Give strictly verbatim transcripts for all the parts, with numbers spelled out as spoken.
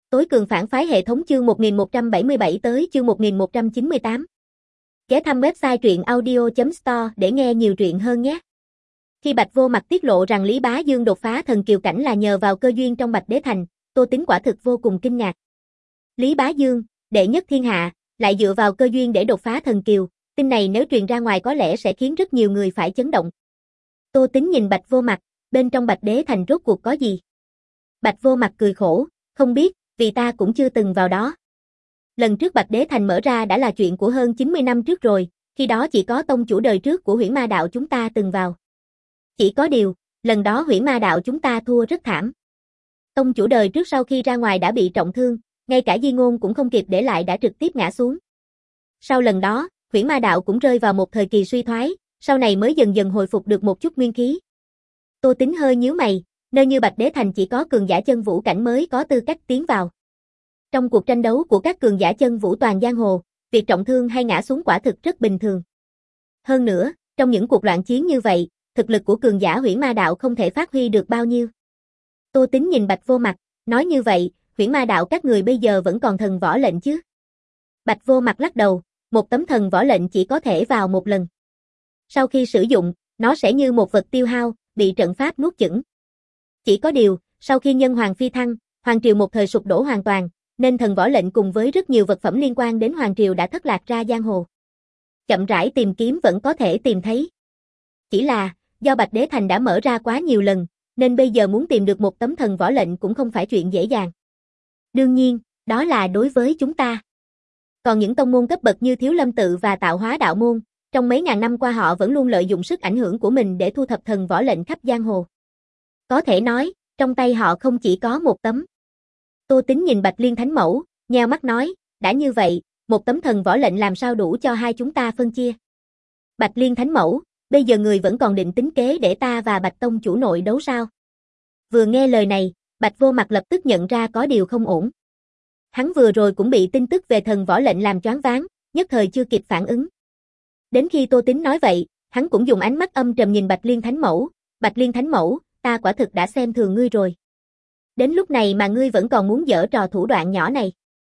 Tối cường phản phái hệ thống chương một nghìn một trăm bảy mươi bảy tới chương một nghìn một trăm chín mươi tám. Ghé thăm website truyện audio chấm store để nghe nhiều truyện hơn nhé. Khi Bạch Vô Mặt tiết lộ rằng Lý Bá Dương đột phá thần kiều cảnh là nhờ vào cơ duyên trong Bạch Đế Thành, Tô Tính quả thực vô cùng kinh ngạc. Lý Bá Dương, đệ nhất thiên hạ, lại dựa vào cơ duyên để đột phá thần kiều, tin này nếu truyền ra ngoài có lẽ sẽ khiến rất nhiều người phải chấn động. Tô Tính nhìn Bạch Vô Mặt, bên trong Bạch Đế Thành rốt cuộc có gì? Bạch Vô Mặt cười khổ, không biết, vì ta cũng chưa từng vào đó. Lần trước Bạch Đế Thành mở ra đã là chuyện của hơn chín mươi năm trước rồi, khi đó chỉ có tông chủ đời trước của Huyễn Ma Đạo chúng ta từng vào. Chỉ có điều, lần đó Huyễn Ma Đạo chúng ta thua rất thảm. Tông chủ đời trước sau khi ra ngoài đã bị trọng thương, ngay cả di ngôn cũng không kịp để lại đã trực tiếp ngã xuống. Sau lần đó, Huyễn Ma Đạo cũng rơi vào một thời kỳ suy thoái, sau này mới dần dần hồi phục được một chút nguyên khí. Tô Tính hơi nhíu mày, nơi như Bạch Đế Thành chỉ có cường giả chân vũ cảnh mới có tư cách tiến vào. Trong cuộc tranh đấu của các cường giả chân vũ toàn giang hồ, việc trọng thương hay ngã xuống quả thực rất bình thường. Hơn nữa, trong những cuộc loạn chiến như vậy, thực lực của cường giả Huyễn Ma Đạo không thể phát huy được bao nhiêu. Tô Tính nhìn Bạch Vô Mặt, nói như vậy, Huyễn Ma Đạo các người bây giờ vẫn còn thần võ lệnh chứ? Bạch Vô Mặt lắc đầu, một tấm thần võ lệnh chỉ có thể vào một lần. Sau khi sử dụng, nó sẽ như một vật tiêu hao, bị trận pháp nuốt chửng. Chỉ có điều, sau khi nhân hoàng phi thăng, hoàng triều một thời sụp đổ hoàn toàn, nên thần võ lệnh cùng với rất nhiều vật phẩm liên quan đến hoàng triều đã thất lạc ra giang hồ. Chậm rãi tìm kiếm vẫn có thể tìm thấy. Chỉ là, do Bạch Đế Thành đã mở ra quá nhiều lần, nên bây giờ muốn tìm được một tấm thần võ lệnh cũng không phải chuyện dễ dàng. Đương nhiên, đó là đối với chúng ta. Còn những tông môn cấp bậc như Thiếu Lâm Tự và Tạo Hóa Đạo Môn, trong mấy ngàn năm qua họ vẫn luôn lợi dụng sức ảnh hưởng của mình để thu thập thần võ lệnh khắp giang hồ. Có thể nói, trong tay họ không chỉ có một tấm. Tô Tính nhìn Bạch Liên Thánh Mẫu, nheo mắt nói, đã như vậy, một tấm thần võ lệnh làm sao đủ cho hai chúng ta phân chia. Bạch Liên Thánh Mẫu, bây giờ người vẫn còn định tính kế để ta và Bạch Tông chủ nội đấu sao? Vừa nghe lời này, Bạch Vô Mặt lập tức nhận ra có điều không ổn. Hắn vừa rồi cũng bị tin tức về thần võ lệnh làm choáng váng, nhất thời chưa kịp phản ứng. Đến khi Tô Tính nói vậy, hắn cũng dùng ánh mắt âm trầm nhìn Bạch Liên Thánh Mẫu, Bạch Liên Thánh Mẫu, ta quả thực đã xem thường ngươi rồi. Đến lúc này mà ngươi vẫn còn muốn giở trò thủ đoạn nhỏ này.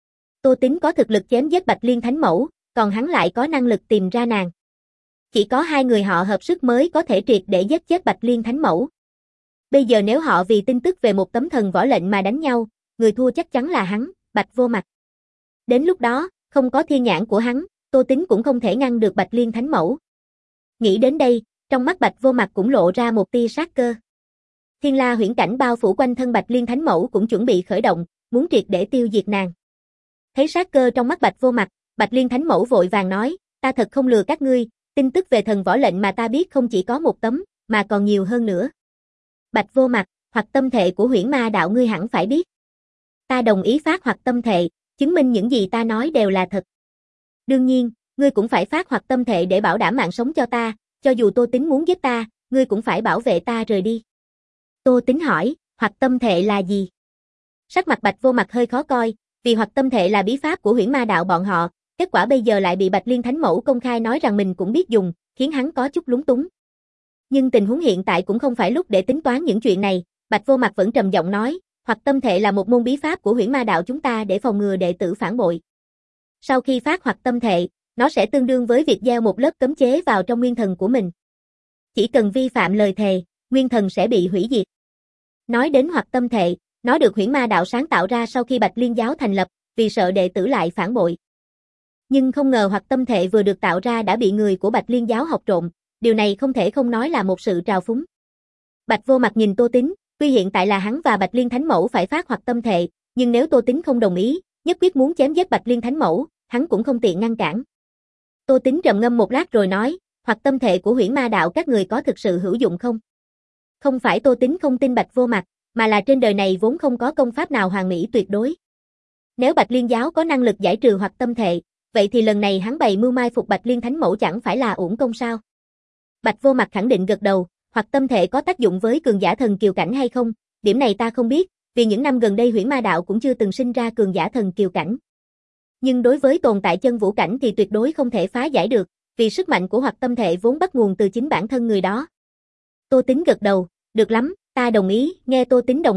Tô Tính có thực lực chém giết Bạch Liên Thánh Mẫu, còn hắn lại có năng lực tìm ra nàng. Chỉ có hai người họ hợp sức mới có thể triệt để giết chết Bạch Liên Thánh Mẫu. Bây giờ nếu họ vì tin tức về một tấm thần võ lệnh mà đánh nhau, người thua chắc chắn là hắn, Bạch Vô Mặt. Đến lúc đó, không có thiên nhãn của hắn, Tô Tính cũng không thể ngăn được Bạch Liên Thánh Mẫu. Nghĩ đến đây, trong mắt Bạch Vô Mặt cũng lộ ra một tia sát cơ. Thiên La huyễn cảnh bao phủ quanh thân Bạch Liên Thánh Mẫu cũng chuẩn bị khởi động, muốn triệt để tiêu diệt nàng. Thấy sát cơ trong mắt Bạch Vô Mặt, Bạch Liên Thánh Mẫu vội vàng nói, ta thật không lừa các ngươi, tin tức về thần võ lệnh mà ta biết không chỉ có một tấm, mà còn nhiều hơn nữa. Bạch Vô Mặt, hoặc tâm thệ của Huyễn Ma Đạo ngươi hẳn phải biết. Ta đồng ý phát hoặc tâm thệ, chứng minh những gì ta nói đều là thật. Đương nhiên, ngươi cũng phải phát hoặc tâm thệ để bảo đảm mạng sống cho ta, cho dù Tô Tính muốn giết ta, ngươi cũng phải bảo vệ ta rời đi. Tô Tính hỏi, hoặc tâm thệ là gì? Sắc mặt Bạch Vô Mặt hơi khó coi, vì hoặc tâm thệ là bí pháp của Huyễn Ma Đạo bọn họ, kết quả bây giờ lại bị Bạch Liên Thánh Mẫu công khai nói rằng mình cũng biết dùng, khiến hắn có chút lúng túng. Nhưng tình huống hiện tại cũng không phải lúc để tính toán những chuyện này, Bạch Vô Mặt vẫn trầm giọng nói, hoặc tâm thệ là một môn bí pháp của Huyễn Ma Đạo chúng ta để phòng ngừa đệ tử phản bội. Sau khi phát hoặc tâm thệ, nó sẽ tương đương với việc gieo một lớp cấm chế vào trong nguyên thần của mình. Chỉ cần vi phạm lời thề, nguyên thần sẽ bị hủy diệt. Nói đến hoặc tâm thệ, nó được Huyễn Ma Đạo sáng tạo ra sau khi Bạch Liên giáo thành lập, vì sợ đệ tử lại phản bội. Nhưng không ngờ hoặc tâm thệ vừa được tạo ra đã bị người của Bạch Liên giáo học trộm, điều này không thể không nói là một sự trào phúng. Bạch Vô Mặt nhìn Tô Tính, tuy hiện tại là hắn và Bạch Liên Thánh Mẫu phải phát hoặc tâm thệ, nhưng nếu Tô Tính không đồng ý, nhất quyết muốn chém giết Bạch Liên Thánh Mẫu, hắn cũng không tiện ngăn cản. Tô Tính trầm ngâm một lát rồi nói, hoặc tâm thệ của Huyễn Ma Đạo các người có thực sự hữu dụng không? Không phải Tô Tính không tin Bạch Vô Mặt, mà là trên đời này vốn không có công pháp nào hoàn mỹ tuyệt đối. Nếu Bạch Liên giáo có năng lực giải trừ hoặc tâm thệ, vậy thì lần này hắn bày mưu mai phục Bạch Liên Thánh Mẫu chẳng phải là uổng công sao? Bạch Vô Mặt khẳng định gật đầu, hoặc tâm thệ có tác dụng với cường giả thần kiều cảnh hay không, điểm này ta không biết, vì những năm gần đây Huyễn Ma Đạo cũng chưa từng sinh ra cường giả thần kiều cảnh. Nhưng đối với tồn tại chân vũ cảnh thì tuyệt đối không thể phá giải được, vì sức mạnh của hoặc tâm thệ vốn bắt nguồn từ chính bản thân người đó. Tô Tính gật đầu, được lắm, ta đồng ý, nghe Tô Tính đồng ý,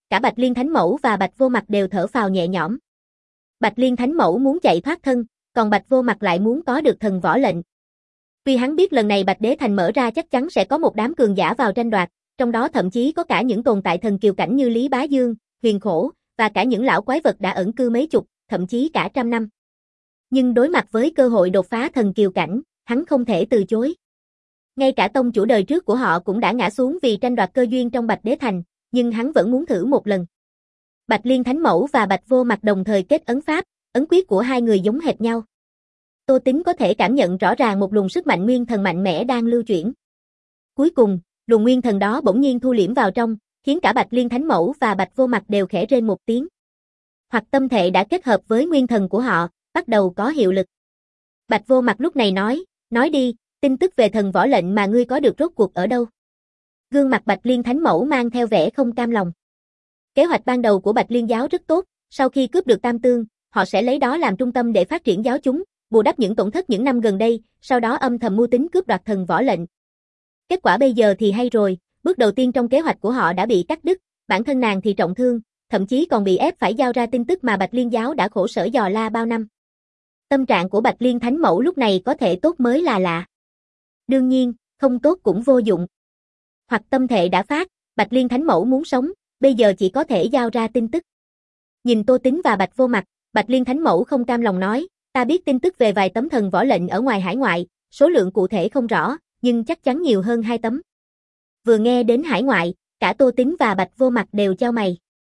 cả Bạch Liên Thánh Mẫu và Bạch Vô Mặt đều thở phào nhẹ nhõm. Bạch Liên Thánh Mẫu muốn chạy thoát thân, còn Bạch Vô Mặt lại muốn có được thần võ lệnh. Tuy hắn biết lần này Bạch Đế Thành mở ra chắc chắn sẽ có một đám cường giả vào tranh đoạt, trong đó thậm chí có cả những tồn tại thần kiều cảnh như Lý Bá Dương, Huyền Khổ, và cả những lão quái vật đã ẩn cư mấy chục, thậm chí cả trăm năm. Nhưng đối mặt với cơ hội đột phá thần kiều cảnh, hắn không thể từ chối. Ngay cả tông chủ đời trước của họ cũng đã ngã xuống vì tranh đoạt cơ duyên trong Bạch Đế Thành, nhưng hắn vẫn muốn thử một lần. Bạch Liên Thánh Mẫu và Bạch Vô Mặt đồng thời kết ấn pháp, ấn quyết của hai người giống hệt nhau. Tô Tín có thể cảm nhận rõ ràng một luồng sức mạnh nguyên thần mạnh mẽ đang lưu chuyển. Cuối cùng, luồng nguyên thần đó bỗng nhiên thu liễm vào trong, khiến cả Bạch Liên Thánh Mẫu và Bạch Vô Mặt đều khẽ rên một tiếng. Hoặc tâm thể đã kết hợp với nguyên thần của họ, bắt đầu có hiệu lực. Bạch Vô Mặt lúc này nói, nói đi, tin tức về thần võ lệnh mà ngươi có được rốt cuộc ở đâu? Gương mặt Bạch Liên Thánh Mẫu mang theo vẻ không cam lòng. Kế hoạch ban đầu của Bạch Liên giáo rất tốt, sau khi cướp được Tam Tương, họ sẽ lấy đó làm trung tâm để phát triển giáo chúng, bù đắp những tổn thất những năm gần đây, sau đó âm thầm mưu tính cướp đoạt thần võ lệnh. Kết quả bây giờ thì hay rồi, bước đầu tiên trong kế hoạch của họ đã bị cắt đứt, bản thân nàng thì trọng thương, thậm chí còn bị ép phải giao ra tin tức mà Bạch Liên giáo đã khổ sở dò la bao năm. Tâm trạng của Bạch Liên Thánh Mẫu lúc này có thể tốt mới là lạ. Đương nhiên, không tốt cũng vô dụng. Hoặc tâm thể đã phát, Bạch Liên Thánh Mẫu muốn sống, bây giờ chỉ có thể giao ra tin tức. Nhìn Tô Tín và Bạch Vô Mặt, Bạch Liên Thánh Mẫu không cam lòng nói, ta biết tin tức về vài tấm thần võ lệnh ở ngoài hải ngoại, số lượng cụ thể không rõ, nhưng chắc chắn nhiều hơn hai tấm. Vừa nghe đến hải ngoại, cả Tô Tín và Bạch Vô Mặt đều chau mày.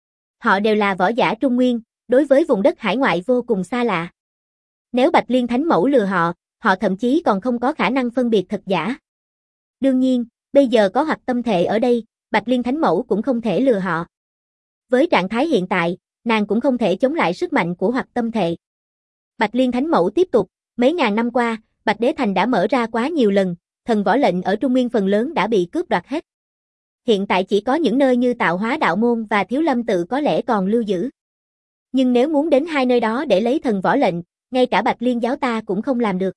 Họ đều là võ giả Trung Nguyên, đối với vùng đất hải ngoại vô cùng xa lạ. Nếu Bạch Liên Thánh Mẫu lừa họ, họ thậm chí còn không có khả năng phân biệt thật giả. Đương nhiên, bây giờ có Hoặc tâm thể ở đây, Bạch Liên Thánh Mẫu cũng không thể lừa họ. Với trạng thái hiện tại, nàng cũng không thể chống lại sức mạnh của Hoặc tâm thể. Bạch Liên Thánh Mẫu tiếp tục, mấy ngàn năm qua, Bạch Đế Thành đã mở ra quá nhiều lần, thần võ lệnh ở Trung Nguyên phần lớn đã bị cướp đoạt hết. Hiện tại chỉ có những nơi như Tạo Hóa Đạo Môn và Thiếu Lâm Tự có lẽ còn lưu giữ. Nhưng nếu muốn đến hai nơi đó để lấy thần võ lệnh, ngay cả Bạch Liên giáo ta cũng không làm được.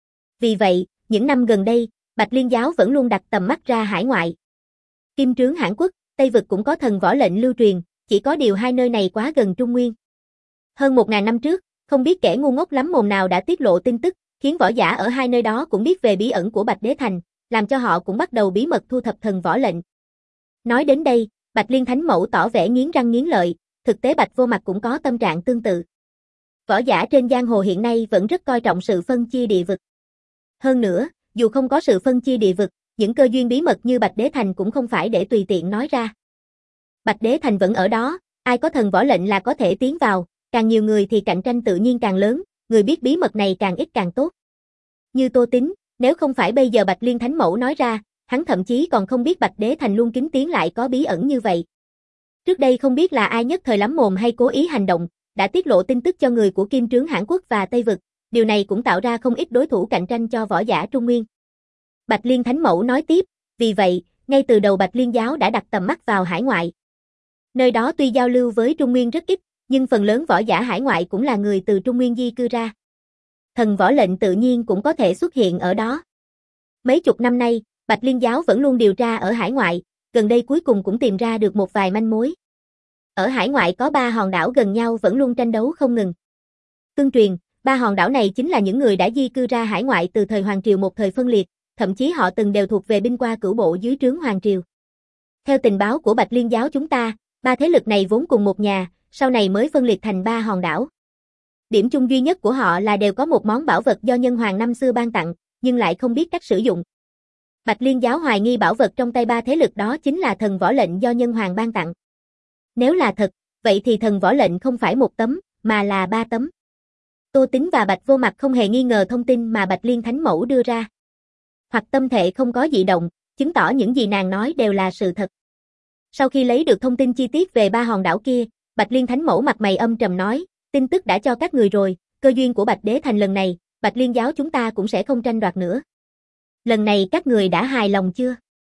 Vì vậy, những năm gần đây, Bạch Liên giáo vẫn luôn đặt tầm mắt ra hải ngoại. Kim Trướng Hãn Quốc, Tây Vực cũng có thần võ lệnh lưu truyền, chỉ có điều hai nơi này quá gần Trung Nguyên. Hơn một ngàn năm trước, không biết kẻ ngu ngốc lắm mồm nào đã tiết lộ tin tức, khiến võ giả ở hai nơi đó cũng biết về bí ẩn của Bạch Đế Thành, làm cho họ cũng bắt đầu bí mật thu thập thần võ lệnh. Nói đến đây, Bạch Liên Thánh Mẫu tỏ vẻ nghiến răng nghiến lợi, thực tế Bạch Vô Mặt cũng có tâm trạng tương tự. Võ giả trên giang hồ hiện nay vẫn rất coi trọng sự phân chia địa vực. Hơn nữa, dù không có sự phân chia địa vực, những cơ duyên bí mật như Bạch Đế Thành cũng không phải để tùy tiện nói ra. Bạch Đế Thành vẫn ở đó, ai có thần võ lệnh là có thể tiến vào, càng nhiều người thì cạnh tranh tự nhiên càng lớn, người biết bí mật này càng ít càng tốt. Như Tô Tín, nếu không phải bây giờ Bạch Liên Thánh Mẫu nói ra, hắn thậm chí còn không biết Bạch Đế Thành luôn kín tiếng lại có bí ẩn như vậy. Trước đây không biết là ai nhất thời lắm mồm hay cố ý hành động, đã tiết lộ tin tức cho người của Kim Trướng Hãn Quốc và Tây Vực, điều này cũng tạo ra không ít đối thủ cạnh tranh cho võ giả Trung Nguyên. Bạch Liên Thánh Mẫu nói tiếp, vì vậy, ngay từ đầu Bạch Liên giáo đã đặt tầm mắt vào hải ngoại. Nơi đó tuy giao lưu với Trung Nguyên rất ít, nhưng phần lớn võ giả hải ngoại cũng là người từ Trung Nguyên di cư ra. Thần võ lệnh tự nhiên cũng có thể xuất hiện ở đó. Mấy chục năm nay, Bạch Liên giáo vẫn luôn điều tra ở hải ngoại, gần đây cuối cùng cũng tìm ra được một vài manh mối. Ở hải ngoại có ba hòn đảo gần nhau vẫn luôn tranh đấu không ngừng. Tương truyền, ba hòn đảo này chính là những người đã di cư ra hải ngoại từ thời Hoàng Triều một thời phân liệt, thậm chí họ từng đều thuộc về binh qua cửu bộ dưới trướng Hoàng Triều. Theo tình báo của Bạch Liên giáo chúng ta, ba thế lực này vốn cùng một nhà, sau này mới phân liệt thành ba hòn đảo. Điểm chung duy nhất của họ là đều có một món bảo vật do Nhân Hoàng năm xưa ban tặng, nhưng lại không biết cách sử dụng. Bạch Liên giáo hoài nghi bảo vật trong tay ba thế lực đó chính là thần võ lệnh do Nhân Hoàng ban tặng. Nếu là thật, vậy thì thần võ lệnh không phải một tấm, mà là ba tấm. Tô Tín và Bạch Vô Mặt không hề nghi ngờ thông tin mà Bạch Liên Thánh Mẫu đưa ra. Hoặc tâm thể không có dị động, chứng tỏ những gì nàng nói đều là sự thật. Sau khi lấy được thông tin chi tiết về ba hòn đảo kia, Bạch Liên Thánh Mẫu mặt mày âm trầm nói, tin tức đã cho các người rồi, cơ duyên của Bạch Đế Thành lần này, Bạch Liên giáo chúng ta cũng sẽ không tranh đoạt nữa. Lần này các người đã hài lòng chưa?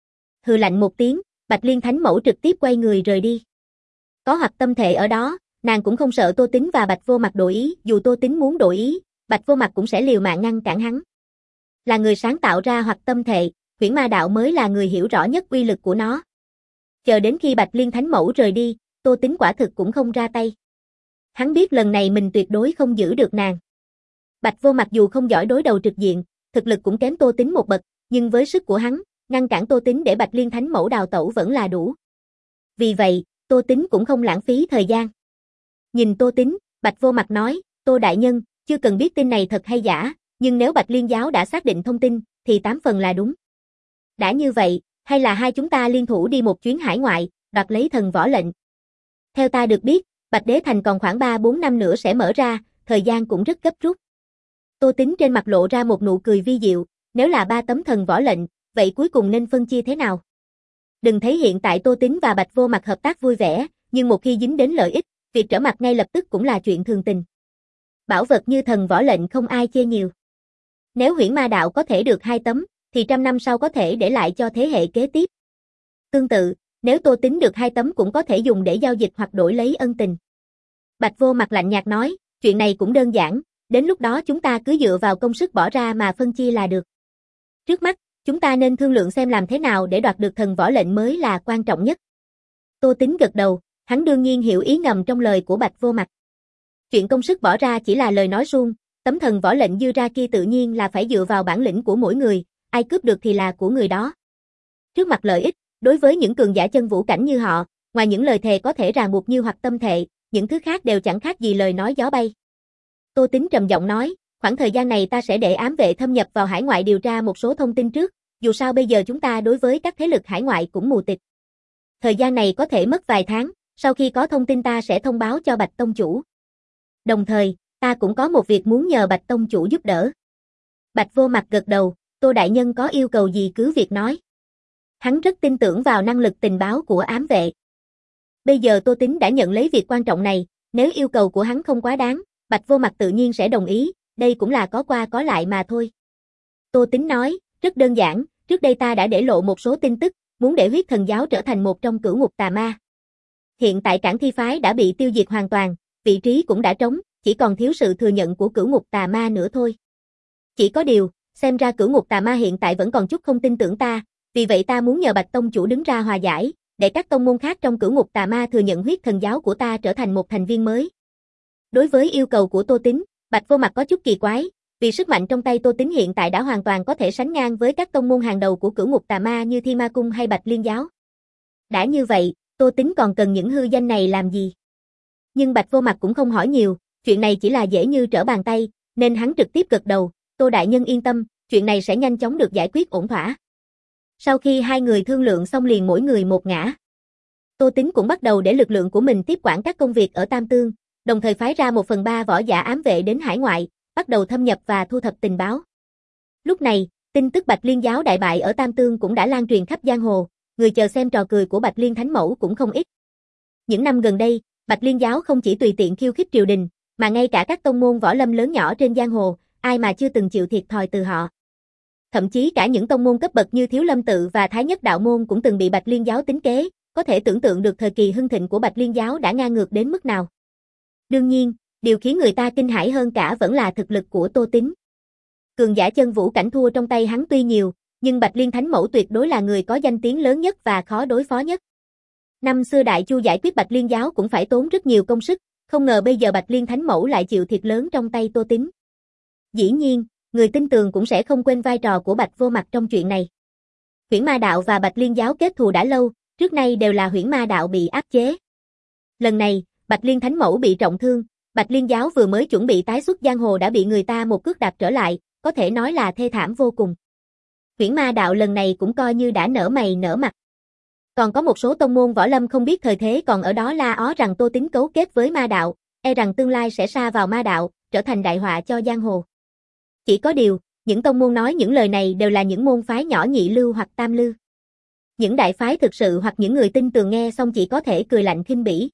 Hừ lạnh một tiếng, Bạch Liên Thánh Mẫu trực tiếp quay người rời đi. Có Hoặc tâm thể ở đó, nàng cũng không sợ Tô Tín và Bạch Vô Mặt đổi ý, dù Tô Tín muốn đổi ý, Bạch Vô Mặt cũng sẽ liều mạng ngăn cản hắn. Là người sáng tạo ra Hoặc tâm thể, Huyễn Ma đạo mới là người hiểu rõ nhất uy lực của nó. Chờ đến khi Bạch Liên Thánh Mẫu rời đi, Tô Tính quả thực cũng không ra tay. Hắn biết lần này mình tuyệt đối không giữ được nàng. Bạch Vô mặc dù không giỏi đối đầu trực diện, thực lực cũng kém Tô Tính một bậc, nhưng với sức của hắn, ngăn cản Tô Tính để Bạch Liên Thánh Mẫu đào tẩu vẫn là đủ. Vì vậy, Tô Tính cũng không lãng phí thời gian. Nhìn Tô Tính, Bạch Vô Mặc nói, Tô Đại Nhân, chưa cần biết tin này thật hay giả, nhưng nếu Bạch Liên Giáo đã xác định thông tin, thì tám phần là đúng. Đã như vậy, hay là hai chúng ta liên thủ đi một chuyến hải ngoại, đoạt lấy thần võ lệnh. Theo ta được biết, Bạch Đế Thành còn khoảng ba bốn năm nữa sẽ mở ra, thời gian cũng rất gấp rút. Tô Tính trên mặt lộ ra một nụ cười vi diệu, nếu là ba tấm thần võ lệnh, vậy cuối cùng nên phân chia thế nào? Đừng thấy hiện tại Tô Tính và Bạch Vô Mặc hợp tác vui vẻ, nhưng một khi dính đến lợi ích, việc trở mặt ngay lập tức cũng là chuyện thường tình. Bảo vật như thần võ lệnh không ai chê nhiều. Nếu Huyễn Ma Đạo có thể được hai tấm, thì trăm năm sau có thể để lại cho thế hệ kế tiếp. Tương tự, nếu Tô Tính được hai tấm cũng có thể dùng để giao dịch hoặc đổi lấy ân tình. Bạch Vô Mặc lạnh nhạt nói, chuyện này cũng đơn giản, đến lúc đó chúng ta cứ dựa vào công sức bỏ ra mà phân chia là được. Trước mắt, chúng ta nên thương lượng xem làm thế nào để đoạt được thần võ lệnh mới là quan trọng nhất. Tô Tính gật đầu, hắn đương nhiên hiểu ý ngầm trong lời của Bạch Vô Mặc. Chuyện công sức bỏ ra chỉ là lời nói suông, tấm thần võ lệnh dư ra kia tự nhiên là phải dựa vào bản lĩnh của mỗi người, ai cướp được thì là của người đó. Trước mặt lợi ích, đối với những cường giả chân vũ cảnh như họ, ngoài những lời thề có thể ràng buộc như hoặc tâm thệ, những thứ khác đều chẳng khác gì lời nói gió bay. Tô Tính trầm giọng nói, khoảng thời gian này ta sẽ để ám vệ thâm nhập vào hải ngoại điều tra một số thông tin trước, dù sao bây giờ chúng ta đối với các thế lực hải ngoại cũng mù tịt. Thời gian này có thể mất vài tháng, sau khi có thông tin ta sẽ thông báo cho Bạch Tông Chủ. Đồng thời, ta cũng có một việc muốn nhờ Bạch Tông Chủ giúp đỡ. Bạch Vô Mặc gật đầu, Tô Đại Nhân có yêu cầu gì cứ việc nói. Hắn rất tin tưởng vào năng lực tình báo của ám vệ. Bây giờ Tô Tính đã nhận lấy việc quan trọng này, nếu yêu cầu của hắn không quá đáng, Bạch Vô Mặc tự nhiên sẽ đồng ý, đây cũng là có qua có lại mà thôi. Tô Tính nói, rất đơn giản, trước đây ta đã để lộ một số tin tức, muốn để huyết thần giáo trở thành một trong cửu ngục tà ma. Hiện tại Cảng Thi Phái đã bị tiêu diệt hoàn toàn, vị trí cũng đã trống, chỉ còn thiếu sự thừa nhận của cửu ngục tà ma nữa thôi. Chỉ có điều, xem ra cửu ngục tà ma hiện tại vẫn còn chút không tin tưởng ta, vì vậy ta muốn nhờ Bạch Tông Chủ đứng ra hòa giải, để các tông môn khác trong cửu ngục tà ma thừa nhận huyết thần giáo của ta trở thành một thành viên mới. Đối với yêu cầu của Tô Tính, Bạch Vô Mặc có chút kỳ quái, vì sức mạnh trong tay Tô Tính hiện tại đã hoàn toàn có thể sánh ngang với các tông môn hàng đầu của cửu ngục tà ma như Thiên Ma Cung hay Bạch Liên Giáo. Đã như vậy, Tô Tính còn cần những hư danh này làm gì? Nhưng Bạch Vô Mặc cũng không hỏi nhiều, chuyện này chỉ là dễ như trở bàn tay, nên hắn trực tiếp gật đầu, Tô Đại Nhân yên tâm, chuyện này sẽ nhanh chóng được giải quyết ổn thỏa. Sau khi hai người thương lượng xong liền mỗi người một ngã. Tô Tính cũng bắt đầu để lực lượng của mình tiếp quản các công việc ở Tam Tương, đồng thời phái ra một phần ba võ giả ám vệ đến hải ngoại, bắt đầu thâm nhập và thu thập tình báo. Lúc này, tin tức Bạch Liên Giáo đại bại ở Tam Tương cũng đã lan truyền khắp giang hồ, người chờ xem trò cười của Bạch Liên Thánh Mẫu cũng không ít. Những năm gần đây, Bạch Liên Giáo không chỉ tùy tiện khiêu khích triều đình, mà ngay cả các tông môn võ lâm lớn nhỏ trên giang hồ, ai mà chưa từng chịu thiệt thòi từ họ. Thậm chí cả những tông môn cấp bậc như Thiếu Lâm Tự và Thái Nhất Đạo Môn cũng từng bị Bạch Liên Giáo tính kế, có thể tưởng tượng được thời kỳ hưng thịnh của Bạch Liên Giáo đã ngang ngược đến mức nào. Đương nhiên, điều khiến người ta kinh hãi hơn cả vẫn là thực lực của Tô Tính. Cường giả chân vũ cảnh thua trong tay hắn tuy nhiều, nhưng Bạch Liên Thánh Mẫu tuyệt đối là người có danh tiếng lớn nhất và khó đối phó nhất. Năm xưa Đại Chu giải quyết Bạch Liên Giáo cũng phải tốn rất nhiều công sức, không ngờ bây giờ Bạch Liên Thánh Mẫu lại chịu thiệt lớn trong tay Tô Tính. Dĩ nhiên, người tin tường cũng sẽ không quên vai trò của Bạch Vô Mặc trong chuyện này. Huyễn Ma Đạo và Bạch Liên Giáo kết thù đã lâu, trước nay đều là Huyễn Ma Đạo bị áp chế. Lần này, Bạch Liên Thánh Mẫu bị trọng thương, Bạch Liên Giáo vừa mới chuẩn bị tái xuất giang hồ đã bị người ta một cước đạp trở lại, có thể nói là thê thảm vô cùng. Huyễn Ma Đạo lần này cũng coi như đã nở mày nở mặt. Còn có một số tông môn võ lâm không biết thời thế còn ở đó la ó rằng Tô Tính cấu kết với ma đạo, e rằng tương lai sẽ sa vào ma đạo, trở thành đại họa cho giang hồ. Chỉ có điều, những tông môn nói những lời này đều là những môn phái nhỏ nhị lưu hoặc tam lưu. Những đại phái thực sự hoặc những người tin tường nghe xong chỉ có thể cười lạnh khinh bỉ.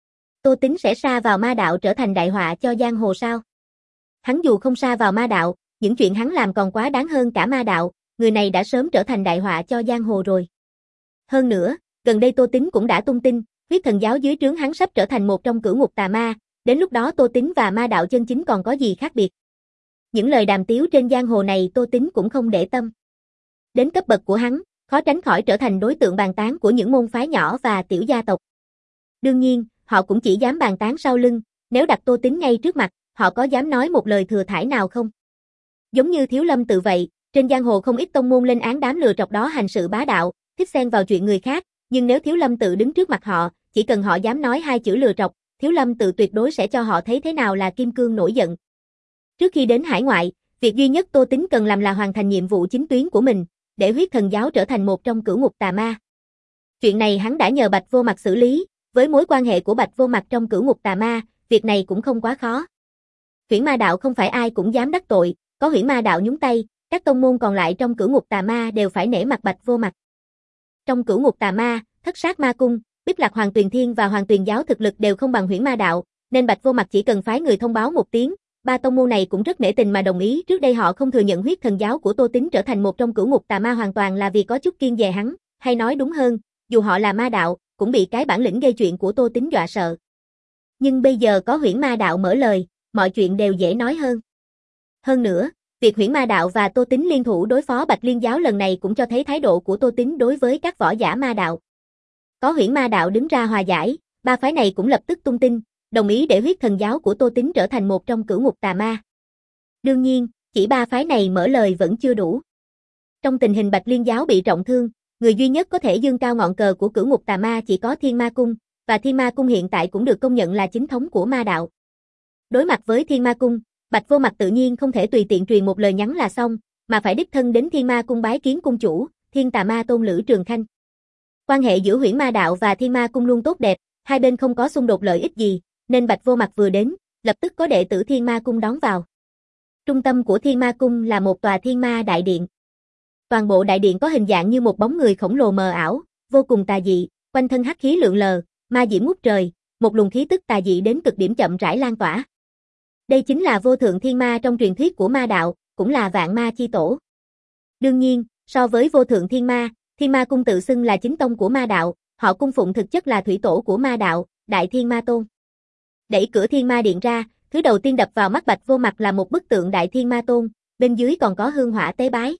Tô Tính sẽ sa vào ma đạo trở thành đại họa cho giang hồ sao? Hắn dù không sa vào ma đạo, những chuyện hắn làm còn quá đáng hơn cả ma đạo, người này đã sớm trở thành đại họa cho giang hồ rồi. Hơn nữa, gần đây Tô Tính cũng đã tung tin, huyết thần giáo dưới trướng hắn sắp trở thành một trong cửu ngục tà ma, đến lúc đó Tô Tính và ma đạo chân chính còn có gì khác biệt. Những lời đàm tiếu trên giang hồ này Tô Tính cũng không để tâm. Đến cấp bậc của hắn, khó tránh khỏi trở thành đối tượng bàn tán của những môn phái nhỏ và tiểu gia tộc. Đương nhiên, họ cũng chỉ dám bàn tán sau lưng, nếu đặt Tô Tín ngay trước mặt, họ có dám nói một lời thừa thãi nào không? Giống như Thiếu Lâm tự vậy, trên giang hồ không ít tông môn lên án đám lừa trọc đó hành sự bá đạo, thích xen vào chuyện người khác, nhưng nếu Thiếu Lâm tự đứng trước mặt họ, chỉ cần họ dám nói hai chữ lừa trọc, Thiếu Lâm tự tuyệt đối sẽ cho họ thấy thế nào là kim cương nổi giận. Trước khi đến hải ngoại, việc duy nhất Tô Tín cần làm là hoàn thành nhiệm vụ chính tuyến của mình, để huyết thần giáo trở thành một trong cửu ngục tà ma. Chuyện này hắn đã nhờ Bạch Vô Mặt xử lý, với mối quan hệ của Bạch Vô Mặt trong cửu ngục tà ma, việc này cũng không quá khó. Huyễn Ma đạo không phải ai cũng dám đắc tội, có Huyễn Ma đạo nhúng tay, các tông môn còn lại trong cửu ngục tà ma đều phải nể mặt Bạch Vô Mặt. Trong cửu ngục tà ma, Thất Sát Ma Cung, Bích Lạc Hoàng Tuyền Thiên và Hoàng Tuyền giáo thực lực đều không bằng Huyễn Ma đạo, nên Bạch Vô Mặt chỉ cần phái người thông báo một tiếng, ba tông môn này cũng rất nể tình mà đồng ý. Trước đây họ không thừa nhận huyết thần giáo của Tô Tín trở thành một trong cửu ngục tà ma hoàn toàn là vì có chút kiêng dè hắn, hay nói đúng hơn, dù họ là ma đạo, cũng bị cái bản lĩnh gây chuyện của Tô Tín dọa sợ. Nhưng bây giờ có Huyễn Ma đạo mở lời, mọi chuyện đều dễ nói hơn. Hơn nữa, việc Huyễn Ma đạo và Tô Tín liên thủ đối phó Bạch Liên giáo lần này cũng cho thấy thái độ của Tô Tín đối với các võ giả ma đạo. Có Huyễn Ma đạo đứng ra hòa giải, ba phái này cũng lập tức tung tin, đồng ý để huyết thần giáo của Tô Tín trở thành một trong cửu ngục tà ma. Đương nhiên, chỉ ba phái này mở lời vẫn chưa đủ. Trong tình hình Bạch Liên giáo bị trọng thương, người duy nhất có thể dương cao ngọn cờ của cửu ngục tà ma chỉ có Thiên Ma Cung, và Thiên Ma Cung hiện tại cũng được công nhận là chính thống của ma đạo. Đối mặt với Thiên Ma Cung, Bạch Vô Mặt tự nhiên không thể tùy tiện truyền một lời nhắn là xong, mà phải đích thân đến Thiên Ma Cung bái kiến cung chủ, Thiên Tà Ma Tôn Lữ Trường Khanh. Quan hệ giữa Huyễn Ma đạo và Thiên Ma Cung luôn tốt đẹp, hai bên không có xung đột lợi ích gì, nên Bạch Vô Mặt vừa đến, lập tức có đệ tử Thiên Ma Cung đón vào. Trung tâm của Thiên Ma Cung là một tòa Thiên Ma đại điện. Toàn bộ đại điện có hình dạng như một bóng người khổng lồ mờ ảo, vô cùng tà dị, quanh thân hắc khí lượn lờ, ma diễm ngút trời, một luồng khí tức tà dị đến cực điểm chậm rãi lan tỏa. Đây chính là vô thượng thiên ma trong truyền thuyết của ma đạo, cũng là vạn ma chi tổ. Đương nhiên, so với vô thượng thiên ma, Thiên Ma Cung tự xưng là chính tông của ma đạo, họ cung phụng thực chất là thủy tổ của ma đạo, Đại Thiên Ma Tôn. Đẩy cửa Thiên Ma điện ra, thứ đầu tiên đập vào mắt Bạch Vô Mặt là một bức tượng Đại Thiên Ma Tôn, bên dưới còn có hương hỏa tế bái.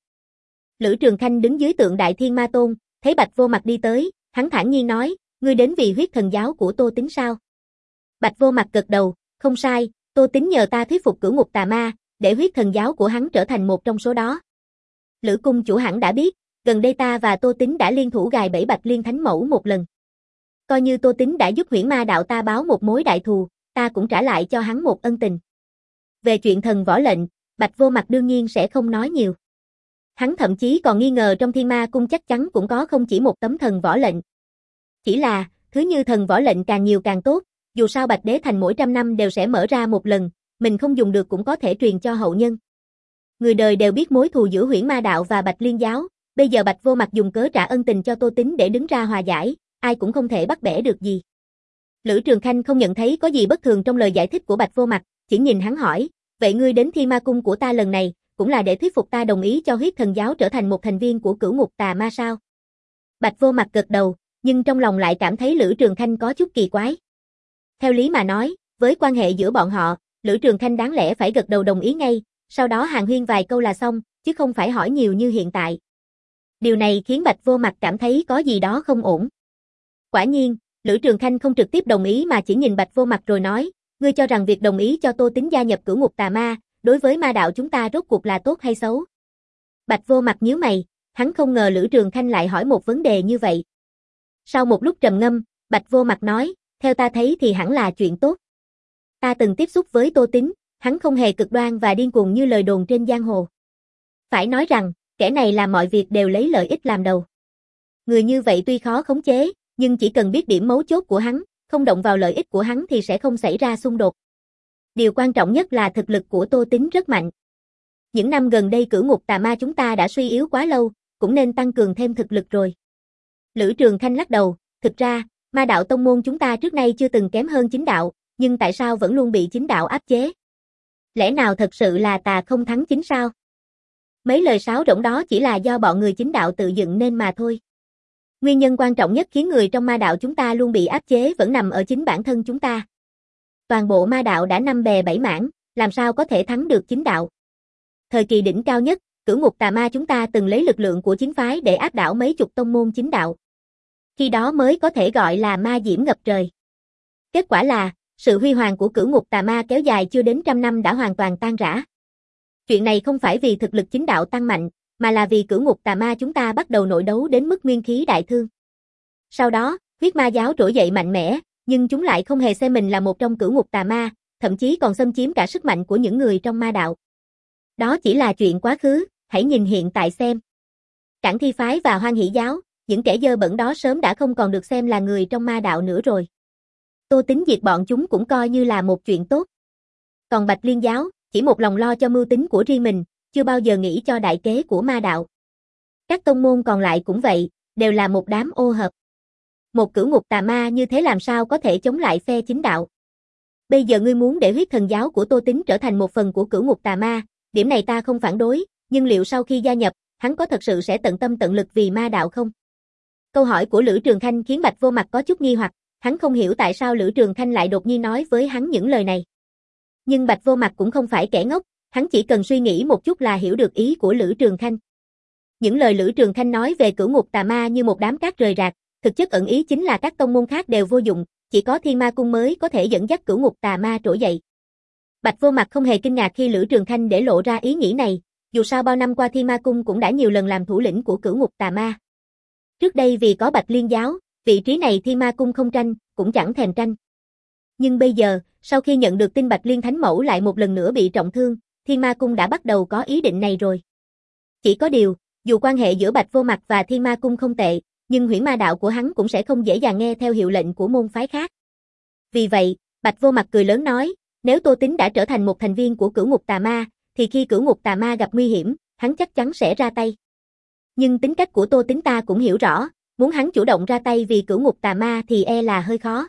Lữ Trường Khanh đứng dưới tượng Đại Thiên Ma Tôn, thấy Bạch Vô Mặt đi tới, hắn thản nhiên nói, ngươi đến vì huyết thần giáo của Tô Tín sao? Bạch Vô Mặt gật đầu, không sai, Tô Tín nhờ ta thuyết phục cửu ngục tà ma, để huyết thần giáo của hắn trở thành một trong số đó. Lữ cung chủ hẳn đã biết, gần đây ta và Tô Tín đã liên thủ gài bẫy Bạch Liên Thánh Mẫu một lần. Coi như Tô Tín đã giúp Huyễn Ma đạo ta báo một mối đại thù, ta cũng trả lại cho hắn một ân tình. Về chuyện thần võ lệnh, Bạch Vô Mặt đương nhiên sẽ không nói nhiều. Hắn thậm chí còn nghi ngờ trong Thiên Ma Cung chắc chắn cũng có không chỉ một tấm thần võ lệnh. Chỉ là, thứ như thần võ lệnh càng nhiều càng tốt, dù sao Bạch Đế Thành mỗi trăm năm đều sẽ mở ra một lần, mình không dùng được cũng có thể truyền cho hậu nhân. Người đời đều biết mối thù giữa Huyễn Ma đạo và Bạch Liên giáo, bây giờ Bạch Vô Mặt dùng cớ trả ân tình cho Tô Tín để đứng ra hòa giải, ai cũng không thể bắt bẻ được gì. Lữ Trường Khanh không nhận thấy có gì bất thường trong lời giải thích của Bạch Vô Mặt, chỉ nhìn hắn hỏi, vậy ngươi đến Thiên Ma Cung của ta lần này, cũng là để thuyết phục ta đồng ý cho huyết thần giáo trở thành một thành viên của cửu ngục tà ma sao? Bạch Vô Mặt gật đầu, nhưng trong lòng lại cảm thấy Lữ Trường Khanh có chút kỳ quái. Theo lý mà nói, với quan hệ giữa bọn họ, Lữ Trường Khanh đáng lẽ phải gật đầu đồng ý ngay, sau đó hàn huyên vài câu là xong, chứ không phải hỏi nhiều như hiện tại. Điều này khiến Bạch Vô Mặt cảm thấy có gì đó không ổn. Quả nhiên, Lữ Trường Khanh không trực tiếp đồng ý mà chỉ nhìn Bạch Vô Mặt rồi nói, ngươi cho rằng việc đồng ý cho Tô Tín gia nhập cửu ngục tà ma, đối với ma đạo chúng ta rốt cuộc là tốt hay xấu? Bạch Vô Mặt nhíu mày, hắn không ngờ Lữ Trường Khanh lại hỏi một vấn đề như vậy. Sau một lúc trầm ngâm, Bạch Vô Mặt nói, theo ta thấy thì hẳn là chuyện tốt. Ta từng tiếp xúc với Tô Tín, hắn không hề cực đoan và điên cuồng như lời đồn trên giang hồ. Phải nói rằng, kẻ này làm mọi việc đều lấy lợi ích làm đầu. Người như vậy tuy khó khống chế, nhưng chỉ cần biết điểm mấu chốt của hắn, không động vào lợi ích của hắn thì sẽ không xảy ra xung đột. Điều quan trọng nhất là thực lực của Tô Tín rất mạnh. Những năm gần đây cửu ngục tà ma chúng ta đã suy yếu quá lâu, cũng nên tăng cường thêm thực lực rồi. Lữ Trường Khanh lắc đầu, thực ra, ma đạo tông môn chúng ta trước nay chưa từng kém hơn chính đạo, nhưng tại sao vẫn luôn bị chính đạo áp chế? Lẽ nào thật sự là tà không thắng chính sao? Mấy lời sáo rỗng đó chỉ là do bọn người chính đạo tự dựng nên mà thôi. Nguyên nhân quan trọng nhất khiến người trong ma đạo chúng ta luôn bị áp chế vẫn nằm ở chính bản thân chúng ta. Toàn bộ ma đạo đã năm bè bảy mảng, làm sao có thể thắng được chính đạo? Thời kỳ đỉnh cao nhất, cửu ngục tà ma chúng ta từng lấy lực lượng của chính phái để áp đảo mấy chục tông môn chính đạo. Khi đó mới có thể gọi là ma diễm ngập trời. Kết quả là, sự huy hoàng của cửu ngục tà ma kéo dài chưa đến trăm năm đã hoàn toàn tan rã. Chuyện này không phải vì thực lực chính đạo tăng mạnh, mà là vì cửu ngục tà ma chúng ta bắt đầu nội đấu đến mức nguyên khí đại thương. Sau đó, huyết ma giáo trỗi dậy mạnh mẽ, nhưng chúng lại không hề xem mình là một trong cửu ngục tà ma, thậm chí còn xâm chiếm cả sức mạnh của những người trong ma đạo. Đó chỉ là chuyện quá khứ, hãy nhìn hiện tại xem. Cảng Thi phái và Hoan Hỷ giáo, những kẻ dơ bẩn đó sớm đã không còn được xem là người trong ma đạo nữa rồi. Tô Tín diệt bọn chúng cũng coi như là một chuyện tốt. Còn Bạch Liên giáo, chỉ một lòng lo cho mưu tính của riêng mình, chưa bao giờ nghĩ cho đại kế của ma đạo. Các tông môn còn lại cũng vậy, đều là một đám ô hợp. Một cửu ngục tà ma như thế làm sao có thể chống lại phe chính đạo. Bây giờ ngươi muốn để huyết thần giáo của Tô Tín trở thành một phần của cửu ngục tà ma, điểm này ta không phản đối, nhưng liệu sau khi gia nhập, hắn có thật sự sẽ tận tâm tận lực vì ma đạo không? Câu hỏi của Lữ Trường Khanh khiến Bạch Vô Mặc có chút nghi hoặc, hắn không hiểu tại sao Lữ Trường Khanh lại đột nhiên nói với hắn những lời này. Nhưng Bạch Vô Mặc cũng không phải kẻ ngốc, hắn chỉ cần suy nghĩ một chút là hiểu được ý của Lữ Trường Khanh. Những lời Lữ Trường Khanh nói về cửu ngục tà ma như một đám cát rời rạc, thực chất ẩn ý chính là các tông môn khác đều vô dụng, chỉ có Thiên Ma Cung mới có thể dẫn dắt cửu ngục tà ma trỗi dậy. Bạch Vô Mặc không hề kinh ngạc khi Lữ Trường Khanh để lộ ra ý nghĩ này, dù sao bao năm qua Thiên Ma Cung cũng đã nhiều lần làm thủ lĩnh của cửu ngục tà ma. Trước đây vì có Bạch Liên giáo, vị trí này Thiên Ma Cung không tranh, cũng chẳng thèm tranh. Nhưng bây giờ, sau khi nhận được tin Bạch Liên Thánh Mẫu lại một lần nữa bị trọng thương, Thiên Ma Cung đã bắt đầu có ý định này rồi. Chỉ có điều, dù quan hệ giữa Bạch Vô Mặc và Thiên Ma Cung không tệ, nhưng huyễn ma đạo của hắn cũng sẽ không dễ dàng nghe theo hiệu lệnh của môn phái khác. Vì vậy, Bạch Vô Mặc cười lớn nói, nếu Tô Tín đã trở thành một thành viên của cửu ngục tà ma, thì khi cửu ngục tà ma gặp nguy hiểm, hắn chắc chắn sẽ ra tay. Nhưng tính cách của Tô Tín ta cũng hiểu rõ, muốn hắn chủ động ra tay vì cửu ngục tà ma thì e là hơi khó.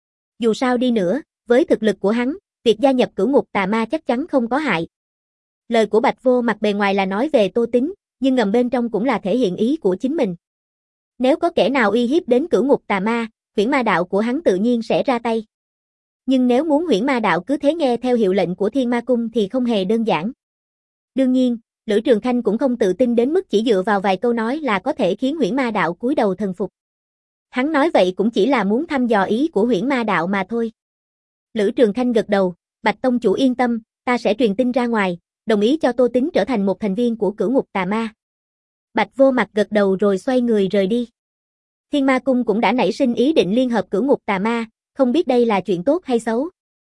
Dù sao đi nữa, với thực lực của hắn, việc gia nhập cửu ngục tà ma chắc chắn không có hại. Lời của Bạch Vô Mặc bề ngoài là nói về Tô Tín, nhưng ngầm bên trong cũng là thể hiện ý của chính mình. Nếu có kẻ nào uy hiếp đến cửu ngục tà ma, huyễn ma đạo của hắn tự nhiên sẽ ra tay. Nhưng nếu muốn huyễn ma đạo cứ thế nghe theo hiệu lệnh của Thiên Ma Cung thì không hề đơn giản. Đương nhiên, Lữ Trường Khanh cũng không tự tin đến mức chỉ dựa vào vài câu nói là có thể khiến huyễn ma đạo cúi đầu thần phục. Hắn nói vậy cũng chỉ là muốn thăm dò ý của huyễn ma đạo mà thôi. Lữ Trường Khanh gật đầu, Bạch Tông chủ yên tâm, ta sẽ truyền tin ra ngoài, đồng ý cho Tô Tín trở thành một thành viên của cửu ngục tà ma. Bạch Vô Mặc gật đầu rồi xoay người rời đi. Thiên Ma Cung cũng đã nảy sinh ý định liên hợp cửu ngục tà ma, không biết đây là chuyện tốt hay xấu.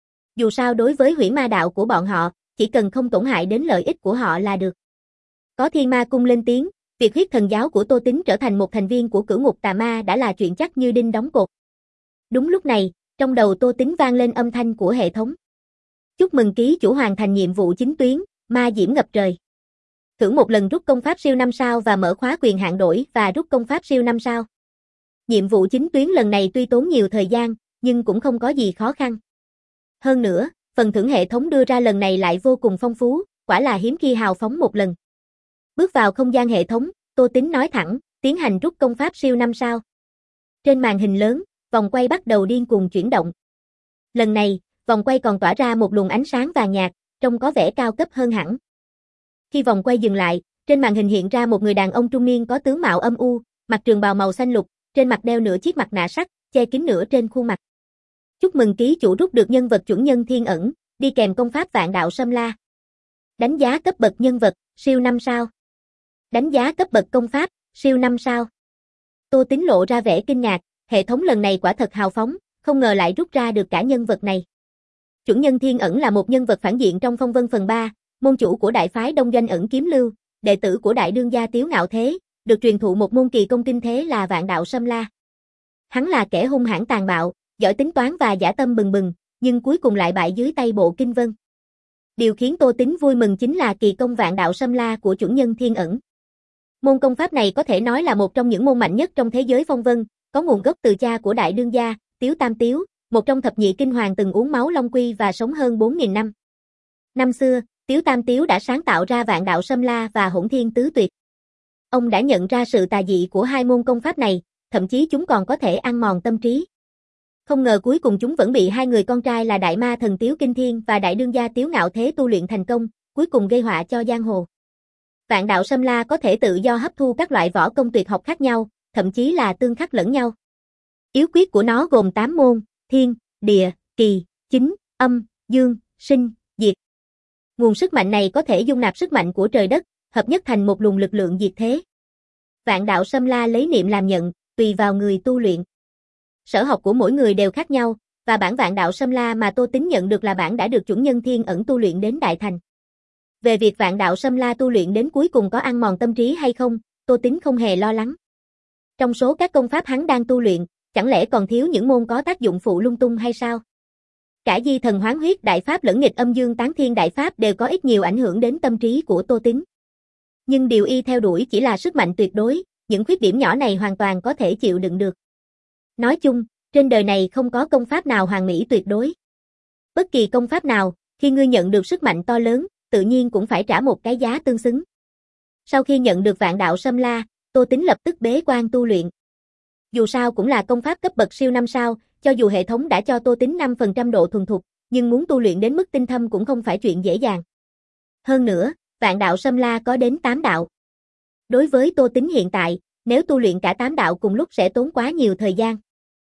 Dù sao đối với huyễn ma đạo của bọn họ, chỉ cần không tổn hại đến lợi ích của họ là được. Có Thiên Ma Cung lên tiếng, việc huyết thần giáo của Tô Tín trở thành một thành viên của cửu ngục tà ma đã là chuyện chắc như đinh đóng cột. Đúng lúc này, trong đầu Tô Tín vang lên âm thanh của hệ thống. Chúc mừng ký chủ hoàn thành nhiệm vụ chính tuyến, ma diễm ngập trời. Thử một lần rút công pháp siêu năm sao và mở khóa quyền hạn đổi và rút công pháp siêu năm sao. Nhiệm vụ chính tuyến lần này tuy tốn nhiều thời gian, nhưng cũng không có gì khó khăn. Hơn nữa, phần thưởng hệ thống đưa ra lần này lại vô cùng phong phú, quả là hiếm khi hào phóng một lần. Bước vào không gian hệ thống, Tô Tín nói thẳng, tiến hành rút công pháp siêu năm sao. Trên màn hình lớn, vòng quay bắt đầu điên cuồng chuyển động. Lần này, vòng quay còn tỏa ra một luồng ánh sáng vàng nhạt, trông có vẻ cao cấp hơn hẳn. Khi vòng quay dừng lại, trên màn hình hiện ra một người đàn ông trung niên có tướng mạo âm u, mặc trường bào màu xanh lục, trên mặt đeo nửa chiếc mặt nạ sắt, che kín nửa trên khuôn mặt. Chúc mừng ký chủ rút được nhân vật chuẩn nhân thiên ẩn, đi kèm công pháp vạn đạo Sâm La. Đánh giá cấp bậc nhân vật, siêu năm sao. Đánh giá cấp bậc công pháp, siêu năm sao. Tô Tín lộ ra vẻ kinh ngạc, hệ thống lần này quả thật hào phóng, không ngờ lại rút ra được cả nhân vật này. Chuẩn nhân thiên ẩn là một nhân vật phản diện trong Phong Vân phần ba, môn chủ của đại phái Đông Doanh ẩn kiếm lưu, đệ tử của đại đương gia Tiếu Ngạo Thế, được truyền thụ một môn kỳ công kinh thế là vạn đạo Sâm La. Hắn là kẻ hung hãn tàn bạo, giỏi tính toán và dã tâm bừng bừng, nhưng cuối cùng lại bại dưới tay Bộ Kinh Vân. Điều khiến Tô Tín vui mừng chính là kỳ công vạn đạo Sâm La của chuẩn nhân thiên ẩn. Môn công pháp này có thể nói là một trong những môn mạnh nhất trong thế giới Phong Vân, có nguồn gốc từ cha của đại đương gia, Tiếu Tam Tiếu, một trong thập nhị kinh hoàng từng uống máu long quy và sống hơn bốn nghìn năm. Năm xưa, Tiếu Tam Tiếu đã sáng tạo ra vạn đạo Sâm La và hỗn thiên tứ tuyệt. Ông đã nhận ra sự tà dị của hai môn công pháp này, thậm chí chúng còn có thể ăn mòn tâm trí. Không ngờ cuối cùng chúng vẫn bị hai người con trai là đại ma thần Tiếu Kinh Thiên và đại đương gia Tiếu Ngạo Thế tu luyện thành công, cuối cùng gây họa cho giang hồ. Vạn đạo Sâm La có thể tự do hấp thu các loại võ công tuyệt học khác nhau, thậm chí là tương khắc lẫn nhau. Yếu quyết của nó gồm tám môn: Thiên, địa, kỳ, chính, âm, dương, sinh, diệt. Nguồn sức mạnh này có thể dung nạp sức mạnh của trời đất, hợp nhất thành một luồng lực lượng diệt thế. Vạn đạo Sâm La lấy niệm làm nhận, tùy vào người tu luyện. Sở học của mỗi người đều khác nhau, và bản Vạn đạo Sâm La mà Tô Tín nhận được là bản đã được chuẩn nhân thiên ẩn tu luyện đến đại thành. Về việc Vạn đạo Sâm La tu luyện đến cuối cùng có ăn mòn tâm trí hay không, Tô Tín không hề lo lắng. Trong số các công pháp hắn đang tu luyện, chẳng lẽ còn thiếu những môn có tác dụng phụ lung tung hay sao? Cả Di Thần Hoán Huyết Đại Pháp lẫn Nghịch Âm Dương Tán Thiên Đại Pháp đều có ít nhiều ảnh hưởng đến tâm trí của Tô Tín. Nhưng điều y theo đuổi chỉ là sức mạnh tuyệt đối, những khuyết điểm nhỏ này hoàn toàn có thể chịu đựng được. Nói chung, trên đời này không có công pháp nào hoàn mỹ tuyệt đối. Bất kỳ công pháp nào, khi ngươi nhận được sức mạnh to lớn, tự nhiên cũng phải trả một cái giá tương xứng. Sau khi nhận được Vạn đạo Sâm La, Tô Tín lập tức bế quan tu luyện. Dù sao cũng là công pháp cấp bậc siêu năm sao, cho dù hệ thống đã cho Tô Tín năm phần trăm độ thuần thục, nhưng muốn tu luyện đến mức tinh thâm cũng không phải chuyện dễ dàng. Hơn nữa, Vạn đạo Sâm La có đến tám đạo. Đối với Tô Tín hiện tại, nếu tu luyện cả tám đạo cùng lúc sẽ tốn quá nhiều thời gian.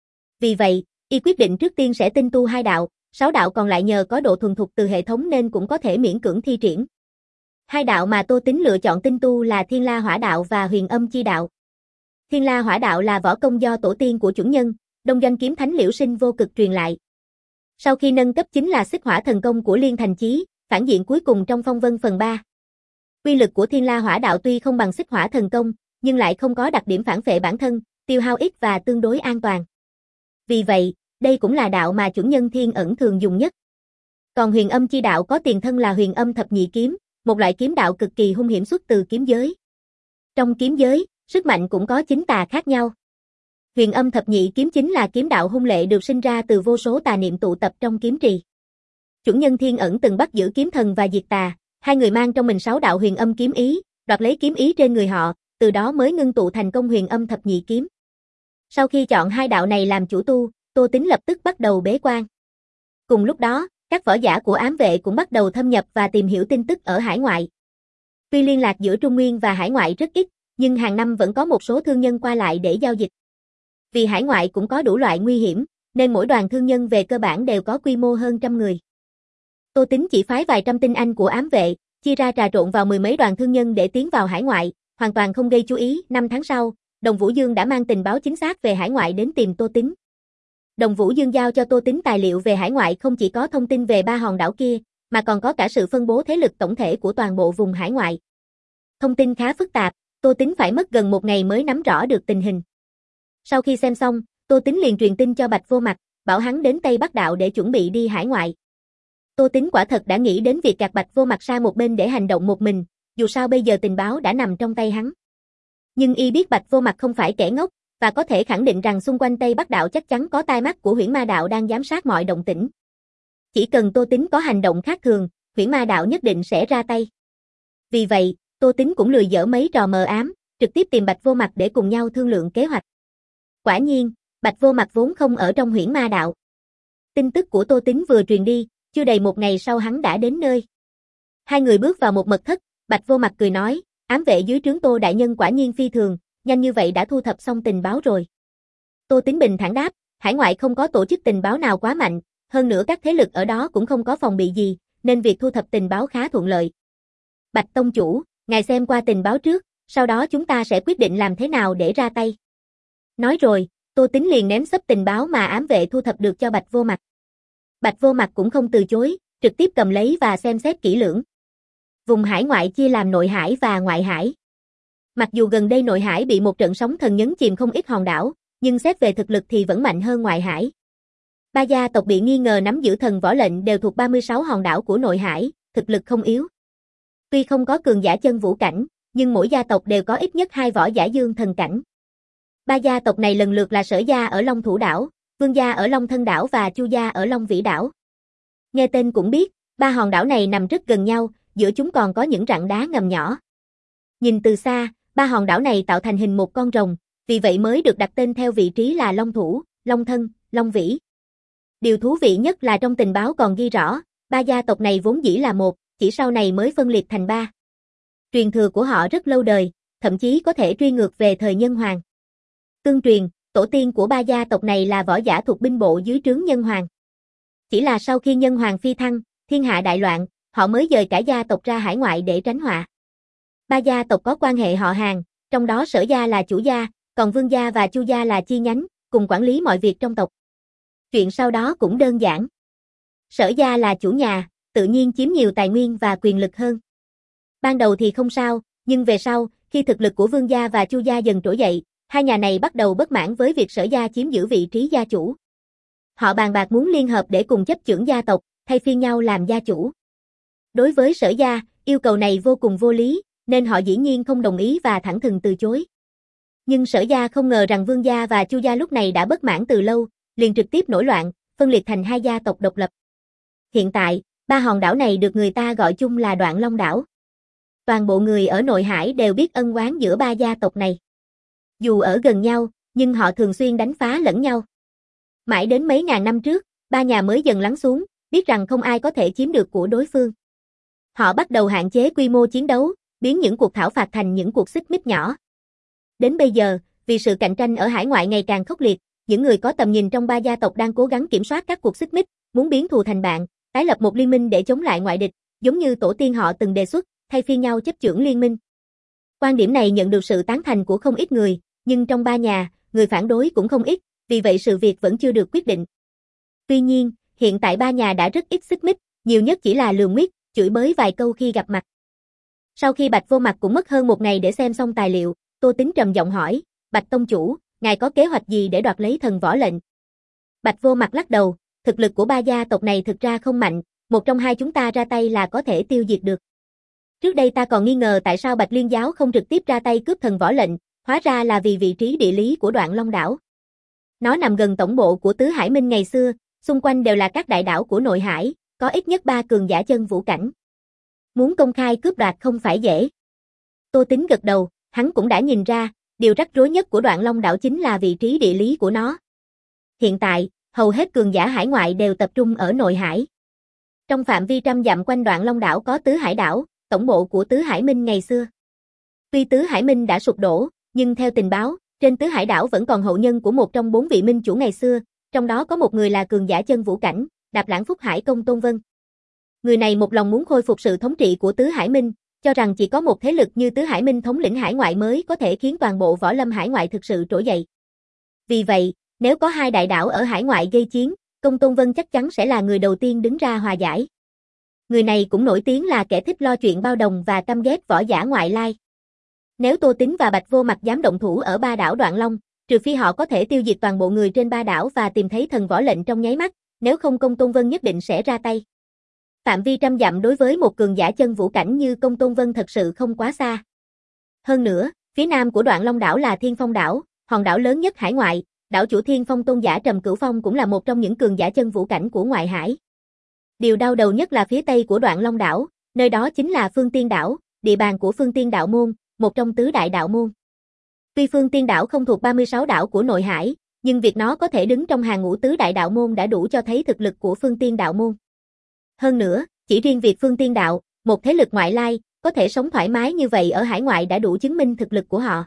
Vì vậy, y quyết định trước tiên sẽ tinh tu hai đạo, sáu đạo còn lại nhờ có độ thuần thục từ hệ thống nên cũng có thể miễn cưỡng thi triển. Hai đạo mà Tô Tín lựa chọn tinh tu là Thiên La Hỏa đạo và Huyền Âm Chi đạo. Thiên La Hỏa đạo là võ công do tổ tiên của chuẩn nhân, Đông Doanh kiếm thánh Liễu Sinh vô cực truyền lại. Sau khi nâng cấp chính là Xích Hỏa thần công của Liên Thành Chí, phản diện cuối cùng trong Phong Vân phần ba. Uy lực của Thiên La Hỏa đạo tuy không bằng Xích Hỏa thần công, nhưng lại không có đặc điểm phản phệ bản thân, tiêu hao ít và tương đối an toàn. Vì vậy, đây cũng là đạo mà chuẩn nhân thiên ẩn thường dùng nhất. Còn Huyền Âm Chi đạo có tiền thân là Huyền Âm Thập Nhị kiếm, một loại kiếm đạo cực kỳ hung hiểm xuất từ kiếm giới. Trong kiếm giới, sức mạnh cũng có chính tà khác nhau. Huyền Âm Thập Nhị kiếm chính là kiếm đạo hung lệ được sinh ra từ vô số tà niệm tụ tập trong kiếm trì. Chuẩn nhân thiên ẩn từng bắt giữ kiếm thần và diệt tà, hai người mang trong mình sáu đạo huyền âm kiếm ý, đoạt lấy kiếm ý trên người họ, từ đó mới ngưng tụ thành công Huyền Âm Thập Nhị kiếm. Sau khi chọn hai đạo này làm chủ tu, Tô Tín lập tức bắt đầu bế quan. Cùng lúc đó, các võ giả của ám vệ cũng bắt đầu thâm nhập và tìm hiểu tin tức ở hải ngoại. Tuy liên lạc giữa Trung Nguyên và hải ngoại rất ít, nhưng hàng năm vẫn có một số thương nhân qua lại để giao dịch. Vì hải ngoại cũng có đủ loại nguy hiểm, nên mỗi đoàn thương nhân về cơ bản đều có quy mô hơn trăm người. Tô Tín chỉ phái vài trăm tinh anh của ám vệ, chia ra trà trộn vào mười mấy đoàn thương nhân để tiến vào hải ngoại, hoàn toàn không gây chú ý. Năm tháng sau, Đồng Vũ Dương đã mang tình báo chính xác về hải ngoại đến tìm Tô Tín. Đồng Vũ Dương giao cho Tô Tín tài liệu về hải ngoại không chỉ có thông tin về ba hòn đảo kia, mà còn có cả sự phân bố thế lực tổng thể của toàn bộ vùng hải ngoại. Thông tin khá phức tạp, Tô Tín phải mất gần một ngày mới nắm rõ được tình hình. Sau khi xem xong, Tô Tín liền truyền tin cho Bạch Vô Mặc, bảo hắn đến Tây Bắc Đạo để chuẩn bị đi hải ngoại. Tô Tín quả thật đã nghĩ đến việc gạt Bạch Vô Mặc sang một bên để hành động một mình, dù sao bây giờ tình báo đã nằm trong tay hắn. Nhưng y biết Bạch Vô Mặc không phải kẻ ngốc, và có thể khẳng định rằng xung quanh Tây Bắc Đạo chắc chắn có tai mắt của Huyễn Ma Đạo đang giám sát mọi động tĩnh. Chỉ cần Tô Tín có hành động khác thường, Huyễn Ma Đạo nhất định sẽ ra tay. Vì vậy, Tô Tín cũng lười dở mấy trò mờ ám, trực tiếp tìm Bạch Vô Mặc để cùng nhau thương lượng kế hoạch. Quả nhiên, Bạch Vô Mặc vốn không ở trong Huyễn Ma Đạo. Tin tức của Tô Tín vừa truyền đi, chưa đầy một ngày sau hắn đã đến nơi. Hai người bước vào một mật thất, Bạch Vô Mặc cười nói, ám vệ dưới trướng Tô đại nhân quả nhiên phi thường, nhanh như vậy đã thu thập xong tình báo rồi. Tô Tín bình thản đáp, hải ngoại không có tổ chức tình báo nào quá mạnh, hơn nữa các thế lực ở đó cũng không có phòng bị gì, nên việc thu thập tình báo khá thuận lợi. Bạch tông chủ, ngài xem qua tình báo trước, sau đó chúng ta sẽ quyết định làm thế nào để ra tay. Nói rồi, Tô Tín liền ném xấp tình báo mà ám vệ thu thập được cho Bạch Vô Mặc. Bạch Vô Mặc cũng không từ chối, trực tiếp cầm lấy và xem xét kỹ lưỡng. Vùng hải ngoại chia làm nội hải và ngoại hải. Mặc dù gần đây nội hải bị một trận sóng thần nhấn chìm không ít hòn đảo, nhưng xét về thực lực thì vẫn mạnh hơn ngoại hải. Ba gia tộc bị nghi ngờ nắm giữ thần võ lệnh đều thuộc ba mươi sáu hòn đảo của nội hải, thực lực không yếu. Tuy không có cường giả chân vũ cảnh, nhưng mỗi gia tộc đều có ít nhất hai võ giả dương thần cảnh. Ba gia tộc này lần lượt là Sở gia ở Long Thủ đảo, Vương gia ở Long Thân đảo và Chu gia ở Long Vĩ đảo. Nghe tên cũng biết, ba hòn đảo này nằm rất gần nhau, giữa chúng còn có những rặng đá ngầm nhỏ. Nhìn từ xa, ba hòn đảo này tạo thành hình một con rồng, vì vậy mới được đặt tên theo vị trí là Long Thủ, Long Thân, Long Vĩ. Điều thú vị nhất là trong tình báo còn ghi rõ, ba gia tộc này vốn dĩ là một, chỉ sau này mới phân liệt thành ba. Truyền thừa của họ rất lâu đời, thậm chí có thể truy ngược về thời Nhân Hoàng. Tương truyền, tổ tiên của ba gia tộc này là võ giả thuộc binh bộ dưới trướng Nhân Hoàng. chỉ là sau khi nhân hoàng phi thăng, thiên hạ đại loạn, họ mới dời cả gia tộc ra hải ngoại để tránh họa. Ba gia tộc có quan hệ họ hàng, trong đó Sở gia là chủ gia, còn Vương gia và Chu gia là chi nhánh, cùng quản lý mọi việc trong tộc. Chuyện sau đó cũng đơn giản. Sở gia là chủ nhà, tự nhiên chiếm nhiều tài nguyên và quyền lực hơn. Ban đầu thì không sao, nhưng về sau, khi thực lực của Vương gia và Chu gia dần trỗi dậy, hai nhà này bắt đầu bất mãn với việc Sở gia chiếm giữ vị trí gia chủ. Họ bàn bạc muốn liên hợp để cùng chấp chưởng gia tộc, thay phiên nhau làm gia chủ. Đối với Sở gia, yêu cầu này vô cùng vô lý, nên họ dĩ nhiên không đồng ý và thẳng thừng từ chối. Nhưng Sở gia không ngờ rằng Vương gia và Chu gia lúc này đã bất mãn từ lâu, liền trực tiếp nổi loạn, phân liệt thành hai gia tộc độc lập. Hiện tại, ba hòn đảo này được người ta gọi chung là Đoạn Long đảo. Toàn bộ người ở nội hải đều biết ân oán giữa ba gia tộc này. Dù ở gần nhau, nhưng họ thường xuyên đánh phá lẫn nhau. Mãi đến mấy ngàn năm trước, ba nhà mới dần lắng xuống, biết rằng không ai có thể chiếm được của đối phương. Họ bắt đầu hạn chế quy mô chiến đấu, biến những cuộc thảo phạt thành những cuộc xích mích nhỏ. Đến bây giờ, vì sự cạnh tranh ở hải ngoại ngày càng khốc liệt, những người có tầm nhìn trong ba gia tộc đang cố gắng kiểm soát các cuộc xích mích, muốn biến thù thành bạn, tái lập một liên minh để chống lại ngoại địch, giống như tổ tiên họ từng đề xuất, thay phiên nhau chấp chưởng liên minh. Quan điểm này nhận được sự tán thành của không ít người, nhưng trong ba nhà, người phản đối cũng không ít, vì vậy sự việc vẫn chưa được quyết định. Tuy nhiên, hiện tại ba nhà đã rất ít xích mích, nhiều nhất chỉ là lườm nguyết, chửi bới vài câu khi gặp mặt. Sau khi Bạch Vô Mặt cũng mất hơn một ngày để xem xong tài liệu, Tô Tính trầm giọng hỏi, Bạch tông chủ, ngài có kế hoạch gì để đoạt lấy thần võ lệnh? Bạch Vô Mặt lắc đầu, thực lực của ba gia tộc này thực ra không mạnh, một trong hai chúng ta ra tay là có thể tiêu diệt được. Trước đây ta còn nghi ngờ tại sao Bạch Liên giáo không trực tiếp ra tay cướp thần võ lệnh, hóa ra là vì vị trí địa lý của Đoạn Long đảo. Nó nằm gần tổng bộ của Tứ Hải Minh ngày xưa, xung quanh đều là các đại đảo của nội hải, có ít nhất ba cường giả chân vũ cảnh. Muốn công khai cướp đoạt không phải dễ. Tô Tính gật đầu, hắn cũng đã nhìn ra, điều rắc rối nhất của Đoạn Long đảo chính là vị trí địa lý của nó. Hiện tại, hầu hết cường giả hải ngoại đều tập trung ở nội hải. Trong phạm vi trăm dặm quanh Đoạn Long đảo có Tứ Hải đảo, tổng bộ của Tứ Hải Minh ngày xưa. Tuy Tứ Hải Minh đã sụp đổ, nhưng theo tình báo, trên Tứ Hải đảo vẫn còn hậu nhân của một trong bốn vị minh chủ ngày xưa, trong đó có một người là cường giả chân vũ cảnh, Đạp Lãng Phúc Hải Công Tôn Vân. Người này một lòng muốn khôi phục sự thống trị của Tứ Hải Minh, cho rằng chỉ có một thế lực như Tứ Hải Minh thống lĩnh hải ngoại mới có thể khiến toàn bộ võ lâm hải ngoại thực sự trỗi dậy. Vì vậy, nếu có hai đại đảo ở hải ngoại gây chiến, Công Tôn Vân chắc chắn sẽ là người đầu tiên đứng ra hòa giải. Người này cũng nổi tiếng là kẻ thích lo chuyện bao đồng và căm ghét võ giả ngoại lai. Nếu Tô Tính và Bạch Vô Mặt dám động thủ ở ba đảo Đoạn Long, trừ phi họ có thể tiêu diệt toàn bộ người trên ba đảo và tìm thấy thần võ lệnh trong nháy mắt, nếu không Công Tôn Vân nhất định sẽ ra tay. Phạm vi trăm dặm đối với một cường giả chân vũ cảnh như Công Tôn Vân thật sự không quá xa. Hơn nữa, phía nam của Đoạn Long đảo là Thiên Phong đảo, hòn đảo lớn nhất hải ngoại, đảo chủ Thiên Phong tôn giả Trầm Cửu Phong cũng là một trong những cường giả chân vũ cảnh của ngoại hải. Điều đau đầu nhất là phía tây của Đoạn Long đảo, nơi đó chính là Phương Tiên đảo, địa bàn của Phương Tiên đạo môn, một trong tứ đại đạo môn. Tuy Phương Tiên đảo không thuộc ba mươi sáu đảo của nội hải, nhưng việc nó có thể đứng trong hàng ngũ tứ đại đạo môn đã đủ cho thấy thực lực của Phương Tiên đạo môn. Hơn nữa, chỉ riêng việc Phương Tiên đạo, một thế lực ngoại lai, có thể sống thoải mái như vậy ở hải ngoại đã đủ chứng minh thực lực của họ.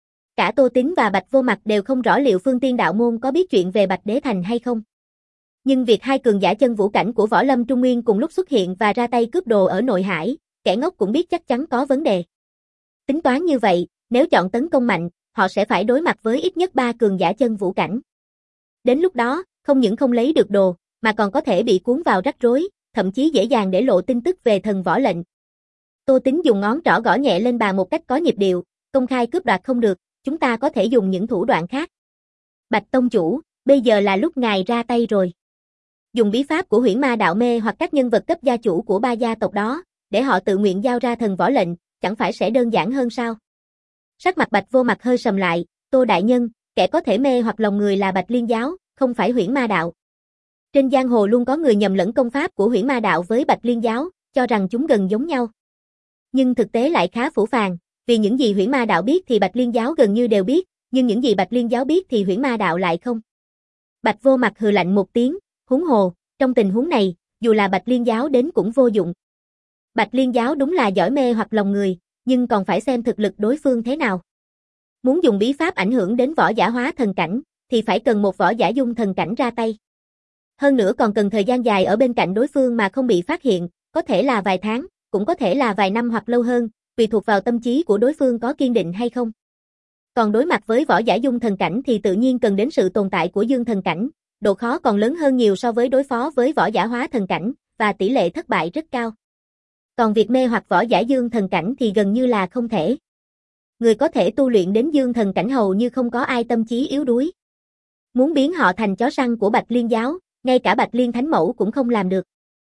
Cả Tô Tính và Bạch Vô Mặt đều không rõ liệu Phương Tiên đạo môn có biết chuyện về Bạch Đế Thành hay không. Nhưng việc hai cường giả chân vũ cảnh của võ lâm Trung Nguyên cùng lúc xuất hiện và ra tay cướp đồ ở nội hải, kẻ ngốc cũng biết chắc chắn có vấn đề. Tính toán như vậy, nếu chọn tấn công mạnh, họ sẽ phải đối mặt với ít nhất ba cường giả chân vũ cảnh. Đến lúc đó, không những không lấy được đồ, mà còn có thể bị cuốn vào rắc rối, thậm chí dễ dàng để lộ tin tức về thần võ lệnh. Tô Tính dùng ngón trỏ gõ nhẹ lên bàn một cách có nhịp điệu, công khai cướp đoạt không được, chúng ta có thể dùng những thủ đoạn khác. Bạch tông chủ, bây giờ là lúc ngài ra tay rồi. Dùng bí pháp của Huyễn Ma đạo mê hoặc các nhân vật cấp gia chủ của ba gia tộc đó, để họ tự nguyện giao ra thần võ lệnh, chẳng phải sẽ đơn giản hơn sao? Sắc mặt Bạch Vô Mặt hơi sầm lại, Tô đại nhân, kẻ có thể mê hoặc lòng người là Bạch Liên giáo, không phải Huyễn Ma đạo. Trên giang hồ luôn có người nhầm lẫn công pháp của Huyễn Ma đạo với Bạch Liên giáo, cho rằng chúng gần giống nhau. Nhưng thực tế lại khá phũ phàng, vì những gì Huyễn Ma đạo biết thì Bạch Liên giáo gần như đều biết, nhưng những gì Bạch Liên giáo biết thì Huyễn Ma đạo lại không. Bạch Vô Mặt hừ lạnh một tiếng, huống hồ, trong tình huống này, dù là Bạch Liên giáo đến cũng vô dụng. Bạch Liên giáo đúng là giỏi mê hoặc lòng người, nhưng còn phải xem thực lực đối phương thế nào. Muốn dùng bí pháp ảnh hưởng đến võ giả hóa thần cảnh, thì phải cần một võ giả dung thần cảnh ra tay. Hơn nữa còn cần thời gian dài ở bên cạnh đối phương mà không bị phát hiện, có thể là vài tháng, cũng có thể là vài năm hoặc lâu hơn, tùy thuộc vào tâm trí của đối phương có kiên định hay không. Còn đối mặt với võ giả dung thần cảnh thì tự nhiên cần đến sự tồn tại của dương thần cảnh, độ khó còn lớn hơn nhiều so với đối phó với võ giả hóa thần cảnh, và tỷ lệ thất bại rất cao. Còn việc mê hoặc võ giả dương thần cảnh thì gần như là không thể. Người có thể tu luyện đến dương thần cảnh hầu như không có ai tâm trí yếu đuối. Muốn biến họ thành chó săn của Bạch Liên giáo, ngay cả Bạch Liên Thánh Mẫu cũng không làm được.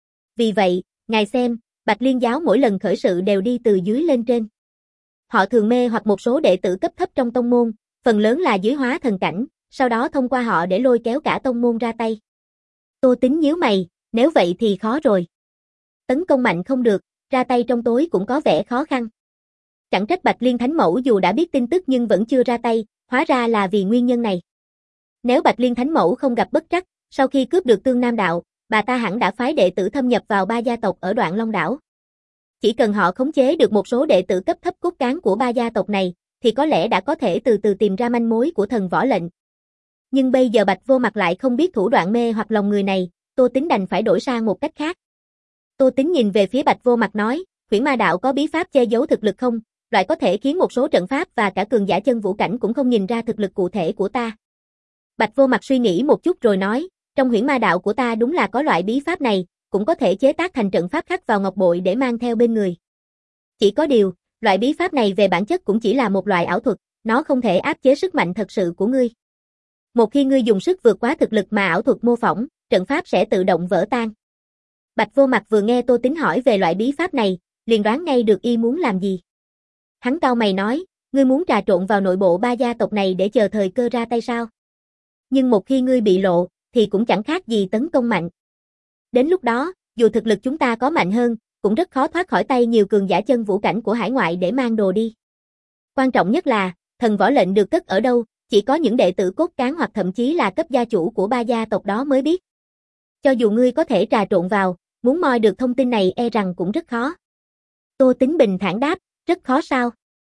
Vì vậy, ngài xem, Bạch Liên giáo mỗi lần khởi sự đều đi từ dưới lên trên. Họ thường mê hoặc một số đệ tử cấp thấp trong tông môn, phần lớn là dưới hóa thần cảnh, sau đó thông qua họ để lôi kéo cả tông môn ra tay. Tô Tính nhíu mày, nếu vậy thì khó rồi. Tấn công mạnh không được, ra tay trong tối cũng có vẻ khó khăn. Chẳng trách Bạch Liên Thánh Mẫu dù đã biết tin tức nhưng vẫn chưa ra tay, hóa ra là vì nguyên nhân này. Nếu Bạch Liên Thánh Mẫu không gặp bất trắc, sau khi cướp được Tương Nam Đạo, bà ta hẳn đã phái đệ tử thâm nhập vào ba gia tộc ở Đoạn Long Đảo. Chỉ cần họ khống chế được một số đệ tử cấp thấp cốt cán của ba gia tộc này, thì có lẽ đã có thể từ từ tìm ra manh mối của thần võ lệnh. Nhưng bây giờ Bạch Vô Mặt lại không biết thủ đoạn mê hoặc lòng người này, Tô Tính đành phải đổi sang một cách khác. Tô Tính nhìn về phía Bạch Vô Mặt nói, Huyễn Ma Đạo có bí pháp che giấu thực lực không? Loại có thể khiến một số trận pháp và cả cường giả chân vũ cảnh cũng không nhìn ra thực lực cụ thể của ta. Bạch Vô Mặt suy nghĩ một chút rồi nói, trong Huyễn Ma Đạo của ta đúng là có loại bí pháp này, cũng có thể chế tác thành trận pháp khắc vào ngọc bội để mang theo bên người. Chỉ có điều, loại bí pháp này về bản chất cũng chỉ là một loại ảo thuật, nó không thể áp chế sức mạnh thật sự của ngươi. Một khi ngươi dùng sức vượt quá thực lực mà ảo thuật mô phỏng, trận pháp sẽ tự động vỡ tan. Bạch Vô Mặt vừa nghe Tô Tính hỏi về loại bí pháp này, liền đoán ngay được y muốn làm gì. Hắn cau mày nói, ngươi muốn trà trộn vào nội bộ ba gia tộc này để chờ thời cơ ra tay sao? Nhưng một khi ngươi bị lộ, thì cũng chẳng khác gì tấn công mạnh. Đến lúc đó, dù thực lực chúng ta có mạnh hơn, cũng rất khó thoát khỏi tay nhiều cường giả chân vũ cảnh của hải ngoại để mang đồ đi. Quan trọng nhất là, thần võ lệnh được cất ở đâu, chỉ có những đệ tử cốt cán hoặc thậm chí là cấp gia chủ của ba gia tộc đó mới biết. Cho dù ngươi có thể trà trộn vào, muốn moi được thông tin này e rằng cũng rất khó. Tô Tính bình thản đáp, rất khó sao?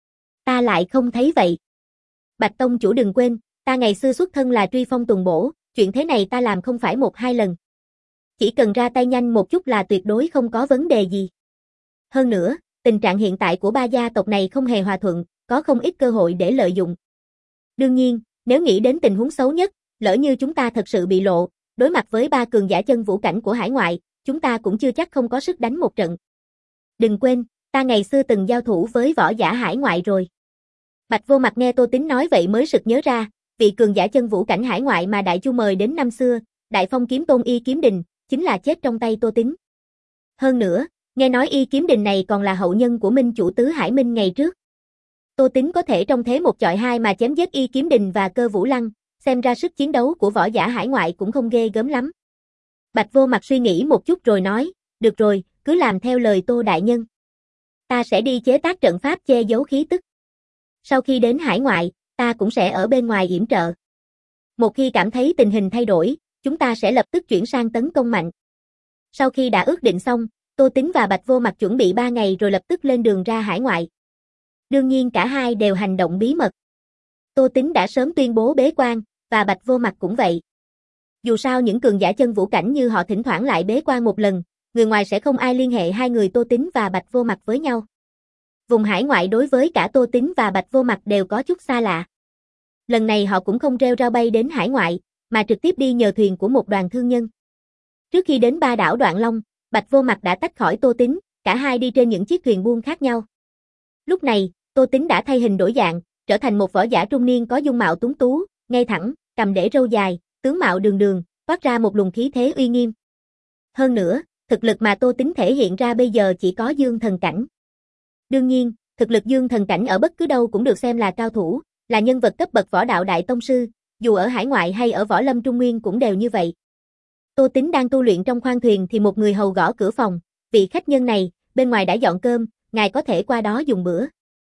Ta lại không thấy vậy. Bạch Tông chủ đừng quên, ta ngày xưa xuất thân là truy phong tuần bổ, chuyện thế này ta làm không phải một hai lần. Chỉ cần ra tay nhanh một chút là tuyệt đối không có vấn đề gì. Hơn nữa, tình trạng hiện tại của ba gia tộc này không hề hòa thuận, có không ít cơ hội để lợi dụng. Đương nhiên, nếu nghĩ đến tình huống xấu nhất, lỡ như chúng ta thật sự bị lộ, đối mặt với ba cường giả chân vũ cảnh của hải ngoại, chúng ta cũng chưa chắc không có sức đánh một trận. Đừng quên, ta ngày xưa từng giao thủ với võ giả hải ngoại rồi. Bạch Vô Mặt nghe Tô Tính nói vậy mới sực nhớ ra, vị cường giả chân vũ cảnh hải ngoại mà Đại Chu mời đến năm xưa, Đại Phong kiếm tôn Y Kiếm Đình, chính là chết trong tay Tô Tính. Hơn nữa, nghe nói Y Kiếm Đình này còn là hậu nhân của Minh chủ Tứ Hải Minh ngày trước. Tô Tính có thể trong thế một chọi hai mà chém giết Y Kiếm Đình và Cơ Vũ Lăng, xem ra sức chiến đấu của võ giả hải ngoại cũng không ghê gớm lắm. Bạch Vô Mặt suy nghĩ một chút rồi nói, được rồi, cứ làm theo lời Tô đại nhân. Ta sẽ đi chế tác trận pháp che giấu khí tức. Sau khi đến hải ngoại, ta cũng sẽ ở bên ngoài yểm trợ. Một khi cảm thấy tình hình thay đổi, chúng ta sẽ lập tức chuyển sang tấn công mạnh. Sau khi đã ước định xong, Tô Tính và Bạch Vô Mặt chuẩn bị ba ngày rồi lập tức lên đường ra hải ngoại. Đương nhiên cả hai đều hành động bí mật. Tô Tính đã sớm tuyên bố bế quan, và Bạch Vô Mặt cũng vậy. Dù sao những cường giả chân vũ cảnh như họ thỉnh thoảng lại bế quan một lần, người ngoài sẽ không ai liên hệ hai người Tô Tính và Bạch Vô Mặt với nhau. Vùng hải ngoại đối với cả Tô Tính và Bạch Vô Mặt đều có chút xa lạ. Lần này họ cũng không rêu rao bay đến hải ngoại, mà trực tiếp đi nhờ thuyền của một đoàn thương nhân. Trước khi đến ba đảo Đoạn Long, Bạch Vô Mặt đã tách khỏi Tô Tính, cả hai đi trên những chiếc thuyền buôn khác nhau. Lúc này, Tô Tính đã thay hình đổi dạng, trở thành một võ giả trung niên có dung mạo tuấn tú, ngay thẳng, cầm để râu dài, tướng mạo đường đường, toát ra một luồng khí thế uy nghiêm. Hơn nữa, thực lực mà Tô Tính thể hiện ra bây giờ chỉ có dương thần cảnh. Đương nhiên, thực lực dương thần cảnh ở bất cứ đâu cũng được xem là cao thủ, là nhân vật cấp bậc võ đạo đại tông sư, dù ở hải ngoại hay ở võ lâm trung nguyên cũng đều như vậy. Tô Tính đang tu luyện trong khoang thuyền thì một người hầu gõ cửa phòng, vị khách nhân này, bên ngoài đã dọn cơm, ngài có thể qua đó dùng bữa.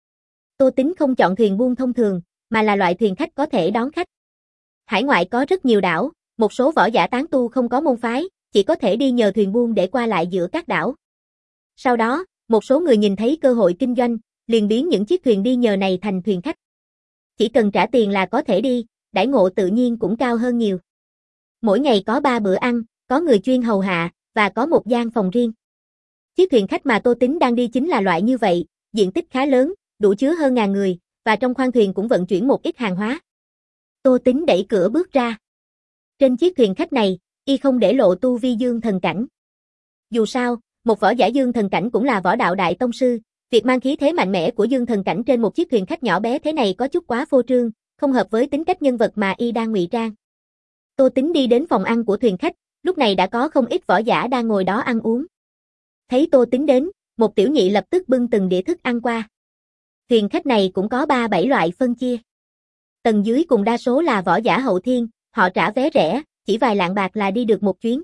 Tô Tính không chọn thuyền buôn thông thường, mà là loại thuyền khách có thể đón khách. Hải ngoại có rất nhiều đảo, một số võ giả tán tu không có môn phái, chỉ có thể đi nhờ thuyền buôn để qua lại giữa các đảo. Sau đó, một số người nhìn thấy cơ hội kinh doanh, liền biến những chiếc thuyền đi nhờ này thành thuyền khách. Chỉ cần trả tiền là có thể đi, đãi ngộ tự nhiên cũng cao hơn nhiều. Mỗi ngày có ba bữa ăn, có người chuyên hầu hạ, và có một gian phòng riêng. Chiếc thuyền khách mà Tô Tính đang đi chính là loại như vậy, diện tích khá lớn, đủ chứa hơn ngàn người, và trong khoang thuyền cũng vận chuyển một ít hàng hóa. Tô Tính đẩy cửa bước ra. Trên chiếc thuyền khách này, y không để lộ tu vi dương thần cảnh. Dù sao, một võ giả dương thần cảnh cũng là võ đạo đại tông sư, việc mang khí thế mạnh mẽ của dương thần cảnh trên một chiếc thuyền khách nhỏ bé thế này có chút quá phô trương, không hợp với tính cách nhân vật mà y đang ngụy trang. Tô Tính đi đến phòng ăn của thuyền khách, lúc này đã có không ít võ giả đang ngồi đó ăn uống. Thấy Tô Tính đến, một tiểu nhị lập tức bưng từng đĩa thức ăn qua. Thuyền khách này cũng có ba bảy loại phân chia. Tầng dưới cùng đa số là võ giả hậu thiên, họ trả vé rẻ, chỉ vài lạng bạc là đi được một chuyến.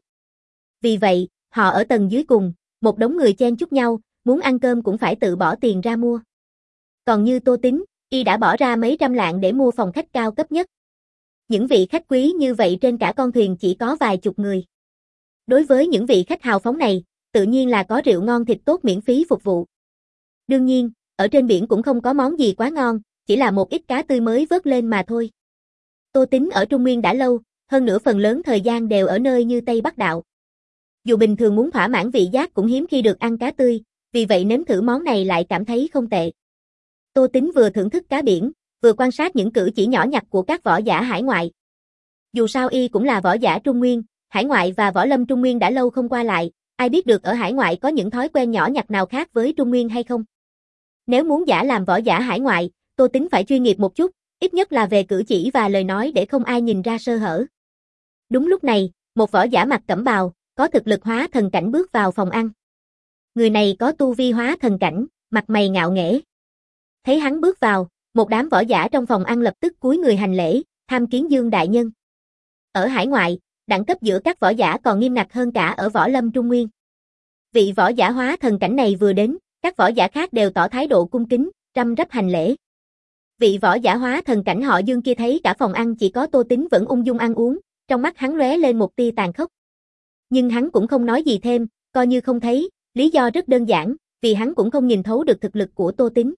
Vì vậy, họ ở tầng dưới cùng, một đống người chen chúc nhau, muốn ăn cơm cũng phải tự bỏ tiền ra mua. Còn như Tô Tính, y đã bỏ ra mấy trăm lạng để mua phòng khách cao cấp nhất. Những vị khách quý như vậy trên cả con thuyền chỉ có vài chục người. Đối với những vị khách hào phóng này, tự nhiên là có rượu ngon thịt tốt miễn phí phục vụ. Đương nhiên, ở trên biển cũng không có món gì quá ngon, chỉ là một ít cá tươi mới vớt lên mà thôi. Tô Tính ở Trung Nguyên đã lâu, hơn nữa phần lớn thời gian đều ở nơi như Tây Bắc Đạo. Dù bình thường muốn thỏa mãn vị giác cũng hiếm khi được ăn cá tươi, vì vậy nếm thử món này lại cảm thấy không tệ. Tô Tính vừa thưởng thức cá biển, vừa quan sát những cử chỉ nhỏ nhặt của các võ giả hải ngoại. Dù sao y cũng là võ giả Trung Nguyên, hải ngoại và võ lâm Trung Nguyên đã lâu không qua lại, ai biết được ở hải ngoại có những thói quen nhỏ nhặt nào khác với Trung Nguyên hay không. Nếu muốn giả làm võ giả hải ngoại, Tô Tính phải chuyên nghiệp một chút, ít nhất là về cử chỉ và lời nói để không ai nhìn ra sơ hở. Đúng lúc này, một võ giả mặc cẩm bào, có thực lực hóa thần cảnh bước vào phòng ăn. Người này có tu vi hóa thần cảnh, mặt mày ngạo nghễ. Thấy hắn bước vào, một đám võ giả trong phòng ăn lập tức cúi người hành lễ, tham kiến Dương đại nhân. Ở hải ngoại, đẳng cấp giữa các võ giả còn nghiêm ngặt hơn cả ở võ lâm Trung Nguyên. Vị võ giả hóa thần cảnh này vừa đến, các võ giả khác đều tỏ thái độ cung kính, răm rắp hành lễ. Vị võ giả hóa thần cảnh họ Dương kia thấy cả phòng ăn chỉ có Tô Tính vẫn ung dung ăn uống, trong mắt hắn lóe lên một tia tàn khốc. Nhưng hắn cũng không nói gì thêm, coi như không thấy, lý do rất đơn giản, vì hắn cũng không nhìn thấu được thực lực của Tô Tính.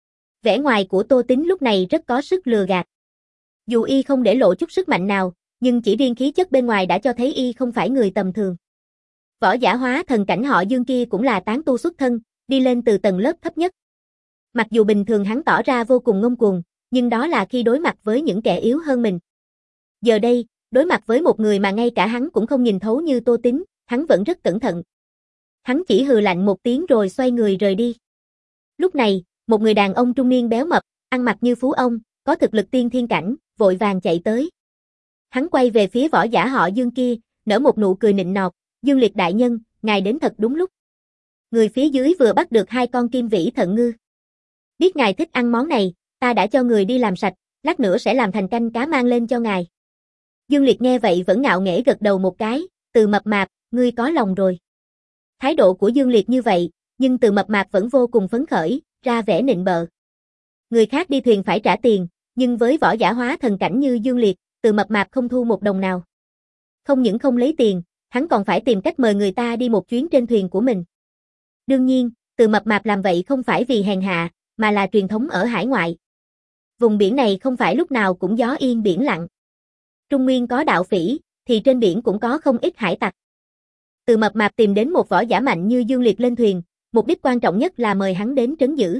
Vẻ ngoài của Tô Tính lúc này rất có sức lừa gạt. Dù y không để lộ chút sức mạnh nào, nhưng chỉ riêng khí chất bên ngoài đã cho thấy y không phải người tầm thường. Võ giả hóa thần cảnh họ Dương kia cũng là tán tu xuất thân, đi lên từ tầng lớp thấp nhất. Mặc dù bình thường hắn tỏ ra vô cùng ngông cuồng, nhưng đó là khi đối mặt với những kẻ yếu hơn mình. Giờ đây, đối mặt với một người mà ngay cả hắn cũng không nhìn thấu như Tô Tính, hắn vẫn rất cẩn thận. Hắn chỉ hừ lạnh một tiếng rồi xoay người rời đi. Lúc này, một người đàn ông trung niên béo mập, ăn mặc như phú ông, có thực lực tiên thiên cảnh, vội vàng chạy tới. Hắn quay về phía võ giả họ Dương kia, nở một nụ cười nịnh nọt, Dương Liệt đại nhân, ngài đến thật đúng lúc. Người phía dưới vừa bắt được hai con kim vĩ thận ngư. Biết ngài thích ăn món này, ta đã cho người đi làm sạch, lát nữa sẽ làm thành canh cá mang lên cho ngài. Dương Liệt nghe vậy vẫn ngạo nghễ gật đầu một cái, Từ mập mạp, ngươi có lòng rồi. Thái độ của Dương Liệt như vậy, nhưng Từ mập mạp vẫn vô cùng phấn khởi, ra vẻ nịnh bợ. Người khác đi thuyền phải trả tiền, nhưng với võ giả hóa thần cảnh như Dương Liệt, Từ mập mạp không thu một đồng nào. Không những không lấy tiền, hắn còn phải tìm cách mời người ta đi một chuyến trên thuyền của mình. Đương nhiên, Từ mập mạp làm vậy không phải vì hèn hạ, mà là truyền thống ở hải ngoại. Vùng biển này không phải lúc nào cũng gió yên biển lặng. Trung Nguyên có đạo phỉ, thì trên biển cũng có không ít hải tặc. Từ mập mạp tìm đến một võ giả mạnh như Dương Liệt lên thuyền, mục đích quan trọng nhất là mời hắn đến trấn giữ.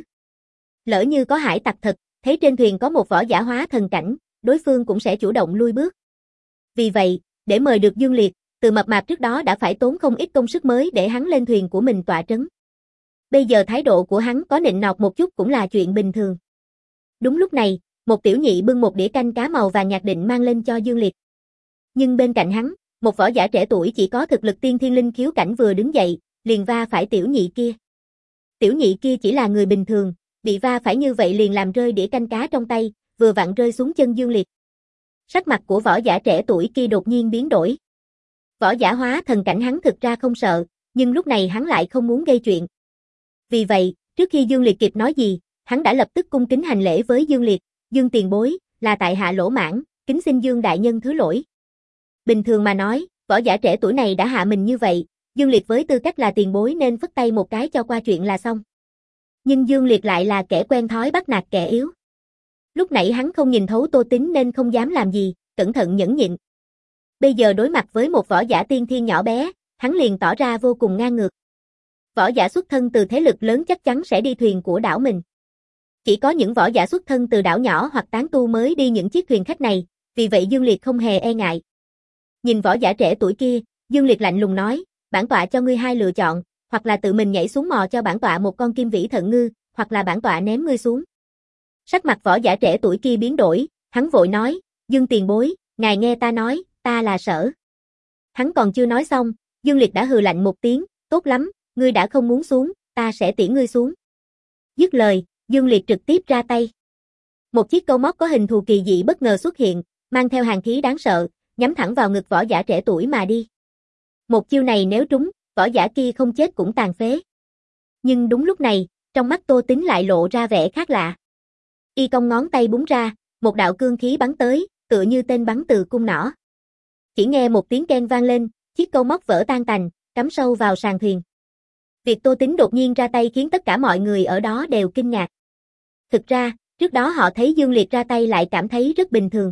Lỡ như có hải tặc thật, thấy trên thuyền có một võ giả hóa thần cảnh, đối phương cũng sẽ chủ động lui bước. Vì vậy, để mời được Dương Liệt, Từ mập mạp trước đó đã phải tốn không ít công sức mới để hắn lên thuyền của mình tọa trấn. Bây giờ thái độ của hắn có nịnh nọt một chút cũng là chuyện bình thường. Đúng lúc này, một tiểu nhị bưng một đĩa canh cá màu vàng nhạt định mang lên cho Dương Liệt. Nhưng bên cạnh hắn, một võ giả trẻ tuổi chỉ có thực lực tiên thiên linh khiếu cảnh vừa đứng dậy, liền va phải tiểu nhị kia. Tiểu nhị kia chỉ là người bình thường, bị va phải như vậy liền làm rơi đĩa canh cá trong tay, vừa vặn rơi xuống chân Dương Liệt. Sắc mặt của võ giả trẻ tuổi kia đột nhiên biến đổi. Võ giả hóa thần cảnh hắn thực ra không sợ, nhưng lúc này hắn lại không muốn gây chuyện. Vì vậy, trước khi Dương Liệt kịp nói gì, hắn đã lập tức cung kính hành lễ với Dương Liệt, Dương tiền bối, là tại hạ lỗ mãn, kính xin Dương đại nhân thứ lỗi. Bình thường mà nói, võ giả trẻ tuổi này đã hạ mình như vậy, Dương Liệt với tư cách là tiền bối nên phất tay một cái cho qua chuyện là xong. Nhưng Dương Liệt lại là kẻ quen thói bắt nạt kẻ yếu. Lúc nãy hắn không nhìn thấu Tô Tính nên không dám làm gì, cẩn thận nhẫn nhịn. Bây giờ đối mặt với một võ giả tiên thiên nhỏ bé, hắn liền tỏ ra vô cùng ngang ngược. Võ giả xuất thân từ thế lực lớn chắc chắn sẽ đi thuyền của đảo mình. Chỉ có những võ giả xuất thân từ đảo nhỏ hoặc tán tu mới đi những chiếc thuyền khách này, vì vậy Dương Liệt không hề e ngại. Nhìn võ giả trẻ tuổi kia, Dương Liệt lạnh lùng nói, bản tọa cho ngươi hai lựa chọn, hoặc là tự mình nhảy xuống mò cho bản tọa một con kim vĩ thận ngư, hoặc là bản tọa ném ngươi xuống. Sắc mặt võ giả trẻ tuổi kia biến đổi, hắn vội nói, Dương tiền bối, ngài nghe ta nói, ta là Sở. Hắn còn chưa nói xong, Dương Liệt đã hừ lạnh một tiếng, tốt lắm, ngươi đã không muốn xuống, ta sẽ tiễn ngươi xuống. Dứt lời, Dương Liệt trực tiếp ra tay. Một chiếc câu móc có hình thù kỳ dị bất ngờ xuất hiện, mang theo hàn khí đáng sợ, nhắm thẳng vào ngực võ giả trẻ tuổi mà đi. Một chiêu này nếu trúng, võ giả kia không chết cũng tàn phế. Nhưng đúng lúc này, trong mắt Tô Tính lại lộ ra vẻ khác lạ. Y cong ngón tay búng ra, một đạo cương khí bắn tới, tựa như tên bắn từ cung nỏ. Chỉ nghe một tiếng keng vang lên, chiếc câu móc vỡ tan tành, cắm sâu vào sàn thuyền. Việc Tô Tính đột nhiên ra tay khiến tất cả mọi người ở đó đều kinh ngạc. Thực ra, trước đó họ thấy Dương Liệt ra tay lại cảm thấy rất bình thường.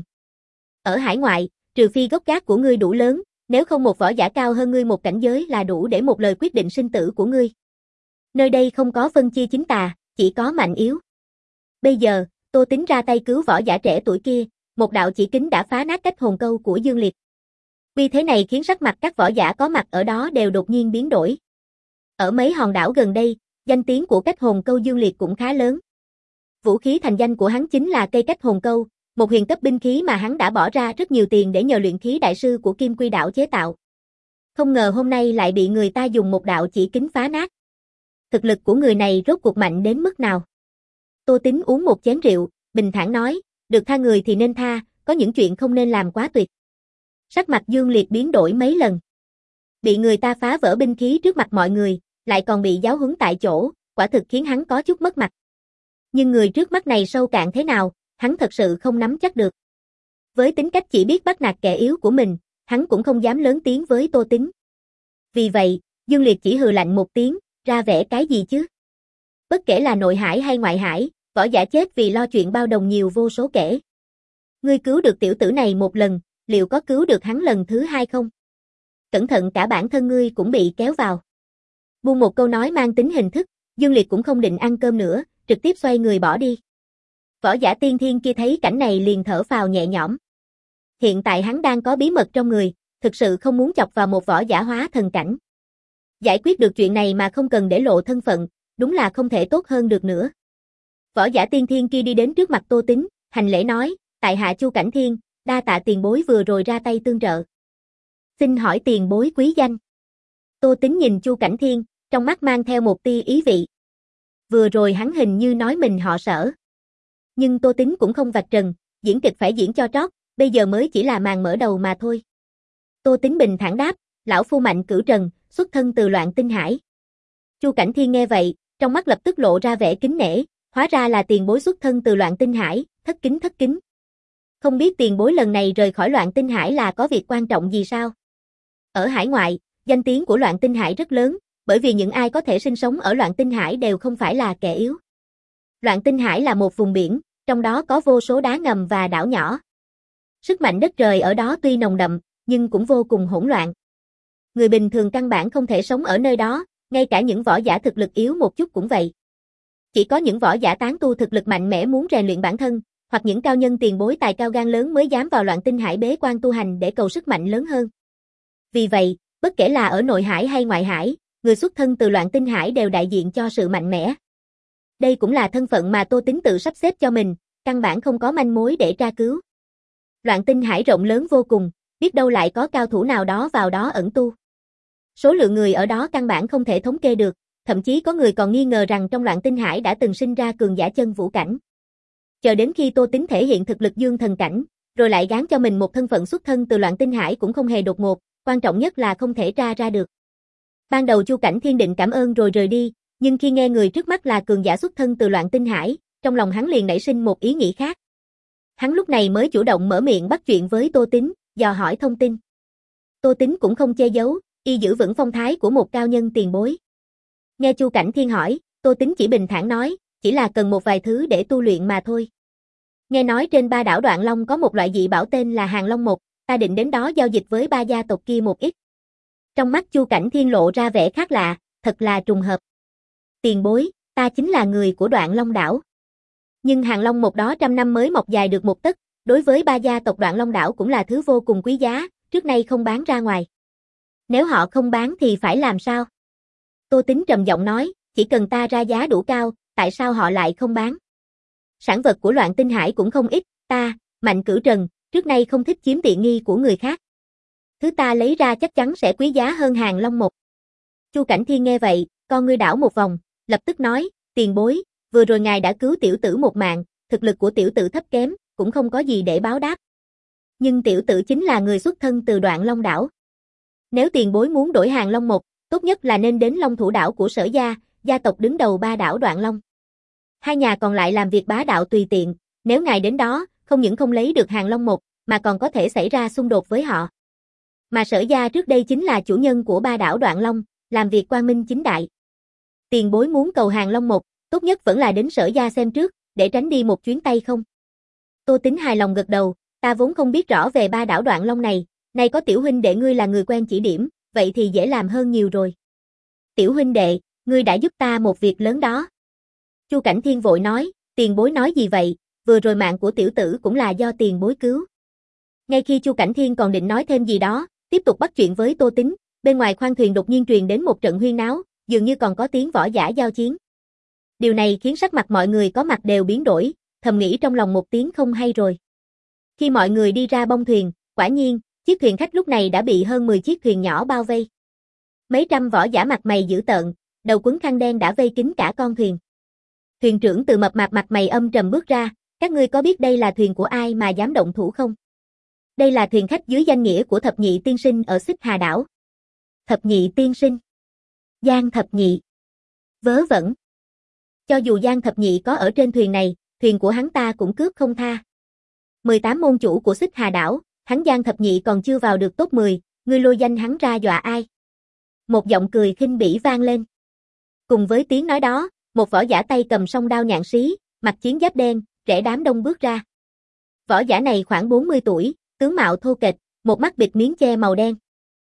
Ở hải ngoại, trừ phi gốc gác của ngươi đủ lớn, nếu không một võ giả cao hơn ngươi một cảnh giới là đủ để một lời quyết định sinh tử của ngươi. Nơi đây không có phân chia chính tà, chỉ có mạnh yếu. Bây giờ, Tô Tính ra tay cứu võ giả trẻ tuổi kia, một đạo chỉ kính đã phá nát cách hồn câu của Dương Liệt. Vì thế này khiến sắc mặt các võ giả có mặt ở đó đều đột nhiên biến đổi. Ở mấy hòn đảo gần đây, danh tiếng của cách hồn câu Dương Liệt cũng khá lớn. Vũ khí thành danh của hắn chính là cây cách hồn câu, một huyền cấp binh khí mà hắn đã bỏ ra rất nhiều tiền để nhờ luyện khí đại sư của Kim Quy đảo chế tạo. Không ngờ hôm nay lại bị người ta dùng một đạo chỉ kính phá nát. Thực lực của người này rốt cuộc mạnh đến mức nào? Tô Tính uống một chén rượu, bình thản nói, được tha người thì nên tha, có những chuyện không nên làm quá tuyệt. Sắc mặt Dương Liệt biến đổi mấy lần. Bị người ta phá vỡ binh khí trước mặt mọi người, lại còn bị giáo huấn tại chỗ, quả thực khiến hắn có chút mất mặt. Nhưng người trước mắt này sâu cạn thế nào, hắn thật sự không nắm chắc được. Với tính cách chỉ biết bắt nạt kẻ yếu của mình, hắn cũng không dám lớn tiếng với Tô Tính. Vì vậy, Dương Liệt chỉ hừ lạnh một tiếng, ra vẻ cái gì chứ? Bất kể là nội hải hay ngoại hải, võ giả chết vì lo chuyện bao đồng nhiều vô số kể. Ngươi cứu được tiểu tử này một lần, liệu có cứu được hắn lần thứ hai không? Cẩn thận cả bản thân ngươi cũng bị kéo vào. Buông một câu nói mang tính hình thức, Dương Liệt cũng không định ăn cơm nữa, trực tiếp xoay người bỏ đi. Võ giả tiên thiên kia thấy cảnh này liền thở phào nhẹ nhõm. Hiện tại hắn đang có bí mật trong người, thực sự không muốn chọc vào một võ giả hóa thần cảnh. Giải quyết được chuyện này mà không cần để lộ thân phận, đúng là không thể tốt hơn được nữa. Võ giả tiên thiên kia đi đến trước mặt Tô Tính, hành lễ nói, tại hạ Chu Cảnh Thiên, đa tạ tiền bối vừa rồi ra tay tương trợ. Xin hỏi tiền bối quý danh. Tô Tính nhìn Chu Cảnh Thiên, trong mắt mang theo một tia ý vị. Vừa rồi hắn hình như nói mình họ Sở. Nhưng Tô Tính cũng không vạch trần, diễn kịch phải diễn cho trót, bây giờ mới chỉ là màn mở đầu mà thôi. Tô Tính bình thản đáp, lão phu Mạnh Cửu Trần, xuất thân từ Loạn Tinh Hải. Chu Cảnh Thiên nghe vậy, trong mắt lập tức lộ ra vẻ kính nể, hóa ra là tiền bối xuất thân từ Loạn Tinh Hải, thất kính thất kính. Không biết tiền bối lần này rời khỏi Loạn Tinh Hải là có việc quan trọng gì sao? Ở hải ngoại, danh tiếng của Loạn Tinh Hải rất lớn, bởi vì những ai có thể sinh sống ở Loạn Tinh Hải đều không phải là kẻ yếu. Loạn Tinh Hải là một vùng biển, trong đó có vô số đá ngầm và đảo nhỏ. Sức mạnh đất trời ở đó tuy nồng đậm, nhưng cũng vô cùng hỗn loạn. Người bình thường căn bản không thể sống ở nơi đó, ngay cả những võ giả thực lực yếu một chút cũng vậy. Chỉ có những võ giả tán tu thực lực mạnh mẽ muốn rèn luyện bản thân, hoặc những cao nhân tiền bối tài cao gan lớn mới dám vào Loạn Tinh Hải bế quan tu hành để cầu sức mạnh lớn hơn. Vì vậy, bất kể là ở nội hải hay ngoại hải, người xuất thân từ Loạn Tinh Hải đều đại diện cho sự mạnh mẽ. Đây cũng là thân phận mà Tô Tính tự sắp xếp cho mình, căn bản không có manh mối để tra cứu. Loạn Tinh Hải rộng lớn vô cùng, biết đâu lại có cao thủ nào đó vào đó ẩn tu. Số lượng người ở đó căn bản không thể thống kê được, thậm chí có người còn nghi ngờ rằng trong Loạn Tinh Hải đã từng sinh ra cường giả chân vũ cảnh. Chờ đến khi Tô Tính thể hiện thực lực dương thần cảnh, rồi lại gán cho mình một thân phận xuất thân từ Loạn Tinh Hải cũng không hề đột ngột, quan trọng nhất là không thể tra ra được. Ban đầu Chu Cảnh Thiên định cảm ơn rồi rời đi, nhưng khi nghe người trước mắt là cường giả xuất thân từ Loạn Tinh Hải, trong lòng hắn liền nảy sinh một ý nghĩ khác. Hắn lúc này mới chủ động mở miệng bắt chuyện với Tô Tính, dò hỏi thông tin. Tô Tính cũng không che giấu, y giữ vững phong thái của một cao nhân tiền bối. Nghe Chu Cảnh Thiên hỏi, Tô Tính chỉ bình thản nói, chỉ là cần một vài thứ để tu luyện mà thôi. Nghe nói trên ba đảo Đoạn Long có một loại dị bảo tên là Hàng Long Mộc, ta định đến đó giao dịch với ba gia tộc kia một ít. Trong mắt Chu Cảnh Thiên lộ ra vẻ khác lạ, thật là trùng hợp. Tiền bối, ta chính là người của Đoạn Long đảo. Nhưng hàng long một đó trăm năm mới mọc dài được một tấc, đối với ba gia tộc Đoạn Long đảo cũng là thứ vô cùng quý giá, trước nay không bán ra ngoài. Nếu họ không bán thì phải làm sao? Tô Tính trầm giọng nói, chỉ cần ta ra giá đủ cao, tại sao họ lại không bán? Sản vật của Loạn Tinh Hải cũng không ít, ta, Mạnh Cửu Trần, trước nay không thích chiếm tiện nghi của người khác. Thứ ta lấy ra chắc chắn sẽ quý giá hơn hàng long một. Chu Cảnh Thiên nghe vậy, con ngươi đảo một vòng, lập tức nói, tiền bối, vừa rồi ngài đã cứu tiểu tử một mạng, thực lực của tiểu tử thấp kém, cũng không có gì để báo đáp. Nhưng tiểu tử chính là người xuất thân từ Đoạn Long đảo. Nếu tiền bối muốn đổi hàng long một, tốt nhất là nên đến Long Thủ đảo của Sở gia, gia tộc đứng đầu ba đảo Đoạn Long. Hai nhà còn lại làm việc bá đạo tùy tiện, nếu ngài đến đó, không những không lấy được hàng long một, mà còn có thể xảy ra xung đột với họ. Mà Sở gia trước đây chính là chủ nhân của ba đảo Đoạn Long, làm việc quang minh chính đại. Tiền bối muốn cầu hàng long một, tốt nhất vẫn là đến Sở gia xem trước, để tránh đi một chuyến tay không. Tô Tính hài lòng gật đầu, ta vốn không biết rõ về ba đảo Đoạn Long này, nay có tiểu huynh đệ ngươi là người quen chỉ điểm, vậy thì dễ làm hơn nhiều rồi. Tiểu huynh đệ, ngươi đã giúp ta một việc lớn đó. Chu Cảnh Thiên vội nói, tiền bối nói gì vậy, vừa rồi mạng của tiểu tử cũng là do tiền bối cứu. Ngay khi Chu Cảnh Thiên còn định nói thêm gì đó, tiếp tục bắt chuyện với Tô Tính, bên ngoài khoang thuyền đột nhiên truyền đến một trận huyên náo, dường như còn có tiếng võ giả giao chiến. Điều này khiến sắc mặt mọi người có mặt đều biến đổi, thầm nghĩ trong lòng một tiếng không hay rồi. Khi mọi người đi ra bông thuyền, quả nhiên, chiếc thuyền khách lúc này đã bị hơn mười chiếc thuyền nhỏ bao vây. Mấy trăm võ giả mặt mày dữ tợn, đầu quấn khăn đen đã vây kín cả con thuyền. Thuyền trưởng Từ Mập Mạp mặt mày âm trầm bước ra, các ngươi có biết đây là thuyền của ai mà dám động thủ không? Đây là thuyền khách dưới danh nghĩa của Thập Nhị Tiên Sinh ở Xích Hà đảo. Thập Nhị Tiên Sinh? Giang Thập Nhị? Vớ vẩn. Cho dù Giang Thập Nhị có ở trên thuyền này, thuyền của hắn ta cũng cướp không tha. mười tám môn chủ của Xích Hà đảo, hắn Giang Thập Nhị còn chưa vào được top mười, ngươi lôi danh hắn ra dọa ai? Một giọng cười khinh bỉ vang lên. Cùng với tiếng nói đó, một võ giả tay cầm song đao nhạn xí, mặc chiến giáp đen, rẽ đám đông bước ra. Võ giả này khoảng bốn mươi tuổi, tướng mạo thô kệch, một mắt bịt miếng che màu đen.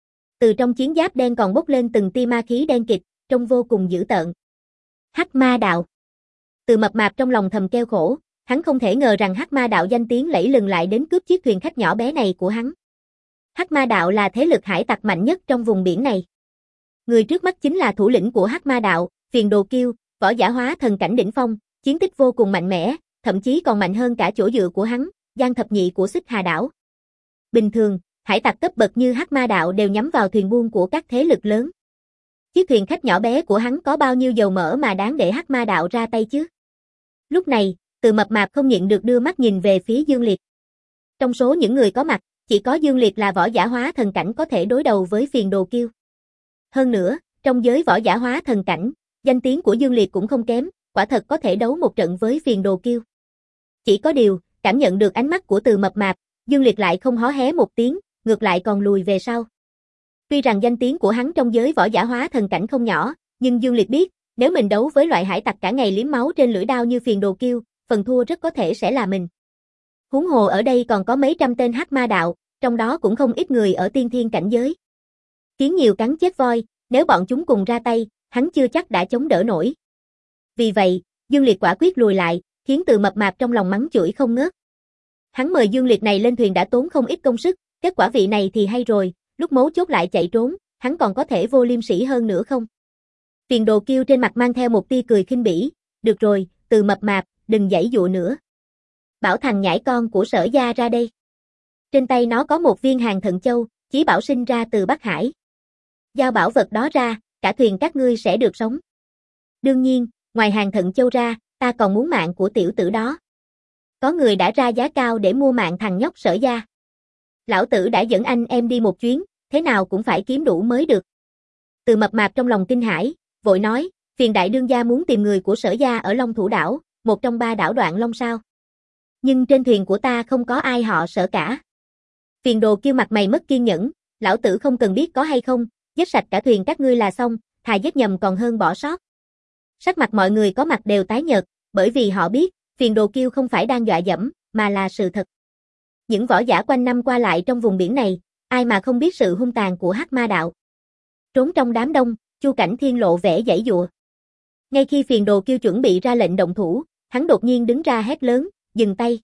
Từ trong chiến giáp đen còn bốc lên từng tia ma khí đen kịt, trông vô cùng dữ tợn. Hắc Ma Đạo. Từ Mập Mạp trong lòng thầm kêu khổ, hắn không thể ngờ rằng Hắc Ma Đạo danh tiếng lẫy lừng lại đến cướp chiếc thuyền khách nhỏ bé này của hắn. Hắc Ma Đạo là thế lực hải tặc mạnh nhất trong vùng biển này. Người trước mắt chính là thủ lĩnh của Hắc Ma Đạo, Phiền Đồ Kiêu, võ giả hóa thần cảnh đỉnh phong, chiến tích vô cùng mạnh mẽ, thậm chí còn mạnh hơn cả chỗ dựa của hắn, Giang Thập Nhị của Xích Hà đảo. Bình thường, hải tặc cấp bậc như Hắc Ma Đạo đều nhắm vào thuyền buôn của các thế lực lớn. Chiếc thuyền khách nhỏ bé của hắn có bao nhiêu dầu mỡ mà đáng để Hắc Ma Đạo ra tay chứ? Lúc này, Từ Mập Mạp không nhịn được đưa mắt nhìn về phía Dương Liệt. Trong số những người có mặt, chỉ có Dương Liệt là võ giả hóa thần cảnh có thể đối đầu với Phiền Đồ Kiêu. Hơn nữa, trong giới võ giả hóa thần cảnh, danh tiếng của Dương Liệt cũng không kém, quả thật có thể đấu một trận với Phiền Đồ Kiêu. Chỉ có điều, cảm nhận được ánh mắt của Từ Mập Mạp, Dương Liệt lại không hó hé một tiếng, ngược lại còn lùi về sau. Tuy rằng danh tiếng của hắn trong giới võ giả hóa thần cảnh không nhỏ, nhưng Dương Liệt biết, nếu mình đấu với loại hải tặc cả ngày liếm máu trên lưỡi đao như Phiền Đồ Kiêu, phần thua rất có thể sẽ là mình. Huống hồ ở đây còn có mấy trăm tên Hắc Ma Đạo, trong đó cũng không ít người ở tiên thiên cảnh giới. Kiến nhiều cắn chết voi, nếu bọn chúng cùng ra tay, hắn chưa chắc đã chống đỡ nổi. Vì vậy, Dương Liệt quả quyết lùi lại, khiến Từ Mập Mạp trong lòng mắng chửi không ngớt. Hắn mời Dương Liệt này lên thuyền đã tốn không ít công sức, kết quả vị này thì hay rồi, lúc mấu chốt lại chạy trốn, hắn còn có thể vô liêm sỉ hơn nữa không? Phiền Đồ Kiêu trên mặt mang theo một tia cười khinh bỉ, được rồi, Từ Mập Mạp, đừng giãy dụa nữa. Bảo thằng nhãi con của Sở gia ra đây. Trên tay nó có một viên hàng thận châu, chí bảo sinh ra từ Bắc Hải. Giao bảo vật đó ra, cả thuyền các ngươi sẽ được sống. Đương nhiên, ngoài hàng thận châu ra, ta còn muốn mạng của tiểu tử đó. Có người đã ra giá cao để mua mạng thằng nhóc Sở gia. Lão tử đã dẫn anh em đi một chuyến, thế nào cũng phải kiếm đủ mới được. Từ Mập Mạp trong lòng kinh hãi, vội nói, Phiền đại đương gia muốn tìm người của Sở gia ở Long Thủ đảo, một trong ba đảo Đoạn Long sao? Nhưng trên thuyền của ta không có ai họ Sở cả. Phiền Đồ Kiêu mặt mày mất kiên nhẫn, lão tử không cần biết có hay không, giết sạch cả thuyền các ngươi là xong, thà giết nhầm còn hơn bỏ sót. Sắc mặt mọi người có mặt đều tái nhợt, bởi vì họ biết, Phiền Đồ Kiêu không phải đang dọa dẫm, mà là sự thật. Những võ giả quanh năm qua lại trong vùng biển này, ai mà không biết sự hung tàn của Hắc Ma đạo. Trốn trong đám đông, Chu Cảnh Thiên lộ vẻ giãy giụa. Ngay khi Phiền Đồ Kiêu chuẩn bị ra lệnh động thủ, hắn đột nhiên đứng ra hét lớn, dừng tay.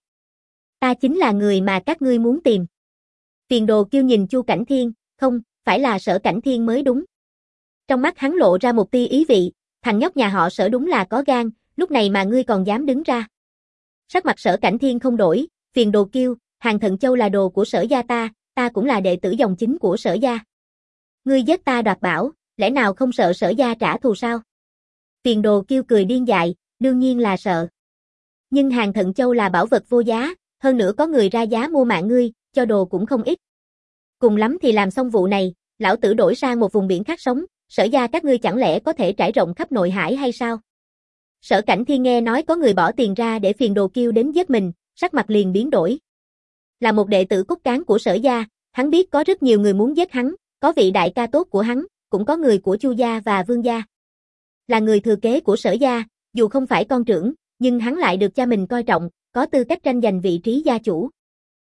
Ta chính là người mà các ngươi muốn tìm. Phiền Đồ Kiêu nhìn Chu Cảnh Thiên, không, phải là Sở Cảnh Thiên mới đúng. Trong mắt hắn lộ ra một tia ý vị, thằng nhóc nhà họ Sở đúng là có gan, lúc này mà ngươi còn dám đứng ra. Sắc mặt Sở Cảnh Thiên không đổi, Phiền Đồ Kiêu, Hàn Thận Châu là đồ của Sở gia ta, ta cũng là đệ tử dòng chính của Sở gia. Ngươi giết ta đoạt bảo, lẽ nào không sợ Sở gia trả thù sao? Phiền Đồ Kiêu cười điên dại, đương nhiên là sợ. Nhưng Hàn Thận Châu là bảo vật vô giá, hơn nữa có người ra giá mua mạng ngươi, cho đồ cũng không ít. Cùng lắm thì làm xong vụ này, lão tử đổi sang một vùng biển khác sống, Sở gia các ngươi chẳng lẽ có thể trải rộng khắp nội hải hay sao? Sở Cảnh Thiên nghe nói có người bỏ tiền ra để Phiền Đồ Kiêu đến giết mình, sắc mặt liền biến đổi. Là một đệ tử cốt cán của Sở gia, hắn biết có rất nhiều người muốn giết hắn, có vị đại ca tốt của hắn, cũng có người của Chu gia và Vương gia. Là người thừa kế của Sở gia, dù không phải con trưởng, nhưng hắn lại được cha mình coi trọng, có tư cách tranh giành vị trí gia chủ.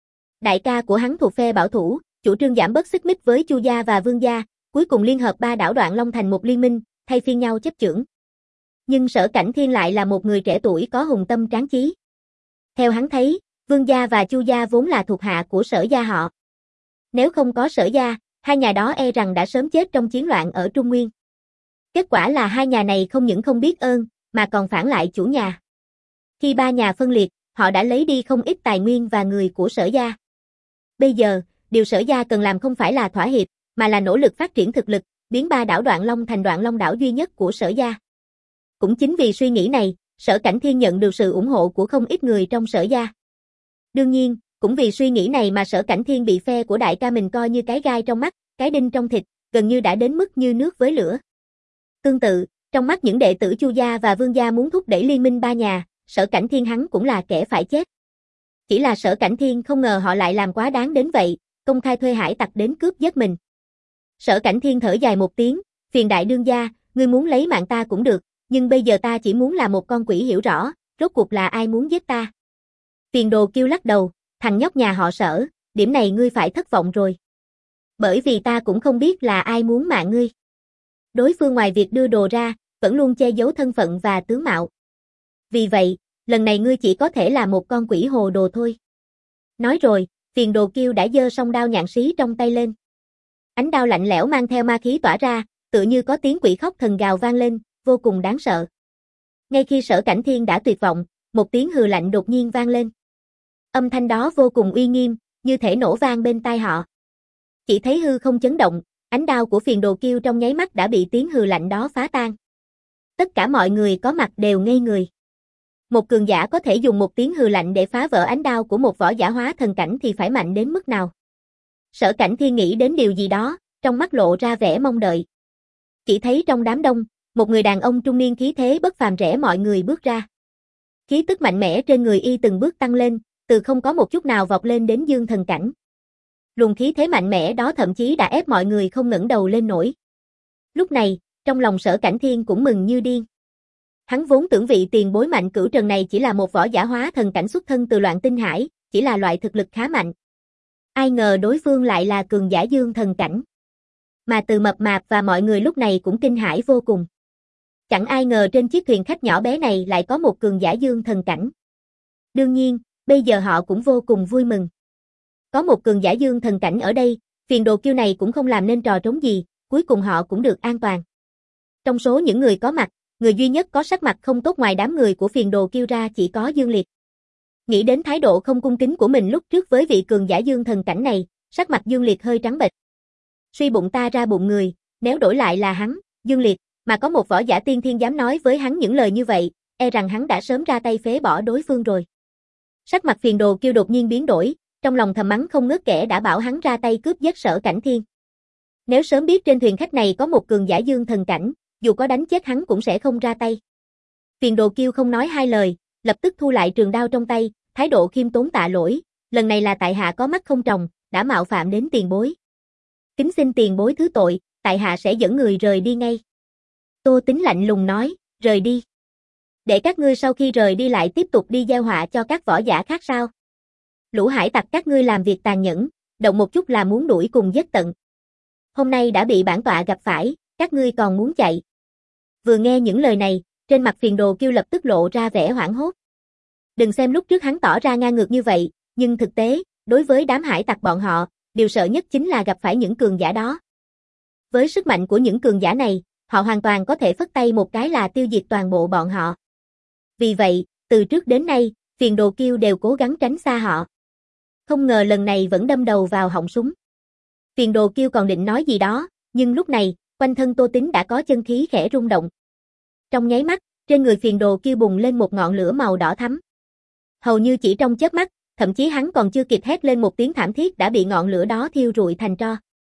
Đại ca của hắn thuộc phe bảo thủ, chủ trương giảm bớt xích mích với Chu gia và Vương gia, cuối cùng liên hợp ba đảo Đoạn Long thành một liên minh, thay phiên nhau chấp chưởng. Nhưng Sở Cảnh Thiên lại là một người trẻ tuổi có hùng tâm tráng chí. Theo hắn thấy, Vương gia và Chu gia vốn là thuộc hạ của Sở gia họ. Nếu không có Sở gia, hai nhà đó e rằng đã sớm chết trong chiến loạn ở Trung Nguyên. Kết quả là hai nhà này không những không biết ơn, mà còn phản lại chủ nhà. Khi ba nhà phân liệt, họ đã lấy đi không ít tài nguyên và người của Sở gia. Bây giờ, điều Sở gia cần làm không phải là thỏa hiệp, mà là nỗ lực phát triển thực lực, biến ba đảo Đoạn Long thành Đoạn Long đảo duy nhất của Sở gia. Cũng chính vì suy nghĩ này, Sở Cảnh Thiên nhận được sự ủng hộ của không ít người trong Sở gia. Đương nhiên, cũng vì suy nghĩ này mà Sở Cảnh Thiên bị phe của đại ca mình coi như cái gai trong mắt, cái đinh trong thịt, gần như đã đến mức như nước với lửa. Tương tự, trong mắt những đệ tử Chu gia và Vương gia muốn thúc đẩy liên minh ba nhà, Sở Cảnh Thiên hắn cũng là kẻ phải chết. Chỉ là Sở Cảnh Thiên không ngờ họ lại làm quá đáng đến vậy, công khai thuê hải tặc đến cướp giết mình. Sở Cảnh Thiên thở dài một tiếng, phiền đại đương gia, ngươi muốn lấy mạng ta cũng được, nhưng bây giờ ta chỉ muốn là một con quỷ hiểu rõ, rốt cuộc là ai muốn giết ta. Phiền Đồ Kiêu lắc đầu, thằng nhóc nhà họ Sở, điểm này ngươi phải thất vọng rồi. Bởi vì ta cũng không biết là ai muốn mạng ngươi. Đối phương ngoài việc đưa đồ ra, vẫn luôn che giấu thân phận và tướng mạo. Vì vậy, lần này ngươi chỉ có thể là một con quỷ hồ đồ thôi. Nói rồi, Phiền Đồ Kiêu đã giơ song đao nhạn xí trong tay lên. Ánh đao lạnh lẽo mang theo ma khí tỏa ra, tựa như có tiếng quỷ khóc thần gào vang lên, vô cùng đáng sợ. Ngay khi Sở Cảnh Thiên đã tuyệt vọng, một tiếng hừ lạnh đột nhiên vang lên. Âm thanh đó vô cùng uy nghiêm, như thể nổ vang bên tai họ. Chỉ thấy hư không chấn động, ánh đao của Phiền Đồ Kiêu trong nháy mắt đã bị tiếng hừ lạnh đó phá tan. Tất cả mọi người có mặt đều ngây người. Một cường giả có thể dùng một tiếng hừ lạnh để phá vỡ ánh đao của một võ giả hóa thần cảnh thì phải mạnh đến mức nào? Sở Cảnh Thiên nghĩ đến điều gì đó, trong mắt lộ ra vẻ mong đợi. Chỉ thấy trong đám đông, một người đàn ông trung niên khí thế bất phàm rẽ mọi người bước ra. Khí tức mạnh mẽ trên người y từng bước tăng lên, từ không có một chút nào vọt lên đến dương thần cảnh. Luồng khí thế mạnh mẽ đó thậm chí đã ép mọi người không ngẩng đầu lên nổi. Lúc này, trong lòng Sở Cảnh Thiên cũng mừng như điên. Hắn vốn tưởng vị tiền bối Mạnh Cửu Trần này chỉ là một võ giả hóa thần cảnh xuất thân từ Loạn Tinh Hải, chỉ là loại thực lực khá mạnh. Ai ngờ đối phương lại là cường giả dương thần cảnh. Mà Từ Mập Mạp và mọi người lúc này cũng kinh hãi vô cùng. Chẳng ai ngờ trên chiếc thuyền khách nhỏ bé này lại có một cường giả dương thần cảnh. Đương nhiên, bây giờ họ cũng vô cùng vui mừng. Có một cường giả dương thần cảnh ở đây, Phiền Đồ Kiêu này cũng không làm nên trò trống gì, cuối cùng họ cũng được an toàn. Trong số những người có mặt, người duy nhất có sắc mặt không tốt ngoài đám người của Phiền Đồ Kiêu ra chỉ có Dương Liệt. Nghĩ đến thái độ không cung kính của mình lúc trước với vị cường giả dương thần cảnh này, sắc mặt Dương Liệt hơi trắng bệch. Suy bụng ta ra bụng người, nếu đổi lại là hắn, Dương Liệt, mà có một võ giả tiên thiên dám nói với hắn những lời như vậy, e rằng hắn đã sớm ra tay phế bỏ đối phương rồi. Sắc mặt Phiền Đồ Kiêu đột nhiên biến đổi, trong lòng thầm mắng không ngớt kẻ đã bảo hắn ra tay cướp giết Sở Cảnh Thiên. Nếu sớm biết trên thuyền khách này có một cường giả dương thần cảnh, dù có đánh chết hắn cũng sẽ không ra tay. Phiền Đồ Kiêu không nói hai lời, lập tức thu lại trường đao trong tay, thái độ khiêm tốn tạ lỗi, lần này là tại hạ có mắt không tròng, đã mạo phạm đến tiền bối. Kính xin tiền bối thứ tội, tại hạ sẽ dẫn người rời đi ngay. Tô Tính lạnh lùng nói, rời đi. Để các ngươi sau khi rời đi lại tiếp tục đi gieo họa cho các võ giả khác sao? Lũ hải tặc các ngươi làm việc tàn nhẫn, động một chút là muốn đuổi cùng giết tận. Hôm nay đã bị bản tọa gặp phải, các ngươi còn muốn chạy. Vừa nghe những lời này, trên mặt Phiền Đồ Kiêu lập tức lộ ra vẻ hoảng hốt. Đừng xem lúc trước hắn tỏ ra ngang ngược như vậy, nhưng thực tế, đối với đám hải tặc bọn họ, điều sợ nhất chính là gặp phải những cường giả đó. Với sức mạnh của những cường giả này, họ hoàn toàn có thể phất tay một cái là tiêu diệt toàn bộ bọn họ. Vì vậy, từ trước đến nay, Phiền Đồ Kiêu đều cố gắng tránh xa họ. Không ngờ lần này vẫn đâm đầu vào họng súng. Phiền Đồ Kiêu còn định nói gì đó, nhưng lúc này, quanh thân Tô Tín đã có chân khí khẽ rung động. Trong nháy mắt, trên người Phiền Đồ Kiêu bùng lên một ngọn lửa màu đỏ thắm. Hầu như chỉ trong chớp mắt, thậm chí hắn còn chưa kịp hét lên một tiếng thảm thiết đã bị ngọn lửa đó thiêu rụi thành tro.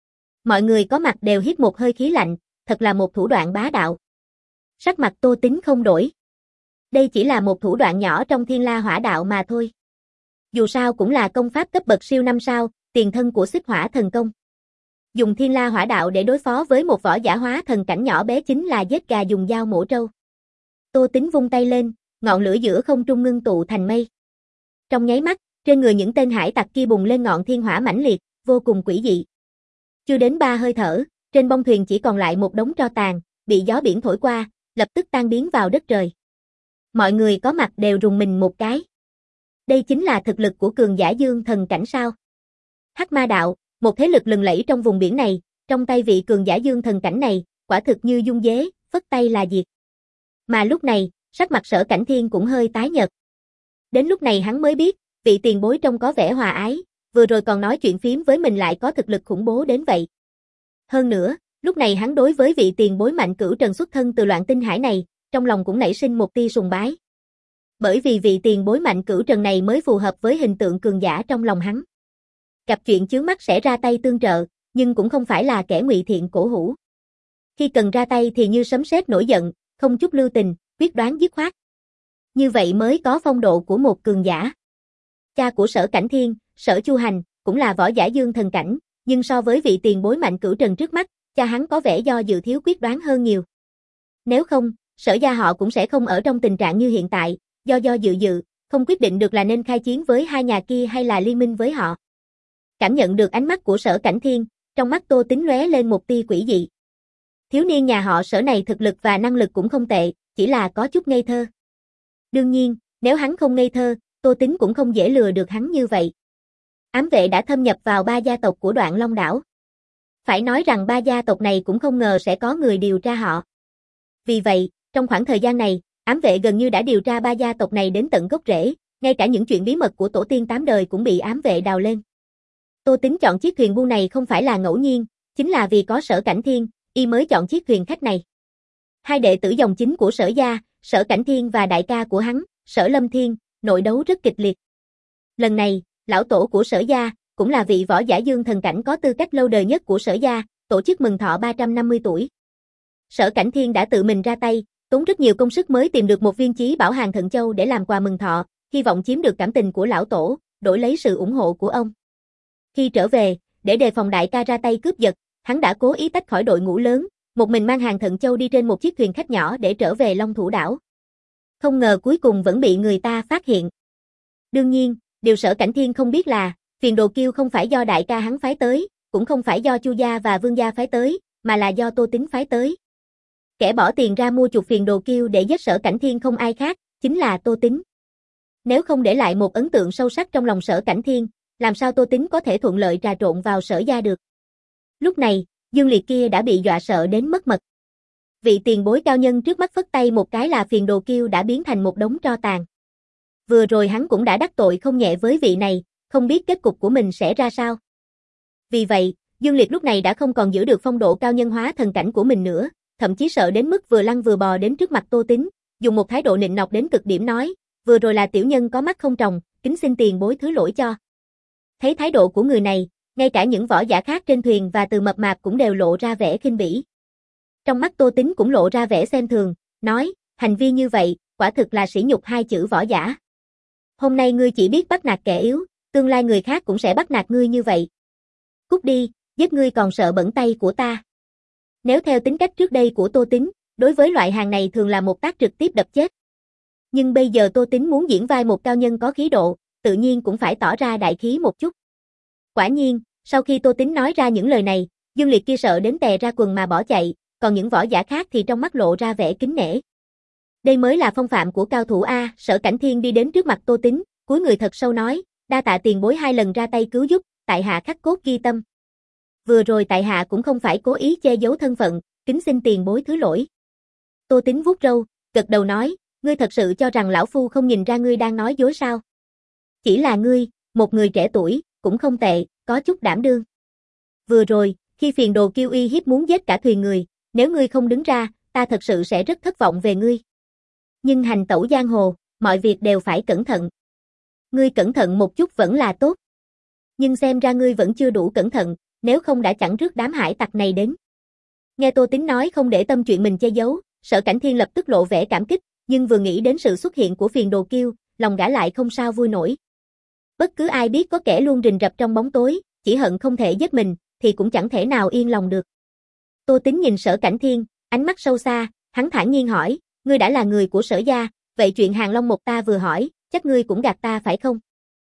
Mọi người có mặt đều hít một hơi khí lạnh, thật là một thủ đoạn bá đạo. Sắc mặt Tô Tín không đổi. Đây chỉ là một thủ đoạn nhỏ trong Thiên La Hỏa Đạo mà thôi. Dù sao cũng là công pháp cấp bậc siêu năm sao, tiền thân của Xích Hỏa Thần Công. Dùng Thiên La Hỏa Đạo để đối phó với một võ giả hóa thần cảnh nhỏ bé chính là giết gà dùng dao mổ trâu. Tô Tín vung tay lên, ngọn lửa giữa không trung ngưng tụ thành mây. Trong nháy mắt, trên người những tên hải tặc kia bùng lên ngọn thiên hỏa mãnh liệt, vô cùng quỷ dị. Chưa đến ba hơi thở, trên bông thuyền chỉ còn lại một đống tro tàn, bị gió biển thổi qua, lập tức tan biến vào đất trời. Mọi người có mặt đều rùng mình một cái. Đây chính là thực lực của cường giả dương thần cảnh sao? Hắc Ma Đạo, một thế lực lừng lẫy trong vùng biển này, trong tay vị cường giả dương thần cảnh này, quả thực như dung dế, phất tay là diệt. Mà lúc này, sắc mặt Sở Cảnh Thiên cũng hơi tái nhợt. Đến lúc này hắn mới biết, vị tiền bối trông có vẻ hòa ái, vừa rồi còn nói chuyện phím với mình lại có thực lực khủng bố đến vậy. Hơn nữa, lúc này hắn đối với vị tiền bối Mạnh Cửu Trần xuất thân từ Loạn Tinh Hải này, trong lòng cũng nảy sinh một tia sùng bái. Bởi vì vị tiền bối Mạnh Cửu Trần này mới phù hợp với hình tượng cường giả trong lòng hắn. Gặp chuyện chướng mắt sẽ ra tay tương trợ, nhưng cũng không phải là kẻ ngụy thiện cổ hủ. Khi cần ra tay thì như sấm sét nổi giận, không chút lưu tình, quyết đoán dứt khoát. Như vậy mới có phong độ của một cường giả. Cha của Sở Cảnh Thiên, Sở Chu Hành, cũng là võ giả dương thần cảnh, nhưng so với vị tiền bối Mạnh Cửu Trần trước mắt, cha hắn có vẻ do dự thiếu quyết đoán hơn nhiều. Nếu không, Sở gia họ cũng sẽ không ở trong tình trạng như hiện tại, do do dự dự, không quyết định được là nên khai chiến với hai nhà kia hay là liên minh với họ. Cảm nhận được ánh mắt của Sở Cảnh Thiên, trong mắt Tô Tín lóe lên một tia quỷ dị. Thiếu niên nhà họ Sở này thực lực và năng lực cũng không tệ, chỉ là có chút ngây thơ. Đương nhiên, nếu hắn không ngây thơ, Tô Tín cũng không dễ lừa được hắn như vậy. Ám vệ đã thâm nhập vào ba gia tộc của Đoạn Long Đảo. Phải nói rằng ba gia tộc này cũng không ngờ sẽ có người điều tra họ. Vì vậy, trong khoảng thời gian này, ám vệ gần như đã điều tra ba gia tộc này đến tận gốc rễ, ngay cả những chuyện bí mật của tổ tiên tám đời cũng bị ám vệ đào lên. Tô Tín chọn chiếc thuyền buôn này không phải là ngẫu nhiên, chính là vì có Sở Cảnh Thiên, y mới chọn chiếc thuyền khách này. Hai đệ tử dòng chính của Sở gia, Sở Cảnh Thiên và đại ca của hắn, Sở Lâm Thiên, nội đấu rất kịch liệt. Lần này, lão tổ của Sở gia, cũng là vị võ giả dương thần cảnh có tư cách lâu đời nhất của Sở gia, tổ chức mừng thọ ba trăm năm mươi tuổi. Sở Cảnh Thiên đã tự mình ra tay, tốn rất nhiều công sức mới tìm được một viên chí bảo Hàn Thận Châu để làm quà mừng thọ, hy vọng chiếm được cảm tình của lão tổ, đổi lấy sự ủng hộ của ông. Khi trở về, để đề phòng đại ca ra tay cướp giật, hắn đã cố ý tách khỏi đội ngũ lớn, một mình mang Hàn Thận Châu đi trên một chiếc thuyền khách nhỏ để trở về Long Thủ đảo. Không ngờ cuối cùng vẫn bị người ta phát hiện. Đương nhiên, điều Sở Cảnh Thiên không biết là, Phiền Đồ Kiêu không phải do đại ca hắn phái tới, cũng không phải do Chu gia và Vương gia phái tới, mà là do Tô Tín phái tới. Kẻ bỏ tiền ra mua chuộc Phiền Đồ Kiêu để giết Sở Cảnh Thiên không ai khác, chính là Tô Tín. Nếu không để lại một ấn tượng sâu sắc trong lòng Sở Cảnh Thiên, làm sao Tô Tín có thể thuận lợi trà trộn vào Sở gia được. Lúc này, Dương Liệt kia đã bị dọa sợ đến mất mật. Vị tiền bối cao nhân trước mắt phất tay một cái là Phiền Đồ Kiêu đã biến thành một đống tro tàn. Vừa rồi hắn cũng đã đắc tội không nhẹ với vị này, không biết kết cục của mình sẽ ra sao. Vì vậy, Dương Liệt lúc này đã không còn giữ được phong độ cao nhân hóa thần cảnh của mình nữa, thậm chí sợ đến mức vừa lăn vừa bò đến trước mặt Tô Tín, dùng một thái độ nịnh nọt đến cực điểm nói, vừa rồi là tiểu nhân có mắt không tròng, kính xin tiền bối thứ lỗi cho. Thấy thái độ của người này, ngay cả những võ giả khác trên thuyền và Từ Mập Mạp cũng đều lộ ra vẻ khinh bỉ. Trong mắt Tô Tín cũng lộ ra vẻ xem thường, nói, hành vi như vậy, quả thực là sỉ nhục hai chữ võ giả. Hôm nay ngươi chỉ biết bắt nạt kẻ yếu, tương lai người khác cũng sẽ bắt nạt ngươi như vậy. Cút đi, giết ngươi còn sợ bẩn tay của ta. Nếu theo tính cách trước đây của Tô Tín, đối với loại hàng này thường là một tác trực tiếp đập chết. Nhưng bây giờ Tô Tín muốn diễn vai một cao nhân có khí độ, tự nhiên cũng phải tỏ ra đại khí một chút. Quả nhiên, sau khi Tô Tính nói ra những lời này, Dương Liệt kia sợ đến tè ra quần mà bỏ chạy, còn những võ giả khác thì trong mắt lộ ra vẻ kính nể. Đây mới là phong phạm của cao thủ A. Sở Cảnh Thiên đi đến trước mặt Tô Tính, cúi người thật sâu nói, đa tạ tiền bối hai lần ra tay cứu giúp, tại hạ khắc cốt ghi tâm. Vừa rồi tại hạ cũng không phải cố ý che giấu thân phận, kính xin tiền bối thứ lỗi. Tô Tính vuốt râu, gật đầu nói, ngươi thật sự cho rằng lão phu không nhìn ra ngươi đang nói dối sao? Chỉ là ngươi, một người trẻ tuổi, cũng không tệ, có chút đảm đương. Vừa rồi, khi phiền đồ kiêu uy hiếp muốn giết cả thuyền người, nếu ngươi không đứng ra, ta thật sự sẽ rất thất vọng về ngươi. Nhưng hành tẩu giang hồ, mọi việc đều phải cẩn thận. Ngươi cẩn thận một chút vẫn là tốt. Nhưng xem ra ngươi vẫn chưa đủ cẩn thận, nếu không đã chặn trước đám hải tặc này đến. Nghe Tô Tính nói không để tâm chuyện mình che giấu, Sở Cảnh Thiên lập tức lộ vẻ cảm kích, nhưng vừa nghĩ đến sự xuất hiện của phiền đồ kiêu, lòng gã lại không sao vui nổi. Bất cứ ai biết có kẻ luôn rình rập trong bóng tối, chỉ hận không thể giết mình, thì cũng chẳng thể nào yên lòng được. Tô Tính nhìn Sở Cảnh Thiên, ánh mắt sâu xa, hắn thản nhiên hỏi, ngươi đã là người của Sở gia, vậy chuyện Hàng Long Mộc ta vừa hỏi, chắc ngươi cũng gạt ta phải không?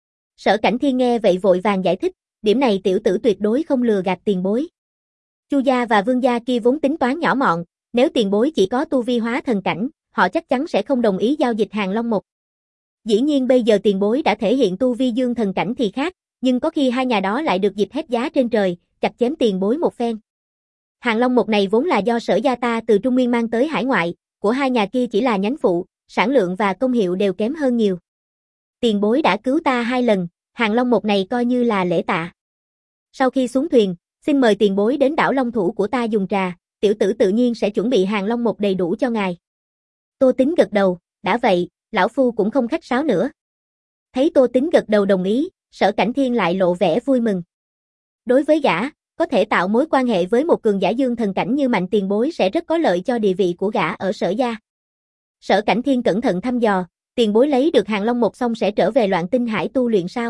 Sở Cảnh Thiên nghe vậy vội vàng giải thích, điểm này tiểu tử tuyệt đối không lừa gạt tiền bối. Chu gia và Vương gia kia vốn tính toán nhỏ mọn, nếu tiền bối chỉ có tu vi hóa thần cảnh, họ chắc chắn sẽ không đồng ý giao dịch Hàng Long Mộc. Dĩ nhiên bây giờ tiền bối đã thể hiện tu vi dương thần cảnh thì khác, nhưng có khi hai nhà đó lại được dịp hét giá trên trời, chặt chém tiền bối một phen. Hàng Long Mộc này vốn là do Sở gia ta từ Trung Nguyên mang tới hải ngoại, của hai nhà kia chỉ là nhánh phụ, sản lượng và công hiệu đều kém hơn nhiều. Tiền bối đã cứu ta hai lần, Hàng Long Mộc này coi như là lễ tạ. Sau khi xuống thuyền, xin mời tiền bối đến đảo Long Thủ của ta dùng trà, tiểu tử tự nhiên sẽ chuẩn bị Hàng Long Mộc đầy đủ cho ngài. Tô Tính gật đầu, đã vậy, lão phu cũng không khách sáo nữa. Thấy Tô Tính gật đầu đồng ý, Sở Cảnh Thiên lại lộ vẻ vui mừng. Đối với gã, có thể tạo mối quan hệ với một cường giả dương thần cảnh như Mạnh tiền bối sẽ rất có lợi cho địa vị của gã ở Sở gia. Sở Cảnh Thiên cẩn thận thăm dò, tiền bối lấy được Hàng Long Mộc xong sẽ trở về Loạn Tinh Hải tu luyện sao?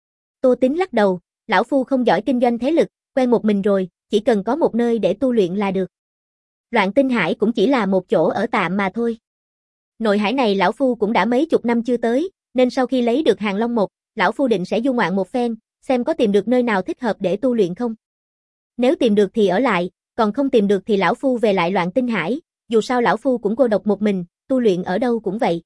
Tô Tính lắc đầu, lão phu không giỏi kinh doanh thế lực, quen một mình rồi, chỉ cần có một nơi để tu luyện là được. Loạn Tinh Hải cũng chỉ là một chỗ ở tạm mà thôi. Nội hải này lão phu cũng đã mấy chục năm chưa tới, nên sau khi lấy được Hàng Long Mộc, lão phu định sẽ du ngoạn một phen, xem có tìm được nơi nào thích hợp để tu luyện không. Nếu tìm được thì ở lại, còn không tìm được thì lão phu về lại Loạn Tinh Hải, dù sao lão phu cũng cô độc một mình, tu luyện ở đâu cũng vậy.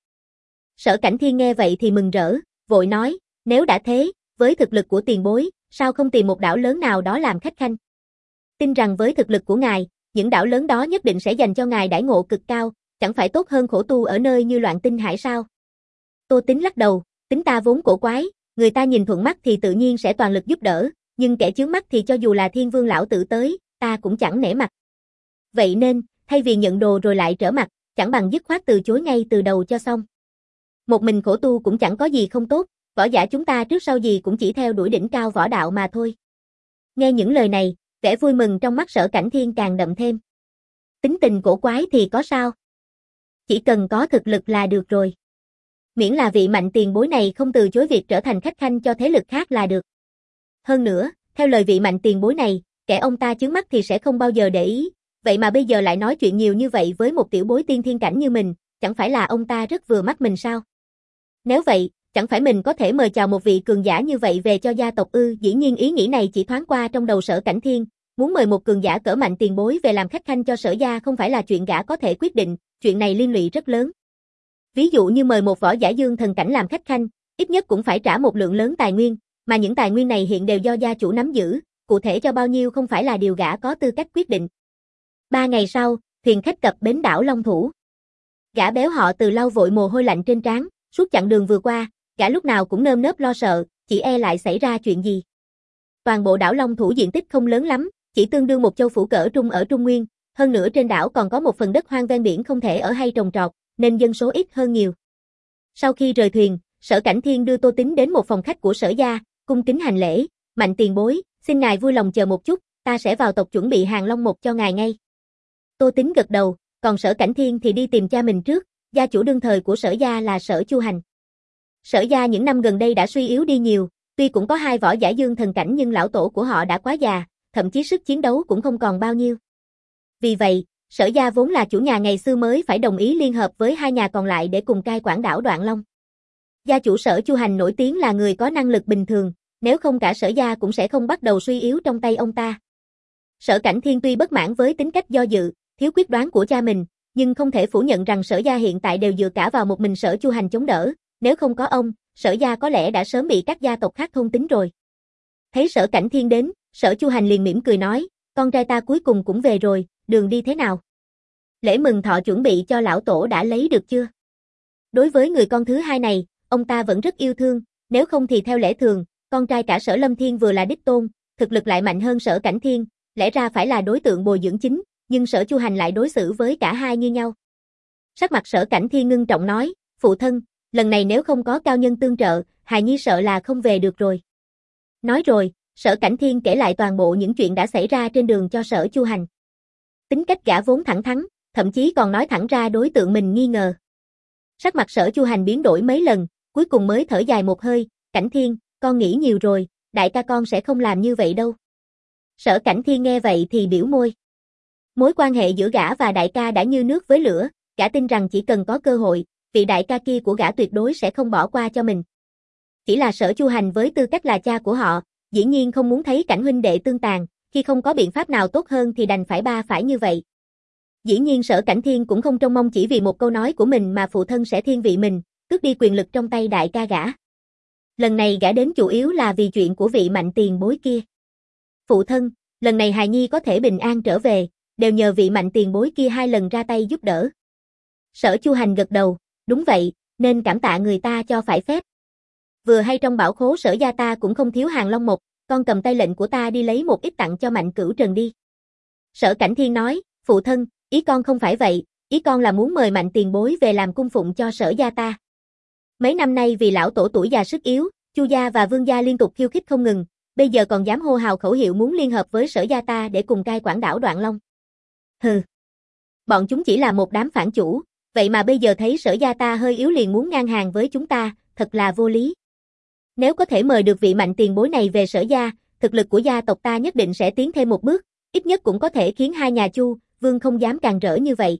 Sở Cảnh Thiên nghe vậy thì mừng rỡ, vội nói, nếu đã thế, với thực lực của tiền bối, sao không tìm một đảo lớn nào đó làm khách khanh? Tin rằng với thực lực của ngài, những đảo lớn đó nhất định sẽ dành cho ngài đãi ngộ cực cao, chẳng phải tốt hơn khổ tu ở nơi như Loạn Tinh Hải sao? Tô Tính lắc đầu, tính ta vốn cổ quái, người ta nhìn thuận mắt thì tự nhiên sẽ toàn lực giúp đỡ, nhưng kẻ chướng mắt thì cho dù là Thiên Vương lão tử tới, ta cũng chẳng nể mặt. Vậy nên, thay vì nhận đồ rồi lại trở mặt, chẳng bằng dứt khoát từ chối ngay từ đầu cho xong. Một mình khổ tu cũng chẳng có gì không tốt, võ giả chúng ta trước sau gì cũng chỉ theo đuổi đỉnh cao võ đạo mà thôi. Nghe những lời này, vẻ vui mừng trong mắt Sở Cảnh Thiên càng đậm thêm. Tính tình cổ quái thì có sao? Chỉ cần có thực lực là được rồi. Miễn là vị Mạnh tiền bối này không từ chối việc trở thành khách khanh cho thế lực khác là được. Hơn nữa, theo lời vị Mạnh tiền bối này, kẻ ông ta chướng mắt thì sẽ không bao giờ để ý, vậy mà bây giờ lại nói chuyện nhiều như vậy với một tiểu bối tiên thiên cảnh như mình, chẳng phải là ông ta rất vừa mắt mình sao? Nếu vậy, chẳng phải mình có thể mời chào một vị cường giả như vậy về cho gia tộc ư? Dĩ nhiên ý nghĩ này chỉ thoáng qua trong đầu Sở Cảnh Thiên, muốn mời một cường giả cỡ Mạnh tiền bối về làm khách khanh cho Sở gia không phải là chuyện gã có thể quyết định, chuyện này liên lụy rất lớn. Ví dụ như mời một võ giả dương thần cảnh làm khách khanh, ít nhất cũng phải trả một lượng lớn tài nguyên, mà những tài nguyên này hiện đều do gia chủ nắm giữ, cụ thể cho bao nhiêu không phải là điều gã có tư cách quyết định. Ba ngày sau, thuyền khách cập bến đảo Long Thủ. Gã béo họ Từ lau vội mồ hôi lạnh trên trán, suốt chặng đường vừa qua, gã lúc nào cũng nơm nớp lo sợ, chỉ e lại xảy ra chuyện gì. Toàn bộ đảo Long Thủ diện tích không lớn lắm, chỉ tương đương một châu phủ cỡ trung ở Trung Nguyên, hơn nữa trên đảo còn có một phần đất hoang ven biển không thể ở hay trồng trọt, nên dân số ít hơn nhiều. Sau khi rời thuyền, Sở Cảnh Thiên đưa Tô Tính đến một phòng khách của Sở gia, cung kính hành lễ, Mạnh tiền bối, xin ngài vui lòng chờ một chút, ta sẽ vào tộc chuẩn bị Hàng Long Mộc cho ngài ngay. Tô Tính gật đầu, còn Sở Cảnh Thiên thì đi tìm cha mình trước, gia chủ đương thời của Sở gia là Sở Chu Hành. Sở gia những năm gần đây đã suy yếu đi nhiều, tuy cũng có hai võ giả dương thần cảnh nhưng lão tổ của họ đã quá già, thậm chí sức chiến đấu cũng không còn bao nhiêu. Vì vậy, Sở gia vốn là chủ nhà ngày xưa mới phải đồng ý liên hợp với hai nhà còn lại để cùng cai quản đảo Đoạn Long. Gia chủ Sở Chu Hành nổi tiếng là người có năng lực bình thường, nếu không cả Sở gia cũng sẽ không bắt đầu suy yếu trong tay ông ta. Sở Cảnh Thiên tuy bất mãn với tính cách do dự, thiếu quyết đoán của cha mình, nhưng không thể phủ nhận rằng Sở gia hiện tại đều dựa cả vào một mình Sở Chu Hành chống đỡ, nếu không có ông, Sở gia có lẽ đã sớm bị các gia tộc khác thôn tính rồi. Thấy Sở Cảnh Thiên đến, Sở Chu Hành liền mỉm cười nói, con trai ta cuối cùng cũng về rồi, đường đi thế nào? Lễ mừng thọ chuẩn bị cho lão tổ đã lấy được chưa? Đối với người con thứ hai này, ông ta vẫn rất yêu thương, nếu không thì theo lẽ thường, con trai cả Sở Lâm Thiên vừa là đích tôn, thực lực lại mạnh hơn Sở Cảnh Thiên, lẽ ra phải là đối tượng bồi dưỡng chính, nhưng Sở Chu Hành lại đối xử với cả hai như nhau. Sắc mặt Sở Cảnh Thiên ngưng trọng nói, phụ thân, lần này nếu không có cao nhân tương trợ, hài nhi sợ là không về được rồi. Nói rồi, Sở Cảnh Thiên kể lại toàn bộ những chuyện đã xảy ra trên đường cho Sở Chu Hành. Tính cách gã vốn thẳng thắn, thậm chí còn nói thẳng ra đối tượng mình nghi ngờ. Sắc mặt Sở Chu Hành biến đổi mấy lần, cuối cùng mới thở dài một hơi, Cảnh Thiên, con nghĩ nhiều rồi, đại ca con sẽ không làm như vậy đâu. Sở Cảnh Thiên nghe vậy thì biểu môi. Mối quan hệ giữa gã và đại ca đã như nước với lửa, gã tin rằng chỉ cần có cơ hội, vị đại ca kia của gã tuyệt đối sẽ không bỏ qua cho mình. Chỉ là Sở Chu Hành với tư cách là cha của họ, dĩ nhiên không muốn thấy cảnh huynh đệ tương tàn, khi không có biện pháp nào tốt hơn thì đành phải ba phải như vậy. Dĩ nhiên Sở Cảnh Thiên cũng không trông mong chỉ vì một câu nói của mình mà phụ thân sẽ thiên vị mình, tước đi quyền lực trong tay đại ca gã. Lần này gã đến chủ yếu là vì chuyện của vị mạnh tiền bối kia. Phụ thân, lần này hài nhi có thể bình an trở về, đều nhờ vị mạnh tiền bối kia hai lần ra tay giúp đỡ. Sở Chu Hành gật đầu, đúng vậy, nên cảm tạ người ta cho phải phép. Vừa hay trong bảo khố Sở gia ta cũng không thiếu hàng long mộc, con cầm tay lệnh của ta đi lấy một ít tặng cho Mạnh Cửu Trần đi. Sở Cảnh Thiên nói, phụ thân, ý con không phải vậy, ý con là muốn mời mạnh tiền bối về làm cung phụng cho Sở gia ta. Mấy năm nay vì lão tổ tuổi già sức yếu, Chu gia và Vương gia liên tục khiêu khích không ngừng, bây giờ còn dám hô hào khẩu hiệu muốn liên hợp với Sở gia ta để cùng cai quản đảo Đoạn Long. Hừ. Bọn chúng chỉ là một đám phản chủ, vậy mà bây giờ thấy Sở gia ta hơi yếu liền muốn ngang hàng với chúng ta, thật là vô lý. Nếu có thể mời được vị mạnh tiền bối này về Sở gia, thực lực của gia tộc ta nhất định sẽ tiến thêm một bước, ít nhất cũng có thể khiến hai nhà Chu, Vương không dám càn rỡ như vậy.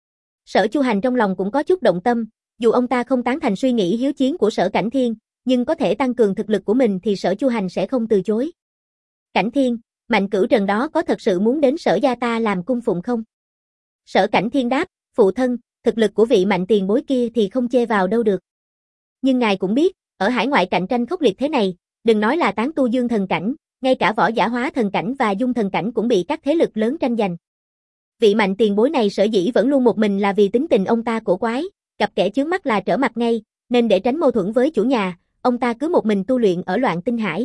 Sở Chu Hành trong lòng cũng có chút động tâm, dù ông ta không tán thành suy nghĩ hiếu chiến của Sở Cảnh Thiên, nhưng có thể tăng cường thực lực của mình thì Sở Chu Hành sẽ không từ chối. Cảnh Thiên, Mạnh Cửu Trần đó có thật sự muốn đến Sở gia ta làm cung phụng không? Sở Cảnh Thiên đáp, phụ thân, thực lực của vị mạnh tiền bối kia thì không chê vào đâu được. Nhưng ngài cũng biết, ở hải ngoại cạnh tranh khốc liệt thế này, đừng nói là tán tu dương thần cảnh, ngay cả võ giả hóa thần cảnh và dung thần cảnh cũng bị các thế lực lớn tranh giành. Vị mạnh tiền bối này sở dĩ vẫn luôn một mình là vì tính tình ông ta cổ quái, gặp kẻ chướng mắt là trở mặt ngay, nên để tránh mâu thuẫn với chủ nhà, ông ta cứ một mình tu luyện ở Loạn Tinh Hải.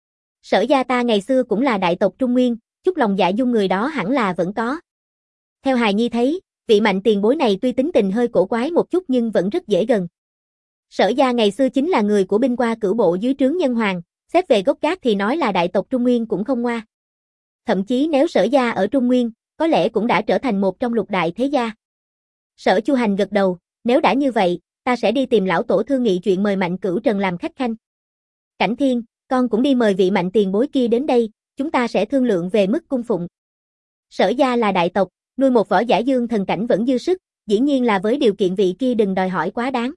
Sở gia ta ngày xưa cũng là đại tộc Trung Nguyên, chút lòng dạ dung người đó hẳn là vẫn có. Theo hài nhi thấy, vị mạnh tiền bối này tuy tính tình hơi cổ quái một chút nhưng vẫn rất dễ gần. Sở gia ngày xưa chính là người của binh qua cửu bộ dưới trướng Nhân Hoàng, xét về gốc gác thì nói là đại tộc Trung Nguyên cũng không ngoa. Thậm chí nếu Sở gia ở Trung Nguyên, có lẽ cũng đã trở thành một trong lục đại thế gia. Sở Chu Hành gật đầu, nếu đã như vậy, ta sẽ đi tìm lão tổ thương nghị chuyện mời Mạnh Cửu Trần làm khách khanh. Cảnh Thiên, con cũng đi mời vị mạnh tiền bối kia đến đây, chúng ta sẽ thương lượng về mức cung phụng. Sở gia là đại tộc, nuôi một võ giả dương thần cảnh vẫn dư sức, dĩ nhiên là với điều kiện vị kia đừng đòi hỏi quá đáng.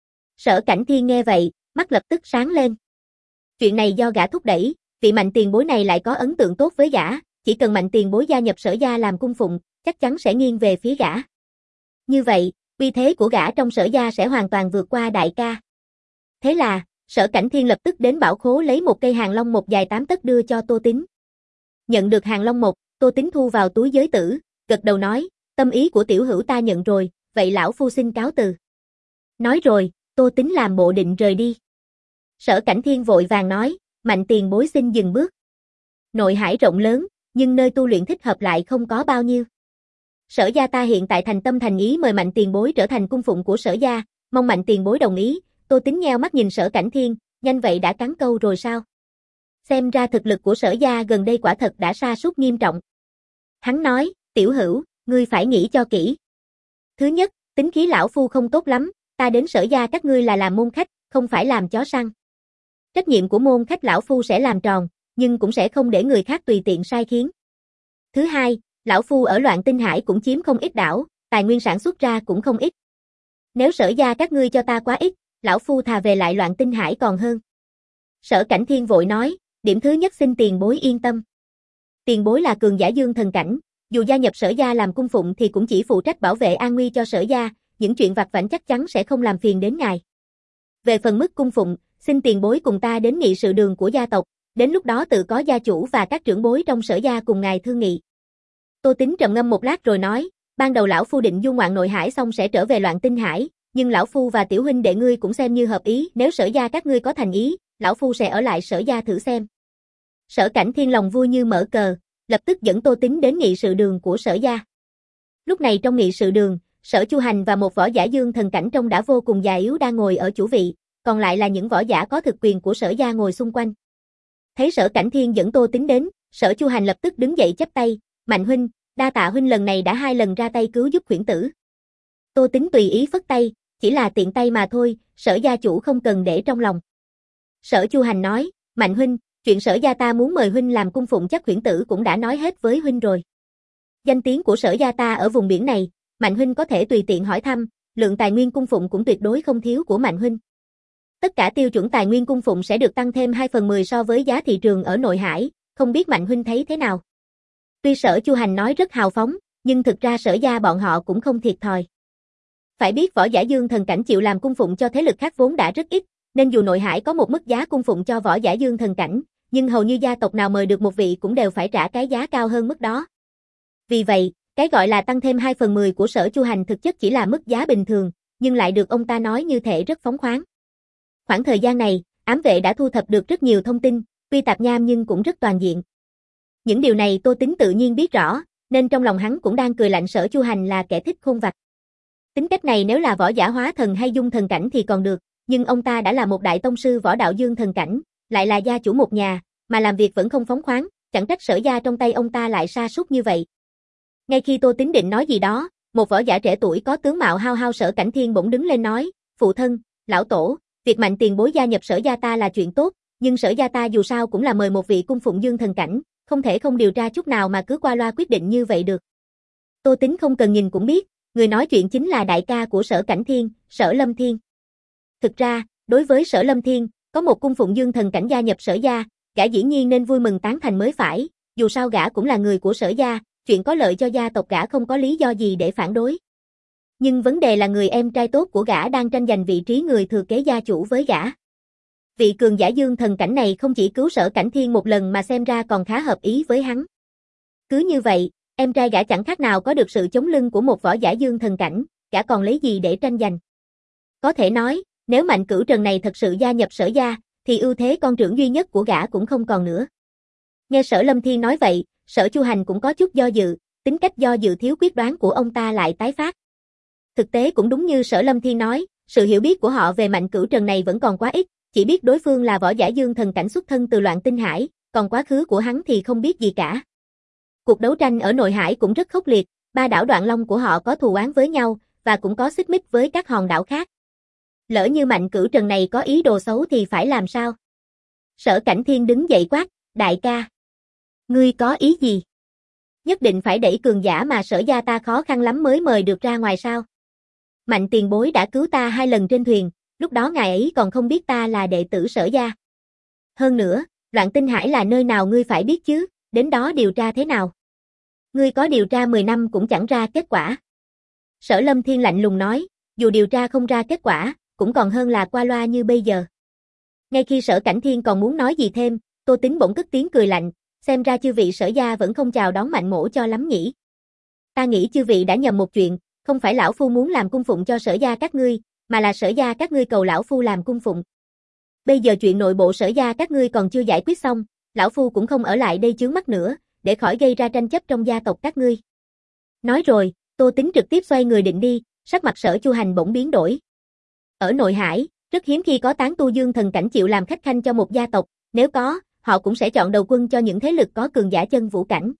Sở Cảnh Thiên nghe vậy, mắt lập tức sáng lên. Chuyện này do gã thúc đẩy, vị mạnh tiền bối này lại có ấn tượng tốt với gã, chỉ cần mạnh tiền bối gia nhập Sở gia làm cung phụng, chắc chắn sẽ nghiêng về phía gã. Như vậy, uy thế của gã trong Sở gia sẽ hoàn toàn vượt qua đại ca. Thế là, Sở Cảnh Thiên lập tức đến bảo khố lấy một cây hàng long mộc dài tám tấc đưa cho Tô Tín. Nhận được hàng long mộc, Tô Tín thu vào túi giới tử, gật đầu nói, tâm ý của tiểu hữu ta nhận rồi, vậy lão phu xin cáo từ. Nói rồi, Tô Tín làm bộ định rời đi. Sở Cảnh Thiên vội vàng nói, mạnh tiền bối xin dừng bước. Nội hải rộng lớn, nhưng nơi tu luyện thích hợp lại không có bao nhiêu. Sở gia ta hiện tại thành tâm thành ý mời mạnh tiền bối trở thành cung phụng của Sở gia, mong mạnh tiền bối đồng ý. Tô Tín nheo mắt nhìn Sở Cảnh Thiên, nhanh vậy đã cắn câu rồi sao? Xem ra thực lực của Sở gia gần đây quả thật đã sa sút nghiêm trọng. Hắn nói, tiểu hữu, ngươi phải nghĩ cho kỹ. Thứ nhất, tính khí lão phu không tốt lắm, ta đến Sở gia các ngươi là làm môn khách, không phải làm chó săn. Trách nhiệm của môn khách lão phu sẽ làm tròn, nhưng cũng sẽ không để người khác tùy tiện sai khiến. Thứ hai, lão phu ở Loạn Tinh Hải cũng chiếm không ít đảo, tài nguyên sản xuất ra cũng không ít. Nếu Sở gia các ngươi cho ta quá ít, Lão phu thà về lại Loạn Tinh Hải còn hơn. Sở Cảnh Thiên vội nói, điểm thứ nhất xin tiền bối yên tâm. Tiền bối là cường giả dương thần cảnh, dù gia nhập Sở gia làm cung phụng thì cũng chỉ phụ trách bảo vệ an nguy cho Sở gia, những chuyện vặt vãnh chắc chắn sẽ không làm phiền đến ngài. Về phần mức cung phụng, xin tiền bối cùng ta đến nghị sự đường của gia tộc, đến lúc đó tự có gia chủ và các trưởng bối trong Sở gia cùng ngài thương nghị. Tô Tín trầm ngâm một lát rồi nói, ban đầu lão phu định du ngoạn nội hải xong sẽ trở về Loạn Tinh Hải, nhưng lão phu và tiểu huynh đệ ngươi cũng xem như hợp ý, nếu Sở gia các ngươi có thành ý, lão phu sẽ ở lại Sở gia thử xem. Sở Cảnh Thiên lòng vui như mở cờ, lập tức dẫn Tô Tín đến nghị sự đường của Sở gia. Lúc này trong nghị sự đường, Sở Chu Hành và một võ giả dương thần cảnh trông đã vô cùng già yếu đang ngồi ở chủ vị, còn lại là những võ giả có thực quyền của Sở gia ngồi xung quanh. Thấy Sở Cảnh Thiên dẫn Tô Tín đến, Sở Chu Hành lập tức đứng dậy chắp tay, Mạnh huynh, đa tạ huynh lần này đã hai lần ra tay cứu giúp khuyển tử. Tô Tín tùy ý phất tay, chỉ là tiện tay mà thôi, Sở gia chủ không cần để trong lòng. Sở Chu Hành nói, Mạnh huynh, chuyện Sở gia ta muốn mời huynh làm cung phụng chắc khuyển tử cũng đã nói hết với huynh rồi. Danh tiếng của Sở gia ta ở vùng biển này, Mạnh huynh có thể tùy tiện hỏi thăm, lượng tài nguyên cung phụng cũng tuyệt đối không thiếu của Mạnh huynh. Tất cả tiêu chuẩn tài nguyên cung phụng sẽ được tăng thêm hai phần mười so với giá thị trường ở nội hải, không biết Mạnh huynh thấy thế nào. Tuy Sở Chu Hành nói rất hào phóng, nhưng thực ra Sở gia bọn họ cũng không thiệt thòi. Phải biết võ giả dương thần cảnh chịu làm cung phụng cho thế lực khác vốn đã rất ít, nên dù nội hải có một mức giá cung phụng cho võ giả dương thần cảnh, nhưng hầu như gia tộc nào mời được một vị cũng đều phải trả cái giá cao hơn mức đó. Vì vậy, cái gọi là tăng thêm hai phần mười của Sở Chu Hành thực chất chỉ là mức giá bình thường, nhưng lại được ông ta nói như thể rất phóng khoáng. Khoảng thời gian này, ám vệ đã thu thập được rất nhiều thông tin, tuy tạp nham nhưng cũng rất toàn diện. Những điều này Tô Tín tự nhiên biết rõ, nên trong lòng hắn cũng đang cười lạnh Sở Chu Hành là kẻ thích khôn vặt. Tính cách này nếu là võ giả hóa thần hay dung thần cảnh thì còn được, nhưng ông ta đã là một đại tông sư võ đạo dương thần cảnh, lại là gia chủ một nhà, mà làm việc vẫn không phóng khoáng, chẳng trách Sở gia trong tay ông ta lại sa sút như vậy. Ngay khi Tô Tín định nói gì đó, một võ giả trẻ tuổi có tướng mạo hao hao Sở Cảnh Thiên bỗng đứng lên nói, phụ thân, lão tổ, việc Mạnh tiền bối gia nhập Sở gia ta là chuyện tốt, nhưng Sở gia ta dù sao cũng là mời một vị cung phụng dương thần cảnh, không thể không điều tra chút nào mà cứ qua loa quyết định như vậy được. Tô Tín không cần nhìn cũng biết, người nói chuyện chính là đại ca của Sở Cảnh Thiên, Sở Lâm Thiên. Thực ra, đối với Sở Lâm Thiên, có một cung phụng dương thần cảnh gia nhập Sở gia, gã dĩ nhiên nên vui mừng tán thành mới phải, dù sao gã cũng là người của Sở gia, chuyện có lợi cho gia tộc gã không có lý do gì để phản đối. Nhưng vấn đề là người em trai tốt của gã đang tranh giành vị trí người thừa kế gia chủ với gã. Vị cường giả dương thần cảnh này không chỉ cứu Sở Cảnh Thiên một lần mà xem ra còn khá hợp ý với hắn. Cứ như vậy, em trai gã chẳng khác nào có được sự chống lưng của một võ giả dương thần cảnh, gã còn lấy gì để tranh giành. Có thể nói, nếu Mạnh Cửu Trần này thật sự gia nhập Sở gia, thì ưu thế con trưởng duy nhất của gã cũng không còn nữa. Nghe Sở Lâm Thiên nói vậy, Sở Chu Hành cũng có chút do dự, tính cách do dự thiếu quyết đoán của ông ta lại tái phát. Thực tế cũng đúng như Sở Lâm Thiên nói, sự hiểu biết của họ về Mạnh Cửu Trần này vẫn còn quá ít, chỉ biết đối phương là võ giả dương thần cảnh xuất thân từ Loạn Tinh Hải, còn quá khứ của hắn thì không biết gì cả. Cuộc đấu tranh ở nội hải cũng rất khốc liệt, ba đảo Đoạn Long của họ có thù oán với nhau, và cũng có xích mích với các hòn đảo khác. Lỡ như Mạnh Cửu Trần này có ý đồ xấu thì phải làm sao? Sở Cảnh Thiên đứng dậy quát, đại ca. Ngươi có ý gì? Nhất định phải đẩy cường giả mà Sở gia ta khó khăn lắm mới mời được ra ngoài sao? Mạnh tiền bối đã cứu ta hai lần trên thuyền, lúc đó ngài ấy còn không biết ta là đệ tử Sở gia. Hơn nữa, Loạn Tinh Hải là nơi nào ngươi phải biết chứ, đến đó điều tra thế nào? Ngươi có điều tra mười năm cũng chẳng ra kết quả. Sở Lâm Thiên lạnh lùng nói, dù điều tra không ra kết quả, cũng còn hơn là qua loa như bây giờ. Ngay khi Sở Cảnh Thiên còn muốn nói gì thêm, Tô Tín bỗng cất tiếng cười lạnh, xem ra chư vị Sở gia vẫn không chào đón Mạnh mỗ cho lắm nhỉ. Ta nghĩ chư vị đã nhầm một chuyện, không phải lão phu muốn làm cung phụng cho Sở gia các ngươi, mà là Sở gia các ngươi cầu lão phu làm cung phụng. Bây giờ chuyện nội bộ Sở gia các ngươi còn chưa giải quyết xong, lão phu cũng không ở lại đây chướng mắt nữa, để khỏi gây ra tranh chấp trong gia tộc các ngươi. Nói rồi, Tô Tín trực tiếp xoay người định đi, sắc mặt Sở Chu Hành bỗng biến đổi. Ở nội hải, rất hiếm khi có tán tu dương thần cảnh chịu làm khách khanh cho một gia tộc, nếu có, họ cũng sẽ chọn đầu quân cho những thế lực có cường giả chân vũ cảnh.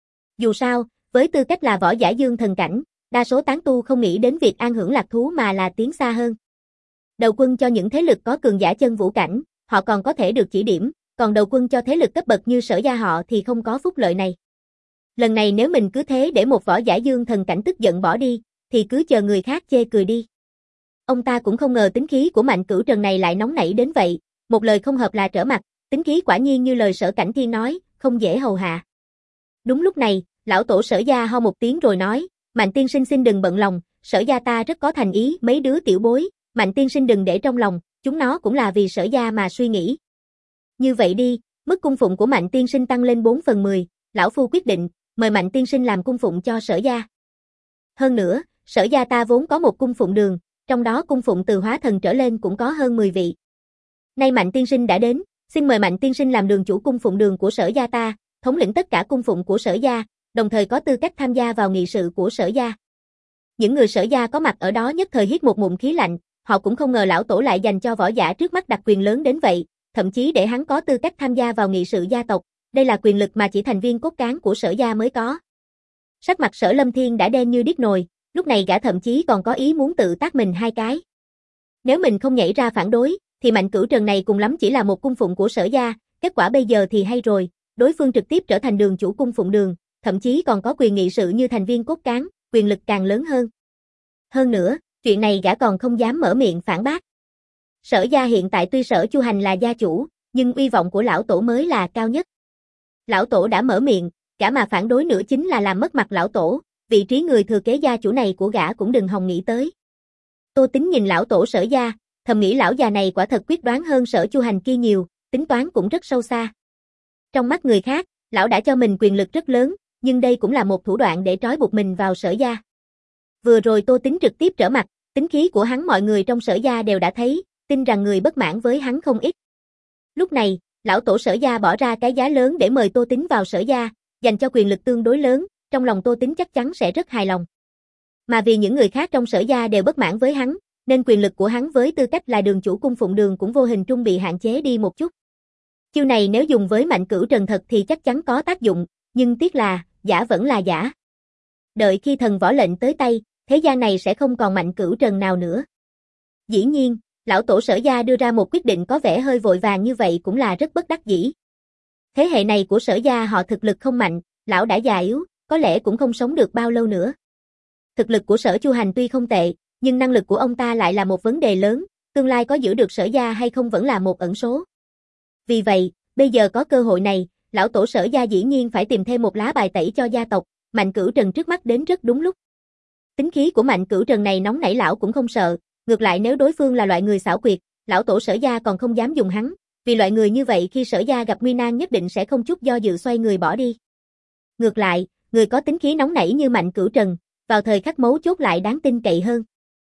Dù sao, với tư cách là võ giả dương thần cảnh, đa số tán tu không nghĩ đến việc an hưởng lạc thú mà là tiến xa hơn. Đầu quân cho những thế lực có cường giả chân vũ cảnh, họ còn có thể được chỉ điểm, còn đầu quân cho thế lực cấp bậc như Sở gia họ thì không có phúc lợi này. Lần này nếu mình cứ thế để một võ giả dương thần cảnh tức giận bỏ đi, thì cứ chờ người khác chê cười đi. Ông ta cũng không ngờ tính khí của Mạnh Cửu Trần này lại nóng nảy đến vậy, một lời không hợp là trở mặt, tính khí quả nhiên như lời Sở Cảnh Thiên nói, không dễ hầu hạ. Đúng lúc này, lão tổ Sở gia ho một tiếng rồi nói, Mạnh tiên sinh xin đừng bận lòng, Sở gia ta rất có thành ý, mấy đứa tiểu bối, Mạnh tiên sinh đừng để trong lòng, chúng nó cũng là vì Sở gia mà suy nghĩ. Như vậy đi, mức cung phụng của Mạnh tiên sinh tăng lên bốn phần mười, lão phu quyết định, mời Mạnh tiên sinh làm cung phụng cho Sở gia. Hơn nữa, Sở gia ta vốn có một cung phụng đường, trong đó cung phụng từ hóa thần trở lên cũng có hơn mười vị. Nay Mạnh tiên sinh đã đến, xin mời Mạnh tiên sinh làm đường chủ cung phụng đường của Sở gia ta, thống lĩnh tất cả cung phụng của Sở gia, đồng thời có tư cách tham gia vào nghị sự của Sở gia. Những người Sở gia có mặt ở đó nhất thời hít một ngụm khí lạnh, họ cũng không ngờ lão tổ lại dành cho võ giả trước mắt đặc quyền lớn đến vậy, thậm chí để hắn có tư cách tham gia vào nghị sự gia tộc, đây là quyền lực mà chỉ thành viên cốt cán của Sở gia mới có. Sắc mặt Sở Lâm Thiên đã đen như điếc nồi, lúc này gã thậm chí còn có ý muốn tự tát mình hai cái. Nếu mình không nhảy ra phản đối, thì Mạnh Cửu Trần này cùng lắm chỉ là một cung phụng của Sở gia, kết quả bây giờ thì hay rồi, đối phương trực tiếp trở thành đường chủ cung phụng đường, thậm chí còn có quyền nghị sự như thành viên cốt cán, quyền lực càng lớn hơn. Hơn nữa, chuyện này gã còn không dám mở miệng phản bác. Sở gia hiện tại tuy Sở Chu Hành là gia chủ, nhưng uy vọng của lão tổ mới là cao nhất. Lão tổ đã mở miệng, gã mà phản đối nữa chính là làm mất mặt lão tổ, vị trí người thừa kế gia chủ này của gã cũng đừng hòng nghĩ tới. Tô Tính nhìn lão tổ Sở gia, thầm nghĩ lão già này quả thật quyết đoán hơn Sở Chu Hành kia nhiều, tính toán cũng rất sâu xa. Trong mắt người khác, lão đã cho mình quyền lực rất lớn, nhưng đây cũng là một thủ đoạn để trói buộc mình vào Sở gia. Vừa rồi Tô Tính trực tiếp trở mặt, tính khí của hắn mọi người trong Sở gia đều đã thấy, tin rằng người bất mãn với hắn không ít. Lúc này, lão tổ Sở gia bỏ ra cái giá lớn để mời Tô Tính vào Sở gia, dành cho quyền lực tương đối lớn, trong lòng Tô Tính chắc chắn sẽ rất hài lòng. Mà vì những người khác trong Sở gia đều bất mãn với hắn, nên quyền lực của hắn với tư cách là đường chủ cung phụng đường cũng vô hình trung bị hạn chế đi một chút. Chiêu này nếu dùng với Mạnh Cửu Trần thật thì chắc chắn có tác dụng, nhưng tiếc là, giả vẫn là giả. Đợi khi thần võ lệnh tới tay, thế gian này sẽ không còn Mạnh Cửu Trần nào nữa. Dĩ nhiên, lão tổ Sở gia đưa ra một quyết định có vẻ hơi vội vàng như vậy cũng là rất bất đắc dĩ. Thế hệ này của Sở gia họ thực lực không mạnh, lão đã già yếu, có lẽ cũng không sống được bao lâu nữa. Thực lực của Sở Chu Hành tuy không tệ, nhưng năng lực của ông ta lại là một vấn đề lớn, tương lai có giữ được Sở gia hay không vẫn là một ẩn số. Vì vậy, bây giờ có cơ hội này, lão tổ Sở gia dĩ nhiên phải tìm thêm một lá bài tẩy cho gia tộc, Mạnh Cửu Trần trước mắt đến rất đúng lúc. Tính khí của Mạnh Cửu Trần này nóng nảy lão cũng không sợ, ngược lại nếu đối phương là loại người xảo quyệt, lão tổ Sở gia còn không dám dùng hắn, vì loại người như vậy khi Sở gia gặp nguy nan nhất định sẽ không chút do dự xoay người bỏ đi. Ngược lại, người có tính khí nóng nảy như Mạnh Cửu Trần, vào thời khắc mấu chốt lại đáng tin cậy hơn.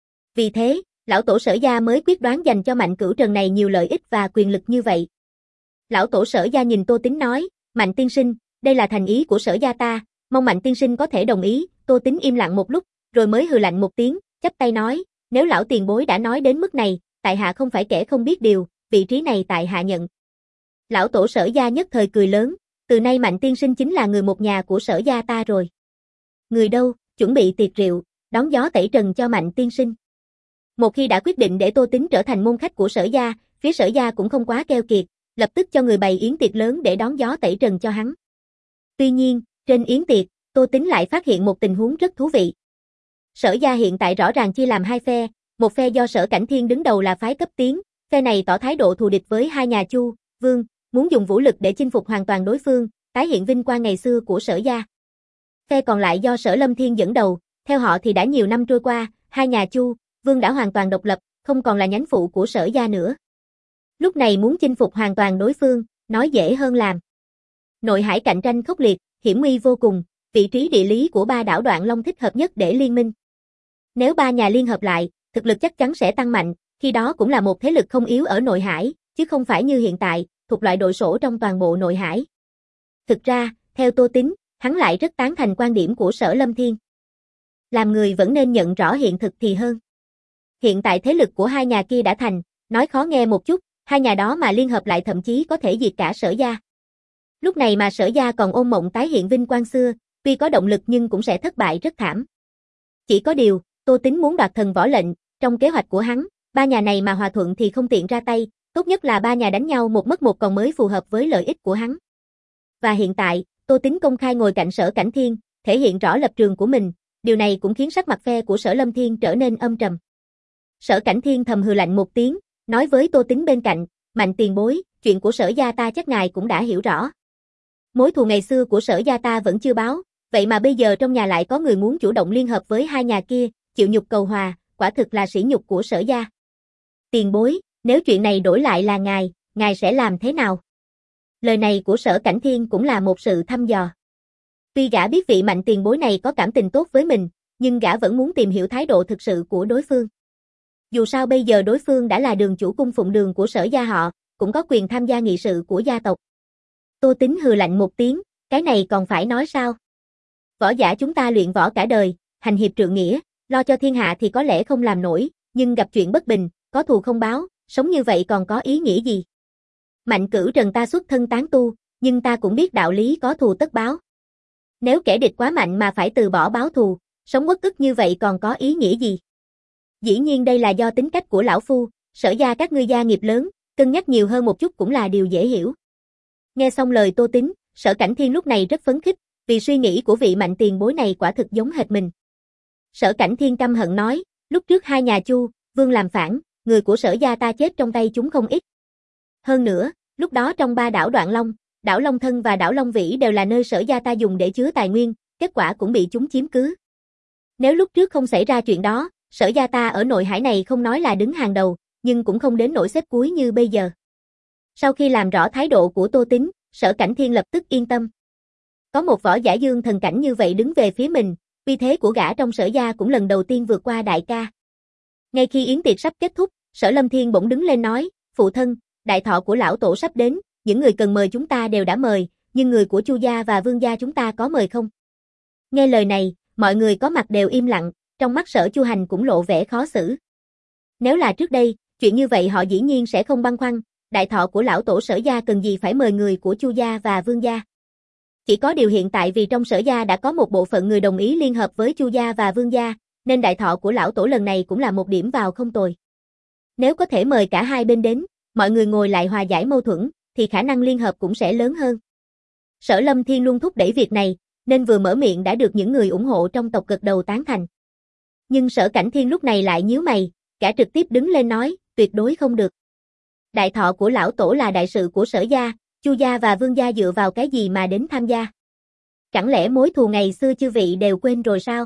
Vì thế, lão tổ Sở gia mới quyết đoán dành cho Mạnh Cửu Trần này nhiều lợi ích và quyền lực như vậy. Lão tổ Sở gia nhìn Tô Tính nói, Mạnh tiên sinh, đây là thành ý của Sở gia ta, mong Mạnh tiên sinh có thể đồng ý. Tô Tính im lặng một lúc, rồi mới hừ lạnh một tiếng, chắp tay nói, nếu lão tiền bối đã nói đến mức này, tại hạ không phải kẻ không biết điều, vị trí này tại hạ nhận. Lão tổ Sở gia nhất thời cười lớn, từ nay Mạnh tiên sinh chính là người một nhà của Sở gia ta rồi. Người đâu, chuẩn bị tiệc rượu, đón gió tẩy trần cho Mạnh tiên sinh. Một khi đã quyết định để Tô Tính trở thành môn khách của Sở gia, phía Sở gia cũng không quá keo kiệt, lập tức cho người bày yến tiệc lớn để đón gió tẩy trần cho hắn. Tuy nhiên, trên yến tiệc, Tô Tính lại phát hiện một tình huống rất thú vị. Sở gia hiện tại rõ ràng chia làm hai phe, một phe do Sở Cảnh Thiên đứng đầu là phái cấp tiến, phe này tỏ thái độ thù địch với hai nhà Chu, Vương, muốn dùng vũ lực để chinh phục hoàn toàn đối phương, tái hiện vinh quang ngày xưa của Sở gia. Phe còn lại do Sở Lâm Thiên dẫn đầu, theo họ thì đã nhiều năm trôi qua, hai nhà Chu, Vương đã hoàn toàn độc lập, không còn là nhánh phụ của Sở gia nữa. Lúc này muốn chinh phục hoàn toàn đối phương, nói dễ hơn làm. Nội hải cạnh tranh khốc liệt, hiểm nguy vô cùng, vị trí địa lý của ba đảo Đoạn Long thích hợp nhất để liên minh. Nếu ba nhà liên hợp lại, thực lực chắc chắn sẽ tăng mạnh, khi đó cũng là một thế lực không yếu ở nội hải, chứ không phải như hiện tại, thuộc loại đội sổ trong toàn bộ nội hải. Thực ra, theo Tô Tính, hắn lại rất tán thành quan điểm của Sở Lâm Thiên. Làm người vẫn nên nhận rõ hiện thực thì hơn. Hiện tại thế lực của hai nhà kia đã thành, nói khó nghe một chút, hai nhà đó mà liên hợp lại thậm chí có thể diệt cả Sở gia. Lúc này mà Sở gia còn ôm mộng tái hiện vinh quang xưa, tuy có động lực nhưng cũng sẽ thất bại rất thảm. Chỉ có điều, Tô Tính muốn đoạt thần võ lệnh, trong kế hoạch của hắn, ba nhà này mà hòa thuận thì không tiện ra tay, tốt nhất là ba nhà đánh nhau một mất một còn mới phù hợp với lợi ích của hắn. Và hiện tại, Tô Tính công khai ngồi cạnh Sở Cảnh Thiên, thể hiện rõ lập trường của mình, điều này cũng khiến sắc mặt phe của Sở Lâm Thiên trở nên âm trầm. Sở Cảnh Thiên thầm hừ lạnh một tiếng, nói với Tô Tính bên cạnh, Mạnh tiền bối, chuyện của Sở gia ta chắc ngài cũng đã hiểu rõ. Mối thù ngày xưa của Sở gia ta vẫn chưa báo, vậy mà bây giờ trong nhà lại có người muốn chủ động liên hợp với hai nhà kia, chịu nhục cầu hòa, quả thực là sỉ nhục của Sở gia. Tiền bối, nếu chuyện này đổi lại là ngài, ngài sẽ làm thế nào? Lời này của Sở Cảnh Thiên cũng là một sự thăm dò. Tuy gã biết vị Mạnh tiền bối này có cảm tình tốt với mình, nhưng gã vẫn muốn tìm hiểu thái độ thực sự của đối phương. Dù sao bây giờ đối phương đã là đường chủ cung phụng đường của Sở gia họ, cũng có quyền tham gia nghị sự của gia tộc. Tô Tính hừ lạnh một tiếng, cái này còn phải nói sao? Võ giả chúng ta luyện võ cả đời, hành hiệp trượng nghĩa, lo cho thiên hạ thì có lẽ không làm nổi, nhưng gặp chuyện bất bình, có thù không báo, sống như vậy còn có ý nghĩa gì? Mạnh Cửu Trần ta xuất thân tán tu, nhưng ta cũng biết đạo lý có thù tất báo. Nếu kẻ địch quá mạnh mà phải từ bỏ báo thù, sống uất ức như vậy còn có ý nghĩa gì? Dĩ nhiên đây là do tính cách của lão phu, Sở gia các ngươi gia nghiệp lớn, cân nhắc nhiều hơn một chút cũng là điều dễ hiểu. Nghe xong lời Tô Tính, Sở Cảnh Thiên lúc này rất phấn khích, vì suy nghĩ của vị Mạnh tiền bối này quả thực giống hệt mình. Sở Cảnh Thiên căm hận nói, lúc trước hai nhà Chu, Vương làm phản, người của Sở gia ta chết trong tay chúng không ít. Hơn nữa, lúc đó trong ba đảo Đoạn Long, đảo Long Thân và đảo Long Vĩ đều là nơi Sở gia ta dùng để chứa tài nguyên, kết quả cũng bị chúng chiếm cứ. Nếu lúc trước không xảy ra chuyện đó, Sở gia ta ở nội hải này không nói là đứng hàng đầu, nhưng cũng không đến nỗi xếp cuối như bây giờ. Sau khi làm rõ thái độ của Tô Tính, Sở Cảnh Thiên lập tức yên tâm. Có một võ giả dương thần cảnh như vậy đứng về phía mình, uy thế của gã trong Sở gia cũng lần đầu tiên vượt qua đại ca. Ngay khi yến tiệc sắp kết thúc, Sở Lâm Thiên bỗng đứng lên nói, phụ thân, đại thọ của lão tổ sắp đến, những người cần mời chúng ta đều đã mời, nhưng người của Chu gia và Vương gia chúng ta có mời không? Nghe lời này, mọi người có mặt đều im lặng, trong mắt Sở Chu Hành cũng lộ vẻ khó xử. Nếu là trước đây, chuyện như vậy họ dĩ nhiên sẽ không băn khoăn, đại thọ của lão tổ Sở gia cần gì phải mời người của Chu gia và Vương gia. Chỉ có điều hiện tại vì trong Sở gia đã có một bộ phận người đồng ý liên hợp với Chu gia và Vương gia, nên đại thọ của lão tổ lần này cũng là một điểm vào không tồi. Nếu có thể mời cả hai bên đến, mọi người ngồi lại hòa giải mâu thuẫn, thì khả năng liên hợp cũng sẽ lớn hơn. Sở Lâm Thiên luôn thúc đẩy việc này, nên vừa mở miệng đã được những người ủng hộ trong tộc gật đầu tán thành. Nhưng Sở Cảnh Thiên lúc này lại nhíu mày, gã trực tiếp đứng lên nói, tuyệt đối không được. Đại thọ của lão tổ là đại sự của Sở gia, Chu gia và Vương gia dựa vào cái gì mà đến tham gia? Chẳng lẽ mối thù ngày xưa chư vị đều quên rồi sao?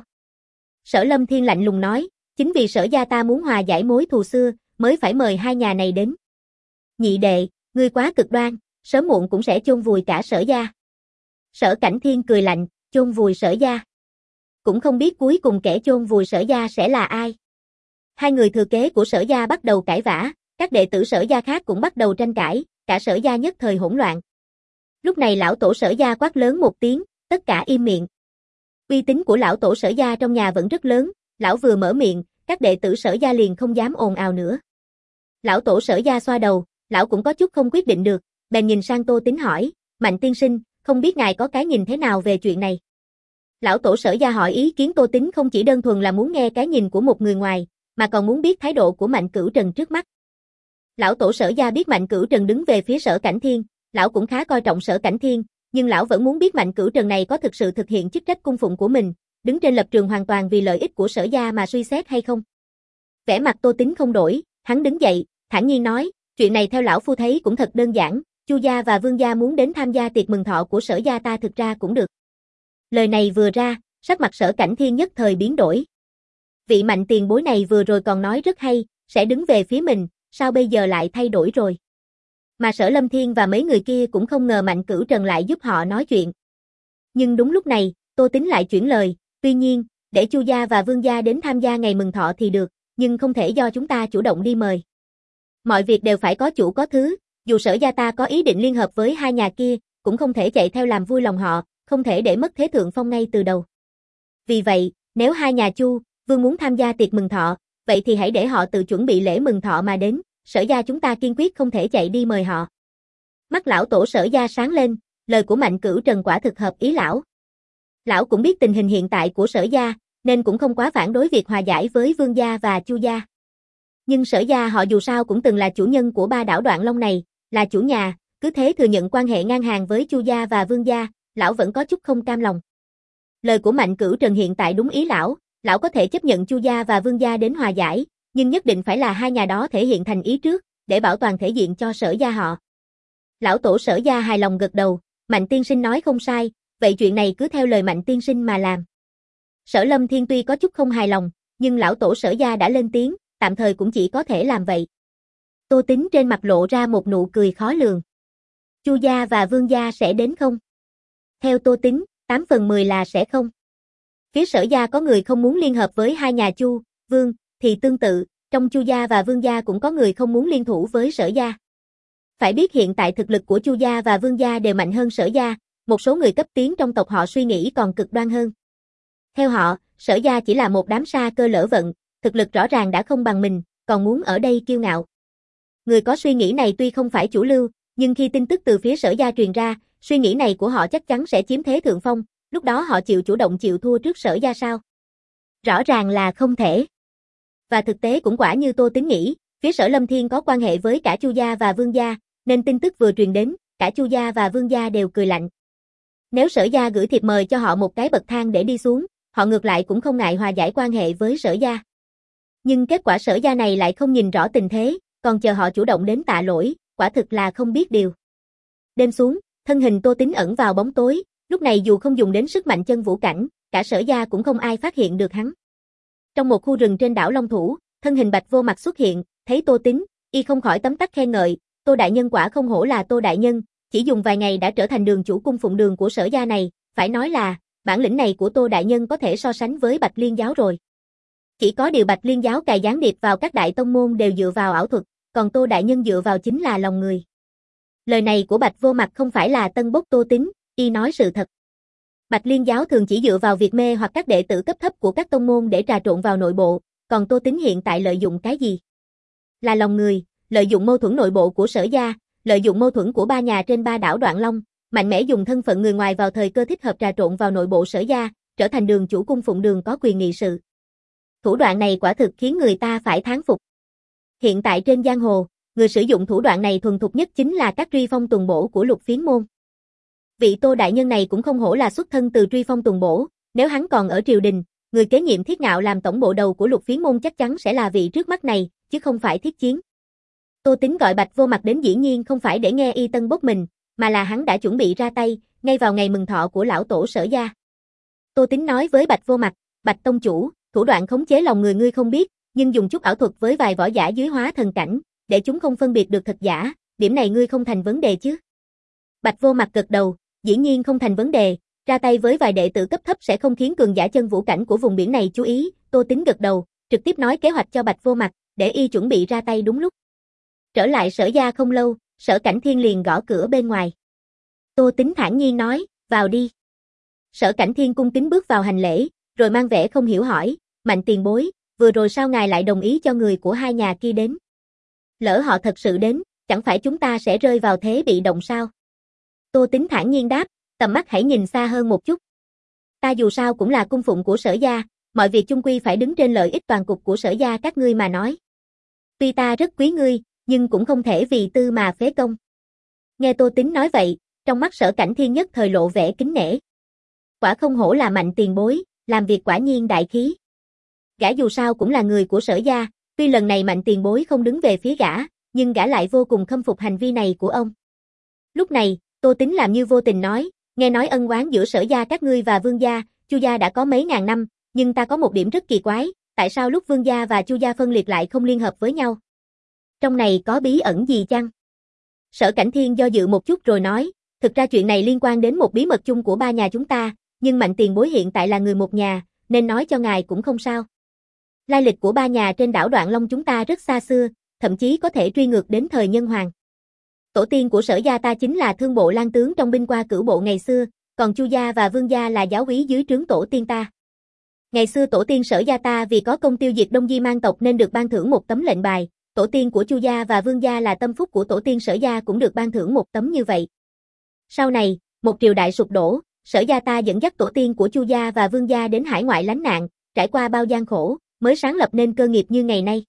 Sở Lâm Thiên lạnh lùng nói, chính vì Sở gia ta muốn hòa giải mối thù xưa, mới phải mời hai nhà này đến. Nhị đệ, ngươi quá cực đoan, sớm muộn cũng sẽ chôn vùi cả Sở gia. Sở Cảnh Thiên cười lạnh, chôn vùi Sở gia. Cũng không biết cuối cùng kẻ chôn vùi Sở gia sẽ là ai. Hai người thừa kế của Sở gia bắt đầu cãi vã, các đệ tử Sở gia khác cũng bắt đầu tranh cãi, cả Sở gia nhất thời hỗn loạn. Lúc này lão tổ Sở gia quát lớn một tiếng, tất cả im miệng. Uy tín của lão tổ Sở gia trong nhà vẫn rất lớn, lão vừa mở miệng, các đệ tử Sở gia liền không dám ồn ào nữa. Lão tổ Sở gia xoa đầu, lão cũng có chút không quyết định được, bèn nhìn sang Tô Tính hỏi, Mạnh tiên sinh, không biết ngài có cái nhìn thế nào về chuyện này? Lão tổ Sở gia hỏi ý kiến Tô Tính không chỉ đơn thuần là muốn nghe cái nhìn của một người ngoài, mà còn muốn biết thái độ của Mạnh Cửu Trần trước mắt. Lão tổ Sở gia biết Mạnh Cửu Trần đứng về phía Sở Cảnh Thiên, lão cũng khá coi trọng Sở Cảnh Thiên, nhưng lão vẫn muốn biết Mạnh Cửu Trần này có thực sự thực hiện chức trách cung phụng của mình, đứng trên lập trường hoàn toàn vì lợi ích của Sở gia mà suy xét hay không. Vẻ mặt Tô Tính không đổi, hắn đứng dậy, thản nhiên nói, chuyện này theo lão phu thấy cũng thật đơn giản, Chu gia và Vương gia muốn đến tham gia tiệc mừng thọ của Sở gia ta thực ra cũng được. Lời này vừa ra, sắc mặt Sở Cảnh Thiên nhất thời biến đổi. Vị Mạnh tiền bối này vừa rồi còn nói rất hay, sẽ đứng về phía mình, sao bây giờ lại thay đổi rồi? Mà Sở Lâm Thiên và mấy người kia cũng không ngờ Mạnh Cửu Trần lại giúp họ nói chuyện. Nhưng đúng lúc này, Tô Tính lại chuyển lời, tuy nhiên, để Chu gia và Vương gia đến tham gia ngày mừng thọ thì được, nhưng không thể do chúng ta chủ động đi mời. Mọi việc đều phải có chủ có thứ, dù Sở gia ta có ý định liên hợp với hai nhà kia, cũng không thể chạy theo làm vui lòng họ, không thể để mất thế thượng phong ngay từ đầu. Vì vậy, nếu hai nhà Chu, Vương muốn tham gia tiệc mừng thọ, vậy thì hãy để họ tự chuẩn bị lễ mừng thọ mà đến, Sở gia chúng ta kiên quyết không thể chạy đi mời họ. Mắt lão tổ Sở gia sáng lên, lời của Mạnh Cửu Trần quả thực hợp ý lão. Lão cũng biết tình hình hiện tại của Sở gia, nên cũng không quá phản đối việc hòa giải với Vương gia và Chu gia. Nhưng Sở gia họ dù sao cũng từng là chủ nhân của ba đảo Đoạn Long này, là chủ nhà, cứ thế thừa nhận quan hệ ngang hàng với Chu gia và Vương gia, lão vẫn có chút không cam lòng. Lời của Mạnh Cửu Trần hiện tại đúng ý lão, lão có thể chấp nhận Chu gia và Vương gia đến hòa giải, nhưng nhất định phải là hai nhà đó thể hiện thành ý trước, để bảo toàn thể diện cho Sở gia họ. Lão tổ Sở gia hài lòng gật đầu, Mạnh tiên sinh nói không sai, vậy chuyện này cứ theo lời Mạnh tiên sinh mà làm. Sở Lâm Thiên tuy có chút không hài lòng, nhưng lão tổ Sở gia đã lên tiếng, tạm thời cũng chỉ có thể làm vậy. Tô Tính trên mặt lộ ra một nụ cười khó lường. Chu gia và Vương gia sẽ đến không? Theo Tô Tính, tám phần mười là sẽ không. Phía Sở gia có người không muốn liên hợp với hai nhà Chu, Vương, thì tương tự, trong Chu gia và Vương gia cũng có người không muốn liên thủ với Sở gia. Phải biết hiện tại thực lực của Chu gia và Vương gia đều mạnh hơn Sở gia, một số người cấp tiến trong tộc họ suy nghĩ còn cực đoan hơn. Theo họ, Sở gia chỉ là một đám sa cơ lỡ vận, thực lực rõ ràng đã không bằng mình, còn muốn ở đây kiêu ngạo. Người có suy nghĩ này tuy không phải chủ lưu, nhưng khi tin tức từ phía Sở gia truyền ra, suy nghĩ này của họ chắc chắn sẽ chiếm thế thượng phong, lúc đó họ chịu chủ động chịu thua trước Sở gia sao? Rõ ràng là không thể. Và thực tế cũng quả như Tô Tính nghĩ, phía Sở Lâm Thiên có quan hệ với cả Chu gia và Vương gia, nên tin tức vừa truyền đến, cả Chu gia và Vương gia đều cười lạnh. Nếu Sở gia gửi thiệp mời cho họ một cái bậc thang để đi xuống, họ ngược lại cũng không ngại hòa giải quan hệ với Sở gia. Nhưng kết quả Sở gia này lại không nhìn rõ tình thế, còn chờ họ chủ động đến tạ lỗi, quả thực là không biết điều. Đêm xuống, thân hình Tô Tính ẩn vào bóng tối, lúc này dù không dùng đến sức mạnh chân vũ cảnh, cả Sở gia cũng không ai phát hiện được hắn. Trong một khu rừng trên đảo Long Thủ, thân hình Bạch Vô Mặt xuất hiện, thấy Tô Tính, y không khỏi tấm tắc khen ngợi, Tô đại nhân quả không hổ là Tô đại nhân, chỉ dùng vài ngày đã trở thành đường chủ cung phụng đường của Sở gia này, phải nói là, bản lĩnh này của Tô đại nhân có thể so sánh với Bạch Liên giáo rồi. Chỉ có điều Bạch Liên giáo cài gián điệp vào các đại tông môn đều dựa vào ảo thuật, còn Tô đại nhân dựa vào chính là lòng người. Lời này của Bạch Vô Mặt không phải là tân bốc Tô Tính, y nói sự thật. Bạch Liên giáo thường chỉ dựa vào việc mê hoặc các đệ tử cấp thấp của các tông môn để trà trộn vào nội bộ, còn Tô Tính hiện tại lợi dụng cái gì? Là lòng người, lợi dụng mâu thuẫn nội bộ của Sở gia, lợi dụng mâu thuẫn của ba nhà trên ba đảo Đoạn Long, mạnh mẽ dùng thân phận người ngoài vào thời cơ thích hợp trà trộn vào nội bộ Sở gia, trở thành đường chủ cung phụng đường có quyền nghị sự. Thủ đoạn này quả thực khiến người ta phải thán phục. Hiện tại trên giang hồ, người sử dụng thủ đoạn này thuần thục nhất chính là các truy phong tuần bổ của Lục Phiến môn. Vị Tô đại nhân này cũng không hổ là xuất thân từ truy phong tuần bổ, nếu hắn còn ở triều đình, người kế nhiệm Thiết Ngạo làm tổng bộ đầu của Lục Phiến môn chắc chắn sẽ là vị trước mắt này, chứ không phải Thiết Chiến. Tô Tính gọi Bạch Vô Mặt đến dĩ nhiên không phải để nghe y tân bốc mình, mà là hắn đã chuẩn bị ra tay, ngay vào ngày mừng thọ của lão tổ Sở gia. Tô Tính nói với Bạch Vô Mặt, Bạch tông chủ, thủ đoạn khống chế lòng người ngươi không biết, nhưng dùng chút ảo thuật với vài võ giả dưới hóa thần cảnh, để chúng không phân biệt được thật giả, điểm này ngươi không thành vấn đề chứ? Bạch Vô Mặt gật đầu, dĩ nhiên không thành vấn đề, ra tay với vài đệ tử cấp thấp sẽ không khiến cường giả chân vũ cảnh của vùng biển này chú ý, Tô Tính gật đầu, trực tiếp nói kế hoạch cho Bạch Vô Mặt, để y chuẩn bị ra tay đúng lúc. Trở lại Sở gia không lâu, Sở Cảnh Thiên liền gõ cửa bên ngoài. Tô Tính thản nhiên nói, vào đi. Sở Cảnh Thiên cung kính bước vào hành lễ, rồi mang vẻ không hiểu hỏi, Mạnh tiền bối, vừa rồi sao ngài lại đồng ý cho người của hai nhà kia đến? Lỡ họ thật sự đến, chẳng phải chúng ta sẽ rơi vào thế bị động sao? Tô Tính thản nhiên đáp, tầm mắt hãy nhìn xa hơn một chút. Ta dù sao cũng là cung phụng của Sở gia, mọi việc chung quy phải đứng trên lợi ích toàn cục của Sở gia các ngươi mà nói. Tuy ta rất quý ngươi, nhưng cũng không thể vì tư mà phế công. Nghe Tô Tính nói vậy, trong mắt Sở Cảnh Thiên nhất thời lộ vẻ kính nể. Quả không hổ là Mạnh tiền bối, làm việc quả nhiên đại khí. Gã dù sao cũng là người của Sở gia, tuy lần này Mạnh tiền bối không đứng về phía gã, nhưng gã lại vô cùng khâm phục hành vi này của ông. Lúc này, Tô Tính làm như vô tình nói, nghe nói ân oán giữa Sở gia các ngươi và Vương gia, Chu gia đã có mấy ngàn năm, nhưng ta có một điểm rất kỳ quái, tại sao lúc Vương gia và Chu gia phân liệt lại không liên hợp với nhau? Trong này có bí ẩn gì chăng? Sở Cảnh Thiên do dự một chút rồi nói, thực ra chuyện này liên quan đến một bí mật chung của ba nhà chúng ta, nhưng Mạnh tiền bối hiện tại là người một nhà, nên nói cho ngài cũng không sao. Lai lịch của ba nhà trên đảo Đoạn Long chúng ta rất xa xưa, thậm chí có thể truy ngược đến thời Nhân Hoàng. Tổ tiên của Sở gia ta chính là thương bộ lang tướng trong binh qua cửu bộ ngày xưa, còn Chu gia và Vương gia là giáo úy dưới trướng tổ tiên ta. Ngày xưa tổ tiên Sở gia ta vì có công tiêu diệt Đông Di mang tộc nên được ban thưởng một tấm lệnh bài, tổ tiên của Chu gia và Vương gia là tâm phúc của tổ tiên Sở gia cũng được ban thưởng một tấm như vậy. Sau này, một triều đại sụp đổ, Sở gia ta dẫn dắt tổ tiên của Chu gia và Vương gia đến hải ngoại lánh nạn, trải qua bao gian khổ, mới sáng lập nên cơ nghiệp như ngày nay.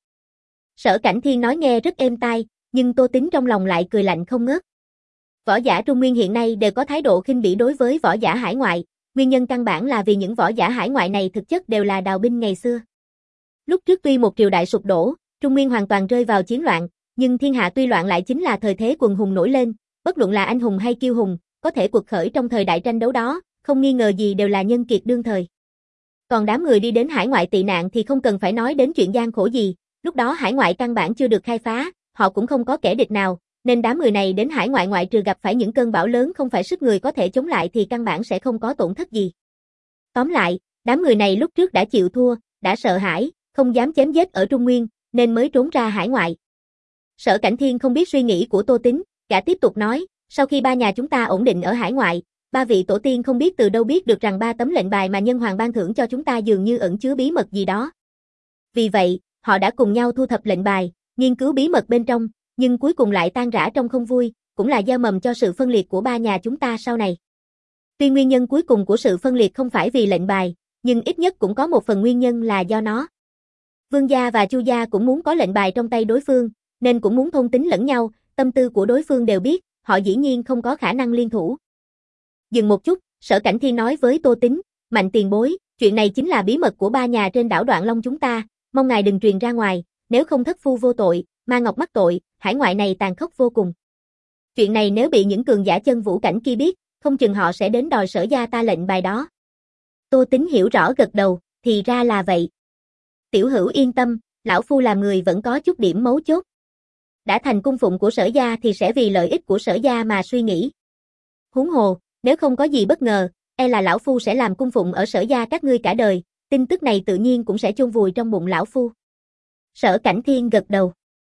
Sở Cảnh Thiên nói nghe rất êm tai, nhưng Tô Tính trong lòng lại cười lạnh không ngớt. Võ giả Trung Nguyên hiện nay đều có thái độ khinh bỉ đối với võ giả hải ngoại, nguyên nhân căn bản là vì những võ giả hải ngoại này thực chất đều là đào binh ngày xưa. Lúc trước tuy một triều đại sụp đổ, Trung Nguyên hoàn toàn rơi vào chiến loạn, nhưng thiên hạ tuy loạn lại chính là thời thế quần hùng nổi lên, bất luận là anh hùng hay kiêu hùng, có thể quật khởi trong thời đại tranh đấu đó, không nghi ngờ gì đều là nhân kiệt đương thời. Còn đám người đi đến hải ngoại tị nạn thì không cần phải nói đến chuyện gian khổ gì, lúc đó hải ngoại căn bản chưa được khai phá, họ cũng không có kẻ địch nào, nên đám người này đến hải ngoại ngoại trừ gặp phải những cơn bão lớn không phải sức người có thể chống lại thì căn bản sẽ không có tổn thất gì. Tóm lại, đám người này lúc trước đã chịu thua, đã sợ hãi, không dám chém giết ở Trung Nguyên, nên mới trốn ra hải ngoại. Sở Cảnh Thiên không biết suy nghĩ của Tô Tín, gã tiếp tục nói, sau khi ba nhà chúng ta ổn định ở hải ngoại, ba vị tổ tiên không biết từ đâu biết được rằng ba tấm lệnh bài mà nhân hoàng ban thưởng cho chúng ta dường như ẩn chứa bí mật gì đó. Vì vậy, họ đã cùng nhau thu thập lệnh bài, nghiên cứu bí mật bên trong, nhưng cuối cùng lại tan rã trong không vui, cũng là gieo mầm cho sự phân liệt của ba nhà chúng ta sau này. Tuy nguyên nhân cuối cùng của sự phân liệt không phải vì lệnh bài, nhưng ít nhất cũng có một phần nguyên nhân là do nó. Vương gia và Chu gia cũng muốn có lệnh bài trong tay đối phương, nên cũng muốn thôn tính lẫn nhau, tâm tư của đối phương đều biết, họ dĩ nhiên không có khả năng liên thủ. Dừng một chút, Sở Cảnh Thiên nói với Tô Tín, Mạnh tiền bối, chuyện này chính là bí mật của ba nhà trên đảo Đoạn Long chúng ta, mong ngài đừng truyền ra ngoài, nếu không thất phu vô tội, ma ngọc mắc tội, hải ngoại này tàn khốc vô cùng. Chuyện này nếu bị những cường giả chân vũ cảnh kia biết, không chừng họ sẽ đến đòi Sở gia ta lệnh bài đó. Tô Tín hiểu rõ gật đầu, thì ra là vậy. Tiểu hữu yên tâm, lão phu làm người vẫn có chút điểm mấu chốt. Đã thành cung phụng của Sở gia thì sẽ vì lợi ích của Sở gia mà suy nghĩ. Huống hồ, nếu không có gì bất ngờ, e là lão phu sẽ làm cung phụng ở Sở gia các ngươi cả đời, tin tức này tự nhiên cũng sẽ chôn vùi trong bụng lão phu. Sở Cảnh Thiên gật đầu.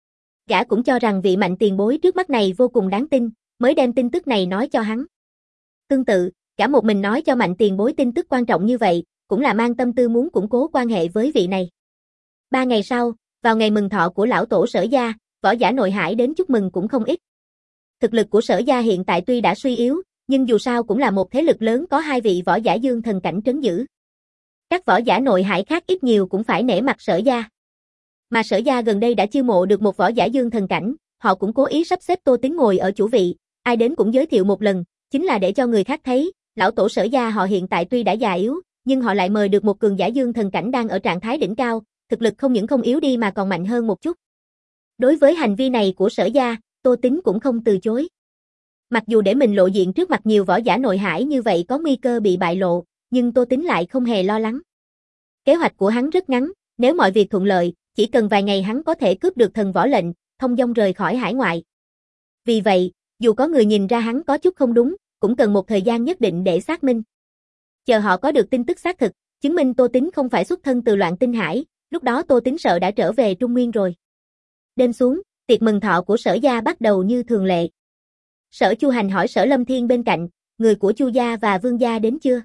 Gã cũng cho rằng vị Mạnh tiền bối trước mắt này vô cùng đáng tin, mới đem tin tức này nói cho hắn. Tương tự, gã một mình nói cho Mạnh tiền bối tin tức quan trọng như vậy, cũng là mang tâm tư muốn củng cố quan hệ với vị này. Ba ngày sau, vào ngày mừng thọ của lão tổ Sở gia, võ giả nội hải đến chúc mừng cũng không ít. Thực lực của Sở gia hiện tại tuy đã suy yếu, nhưng dù sao cũng là một thế lực lớn có hai vị võ giả dương thần cảnh trấn giữ. Các võ giả nội hải khác ít nhiều cũng phải nể mặt Sở gia. Mà Sở gia gần đây đã chiêu mộ được một võ giả dương thần cảnh, họ cũng cố ý sắp xếp Tô Tín ngồi ở chủ vị, ai đến cũng giới thiệu một lần, chính là để cho người khác thấy, lão tổ Sở gia họ hiện tại tuy đã già yếu, nhưng họ lại mời được một cường giả dương thần cảnh đang ở trạng thái đỉnh cao, thực lực không những không yếu đi mà còn mạnh hơn một chút. Đối với hành vi này của Sở gia, Tô Tín cũng không từ chối. Mặc dù để mình lộ diện trước mặt nhiều võ giả nội hải như vậy có nguy cơ bị bại lộ, nhưng Tô Tín lại không hề lo lắng. Kế hoạch của hắn rất ngắn, nếu mọi việc thuận lợi, chỉ cần vài ngày hắn có thể cướp được thần võ lệnh, thông dong rời khỏi hải ngoại. Vì vậy, dù có người nhìn ra hắn có chút không đúng, cũng cần một thời gian nhất định để xác minh. Chờ họ có được tin tức xác thực, chứng minh Tô Tín không phải xuất thân từ Loạn Tinh Hải, lúc đó Tô Tín sợ đã trở về Trung Nguyên rồi. Đêm xuống, tiệc mừng thọ của Sở gia bắt đầu như thường lệ. Sở Chu Hành hỏi Sở Lâm Thiên bên cạnh, người của Chu gia và Vương gia đến chưa?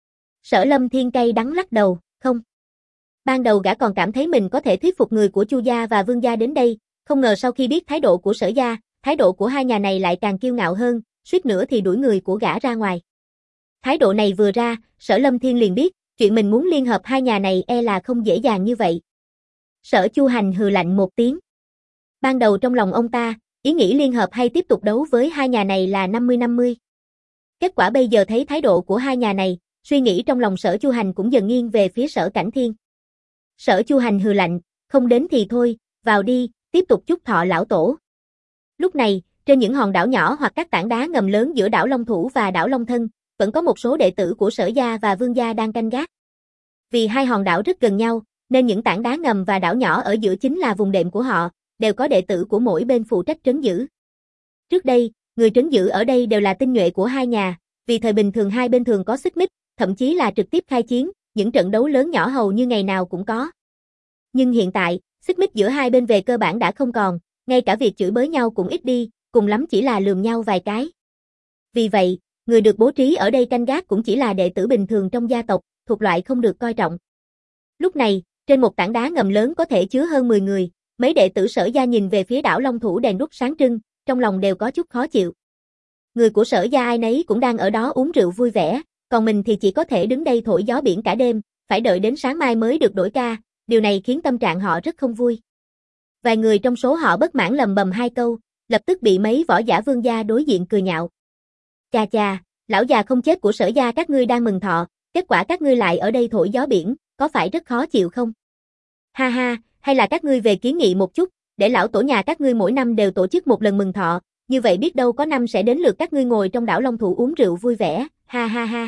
Sở Lâm Thiên cay đắng lắc đầu, không. Ban đầu gã còn cảm thấy mình có thể thuyết phục người của Chu gia và Vương gia đến đây, không ngờ sau khi biết thái độ của Sở gia, thái độ của hai nhà này lại càng kiêu ngạo hơn, suýt nữa thì đuổi người của gã ra ngoài. Thái độ này vừa ra, Sở Lâm Thiên liền biết, chuyện mình muốn liên hợp hai nhà này e là không dễ dàng như vậy. Sở Chu Hành hừ lạnh một tiếng. Ban đầu trong lòng ông ta, ý nghĩ liên hợp hay tiếp tục đấu với hai nhà này là năm mươi năm mươi. Kết quả bây giờ thấy thái độ của hai nhà này, suy nghĩ trong lòng Sở Chu Hành cũng dần nghiêng về phía Sở Cảnh Thiên. Sở Chu Hành hừ lạnh, không đến thì thôi, vào đi, tiếp tục chúc thọ lão tổ. Lúc này, trên những hòn đảo nhỏ hoặc các tảng đá ngầm lớn giữa đảo Long Thủ và đảo Long Thân, vẫn có một số đệ tử của Sở gia và Vương gia đang canh gác. Vì hai hòn đảo rất gần nhau, nên những tảng đá ngầm và đảo nhỏ ở giữa chính là vùng đệm của họ, đều có đệ tử của mỗi bên phụ trách trấn giữ. Trước đây, người trấn giữ ở đây đều là tinh nhuệ của hai nhà, vì thời bình thường hai bên thường có xích mích, thậm chí là trực tiếp khai chiến, những trận đấu lớn nhỏ hầu như ngày nào cũng có. Nhưng hiện tại, xích mích giữa hai bên về cơ bản đã không còn, ngay cả việc chửi bới nhau cũng ít đi, cùng lắm chỉ là lườm nhau vài cái. Vì vậy, người được bố trí ở đây canh gác cũng chỉ là đệ tử bình thường trong gia tộc, thuộc loại không được coi trọng. Lúc này, trên một tảng đá ngầm lớn có thể chứa hơn mười người, mấy đệ tử Sở gia nhìn về phía đảo Long Thủ đèn đuốc sáng trưng, trong lòng đều có chút khó chịu. Người của Sở gia ai nấy cũng đang ở đó uống rượu vui vẻ, còn mình thì chỉ có thể đứng đây thổi gió biển cả đêm, phải đợi đến sáng mai mới được đổi ca, điều này khiến tâm trạng họ rất không vui. Vài người trong số họ bất mãn lầm bầm hai câu, lập tức bị mấy võ giả Vương gia đối diện cười nhạo. Chà chà, lão già không chết của Sở gia các ngươi đang mừng thọ, kết quả các ngươi lại ở đây thổi gió biển, có phải rất khó chịu không? Ha ha, hay là các ngươi về kiến nghị một chút, để lão tổ nhà các ngươi mỗi năm đều tổ chức một lần mừng thọ, như vậy biết đâu có năm sẽ đến lượt các ngươi ngồi trong đảo Long Thụ uống rượu vui vẻ, ha ha ha.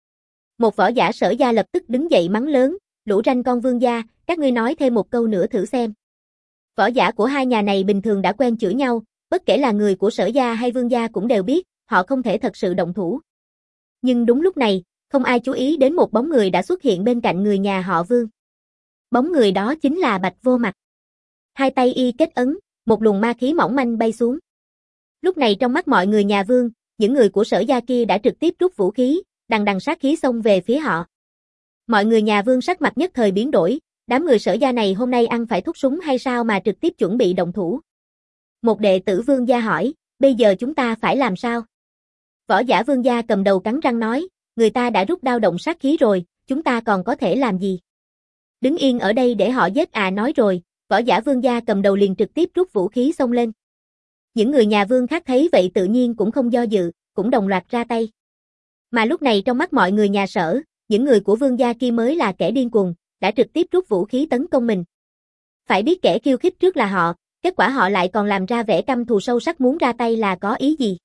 Một võ giả Sở gia lập tức đứng dậy mắng lớn, lũ ranh con Vương gia, các ngươi nói thêm một câu nữa thử xem. Võ giả của hai nhà này bình thường đã quen chửi nhau, bất kể là người của Sở gia hay Vương gia cũng đều biết, họ không thể thật sự động thủ. Nhưng đúng lúc này, không ai chú ý đến một bóng người đã xuất hiện bên cạnh người nhà họ Vương. Bóng người đó chính là Bạch Vô Mặt. Hai tay y kết ấn, một luồng ma khí mỏng manh bay xuống. Lúc này trong mắt mọi người nhà Vương, những người của Sở gia kia đã trực tiếp rút vũ khí, đằng đằng sát khí xông về phía họ. Mọi người nhà Vương sắc mặt nhất thời biến đổi, đám người Sở gia này hôm nay ăn phải thuốc súng hay sao mà trực tiếp chuẩn bị động thủ. Một đệ tử Vương gia hỏi, bây giờ chúng ta phải làm sao? Võ giả Vương gia cầm đầu cắn răng nói, người ta đã rút đao động sát khí rồi, chúng ta còn có thể làm gì? Đứng yên ở đây để họ giết à nói rồi, võ giả Vương gia cầm đầu liền trực tiếp rút vũ khí xông lên. Những người nhà Vương khác thấy vậy tự nhiên cũng không do dự, cũng đồng loạt ra tay. Mà lúc này trong mắt mọi người nhà Sở, những người của Vương gia kia mới là kẻ điên cuồng, đã trực tiếp rút vũ khí tấn công mình. Phải biết kẻ khiêu khích trước là họ, kết quả họ lại còn làm ra vẻ căm thù sâu sắc muốn ra tay là có ý gì.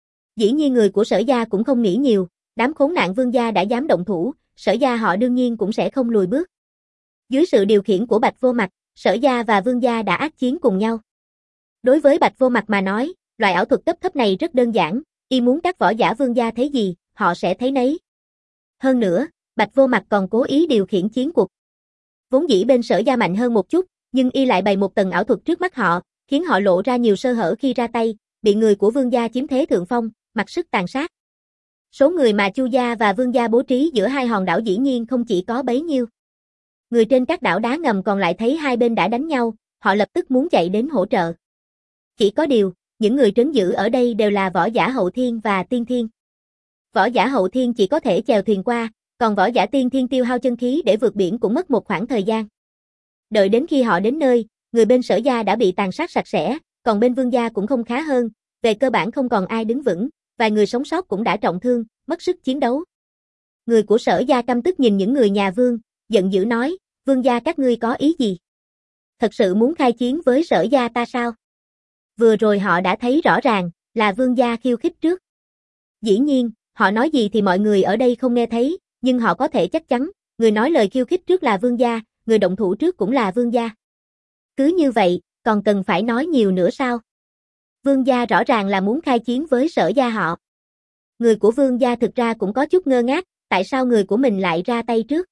Dĩ nhiên người của Sở gia cũng không nghĩ nhiều, đám khốn nạn Vương gia đã dám động thủ, Sở gia họ đương nhiên cũng sẽ không lùi bước. Dưới sự điều khiển của Bạch Vô Mặt, Sở gia và Vương gia đã ác chiến cùng nhau. Đối với Bạch Vô Mặt mà nói, loại ảo thuật cấp thấp này rất đơn giản, y muốn các võ giả Vương gia thấy gì, họ sẽ thấy nấy. Hơn nữa, Bạch Vô Mặt còn cố ý điều khiển chiến cuộc. Vốn dĩ bên Sở gia mạnh hơn một chút, nhưng y lại bày một tầng ảo thuật trước mắt họ, khiến họ lộ ra nhiều sơ hở khi ra tay, bị người của Vương gia chiếm thế thượng phong, mặc sức tàn sát. Số người mà Chu gia và Vương gia bố trí giữa hai hòn đảo dĩ nhiên không chỉ có bấy nhiêu. Người trên các đảo đá ngầm còn lại thấy hai bên đã đánh nhau, họ lập tức muốn chạy đến hỗ trợ. Chỉ có điều, những người trấn giữ ở đây đều là võ giả hậu thiên và tiên thiên. Võ giả hậu thiên chỉ có thể chèo thuyền qua, còn võ giả tiên thiên tiêu hao chân khí để vượt biển cũng mất một khoảng thời gian. Đợi đến khi họ đến nơi, người bên Sở gia đã bị tàn sát sạch sẽ, còn bên Vương gia cũng không khá hơn, về cơ bản không còn ai đứng vững, vài người sống sót cũng đã trọng thương, mất sức chiến đấu. Người của Sở gia căm tức nhìn những người nhà Vương, giận dữ nói, Vương gia các ngươi có ý gì? Thật sự muốn khai chiến với Sở gia ta sao? Vừa rồi họ đã thấy rõ ràng, là Vương gia khiêu khích trước. Dĩ nhiên, họ nói gì thì mọi người ở đây không nghe thấy, nhưng họ có thể chắc chắn, người nói lời khiêu khích trước là Vương gia, người động thủ trước cũng là Vương gia. Cứ như vậy, còn cần phải nói nhiều nữa sao? Vương gia rõ ràng là muốn khai chiến với Sở gia họ. Người của Vương gia thực ra cũng có chút ngơ ngác, tại sao người của mình lại ra tay trước?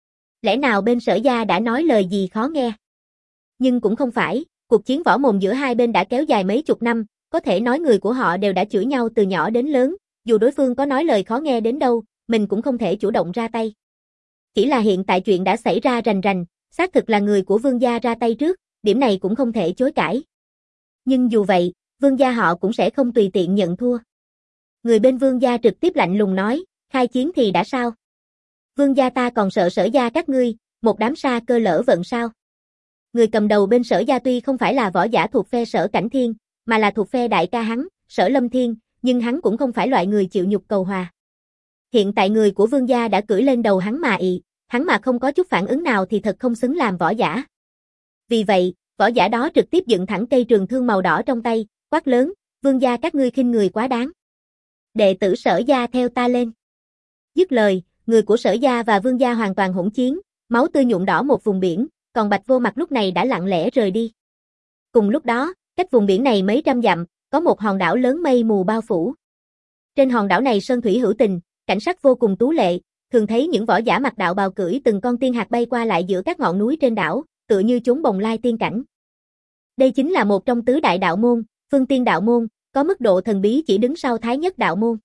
Lẽ nào bên Sở gia đã nói lời gì khó nghe? Nhưng cũng không phải, cuộc chiến võ mồm giữa hai bên đã kéo dài mấy chục năm, có thể nói người của họ đều đã chửi nhau từ nhỏ đến lớn, dù đối phương có nói lời khó nghe đến đâu, mình cũng không thể chủ động ra tay. Chỉ là hiện tại chuyện đã xảy ra rành rành, xác thực là người của Vương gia ra tay trước, điểm này cũng không thể chối cãi. Nhưng dù vậy, Vương gia họ cũng sẽ không tùy tiện nhận thua. Người bên Vương gia trực tiếp lạnh lùng nói, khai chiến thì đã sao? Vương gia ta còn sợ Sở gia các ngươi, một đám sa cơ lỡ vận sao? Người cầm đầu bên Sở gia tuy không phải là võ giả thuộc phe Sở Cảnh Thiên, mà là thuộc phe đại ca hắn, Sở Lâm Thiên, nhưng hắn cũng không phải loại người chịu nhục cầu hòa. Hiện tại người của Vương gia đã cưỡi lên đầu hắn mà ị, hắn mà không có chút phản ứng nào thì thật không xứng làm võ giả. Vì vậy, võ giả đó trực tiếp dựng thẳng cây trường thương màu đỏ trong tay, quát lớn, Vương gia các ngươi khinh người quá đáng. Đệ tử Sở gia theo ta lên. Dứt lời, người của Sở gia và Vương gia hoàn toàn hỗn chiến, máu tươi nhuộm đỏ một vùng biển, còn Bạch Vô Mặt lúc này đã lặng lẽ rời đi. Cùng lúc đó, cách vùng biển này mấy trăm dặm, có một hòn đảo lớn mây mù bao phủ. Trên hòn đảo này sơn thủy hữu tình, cảnh sắc vô cùng tú lệ, thường thấy những võ giả mặc đạo bào cưỡi từng con tiên hạc bay qua lại giữa các ngọn núi trên đảo, tựa như chốn bồng lai tiên cảnh. Đây chính là một trong tứ đại đạo môn, Phương Tiên đạo môn, có mức độ thần bí chỉ đứng sau Thái Nhất đạo môn.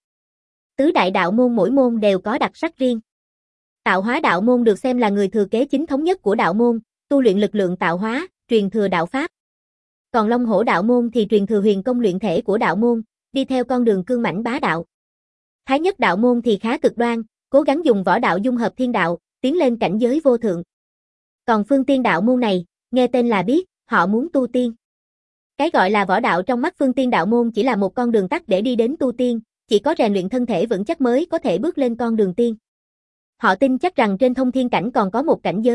Tứ đại đạo môn mỗi môn đều có đặc sắc riêng. Tạo hóa đạo môn được xem là người thừa kế chính thống nhất của đạo môn, tu luyện lực lượng tạo hóa, truyền thừa đạo pháp. Còn Long Hổ đạo môn thì truyền thừa huyền công luyện thể của đạo môn, đi theo con đường cương mãnh bá đạo. Thái Nhất đạo môn thì khá cực đoan, cố gắng dùng võ đạo dung hợp thiên đạo, tiến lên cảnh giới vô thượng. Còn Phương Tiên đạo môn này, nghe tên là biết, họ muốn tu tiên. Cái gọi là võ đạo trong mắt Phương Tiên đạo môn chỉ là một con đường tắt để đi đến tu tiên, chỉ có rèn luyện thân thể vững chắc mới có thể bước lên con đường tiên. Họ tin chắc rằng trên thông thiên cảnh còn có một cảnh giới,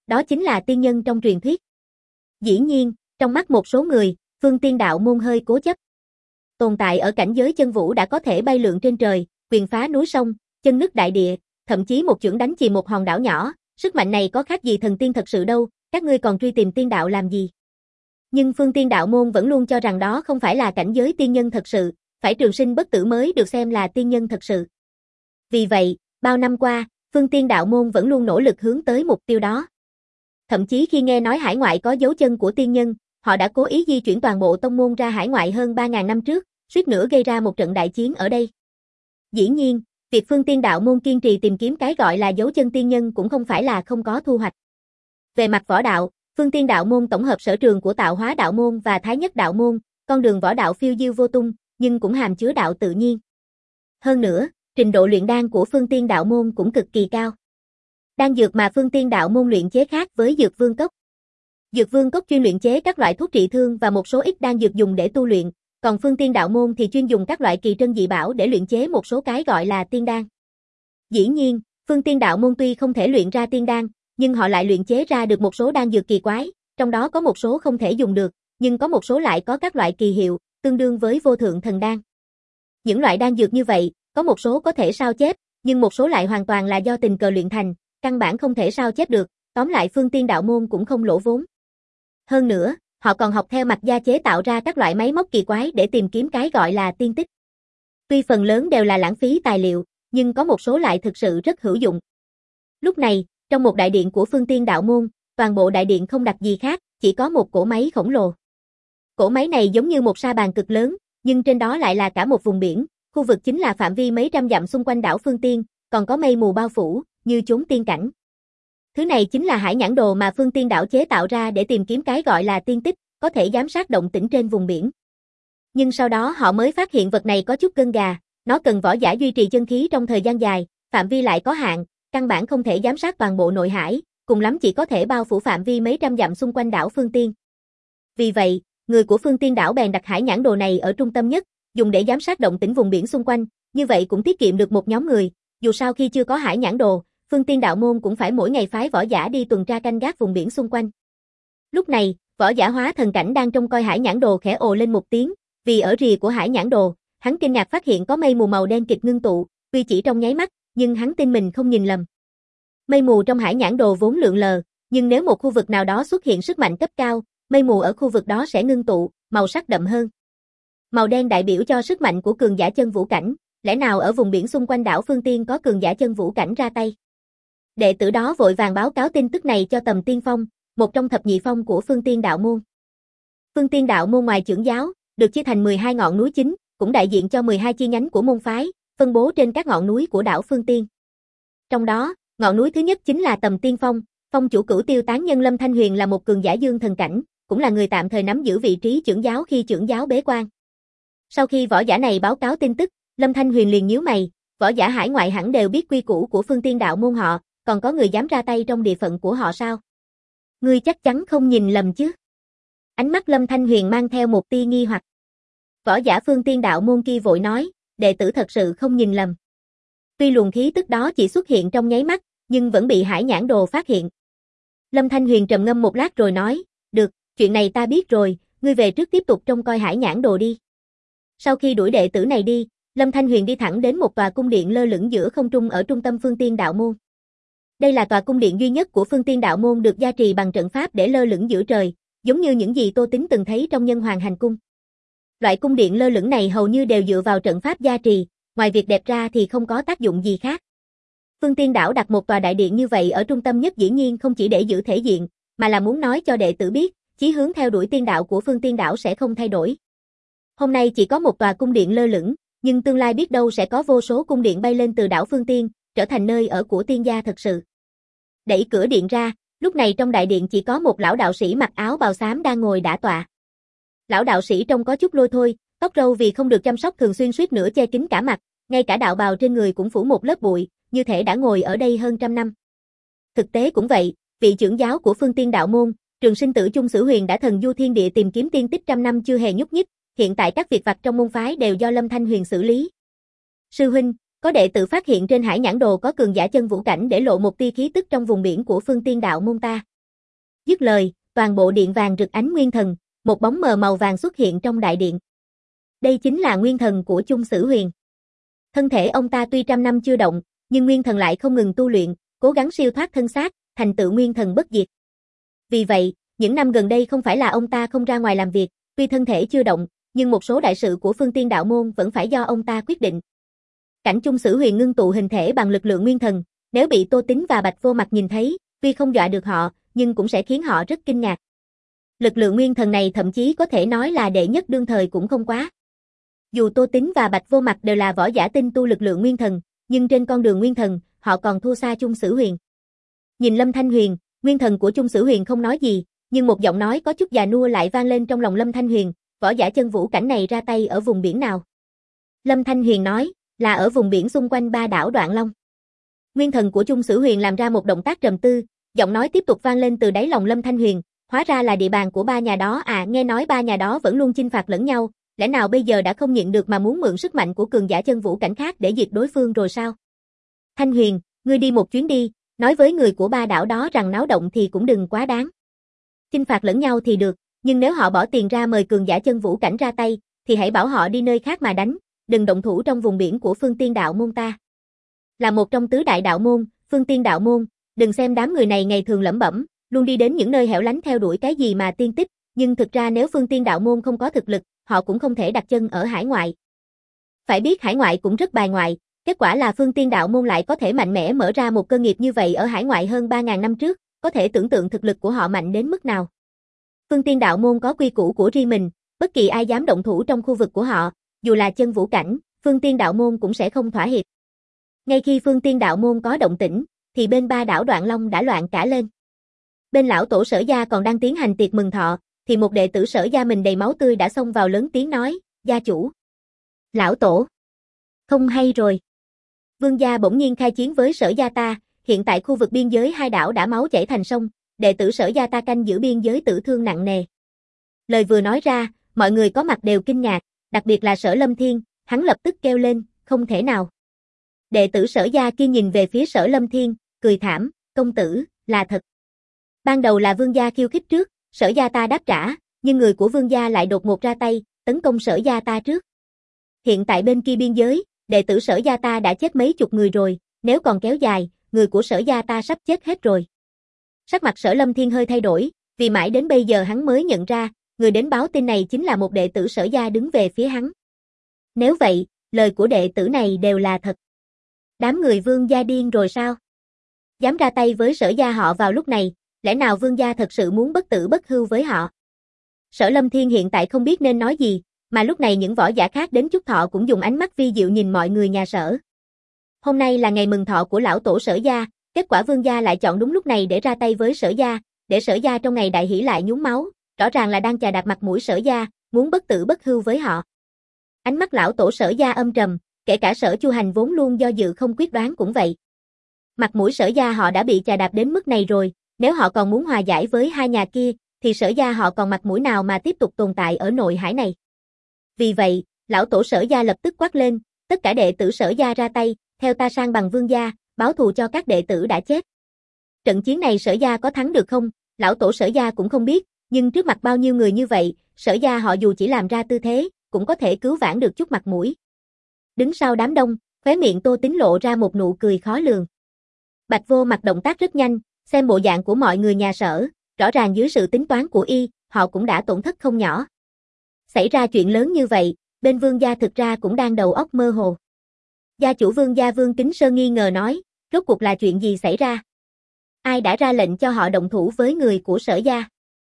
đó chính là tiên nhân trong truyền thuyết. Dĩ nhiên, trong mắt một số người, Phương Tiên đạo môn hơi cố chấp. Tồn tại ở cảnh giới chân vũ đã có thể bay lượn trên trời, quyền phá núi sông, chân nứt đại địa, thậm chí một chưởng đánh chìm một hòn đảo nhỏ, sức mạnh này có khác gì thần tiên thật sự đâu, các ngươi còn truy tìm tiên đạo làm gì? Nhưng Phương Tiên đạo môn vẫn luôn cho rằng đó không phải là cảnh giới tiên nhân thật sự, phải trường sinh bất tử mới được xem là tiên nhân thật sự. Vì vậy, bao năm qua, Phương Tiên đạo môn vẫn luôn nỗ lực hướng tới mục tiêu đó. Thậm chí khi nghe nói hải ngoại có dấu chân của tiên nhân, họ đã cố ý di chuyển toàn bộ tông môn ra hải ngoại hơn ba nghìn năm trước, suýt nữa gây ra một trận đại chiến ở đây. Dĩ nhiên, việc Phương Tiên đạo môn kiên trì tìm kiếm cái gọi là dấu chân tiên nhân cũng không phải là không có thu hoạch. Về mặt võ đạo, Phương Tiên đạo môn tổng hợp sở trường của Tạo Hóa đạo môn và Thái Nhất đạo môn, con đường võ đạo phiêu diêu vô tung, nhưng cũng hàm chứa đạo tự nhiên. Hơn nữa, trình độ luyện đan của Phương Tiên đạo môn cũng cực kỳ cao. Đan dược mà Phương Tiên đạo môn luyện chế khác với Dược Vương Cốc. Dược Vương Cốc chuyên luyện chế các loại thuốc trị thương và một số ít đan dược dùng để tu luyện, còn Phương Tiên đạo môn thì chuyên dùng các loại kỳ trân dị bảo để luyện chế một số cái gọi là tiên đan. Dĩ nhiên, Phương Tiên đạo môn tuy không thể luyện ra tiên đan, nhưng họ lại luyện chế ra được một số đan dược kỳ quái, trong đó có một số không thể dùng được, nhưng có một số lại có các loại kỳ hiệu, tương đương với vô thượng thần đan. Những loại đan dược như vậy, có một số có thể sao chép, nhưng một số lại hoàn toàn là do tình cờ luyện thành, căn bản không thể sao chép được, tóm lại Phương Tiên đạo môn cũng không lỗ vốn. Hơn nữa, họ còn học theo Mạc Gia chế tạo ra các loại máy móc kỳ quái để tìm kiếm cái gọi là tiên tích. Tuy phần lớn đều là lãng phí tài liệu, nhưng có một số lại thực sự rất hữu dụng. Lúc này, trong một đại điện của Phương Tiên đạo môn, toàn bộ đại điện không đặt gì khác, chỉ có một cỗ máy khổng lồ. Cỗ máy này giống như một sa bàn cực lớn, nhưng trên đó lại là cả một vùng biển, khu vực chính là phạm vi mấy trăm dặm xung quanh đảo Phương Tiên, còn có mây mù bao phủ, như chốn tiên cảnh. Thứ này chính là hải nhãn đồ mà Phương Tiên đảo chế tạo ra để tìm kiếm cái gọi là tiên tích, có thể giám sát động tĩnh trên vùng biển. Nhưng sau đó họ mới phát hiện vật này có chút gân gà, nó cần võ giả duy trì chân khí trong thời gian dài, phạm vi lại có hạn, căn bản không thể giám sát toàn bộ nội hải, cùng lắm chỉ có thể bao phủ phạm vi mấy trăm dặm xung quanh đảo Phương Tiên. Vì vậy, người của Phương Tiên đảo bèn đặt hải nhãn đồ này ở trung tâm nhất, dùng để giám sát động tĩnh vùng biển xung quanh, như vậy cũng tiết kiệm được một nhóm người, dù sao khi chưa có hải nhãn đồ, Phương Tiên đạo môn cũng phải mỗi ngày phái võ giả đi tuần tra canh gác vùng biển xung quanh. Lúc này, võ giả hóa thần cảnh đang trông coi hải nhãn đồ khẽ ồ lên một tiếng, vì ở rìa của hải nhãn đồ, hắn kinh ngạc phát hiện có mây mù màu đen kịt ngưng tụ, tuy chỉ trong nháy mắt, nhưng hắn tin mình không nhìn lầm. Mây mù trong hải nhãn đồ vốn lượn lờ, nhưng nếu một khu vực nào đó xuất hiện sức mạnh cấp cao, mây mù ở khu vực đó sẽ ngưng tụ, màu sắc đậm hơn. Màu đen đại biểu cho sức mạnh của cường giả chân vũ cảnh, lẽ nào ở vùng biển xung quanh đảo Phương Tiên có cường giả chân vũ cảnh ra tay? Đệ tử đó vội vàng báo cáo tin tức này cho Tầm Tiên Phong, một trong thập nhị phong của Phương Tiên đạo môn. Phương Tiên đạo môn ngoài trưởng giáo, được chia thành mười hai ngọn núi chính, cũng đại diện cho mười hai chi nhánh của môn phái, phân bố trên các ngọn núi của đảo Phương Tiên. Trong đó, ngọn núi thứ nhất chính là Tầm Tiên Phong, phong chủ Cửu Tiêu tán nhân Lâm Thanh Huyền là một cường giả dương thần cảnh, cũng là người tạm thời nắm giữ vị trí trưởng giáo khi trưởng giáo bế quan. Sau khi võ giả này báo cáo tin tức, Lâm Thanh Huyền liền nhíu mày, võ giả hải ngoại hẳn đều biết quy củ của Phương Tiên đạo môn họ, còn có người dám ra tay trong địa phận của họ sao? Ngươi chắc chắn không nhìn lầm chứ? Ánh mắt Lâm Thanh Huyền mang theo một tia nghi hoặc. Võ giả Phương Tiên đạo môn kia vội nói, đệ tử thật sự không nhìn lầm. Tuy luồng khí tức đó chỉ xuất hiện trong nháy mắt, nhưng vẫn bị hải nhãn đồ phát hiện. Lâm Thanh Huyền trầm ngâm một lát rồi nói, được, chuyện này ta biết rồi, ngươi về trước tiếp tục trông coi hải nhãn đồ đi. Sau khi đuổi đệ tử này đi, Lâm Thanh Huyền đi thẳng đến một tòa cung điện lơ lửng giữa không trung ở trung tâm Phương Tiên đạo môn. Đây là tòa cung điện duy nhất của Phương Tiên đạo môn được gia trì bằng trận pháp để lơ lửng giữa trời, giống như những gì Tô Tín từng thấy trong Nhân Hoàng hành cung. Loại cung điện lơ lửng này hầu như đều dựa vào trận pháp gia trì, ngoài việc đẹp ra thì không có tác dụng gì khác. Phương Tiên đảo đặt một tòa đại điện như vậy ở trung tâm nhất dĩ nhiên không chỉ để giữ thể diện, mà là muốn nói cho đệ tử biết, chí hướng theo đuổi tiên đạo của Phương Tiên đảo sẽ không thay đổi. Hôm nay chỉ có một tòa cung điện lơ lửng, nhưng tương lai biết đâu sẽ có vô số cung điện bay lên từ đảo Phương Tiên, trở thành nơi ở của tiên gia thật sự. Đẩy cửa điện ra, lúc này trong đại điện chỉ có một lão đạo sĩ mặc áo bào xám đang ngồi đả tọa. Lão đạo sĩ trông có chút lôi thôi, tóc râu vì không được chăm sóc thường xuyên suýt nữa che kín cả mặt, ngay cả đạo bào trên người cũng phủ một lớp bụi, như thể đã ngồi ở đây hơn trăm năm. Thực tế cũng vậy, vị trưởng giáo của Phương Tiên đạo môn, Trường Sinh Tử Chung Sử Huyền đã thần du thiên địa tìm kiếm tiên tích trăm năm chưa hề nhúc nhích, hiện tại các việc vặt trong môn phái đều do Lâm Thanh Huyền xử lý. Sư huynh, có đệ tử phát hiện trên hải nhãn đồ có cường giả chân vũ cảnh để lộ một tia khí tức trong vùng biển của Phương Tiên đạo môn ta. Dứt lời, toàn bộ điện vàng rực ánh nguyên thần, một bóng mờ màu vàng xuất hiện trong đại điện. Đây chính là nguyên thần của Chung Sử Huyền. Thân thể ông ta tuy trăm năm chưa động, nhưng nguyên thần lại không ngừng tu luyện, cố gắng siêu thoát thân xác, thành tựu nguyên thần bất diệt. Vì vậy, những năm gần đây không phải là ông ta không ra ngoài làm việc, tuy thân thể chưa động, nhưng một số đại sự của Phương Tiên Đạo Môn vẫn phải do ông ta quyết định. Cảnh Chung Sử Huyền ngưng tụ hình thể bằng lực lượng nguyên thần, nếu bị Tô Tín và Bạch Vô Mặt nhìn thấy, tuy không dọa được họ, nhưng cũng sẽ khiến họ rất kinh ngạc. Lực lượng nguyên thần này thậm chí có thể nói là đệ nhất đương thời cũng không quá. Dù Tô Tín và Bạch Vô Mặt đều là võ giả tinh tu lực lượng nguyên thần, nhưng trên con đường nguyên thần, họ còn thua xa Chung Sử Huyền. Nhìn Lâm Thanh Huyền, nguyên thần của Chung Sử Huyền không nói gì, nhưng một giọng nói có chút già nua lại vang lên trong lòng Lâm Thanh Huyền, võ giả chân vũ cảnh này ra tay ở vùng biển nào? Lâm Thanh Huyền nói, là ở vùng biển xung quanh ba đảo Đoạn Long. Nguyên thần của Chung Sử Huyền làm ra một động tác trầm tư, giọng nói tiếp tục vang lên từ đáy lòng Lâm Thanh Huyền, hóa ra là địa bàn của ba nhà đó à, nghe nói ba nhà đó vẫn luôn chinh phạt lẫn nhau, lẽ nào bây giờ đã không nhịn được mà muốn mượn sức mạnh của cường giả chân vũ cảnh khác để diệt đối phương rồi sao? Thanh Huyền, ngươi đi một chuyến đi, nói với người của ba đảo đó rằng náo động thì cũng đừng quá đáng. Chinh phạt lẫn nhau thì được, nhưng nếu họ bỏ tiền ra mời cường giả chân vũ cảnh ra tay, thì hãy bảo họ đi nơi khác mà đánh, đừng động thủ trong vùng biển của Phương Tiên Đạo Môn ta. Là một trong tứ đại đạo môn, Phương Tiên Đạo Môn, đừng xem đám người này ngày thường lẩm bẩm, luôn đi đến những nơi hẻo lánh theo đuổi cái gì mà tiên tích, nhưng thực ra nếu Phương Tiên Đạo Môn không có thực lực, họ cũng không thể đặt chân ở hải ngoại. Phải biết hải ngoại cũng rất bài ngoại, kết quả là Phương Tiên Đạo Môn lại có thể mạnh mẽ mở ra một cơ nghiệp như vậy ở hải ngoại hơn ba nghìn năm trước, có thể tưởng tượng thực lực của họ mạnh đến mức nào. Phương Tiên Đạo Môn có quy củ của riêng mình, bất kỳ ai dám động thủ trong khu vực của họ, dù là chân vũ cảnh, Phương Tiên Đạo Môn cũng sẽ không thỏa hiệp. Ngay khi Phương Tiên Đạo Môn có động tĩnh, thì bên ba đảo Đoạn Long đã loạn cả lên. Bên lão tổ Sở Gia còn đang tiến hành tiệc mừng thọ, thì một đệ tử Sở Gia mình đầy máu tươi đã xông vào lớn tiếng nói, gia chủ. Lão tổ. Không hay rồi. Vương gia bỗng nhiên khai chiến với Sở Gia ta, hiện tại khu vực biên giới hai đảo đã máu chảy thành sông, đệ tử Sở Gia ta canh giữ biên giới tử thương nặng nề. Lời vừa nói ra, mọi người có mặt đều kinh ngạc, đặc biệt là Sở Lâm Thiên, hắn lập tức kêu lên, không thể nào. Đệ tử Sở Gia kia nhìn về phía Sở Lâm Thiên, cười thảm, công tử, là thật. Ban đầu là Vương gia khiêu khích trước, Sở Gia ta đáp trả, nhưng người của Vương gia lại đột ngột ra tay, tấn công Sở Gia ta trước. Hiện tại bên kia biên giới, đệ tử Sở Gia ta đã chết mấy chục người rồi, nếu còn kéo dài, người của Sở Gia ta sắp chết hết rồi. Sắc mặt Sở Lâm Thiên hơi thay đổi, vì mãi đến bây giờ hắn mới nhận ra, người đến báo tin này chính là một đệ tử Sở Gia đứng về phía hắn. Nếu vậy, lời của đệ tử này đều là thật. Đám người Vương gia điên rồi sao? Dám ra tay với Sở Gia họ vào lúc này, lẽ nào Vương gia thật sự muốn bất tử bất hưu với họ? Sở Lâm Thiên hiện tại không biết nên nói gì, mà lúc này những võ giả khác đến chúc thọ cũng dùng ánh mắt vi diệu nhìn mọi người nhà Sở. Hôm nay là ngày mừng thọ của lão tổ Sở Gia, kết quả Vương gia lại chọn đúng lúc này để ra tay với Sở Gia, để Sở Gia trong ngày đại hỷ lại nhúng máu, rõ ràng là đang chà đạp mặt mũi Sở Gia, muốn bất tử bất hưu với họ. Ánh mắt lão tổ Sở Gia âm trầm, kể cả Sở Chu Hành vốn luôn do dự không quyết đoán cũng vậy. Mặt mũi Sở Gia họ đã bị chà đạp đến mức này rồi, nếu họ còn muốn hòa giải với hai nhà kia, thì Sở Gia họ còn mặt mũi nào mà tiếp tục tồn tại ở nội hải này. Vì vậy, lão tổ Sở Gia lập tức quát lên, tất cả đệ tử Sở Gia ra tay, theo ta sang bằng Vương gia, báo thù cho các đệ tử đã chết. Trận chiến này Sở Gia có thắng được không, lão tổ Sở Gia cũng không biết, nhưng trước mặt bao nhiêu người như vậy, Sở Gia họ dù chỉ làm ra tư thế, cũng có thể cứu vãn được chút mặt mũi. Đứng sau đám đông, khóe miệng Tô Tín lộ ra một nụ cười khó lường. Bạch Vô Mặt động tác rất nhanh, xem bộ dạng của mọi người nhà Sở, rõ ràng dưới sự tính toán của y, họ cũng đã tổn thất không nhỏ. Xảy ra chuyện lớn như vậy, bên Vương gia thực ra cũng đang đầu óc mơ hồ. Gia chủ Vương gia Vương Kính Sơn nghi ngờ nói, rốt cuộc là chuyện gì xảy ra? Ai đã ra lệnh cho họ động thủ với người của Sở Gia?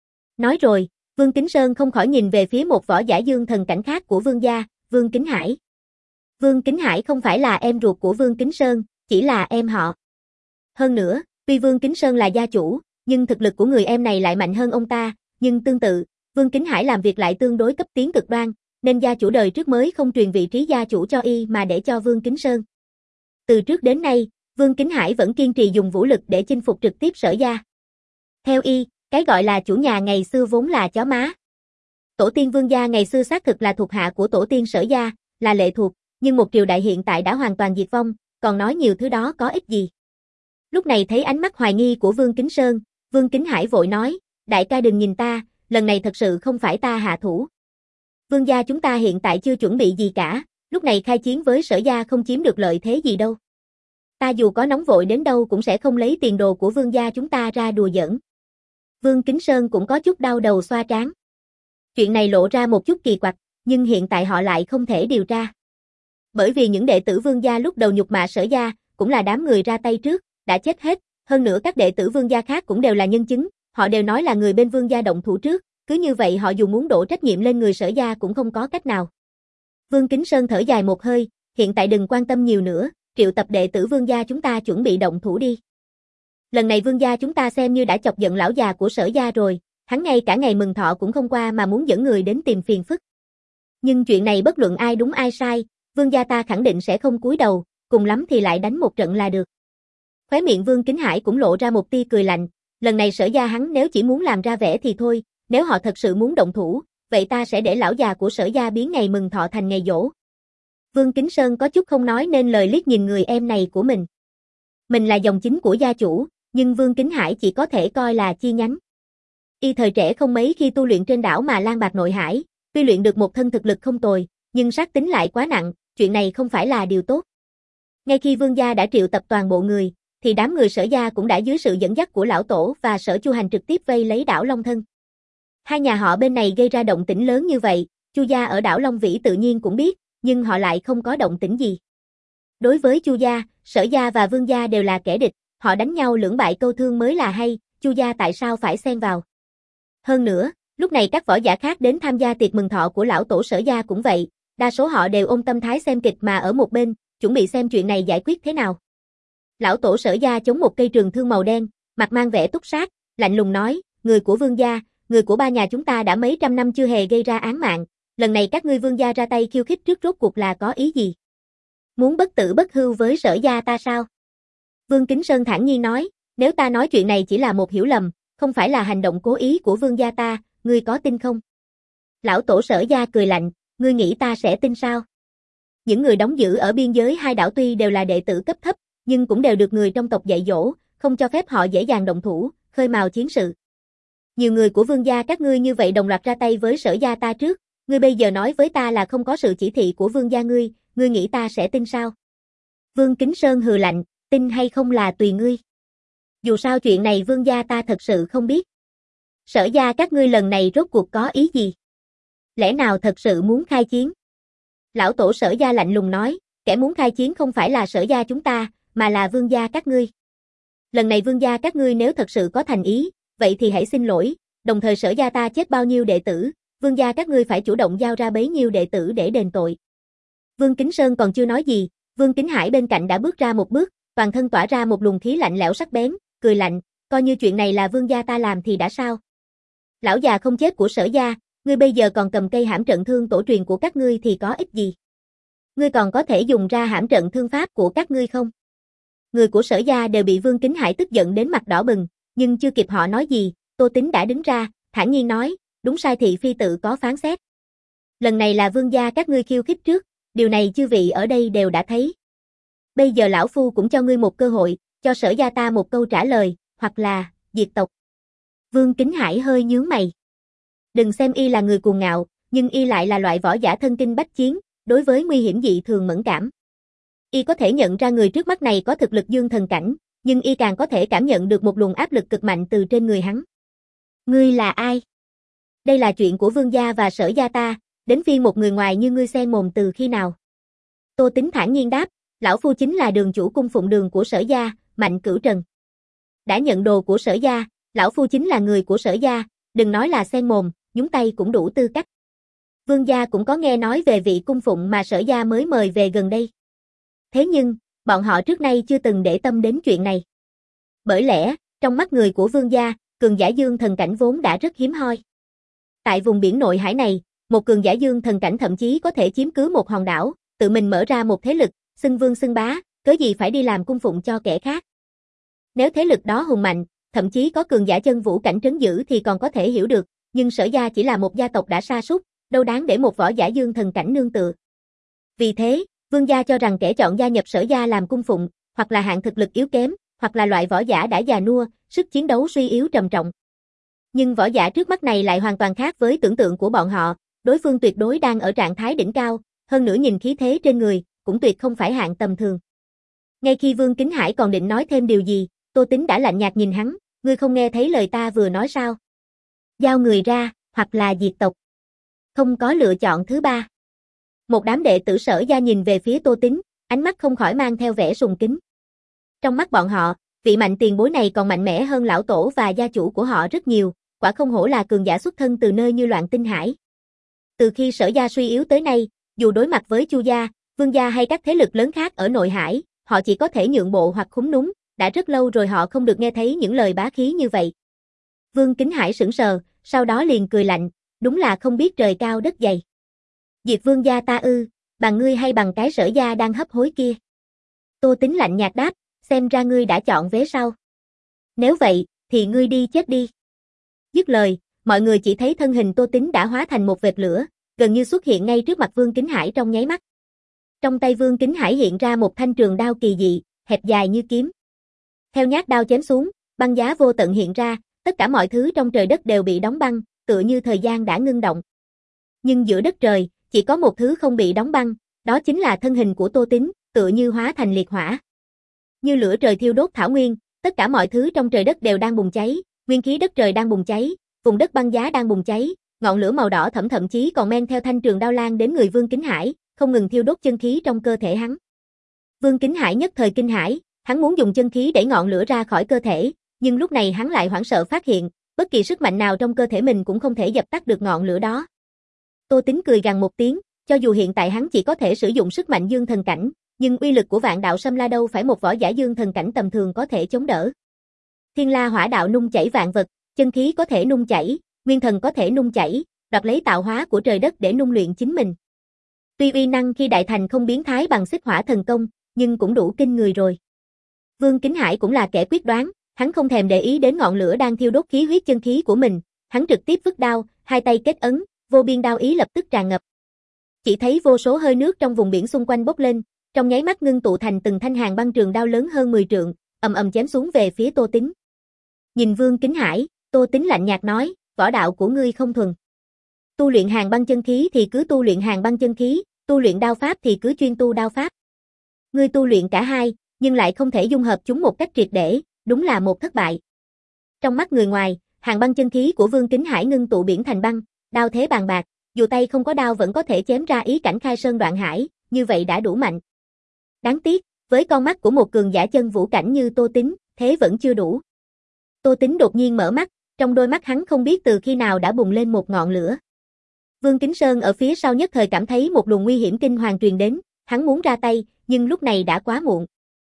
Nói rồi, Vương Kính Sơn không khỏi nhìn về phía một võ giả dương thần cảnh khác của Vương gia, Vương Kính Hải. Vương Kính Hải không phải là em ruột của Vương Kính Sơn, chỉ là em họ. Hơn nữa, tuy Vương Kính Sơn là gia chủ, nhưng thực lực của người em này lại mạnh hơn ông ta, nhưng tương tự, Vương Kính Hải làm việc lại tương đối cấp tiến cực đoan, nên gia chủ đời trước mới không truyền vị trí gia chủ cho y mà để cho Vương Kính Sơn. Từ trước đến nay, Vương Kính Hải vẫn kiên trì dùng vũ lực để chinh phục trực tiếp Sở Gia. Theo y, cái gọi là chủ nhà ngày xưa vốn là chó má. Tổ tiên Vương gia ngày xưa xác thực là thuộc hạ của tổ tiên Sở Gia, là lệ thuộc, nhưng một triều đại hiện tại đã hoàn toàn diệt vong, còn nói nhiều thứ đó có ích gì. Lúc này thấy ánh mắt hoài nghi của Vương Kính Sơn, Vương Kính Hải vội nói, đại ca đừng nhìn ta, lần này thật sự không phải ta hạ thủ. Vương gia chúng ta hiện tại chưa chuẩn bị gì cả, lúc này khai chiến với Sở gia không chiếm được lợi thế gì đâu. Ta dù có nóng vội đến đâu cũng sẽ không lấy tiền đồ của Vương gia chúng ta ra đùa giỡn. Vương Kính Sơn cũng có chút đau đầu xoa trán. Chuyện này lộ ra một chút kỳ quặc, nhưng hiện tại họ lại không thể điều tra. Bởi vì những đệ tử Vương gia lúc đầu nhục mạ Sở gia, cũng là đám người ra tay trước, đã chết hết, hơn nữa các đệ tử Vương gia khác cũng đều là nhân chứng, họ đều nói là người bên Vương gia động thủ trước, cứ như vậy họ dù muốn đổ trách nhiệm lên người Sở gia cũng không có cách nào. Vương Kính Sơn thở dài một hơi, hiện tại đừng quan tâm nhiều nữa, triệu tập đệ tử Vương gia chúng ta chuẩn bị động thủ đi. Lần này Vương gia chúng ta xem như đã chọc giận lão già của Sở gia rồi, hắn ngay cả ngày mừng thọ cũng không qua mà muốn dẫn người đến tìm phiền phức. Nhưng chuyện này bất luận ai đúng ai sai, Vương gia ta khẳng định sẽ không cúi đầu, cùng lắm thì lại đánh một trận là được. Khóe miệng Vương Kính Hải cũng lộ ra một tia cười lạnh, lần này Sở gia hắn nếu chỉ muốn làm ra vẻ thì thôi, nếu họ thật sự muốn động thủ, vậy ta sẽ để lão già của Sở gia biến ngày mừng thọ thành ngày giỗ. Vương Kính Sơn có chút không nói nên lời liếc nhìn người em này của mình. Mình là dòng chính của gia chủ, nhưng Vương Kính Hải chỉ có thể coi là chi nhánh. Y thời trẻ không mấy khi tu luyện trên đảo Mà Lan Bạc Nội Hải, tuy luyện được một thân thực lực không tồi, nhưng sát tính lại quá nặng, chuyện này không phải là điều tốt. Ngay khi Vương gia đã triệu tập toàn bộ người, thì đám người Sở gia cũng đã dưới sự dẫn dắt của lão tổ và Sở Chu Hành trực tiếp vây lấy đảo Long Thân. Hai nhà họ bên này gây ra động tĩnh lớn như vậy, Chu gia ở đảo Long Vĩ tự nhiên cũng biết, nhưng họ lại không có động tĩnh gì. Đối với Chu gia, Sở gia và Vương gia đều là kẻ địch, họ đánh nhau lưỡng bại câu thương mới là hay, Chu gia tại sao phải xen vào. Hơn nữa, lúc này các võ giả khác đến tham gia tiệc mừng thọ của lão tổ Sở gia cũng vậy, đa số họ đều ôm tâm thái xem kịch mà ở một bên, chuẩn bị xem chuyện này giải quyết thế nào. Lão tổ Sở gia chống một cây trường thương màu đen, mặt mang vẻ túc sát, lạnh lùng nói, người của Vương gia, người của ba nhà chúng ta đã mấy trăm năm chưa hề gây ra án mạng, lần này các ngươi Vương gia ra tay khiêu khích trước rốt cuộc là có ý gì? Muốn bất tử bất hưu với Sở gia ta sao? Vương Kính Sơn thản nhiên nói, nếu ta nói chuyện này chỉ là một hiểu lầm, không phải là hành động cố ý của Vương gia ta, ngươi có tin không? Lão tổ Sở gia cười lạnh, ngươi nghĩ ta sẽ tin sao? Những người đóng giữ ở biên giới hai đảo tuy đều là đệ tử cấp thấp, nhưng cũng đều được người trong tộc dạy dỗ, không cho phép họ dễ dàng động thủ, khơi mào chiến sự. Nhiều người của Vương gia các ngươi như vậy đồng loạt ra tay với Sở gia ta trước, ngươi bây giờ nói với ta là không có sự chỉ thị của Vương gia ngươi, ngươi nghĩ ta sẽ tin sao? Vương Kính Sơn hừ lạnh, tin hay không là tùy ngươi. Dù sao chuyện này Vương gia ta thật sự không biết. Sở gia các ngươi lần này rốt cuộc có ý gì? Lẽ nào thật sự muốn khai chiến? Lão tổ Sở gia lạnh lùng nói, kẻ muốn khai chiến không phải là Sở gia chúng ta, mà là Vương gia các ngươi. Lần này Vương gia các ngươi nếu thật sự có thành ý, vậy thì hãy xin lỗi, đồng thời Sở gia ta chết bao nhiêu đệ tử, Vương gia các ngươi phải chủ động giao ra bấy nhiêu đệ tử để đền tội. Vương Kính Sơn còn chưa nói gì, Vương Kính Hải bên cạnh đã bước ra một bước, toàn thân tỏa ra một luồng khí lạnh lẽo sắc bén, cười lạnh, coi như chuyện này là Vương gia ta làm thì đã sao? Lão già không chết của Sở gia, ngươi bây giờ còn cầm cây hãm trận thương tổ truyền của các ngươi thì có ích gì? Ngươi còn có thể dùng ra hãm trận thương pháp của các ngươi không? Người của Sở gia đều bị Vương Kính Hải tức giận đến mặt đỏ bừng, nhưng chưa kịp họ nói gì, Tô Tính đã đứng ra, thản nhiên nói, đúng sai thị phi tự có phán xét. Lần này là Vương gia các ngươi khiêu khích trước, điều này chư vị ở đây đều đã thấy. Bây giờ lão phu cũng cho ngươi một cơ hội, cho Sở gia ta một câu trả lời, hoặc là diệt tộc. Vương Kính Hải hơi nhướng mày. Đừng xem y là người cuồng ngạo, nhưng y lại là loại võ giả thân kinh bách chiến, đối với nguy hiểm dị thường mẫn cảm. Y có thể nhận ra người trước mắt này có thực lực dương thần cảnh, nhưng y càng có thể cảm nhận được một luồng áp lực cực mạnh từ trên người hắn. Ngươi là ai? Đây là chuyện của Vương gia và Sở gia ta, đến phiên một người ngoài như ngươi xen mồm từ khi nào? Tô Tính thản nhiên đáp, lão phu chính là đường chủ cung phụng đường của Sở gia, Mạnh Cửu Trần. Đã nhận đồ của Sở gia, lão phu chính là người của Sở gia, đừng nói là xen mồm, nhúng tay cũng đủ tư cách. Vương gia cũng có nghe nói về vị cung phụng mà Sở gia mới mời về gần đây. Thế nhưng, bọn họ trước nay chưa từng để tâm đến chuyện này. Bởi lẽ, trong mắt người của Vương gia, cường giả dương thần cảnh vốn đã rất hiếm hoi. Tại vùng biển nội hải này, một cường giả dương thần cảnh thậm chí có thể chiếm cứ một hòn đảo, tự mình mở ra một thế lực, xưng vương xưng bá, cớ gì phải đi làm cung phụng cho kẻ khác. Nếu thế lực đó hùng mạnh, thậm chí có cường giả chân vũ cảnh trấn giữ thì còn có thể hiểu được, nhưng Sở gia chỉ là một gia tộc đã sa sút, đâu đáng để một võ giả dương thần cảnh nương tựa. Vì thế, Vương gia cho rằng kẻ chọn gia nhập Sở gia làm cung phụng, hoặc là hạng thực lực yếu kém, hoặc là loại võ giả đã già nua, sức chiến đấu suy yếu trầm trọng. Nhưng võ giả trước mắt này lại hoàn toàn khác với tưởng tượng của bọn họ, đối phương tuyệt đối đang ở trạng thái đỉnh cao, hơn nữa nhìn khí thế trên người, cũng tuyệt không phải hạng tầm thường. Ngay khi Vương Kính Hải còn định nói thêm điều gì, Tô Tính đã lạnh nhạt nhìn hắn, ngươi không nghe thấy lời ta vừa nói sao? Giao người ra, hoặc là diệt tộc. Không có lựa chọn thứ ba. Một đám đệ tử Sở gia nhìn về phía Tô Tính, ánh mắt không khỏi mang theo vẻ sùng kính. Trong mắt bọn họ, vị mạnh tiền bối này còn mạnh mẽ hơn lão tổ và gia chủ của họ rất nhiều, quả không hổ là cường giả xuất thân từ nơi như Loạn Tinh Hải. Từ khi Sở gia suy yếu tới nay, dù đối mặt với Chu gia, Vương gia hay các thế lực lớn khác ở nội hải, họ chỉ có thể nhượng bộ hoặc khúm núm, đã rất lâu rồi họ không được nghe thấy những lời bá khí như vậy. Vương Kính Hải sững sờ, sau đó liền cười lạnh, đúng là không biết trời cao đất dày. Diệt Vương gia ta ư, bằng ngươi hay bằng cái Sở gia đang hấp hối kia? Tô Tính lạnh nhạt đáp, xem ra ngươi đã chọn vế sau. Nếu vậy, thì ngươi đi chết đi. Dứt lời, mọi người chỉ thấy thân hình Tô Tính đã hóa thành một vệt lửa, gần như xuất hiện ngay trước mặt Vương Kính Hải trong nháy mắt. Trong tay Vương Kính Hải hiện ra một thanh trường đao kỳ dị, hẹp dài như kiếm. Theo nhát đao chém xuống, băng giá vô tận hiện ra, tất cả mọi thứ trong trời đất đều bị đóng băng, tựa như thời gian đã ngưng động. Nhưng giữa đất trời, chỉ có một thứ không bị đóng băng, đó chính là thân hình của Tô Tính, tựa như hóa thành liệt hỏa. Như lửa trời thiêu đốt thảo nguyên, tất cả mọi thứ trong trời đất đều đang bùng cháy, nguyên khí đất trời đang bùng cháy, vùng đất băng giá đang bùng cháy, ngọn lửa màu đỏ thẫm thậm chí còn men theo thanh trường đao lan đến người Vương Kính Hải, không ngừng thiêu đốt chân khí trong cơ thể hắn. Vương Kính Hải nhất thời kinh hãi, hắn muốn dùng chân khí đẩy ngọn lửa ra khỏi cơ thể, nhưng lúc này hắn lại hoảng sợ phát hiện, bất kỳ sức mạnh nào trong cơ thể mình cũng không thể dập tắt được ngọn lửa đó. Tô Tính cười gằn một tiếng, cho dù hiện tại hắn chỉ có thể sử dụng sức mạnh dương thần cảnh, nhưng uy lực của vạn đạo sâm la đâu phải một võ giả dương thần cảnh tầm thường có thể chống đỡ. Thiên la hỏa đạo nung chảy vạn vật, chân khí có thể nung chảy, nguyên thần có thể nung chảy, đoạt lấy tạo hóa của trời đất để nung luyện chính mình. Tuy uy năng khi đại thành không biến thái bằng xích hỏa thần công, nhưng cũng đủ kinh người rồi. Vương Kính Hải cũng là kẻ quyết đoán, hắn không thèm để ý đến ngọn lửa đang thiêu đốt khí huyết chân khí của mình, hắn trực tiếp vứt đao, hai tay kết ấn, vô biên đao ý lập tức tràn ngập. Chỉ thấy vô số hơi nước trong vùng biển xung quanh bốc lên, trong nháy mắt ngưng tụ thành từng thanh hàng băng trường đao lớn hơn mười trượng, ầm ầm chém xuống về phía Tô Tính. Nhìn Vương Kính Hải, Tô Tính lạnh nhạt nói, võ đạo của ngươi không thuần. Tu luyện hàng băng chân khí thì cứ tu luyện hàng băng chân khí, tu luyện đao pháp thì cứ chuyên tu đao pháp. Ngươi tu luyện cả hai, nhưng lại không thể dung hợp chúng một cách triệt để, đúng là một thất bại. Trong mắt người ngoài, hàng băng chân khí của Vương Kính Hải ngưng tụ biển thành băng, đao thế bàn bạc, dù tay không có đao vẫn có thể chém ra ý cảnh khai sơn đoạn hải, như vậy đã đủ mạnh. Đáng tiếc, với con mắt của một cường giả chân vũ cảnh như Tô Tính, thế vẫn chưa đủ. Tô Tính đột nhiên mở mắt, trong đôi mắt hắn không biết từ khi nào đã bùng lên một ngọn lửa. Vương Kính Sơn ở phía sau nhất thời cảm thấy một luồng nguy hiểm kinh hoàng truyền đến, hắn muốn ra tay, nhưng lúc này đã quá muộn.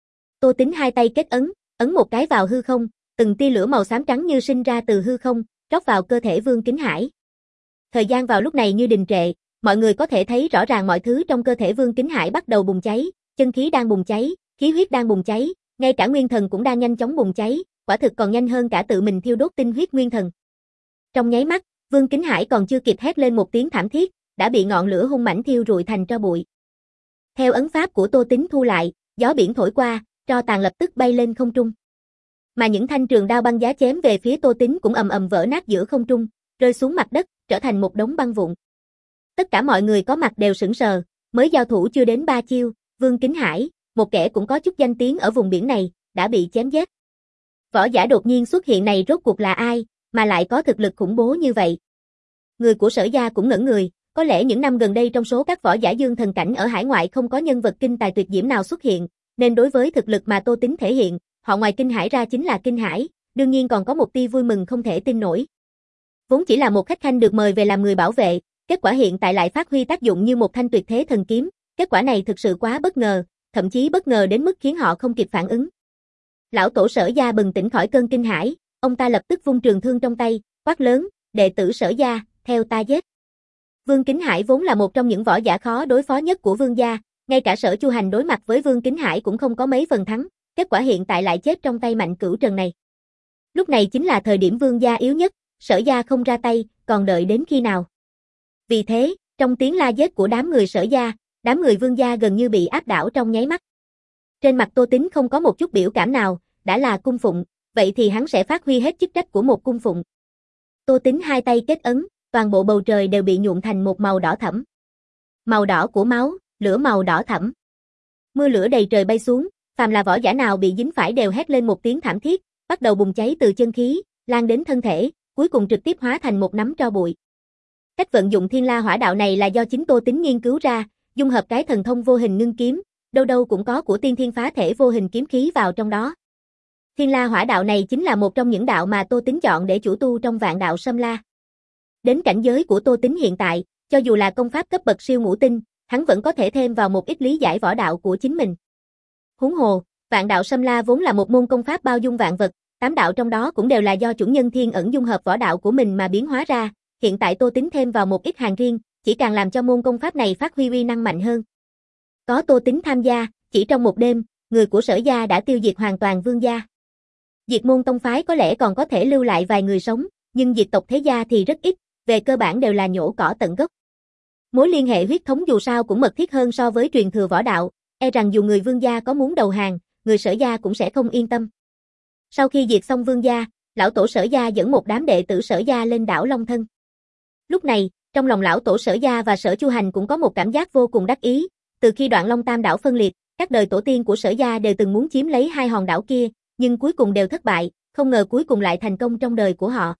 Tô Tính hai tay kết ấn, ấn một cái vào hư không, từng tia lửa màu xám trắng như sinh ra từ hư không, rót vào cơ thể Vương Kính Hải. Thời gian vào lúc này như đình trệ, mọi người có thể thấy rõ ràng mọi thứ trong cơ thể Vương Kính Hải bắt đầu bùng cháy, chân khí đang bùng cháy, khí huyết đang bùng cháy, ngay cả nguyên thần cũng đang nhanh chóng bùng cháy, quả thực còn nhanh hơn cả tự mình thiêu đốt tinh huyết nguyên thần. Trong nháy mắt, Vương Kính Hải còn chưa kịp hét lên một tiếng thảm thiết, đã bị ngọn lửa hung mãnh thiêu rụi thành tro bụi. Theo ấn pháp của Tô Tính thu lại, gió biển thổi qua, tro tàn lập tức bay lên không trung. Mà những thanh trường đao băng giá chém về phía Tô Tính cũng ầm ầm vỡ nát giữa không trung, rơi xuống mặt đất, trở thành một đống băng vụn. Tất cả mọi người có mặt đều sững sờ, mới giao thủ chưa đến ba chiêu, Vương Kính Hải, một kẻ cũng có chút danh tiếng ở vùng biển này, đã bị chém giết. Võ giả đột nhiên xuất hiện này rốt cuộc là ai, mà lại có thực lực khủng bố như vậy? Người của Sở gia cũng ngẩn người, có lẽ những năm gần đây trong số các võ giả dương thần cảnh ở hải ngoại không có nhân vật kinh tài tuyệt diễm nào xuất hiện, nên đối với thực lực mà Tô Tính thể hiện, họ ngoài kinh hãi ra chính là kinh hãi, đương nhiên còn có một tia vui mừng không thể tin nổi. Vốn chỉ là một khách khanh được mời về làm người bảo vệ, kết quả hiện tại lại phát huy tác dụng như một thanh tuyệt thế thần kiếm, kết quả này thực sự quá bất ngờ, thậm chí bất ngờ đến mức khiến họ không kịp phản ứng. Lão tổ Sở gia bừng tỉnh khỏi cơn kinh hãi, ông ta lập tức vung trường thương trong tay, quát lớn, đệ tử Sở gia, theo ta giết. Vương Kính Hải vốn là một trong những võ giả khó đối phó nhất của Vương gia, ngay cả Sở Chu Hành đối mặt với Vương Kính Hải cũng không có mấy phần thắng, kết quả hiện tại lại chết trong tay Mạnh Cửu Trần này. Lúc này chính là thời điểm Vương gia yếu nhất, Sở gia không ra tay, còn đợi đến khi nào? Vì thế, trong tiếng la giết của đám người Sở gia, đám người Vương gia gần như bị áp đảo trong nháy mắt. Trên mặt Tô Tính không có một chút biểu cảm nào, đã là cung phụng, vậy thì hắn sẽ phát huy hết chức trách của một cung phụng. Tô Tính hai tay kết ấn, toàn bộ bầu trời đều bị nhuộm thành một màu đỏ thẫm. Màu đỏ của máu, lửa màu đỏ thẫm. Mưa lửa đầy trời bay xuống, phàm là võ giả nào bị dính phải đều hét lên một tiếng thảm thiết, bắt đầu bùng cháy từ chân khí, lan đến thân thể, cuối cùng trực tiếp hóa thành một nắm tro bụi. Cách vận dụng Thiên La Hỏa Đạo này là do chính Tô Tính nghiên cứu ra, dung hợp cái thần thông vô hình ngưng kiếm, đâu đâu cũng có của tiên thiên phá thể vô hình kiếm khí vào trong đó. Thiên La Hỏa Đạo này chính là một trong những đạo mà Tô Tính chọn để chủ tu trong Vạn Đạo Sâm La. Đến cảnh giới của Tô Tính hiện tại, cho dù là công pháp cấp bậc siêu ngũ tinh, hắn vẫn có thể thêm vào một ít lý giải võ đạo của chính mình. Huống hồ, Vạn Đạo Sâm La vốn là một môn công pháp bao dung vạn vật, tám đạo trong đó cũng đều là do chủ nhân thiên ẩn dung hợp võ đạo của mình mà biến hóa ra, hiện tại Tô Tính thêm vào một ít hàng riêng, chỉ càng làm cho môn công pháp này phát huy uy năng mạnh hơn. Có Tô Tính tham gia, chỉ trong một đêm, người của Sở gia đã tiêu diệt hoàn toàn Vương gia. Diệt môn tông phái có lẽ còn có thể lưu lại vài người sống, nhưng diệt tộc thế gia thì rất ít, về cơ bản đều là nhổ cỏ tận gốc. Mối liên hệ huyết thống dù sao cũng mật thiết hơn so với truyền thừa võ đạo, e rằng dù người Vương gia có muốn đầu hàng, người Sở gia cũng sẽ không yên tâm. Sau khi diệt xong Vương gia, lão tổ Sở gia dẫn một đám đệ tử Sở gia lên đảo Long Thân. Lúc này, trong lòng lão tổ Sở gia và Sở Chu Hành cũng có một cảm giác vô cùng đắc ý, từ khi Đoạn Long Tam đảo phân liệt, các đời tổ tiên của Sở gia đều từng muốn chiếm lấy hai hòn đảo kia, nhưng cuối cùng đều thất bại, không ngờ cuối cùng lại thành công trong đời của họ.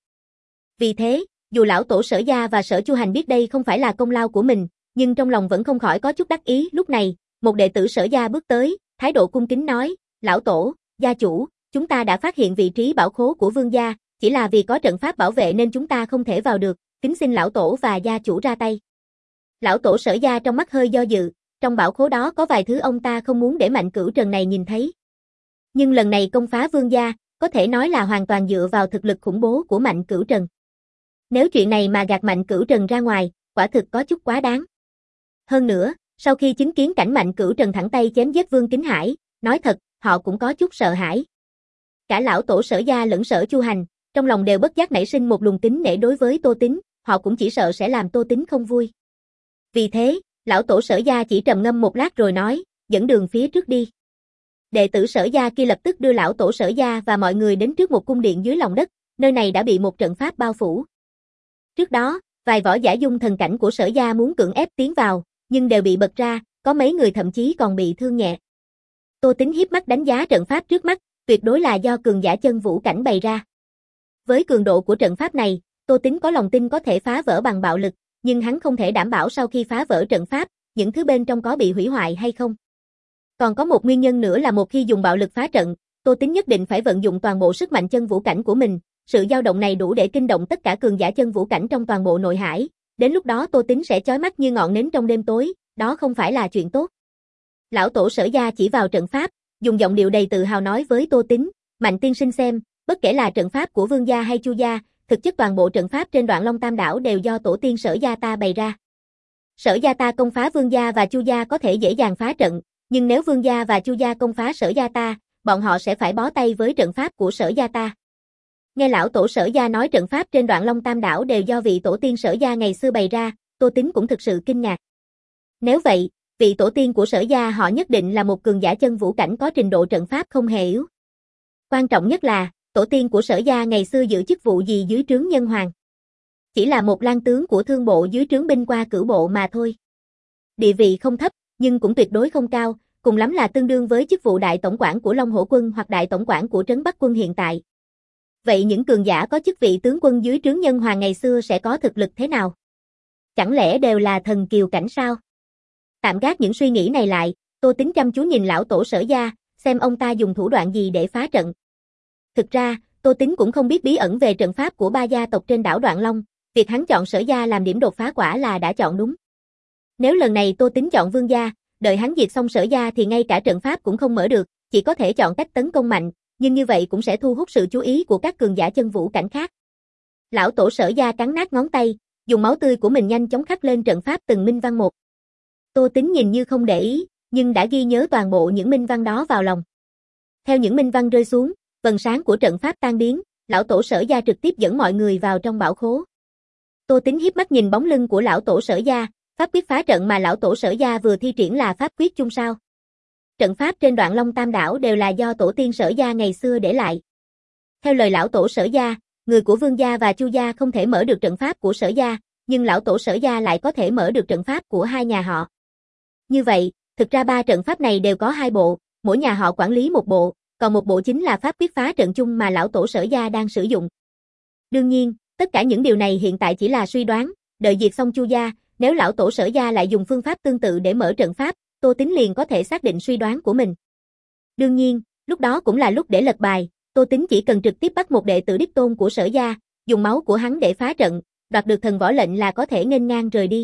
Vì thế, dù lão tổ Sở gia và Sở Chu Hành biết đây không phải là công lao của mình, nhưng trong lòng vẫn không khỏi có chút đắc ý. Lúc này, một đệ tử Sở gia bước tới, thái độ cung kính nói, lão tổ, gia chủ, chúng ta đã phát hiện vị trí bảo khố của Vương gia, chỉ là vì có trận pháp bảo vệ nên chúng ta không thể vào được, kính xin lão tổ và gia chủ ra tay. Lão tổ Sở gia trong mắt hơi do dự, trong bảo khố đó có vài thứ ông ta không muốn để Mạnh Cửu Trần này nhìn thấy. Nhưng lần này công phá Vương gia, có thể nói là hoàn toàn dựa vào thực lực khủng bố của Mạnh Cửu Trần. Nếu chuyện này mà gạt Mạnh Cửu Trần ra ngoài, quả thực có chút quá đáng. Hơn nữa, sau khi chứng kiến cảnh Mạnh Cửu Trần thẳng tay chém giết Vương Kính Hải, nói thật, họ cũng có chút sợ hãi. Cả lão tổ Sở gia lẫn Sở Chu Hành, trong lòng đều bất giác nảy sinh một luồng kính nể đối với Tô Tính, họ cũng chỉ sợ sẽ làm Tô Tính không vui. Vì thế, lão tổ Sở gia chỉ trầm ngâm một lát rồi nói, dẫn đường phía trước đi. Đệ tử Sở gia kia lập tức đưa lão tổ Sở gia và mọi người đến trước một cung điện dưới lòng đất, nơi này đã bị một trận pháp bao phủ. Trước đó, vài võ giả dung thần cảnh của Sở gia muốn cưỡng ép tiến vào, nhưng đều bị bật ra, có mấy người thậm chí còn bị thương nhẹ. Tô Tính hiếp mắt đánh giá trận pháp trước mắt, tuyệt đối là do cường giả chân vũ cảnh bày ra. Với cường độ của trận pháp này, Tô Tính có lòng tin có thể phá vỡ bằng bạo lực, nhưng hắn không thể đảm bảo sau khi phá vỡ trận pháp, những thứ bên trong có bị hủy hoại hay không. Còn có một nguyên nhân nữa là một khi dùng bạo lực phá trận, Tô Tính nhất định phải vận dụng toàn bộ sức mạnh chân vũ cảnh của mình, sự dao động này đủ để kinh động tất cả cường giả chân vũ cảnh trong toàn bộ nội hải, đến lúc đó Tô Tính sẽ chói mắt như ngọn nến trong đêm tối, đó không phải là chuyện tốt. Lão tổ Sở gia chỉ vào trận pháp, dùng giọng điệu đầy tự hào nói với Tô Tính, Mạnh tiên sinh xem, bất kể là trận pháp của Vương gia hay Chu gia, thực chất toàn bộ trận pháp trên Đoạn Long Tam đảo đều do tổ tiên Sở gia ta bày ra. Sở gia ta công phá Vương gia và Chu gia có thể dễ dàng phá trận, nhưng nếu Vương gia và Chu gia công phá Sở gia ta, bọn họ sẽ phải bó tay với trận pháp của Sở gia ta. Nghe lão tổ Sở gia nói trận pháp trên Đoạn Long Tam đảo đều do vị tổ tiên Sở gia ngày xưa bày ra, Tô Tính cũng thực sự kinh ngạc. Nếu vậy, vị tổ tiên của Sở gia họ nhất định là một cường giả chân vũ cảnh có trình độ trận pháp không hề yếu. Quan trọng nhất là, tổ tiên của Sở gia ngày xưa giữ chức vụ gì dưới trướng Nhân Hoàng? Chỉ là một lang tướng của thương bộ dưới trướng binh qua cửu bộ mà thôi. Địa vị không thấp, nhưng cũng tuyệt đối không cao, cùng lắm là tương đương với chức vụ đại tổng quản của Long Hổ quân hoặc đại tổng quản của Trấn Bắc quân hiện tại. Vậy những cường giả có chức vị tướng quân dưới trướng Nhân Hoàng ngày xưa sẽ có thực lực thế nào? Chẳng lẽ đều là thần kiều cảnh sao? Tạm gác những suy nghĩ này lại, Tô Tính chăm chú nhìn lão tổ Sở gia, xem ông ta dùng thủ đoạn gì để phá trận. Thực ra, Tô Tính cũng không biết bí ẩn về trận pháp của ba gia tộc trên đảo Đoạn Long, việc hắn chọn Sở gia làm điểm đột phá quả là đã chọn đúng. Nếu lần này Tô Tính chọn Vương gia, đợi hắn diệt xong Sở gia thì ngay cả trận pháp cũng không mở được, chỉ có thể chọn cách tấn công mạnh, nhưng như vậy cũng sẽ thu hút sự chú ý của các cường giả chân vũ cảnh khác. Lão tổ Sở gia cắn nát ngón tay, dùng máu tươi của mình nhanh chóng khắc lên trận pháp từng minh văn một. Tô Tính nhìn như không để ý, nhưng đã ghi nhớ toàn bộ những minh văn đó vào lòng. Theo những minh văn rơi xuống, vầng sáng của trận pháp tan biến, lão tổ Sở gia trực tiếp dẫn mọi người vào trong bảo khố. Tô Tính hiếp mắt nhìn bóng lưng của lão tổ Sở gia, pháp quyết phá trận mà lão tổ Sở gia vừa thi triển là pháp quyết chung sao? trận pháp trên Đoạn Long Tam Đảo đều là do tổ tiên Sở gia ngày xưa để lại. Theo lời lão tổ Sở gia, người của Vương gia và Chu gia không thể mở được trận pháp của Sở gia, nhưng lão tổ Sở gia lại có thể mở được trận pháp của hai nhà họ. Như vậy, thực ra ba trận pháp này đều có hai bộ, mỗi nhà họ quản lý một bộ, còn một bộ chính là pháp quyết phá trận chung mà lão tổ Sở gia đang sử dụng. Đương nhiên, tất cả những điều này hiện tại chỉ là suy đoán, đợi diệt xong Chu gia, nếu lão tổ Sở gia lại dùng phương pháp tương tự để mở trận pháp, Tô Tín liền có thể xác định suy đoán của mình. Đương nhiên, lúc đó cũng là lúc để lật bài, Tô Tín chỉ cần trực tiếp bắt một đệ tử đích tôn của Sở gia, dùng máu của hắn để phá trận, đoạt được thần võ lệnh là có thể nghênh ngang rời đi.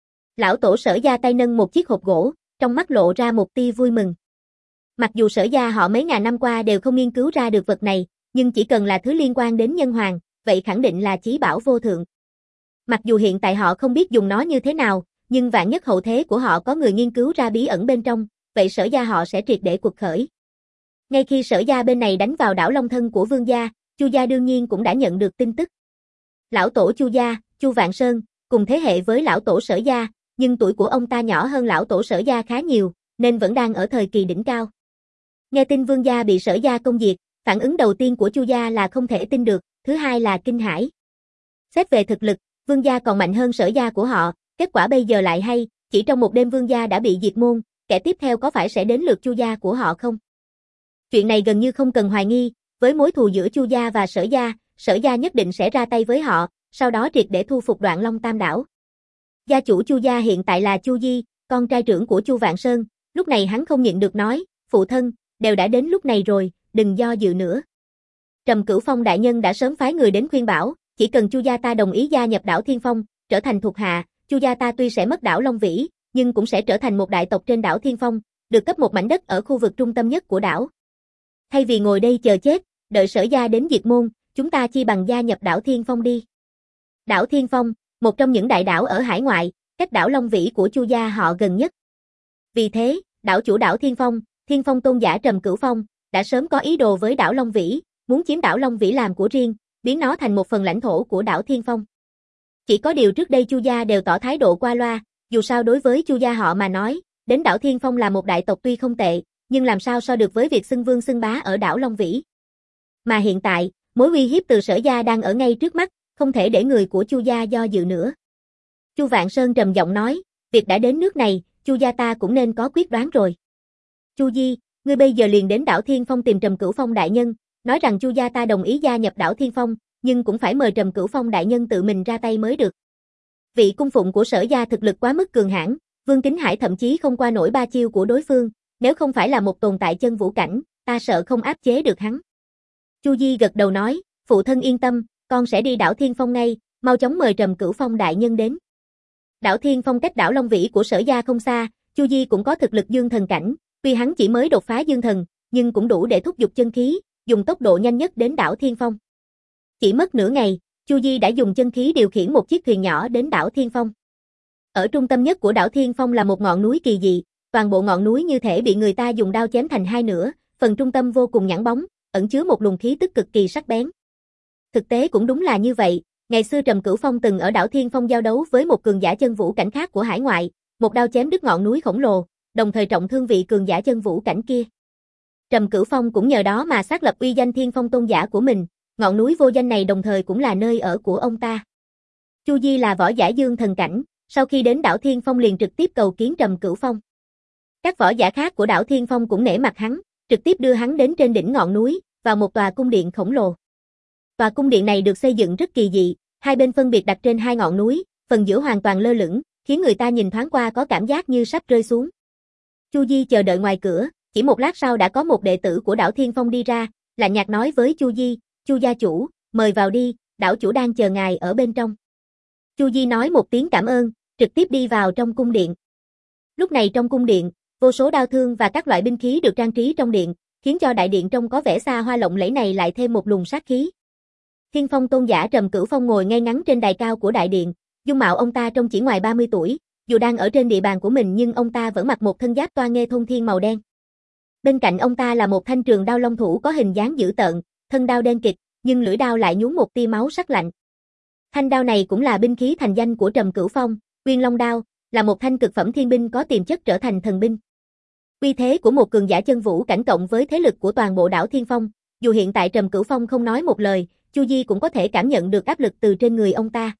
Lão tổ Sở gia tay nâng một chiếc hộp gỗ, trong mắt lộ ra một tia vui mừng. Mặc dù Sở gia họ mấy ngàn năm qua đều không nghiên cứu ra được vật này, nhưng chỉ cần là thứ liên quan đến nhân hoàng, vậy khẳng định là chí bảo vô thượng. Mặc dù hiện tại họ không biết dùng nó như thế nào, nhưng vạn nhất hậu thế của họ có người nghiên cứu ra bí ẩn bên trong, vậy Sở gia họ sẽ triệt để cuộc khởi. Ngay khi Sở gia bên này đánh vào đảo Long Thân của Vương gia, Chu gia đương nhiên cũng đã nhận được tin tức. Lão tổ Chu gia, Chu Vạn Sơn, cùng thế hệ với lão tổ Sở gia, nhưng tuổi của ông ta nhỏ hơn lão tổ Sở gia khá nhiều, nên vẫn đang ở thời kỳ đỉnh cao. Nghe tin Vương gia bị Sở gia công diệt, phản ứng đầu tiên của Chu gia là không thể tin được, thứ hai là kinh hãi. Xét về thực lực, Vương gia còn mạnh hơn Sở gia của họ, kết quả bây giờ lại hay, chỉ trong một đêm Vương gia đã bị diệt môn, kẻ tiếp theo có phải sẽ đến lượt Chu gia của họ không? Chuyện này gần như không cần hoài nghi, với mối thù giữa Chu gia và Sở gia, Sở gia nhất định sẽ ra tay với họ, sau đó triệt để thu phục Đoạn Long Tam Đảo. Gia chủ Chu gia hiện tại là Chu Di, con trai trưởng của Chu Vạn Sơn, lúc này hắn không nhịn được nói, phụ thân, đều đã đến lúc này rồi, đừng do dự nữa. Trầm Cửu Phong đại nhân đã sớm phái người đến khuyên bảo, chỉ cần Chu gia ta đồng ý gia nhập đảo Thiên Phong, trở thành thuộc hạ, Chu gia ta tuy sẽ mất đảo Long Vĩ, nhưng cũng sẽ trở thành một đại tộc trên đảo Thiên Phong, được cấp một mảnh đất ở khu vực trung tâm nhất của đảo. Thay vì ngồi đây chờ chết, đợi Sở gia đến diệt môn, chúng ta chi bằng gia nhập đảo Thiên Phong đi. Đảo Thiên Phong, một trong những đại đảo ở hải ngoại, cách đảo Long Vĩ của Chu gia họ gần nhất. Vì thế, đảo chủ đảo Thiên Phong, Thiên Phong tôn giả Trầm Cửu Phong, đã sớm có ý đồ với đảo Long Vĩ, muốn chiếm đảo Long Vĩ làm của riêng, biến nó thành một phần lãnh thổ của đảo Thiên Phong. Chỉ có điều trước đây Chu gia đều tỏ thái độ qua loa, dù sao đối với Chu gia họ mà nói, đến đảo Thiên Phong là một đại tộc tuy không tệ, nhưng làm sao so được với việc xưng vương xưng bá ở đảo Long Vĩ. Mà hiện tại, mối uy hiếp từ Sở gia đang ở ngay trước mắt, không thể để người của Chu gia do dự nữa. Chu Vạn Sơn trầm giọng nói, việc đã đến nước này, Chu gia ta cũng nên có quyết đoán rồi. Chu Di, ngươi bây giờ liền đến đảo Thiên Phong tìm Trầm Cửu Phong đại nhân, nói rằng Chu gia ta đồng ý gia nhập đảo Thiên Phong, nhưng cũng phải mời Trầm Cửu Phong đại nhân tự mình ra tay mới được. Vị cung phụng của Sở gia thực lực quá mức cường hãn, Vương Kính Hải thậm chí không qua nổi ba chiêu của đối phương, nếu không phải là một tồn tại chân vũ cảnh, ta sợ không áp chế được hắn. Chu Di gật đầu nói, phụ thân yên tâm, con sẽ đi đảo Thiên Phong ngay, mau chóng mời Trầm Cửu Phong đại nhân đến. Đảo Thiên Phong cách đảo Long Vĩ của Sở gia không xa, Chu Di cũng có thực lực dương thần cảnh, tuy hắn chỉ mới đột phá dương thần, nhưng cũng đủ để thúc giục chân khí, dùng tốc độ nhanh nhất đến đảo Thiên Phong. Chỉ mất nửa ngày, Chu Di đã dùng chân khí điều khiển một chiếc thuyền nhỏ đến đảo Thiên Phong. Ở trung tâm nhất của đảo Thiên Phong là một ngọn núi kỳ dị, toàn bộ ngọn núi như thể bị người ta dùng đao chém thành hai nửa, phần trung tâm vô cùng nhẵn bóng, ẩn chứa một luồng khí tức cực kỳ sắc bén. Thực tế cũng đúng là như vậy, ngày xưa Trầm Cửu Phong từng ở đảo Thiên Phong giao đấu với một cường giả chân vũ cảnh khác của hải ngoại, một đao chém đứt ngọn núi khổng lồ, đồng thời trọng thương vị cường giả chân vũ cảnh kia. Trầm Cửu Phong cũng nhờ đó mà xác lập uy danh Thiên Phong tôn giả của mình, ngọn núi vô danh này đồng thời cũng là nơi ở của ông ta. Chu Di là võ giả dương thần cảnh, sau khi đến đảo Thiên Phong liền trực tiếp cầu kiến Trầm Cửu Phong. Các võ giả khác của đảo Thiên Phong cũng nể mặt hắn, trực tiếp đưa hắn đến trên đỉnh ngọn núi, vào một tòa cung điện khổng lồ. Tòa cung điện này được xây dựng rất kỳ dị, hai bên phân biệt đặt trên hai ngọn núi, phần giữa hoàn toàn lơ lửng, khiến người ta nhìn thoáng qua có cảm giác như sắp rơi xuống. Chu Di chờ đợi ngoài cửa, chỉ một lát sau đã có một đệ tử của đảo Thiên Phong đi ra, lạnh nhạt nói với Chu Di, Chu gia chủ, mời vào đi, đảo chủ đang chờ ngài ở bên trong. Chu Di nói một tiếng cảm ơn, trực tiếp đi vào trong cung điện. Lúc này trong cung điện, vô số đao thương và các loại binh khí được trang trí trong điện, khiến cho đại điện trông có vẻ xa hoa lộng lẫy này lại thêm một luồng sát khí. Thiên Phong tôn giả Trầm Cửu Phong ngồi ngay ngắn trên đài cao của đại điện, dung mạo ông ta trông chỉ ngoài ba mươi tuổi, dù đang ở trên địa bàn của mình nhưng ông ta vẫn mặc một thân giáp toa nghê thôn thiên màu đen. Bên cạnh ông ta là một thanh trường đao long thủ có hình dáng dữ tợn, thân đao đen kịt, nhưng lưỡi đao lại nhuốm một tia máu sắc lạnh. Thanh đao này cũng là binh khí thành danh của Trầm Cửu Phong, Uyên Long đao, là một thanh cực phẩm thiên binh có tiềm chất trở thành thần binh. Uy thế của một cường giả chân vũ cảnh cộng với thế lực của toàn bộ đảo Thiên Phong, dù hiện tại Trầm Cửu Phong không nói một lời, Chu Di cũng có thể cảm nhận được áp lực từ trên người ông ta.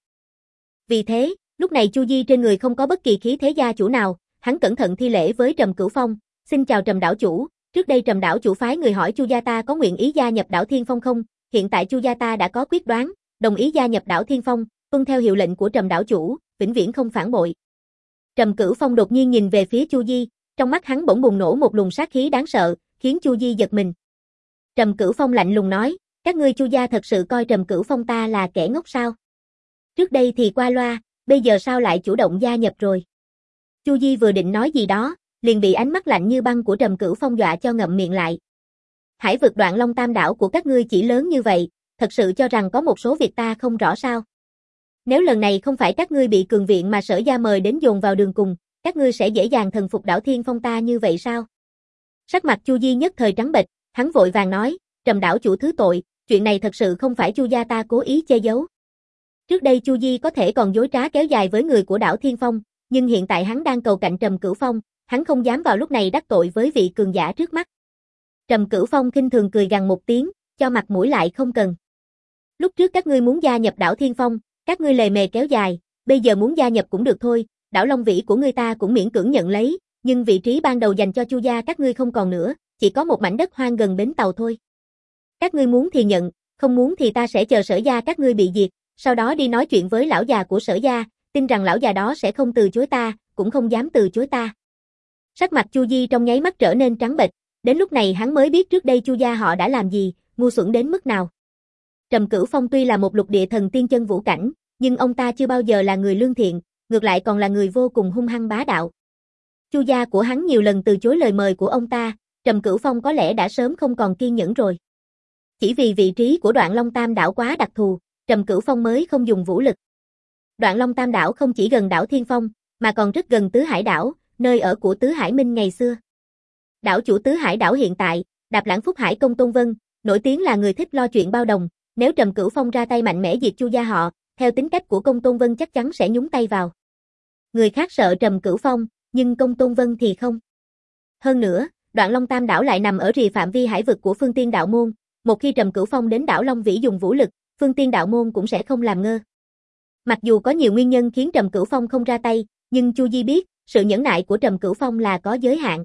Vì thế, lúc này Chu Di trên người không có bất kỳ khí thế gia chủ nào, hắn cẩn thận thi lễ với Trầm Cửu Phong, "Xin chào Trầm đảo chủ, trước đây Trầm đảo chủ phái người hỏi Chu gia ta có nguyện ý gia nhập đảo Thiên Phong không, hiện tại Chu gia ta đã có quyết đoán, đồng ý gia nhập đảo Thiên Phong, tuân theo hiệu lệnh của Trầm đảo chủ, vĩnh viễn không phản bội." Trầm Cửu Phong đột nhiên nhìn về phía Chu Di, trong mắt hắn bỗng bùng nổ một luồng sát khí đáng sợ, khiến Chu Di giật mình. Trầm Cửu Phong lạnh lùng nói, "Các ngươi Chu gia thật sự coi Trầm Cửu Phong ta là kẻ ngốc sao? Trước đây thì qua loa, bây giờ sao lại chủ động gia nhập rồi?" Chu Di vừa định nói gì đó, liền bị ánh mắt lạnh như băng của Trầm Cửu Phong dọa cho ngậm miệng lại. "Hải vực Đoạn Long Tam đảo của các ngươi chỉ lớn như vậy, thật sự cho rằng có một số việc ta không rõ sao? Nếu lần này không phải các ngươi bị cường viện mà Sở gia mời đến dồn vào đường cùng, các ngươi sẽ dễ dàng thần phục đảo Thiên Phong ta như vậy sao?" Sắc mặt Chu Di nhất thời trắng bệch, hắn vội vàng nói, "Trầm đảo chủ thứ tội, chuyện này thật sự không phải Chu gia ta cố ý che giấu. Trước đây Chu Di có thể còn dối trá kéo dài với người của đảo Thiên Phong, nhưng hiện tại hắn đang cầu cạnh Trầm Cửu Phong, hắn không dám vào lúc này đắc tội với vị cường giả trước mắt." Trầm Cửu Phong khinh thường cười gằn một tiếng, cho mặt mũi lại không cần. "Lúc trước các ngươi muốn gia nhập đảo Thiên Phong, các ngươi lề mề kéo dài, bây giờ muốn gia nhập cũng được thôi, đảo Long Vĩ của ngươi ta cũng miễn cưỡng nhận lấy, nhưng vị trí ban đầu dành cho Chu gia các ngươi không còn nữa, chỉ có một mảnh đất hoang gần bến tàu thôi. Các ngươi muốn thì nhận, không muốn thì ta sẽ chờ Sở gia các ngươi bị diệt, sau đó đi nói chuyện với lão già của Sở gia, tin rằng lão già đó sẽ không từ chối ta, cũng không dám từ chối ta." Sắc mặt Chu Di trong nháy mắt trở nên trắng bệch, đến lúc này hắn mới biết trước đây Chu gia họ đã làm gì, ngu xuẩn đến mức nào. Trầm Cửu Phong tuy là một lục địa thần tiên chân vũ cảnh, nhưng ông ta chưa bao giờ là người lương thiện, ngược lại còn là người vô cùng hung hăng bá đạo. Chu gia của hắn nhiều lần từ chối lời mời của ông ta, Trầm Cửu Phong có lẽ đã sớm không còn kiên nhẫn rồi. Chỉ vì vị trí của Đoạn Long Tam đảo quá đặc thù, Trầm Cửu Phong mới không dùng vũ lực. Đoạn Long Tam đảo không chỉ gần đảo Thiên Phong, mà còn rất gần Tứ Hải đảo, nơi ở của Tứ Hải Minh ngày xưa. Đảo chủ Tứ Hải đảo hiện tại, Đạp Lãng Phúc Hải Công Tôn Vân, nổi tiếng là người thích lo chuyện bao đồng, nếu Trầm Cửu Phong ra tay mạnh mẽ diệt Chu gia họ, theo tính cách của Công Tôn Vân chắc chắn sẽ nhúng tay vào. Người khác sợ Trầm Cửu Phong, nhưng Công Tôn Vân thì không. Hơn nữa, Đoạn Long Tam đảo lại nằm ở rìa phạm vi hải vực của Phương Tiên đạo môn, một khi Trầm Cửu Phong đến đảo Long Vĩ dùng vũ lực, Phương Tiên đạo môn cũng sẽ không làm ngơ. Mặc dù có nhiều nguyên nhân khiến Trầm Cửu Phong không ra tay, nhưng Chu Di biết, sự nhẫn nại của Trầm Cửu Phong là có giới hạn.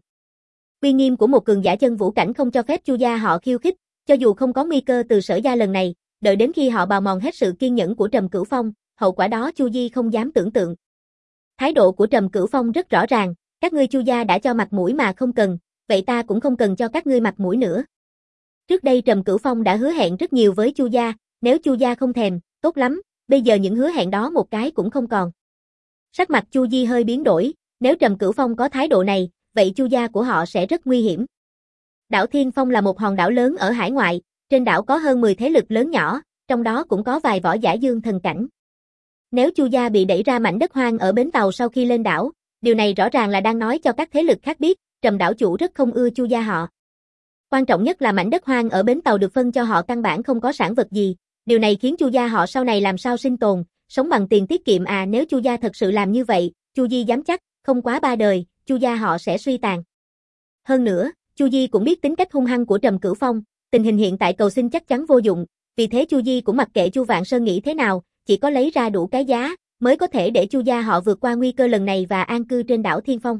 Uy nghiêm của một cường giả chân vũ cảnh không cho phép Chu gia họ khiêu khích, cho dù không có nguy cơ từ Sở gia lần này, đợi đến khi họ bào mòn hết sự kiên nhẫn của Trầm Cửu Phong, hậu quả đó Chu Di không dám tưởng tượng. Thái độ của Trầm Cửu Phong rất rõ ràng, các ngươi Chu gia đã cho mặt mũi mà không cần, vậy ta cũng không cần cho các ngươi mặt mũi nữa. Trước đây Trầm Cửu Phong đã hứa hẹn rất nhiều với Chu gia, nếu Chu gia không thèm, tốt lắm, bây giờ những hứa hẹn đó một cái cũng không còn. Sắc mặt Chu Di hơi biến đổi, nếu Trầm Cửu Phong có thái độ này, vậy Chu gia của họ sẽ rất nguy hiểm. Đảo Thiên Phong là một hòn đảo lớn ở hải ngoại, trên đảo có hơn mười thế lực lớn nhỏ, trong đó cũng có vài võ giả dương thần cảnh. Nếu Chu gia bị đẩy ra mảnh đất hoang ở bến tàu sau khi lên đảo, điều này rõ ràng là đang nói cho các thế lực khác biết, Trầm đảo chủ rất không ưa Chu gia họ. Quan trọng nhất là mảnh đất hoang ở bến tàu được phân cho họ căn bản không có sản vật gì, điều này khiến Chu gia họ sau này làm sao sinh tồn, sống bằng tiền tiết kiệm à, nếu Chu gia thật sự làm như vậy, Chu Di dám chắc, không quá ba đời, Chu gia họ sẽ suy tàn. Hơn nữa, Chu Di cũng biết tính cách hung hăng của Trầm Cửu Phong, tình hình hiện tại cầu xin chắc chắn vô dụng, vì thế Chu Di cũng mặc kệ Chu Vạn Sơn nghĩ thế nào, chỉ có lấy ra đủ cái giá, mới có thể để Chu gia họ vượt qua nguy cơ lần này và an cư trên đảo Thiên Phong.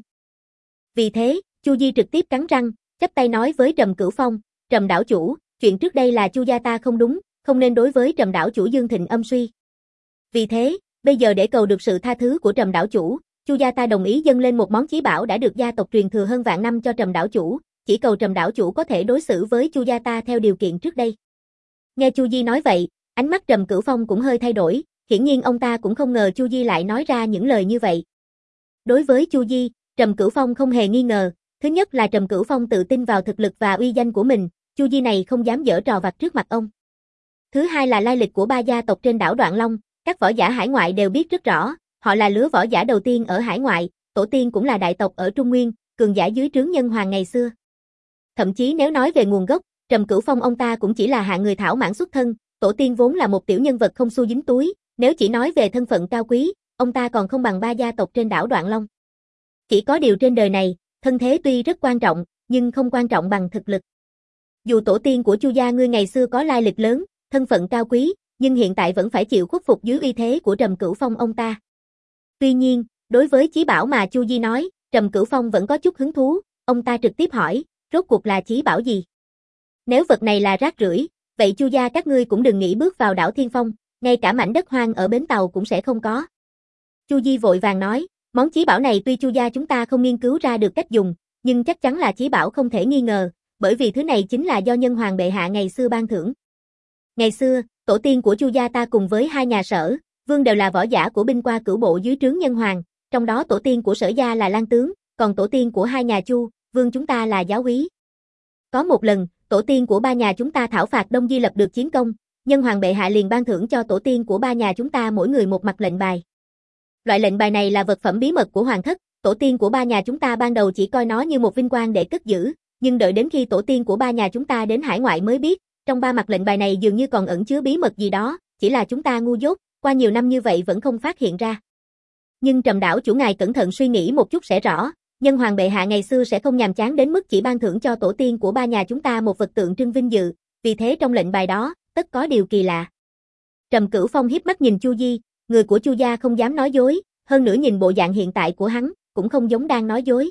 Vì thế, Chu Di trực tiếp cắn răng, chắp tay nói với Trầm Cửu Phong, Trầm đảo chủ, chuyện trước đây là Chu gia ta không đúng, không nên đối với Trầm đảo chủ Dương Thịnh âm suy. Vì thế, bây giờ để cầu được sự tha thứ của Trầm đảo chủ, Chu gia ta đồng ý dâng lên một món chí bảo đã được gia tộc truyền thừa hơn vạn năm cho Trầm đảo chủ, chỉ cầu Trầm đảo chủ có thể đối xử với Chu gia ta theo điều kiện trước đây. Nghe Chu Di nói vậy, ánh mắt Trầm Cửu Phong cũng hơi thay đổi, hiển nhiên ông ta cũng không ngờ Chu Di lại nói ra những lời như vậy. Đối với Chu Di, Trầm Cửu Phong không hề nghi ngờ, thứ nhất là Trầm Cửu Phong tự tin vào thực lực và uy danh của mình, Chu Di này không dám giở trò vặt trước mặt ông. Thứ hai là lai lịch của ba gia tộc trên đảo Đoạn Long, các võ giả hải ngoại đều biết rất rõ, họ là lứa võ giả đầu tiên ở hải ngoại, tổ tiên cũng là đại tộc ở Trung Nguyên, cường giả dưới trướng Nhân Hoàng ngày xưa. Thậm chí nếu nói về nguồn gốc, Trầm Cửu Phong ông ta cũng chỉ là hạng người thảo mãn xuất thân, tổ tiên vốn là một tiểu nhân vật không xu dính túi, nếu chỉ nói về thân phận cao quý, ông ta còn không bằng ba gia tộc trên đảo Đoạn Long. Chỉ có điều trên đời này, thân thế tuy rất quan trọng, nhưng không quan trọng bằng thực lực. Dù tổ tiên của Chu gia ngươi ngày xưa có lai lịch lớn, thân phận cao quý, nhưng hiện tại vẫn phải chịu khuất phục dưới uy thế của Trầm Cửu Phong ông ta. Tuy nhiên, đối với chí bảo mà Chu Di nói, Trầm Cửu Phong vẫn có chút hứng thú, ông ta trực tiếp hỏi, rốt cuộc là chí bảo gì? Nếu vật này là rác rưởi, vậy Chu gia các ngươi cũng đừng nghĩ bước vào đảo Thiên Phong, ngay cả mảnh đất hoang ở bến tàu cũng sẽ không có. Chu Di vội vàng nói, món chí bảo này tuy Chu gia chúng ta không nghiên cứu ra được cách dùng, nhưng chắc chắn là chí bảo không thể nghi ngờ, bởi vì thứ này chính là do Nhân Hoàng bệ hạ ngày xưa ban thưởng. Ngày xưa, tổ tiên của Chu gia ta cùng với hai nhà Sở, Vương đều là võ giả của binh qua cửu bộ dưới trướng Nhân Hoàng, trong đó tổ tiên của Sở gia là Lang tướng, còn tổ tiên của hai nhà Chu, Vương chúng ta là giáo úy. Có một lần, tổ tiên của ba nhà chúng ta thảo phạt Đông Di lập được chiến công, Nhân Hoàng bệ hạ liền ban thưởng cho tổ tiên của ba nhà chúng ta mỗi người một mặt lệnh bài. Loại lệnh bài này là vật phẩm bí mật của hoàng thất, tổ tiên của ba nhà chúng ta ban đầu chỉ coi nó như một vinh quang để cất giữ, nhưng đợi đến khi tổ tiên của ba nhà chúng ta đến hải ngoại mới biết, trong ba mặt lệnh bài này dường như còn ẩn chứa bí mật gì đó, chỉ là chúng ta ngu dốt, qua nhiều năm như vậy vẫn không phát hiện ra. Nhưng Trầm đảo chủ ngài cẩn thận suy nghĩ một chút sẽ rõ, Nhân Hoàng bệ hạ ngày xưa sẽ không nhàm chán đến mức chỉ ban thưởng cho tổ tiên của ba nhà chúng ta một vật tượng trưng vinh dự, vì thế trong lệnh bài đó, tất có điều kỳ lạ. Trầm Cửu Phong hiếp mắt nhìn Chu Di, người của Chu gia không dám nói dối, hơn nữa nhìn bộ dạng hiện tại của hắn, cũng không giống đang nói dối.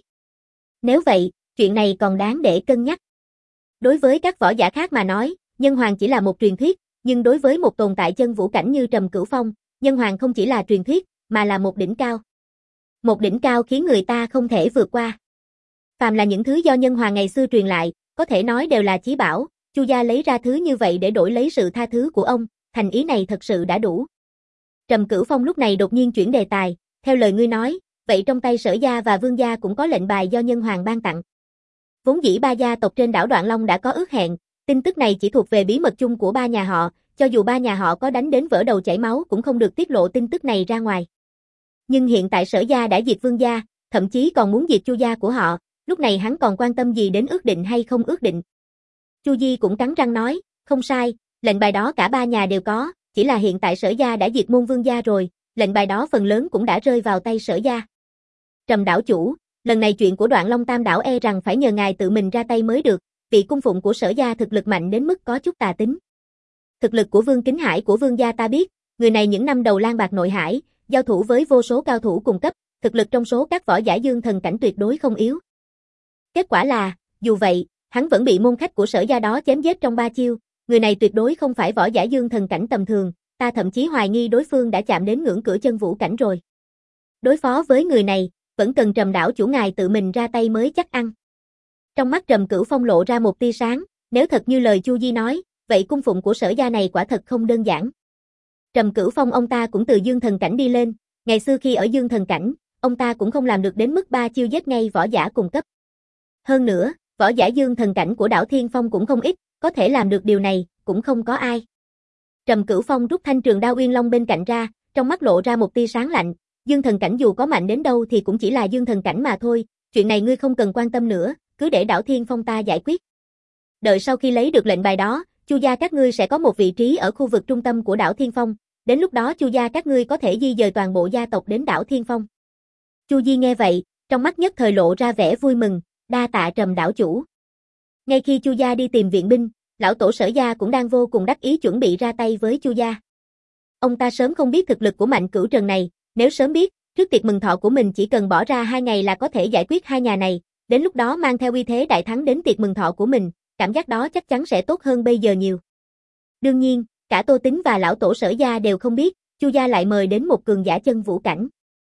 Nếu vậy, chuyện này còn đáng để cân nhắc. Đối với các võ giả khác mà nói, Nhân Hoàng chỉ là một truyền thuyết, nhưng đối với một tồn tại chân vũ cảnh như Trầm Cửu Phong, Nhân Hoàng không chỉ là truyền thuyết, mà là một đỉnh cao. Một đỉnh cao khiến người ta không thể vượt qua. Phàm là những thứ do Nhân Hoàng ngày xưa truyền lại, có thể nói đều là chí bảo, Chu gia lấy ra thứ như vậy để đổi lấy sự tha thứ của ông, thành ý này thật sự đã đủ. Trầm Cửu Phong lúc này đột nhiên chuyển đề tài, theo lời ngươi nói, vậy trong tay Sở gia và Vương gia cũng có lệnh bài do Nhân Hoàng ban tặng. Vốn dĩ ba gia tộc trên đảo Đoạn Long đã có ước hẹn, tin tức này chỉ thuộc về bí mật chung của ba nhà họ, cho dù ba nhà họ có đánh đến vỡ đầu chảy máu cũng không được tiết lộ tin tức này ra ngoài. Nhưng hiện tại Sở gia đã diệt Vương gia, thậm chí còn muốn diệt Chu gia của họ, lúc này hắn còn quan tâm gì đến ước định hay không ước định. Chu Di cũng cắn răng nói, không sai, lệnh bài đó cả ba nhà đều có, chỉ là hiện tại Sở gia đã diệt môn Vương gia rồi, lệnh bài đó phần lớn cũng đã rơi vào tay Sở gia. Trầm đảo chủ, lần này chuyện của Đoạn Long Tam đảo e rằng phải nhờ ngài tự mình ra tay mới được, vị cung phụng của Sở gia thực lực mạnh đến mức có chút tà tính. Thực lực của Vương Kính Hải của Vương gia ta biết, người này những năm đầu lang bạc nội hải, giao thủ với vô số cao thủ cùng cấp, thực lực trong số các võ giả dương thần cảnh tuyệt đối không yếu. Kết quả là, dù vậy, hắn vẫn bị môn khách của Sở gia đó chém giết trong ba chiêu, người này tuyệt đối không phải võ giả dương thần cảnh tầm thường, ta thậm chí hoài nghi đối phương đã chạm đến ngưỡng cửa chân vũ cảnh rồi. Đối phó với người này, vẫn cần Trầm đảo chủ ngài tự mình ra tay mới chắc ăn. Trong mắt Trầm Cửu Phong lộ ra một tia sáng, nếu thật như lời Chu Di nói, vậy cung phụng của Sở gia này quả thật không đơn giản. Trầm Cửu Phong ông ta cũng từ dương thần cảnh đi lên, ngày xưa khi ở dương thần cảnh, ông ta cũng không làm được đến mức ba chiêu giết ngay võ giả cùng cấp. Hơn nữa, võ giả dương thần cảnh của đảo Thiên Phong cũng không ít, có thể làm được điều này, cũng không có ai. Trầm Cửu Phong rút thanh trường đao Uyên Long bên cạnh ra, trong mắt lộ ra một tia sáng lạnh, dương thần cảnh dù có mạnh đến đâu thì cũng chỉ là dương thần cảnh mà thôi, chuyện này ngươi không cần quan tâm nữa, cứ để đảo Thiên Phong ta giải quyết. Đợi sau khi lấy được lệnh bài đó, Chu gia các ngươi sẽ có một vị trí ở khu vực trung tâm của đảo Thiên Phong, đến lúc đó Chu gia các ngươi có thể di dời toàn bộ gia tộc đến đảo Thiên Phong. Chu Di nghe vậy, trong mắt nhất thời lộ ra vẻ vui mừng, đa tạ Trầm đảo chủ. Ngay khi Chu gia đi tìm viện binh, lão tổ Sở gia cũng đang vô cùng đắc ý chuẩn bị ra tay với Chu gia. Ông ta sớm không biết thực lực của Mạnh Cửu Trần này, nếu sớm biết, trước tiệc mừng thọ của mình chỉ cần bỏ ra hai ngày là có thể giải quyết hai nhà này, đến lúc đó mang theo uy thế đại thắng đến tiệc mừng thọ của mình, cảm giác đó chắc chắn sẽ tốt hơn bây giờ nhiều. Đương nhiên, cả Tô Tính và lão tổ Sở gia đều không biết, Chu gia lại mời đến một cường giả chân vũ cảnh.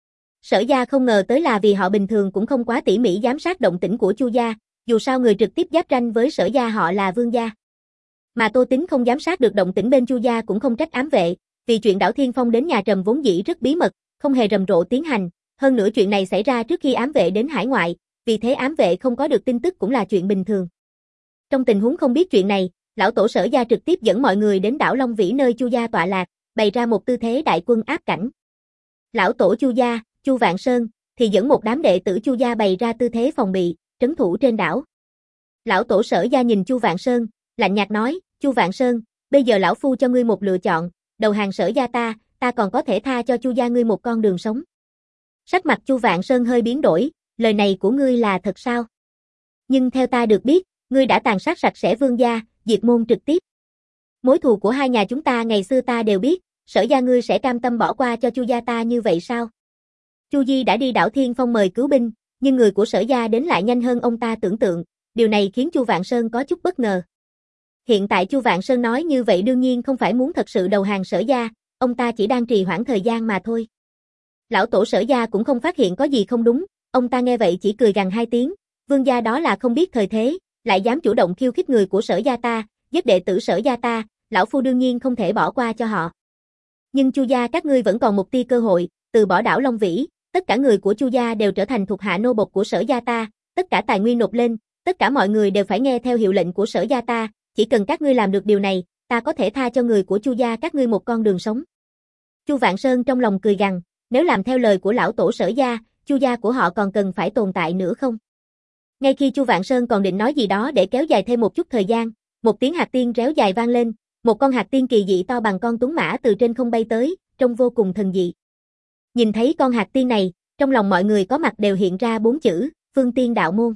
Sở gia không ngờ tới là vì họ bình thường cũng không quá tỉ mỉ giám sát động tĩnh của Chu gia, dù sao người trực tiếp giáp ranh với Sở gia họ là Vương gia. Mà Tô Tính không giám sát được động tĩnh bên Chu gia cũng không trách ám vệ, vì chuyện đảo Thiên Phong đến nhà Trầm vốn dĩ rất bí mật, không hề rầm rộ tiến hành, hơn nữa chuyện này xảy ra trước khi ám vệ đến hải ngoại, vì thế ám vệ không có được tin tức cũng là chuyện bình thường. Trong tình huống không biết chuyện này, lão tổ Sở gia trực tiếp dẫn mọi người đến đảo Long Vĩ nơi Chu gia tọa lạc, bày ra một tư thế đại quân áp cảnh. Lão tổ Chu gia, Chu Vạn Sơn, thì dẫn một đám đệ tử Chu gia bày ra tư thế phòng bị, trấn thủ trên đảo. Lão tổ Sở gia nhìn Chu Vạn Sơn, lạnh nhạt nói, Chu Vạn Sơn, bây giờ lão phu cho ngươi một lựa chọn, đầu hàng Sở gia ta, ta còn có thể tha cho Chu gia ngươi một con đường sống. Sắc mặt Chu Vạn Sơn hơi biến đổi, lời này của ngươi là thật sao? Nhưng theo ta được biết, ngươi đã tàn sát sạch sẽ Vương gia, diệt môn trực tiếp. Mối thù của hai nhà chúng ta ngày xưa ta đều biết, Sở gia ngươi sẽ cam tâm bỏ qua cho Chu gia ta như vậy sao? Chu Di đã đi đảo Thiên Phong mời cứu binh, nhưng người của Sở gia đến lại nhanh hơn ông ta tưởng tượng, điều này khiến Chu Vạn Sơn có chút bất ngờ. Hiện tại Chu Vạn Sơn nói như vậy đương nhiên không phải muốn thật sự đầu hàng Sở gia, ông ta chỉ đang trì hoãn thời gian mà thôi. Lão tổ Sở gia cũng không phát hiện có gì không đúng, ông ta nghe vậy chỉ cười gằn hai tiếng, Vương gia đó là không biết thời thế, lại dám chủ động khiêu khích người của Sở gia ta, giết đệ tử Sở gia ta, lão phu đương nhiên không thể bỏ qua cho họ. Nhưng Chu gia các ngươi vẫn còn một tia cơ hội, từ bỏ đảo Long Vĩ, tất cả người của Chu gia đều trở thành thuộc hạ nô bộc của Sở gia ta, tất cả tài nguyên nộp lên, tất cả mọi người đều phải nghe theo hiệu lệnh của Sở gia ta, chỉ cần các ngươi làm được điều này, ta có thể tha cho người của Chu gia các ngươi một con đường sống. Chu Vạn Sơn trong lòng cười gằn, nếu làm theo lời của lão tổ Sở gia, Chu gia của họ còn cần phải tồn tại nữa không? Ngay khi Chu Vạn Sơn còn định nói gì đó để kéo dài thêm một chút thời gian, một tiếng hạt tiên réo dài vang lên, một con hạt tiên kỳ dị to bằng con tuấn mã từ trên không bay tới, trông vô cùng thần dị. Nhìn thấy con hạt tiên này, trong lòng mọi người có mặt đều hiện ra bốn chữ, Phương Tiên Đạo Môn.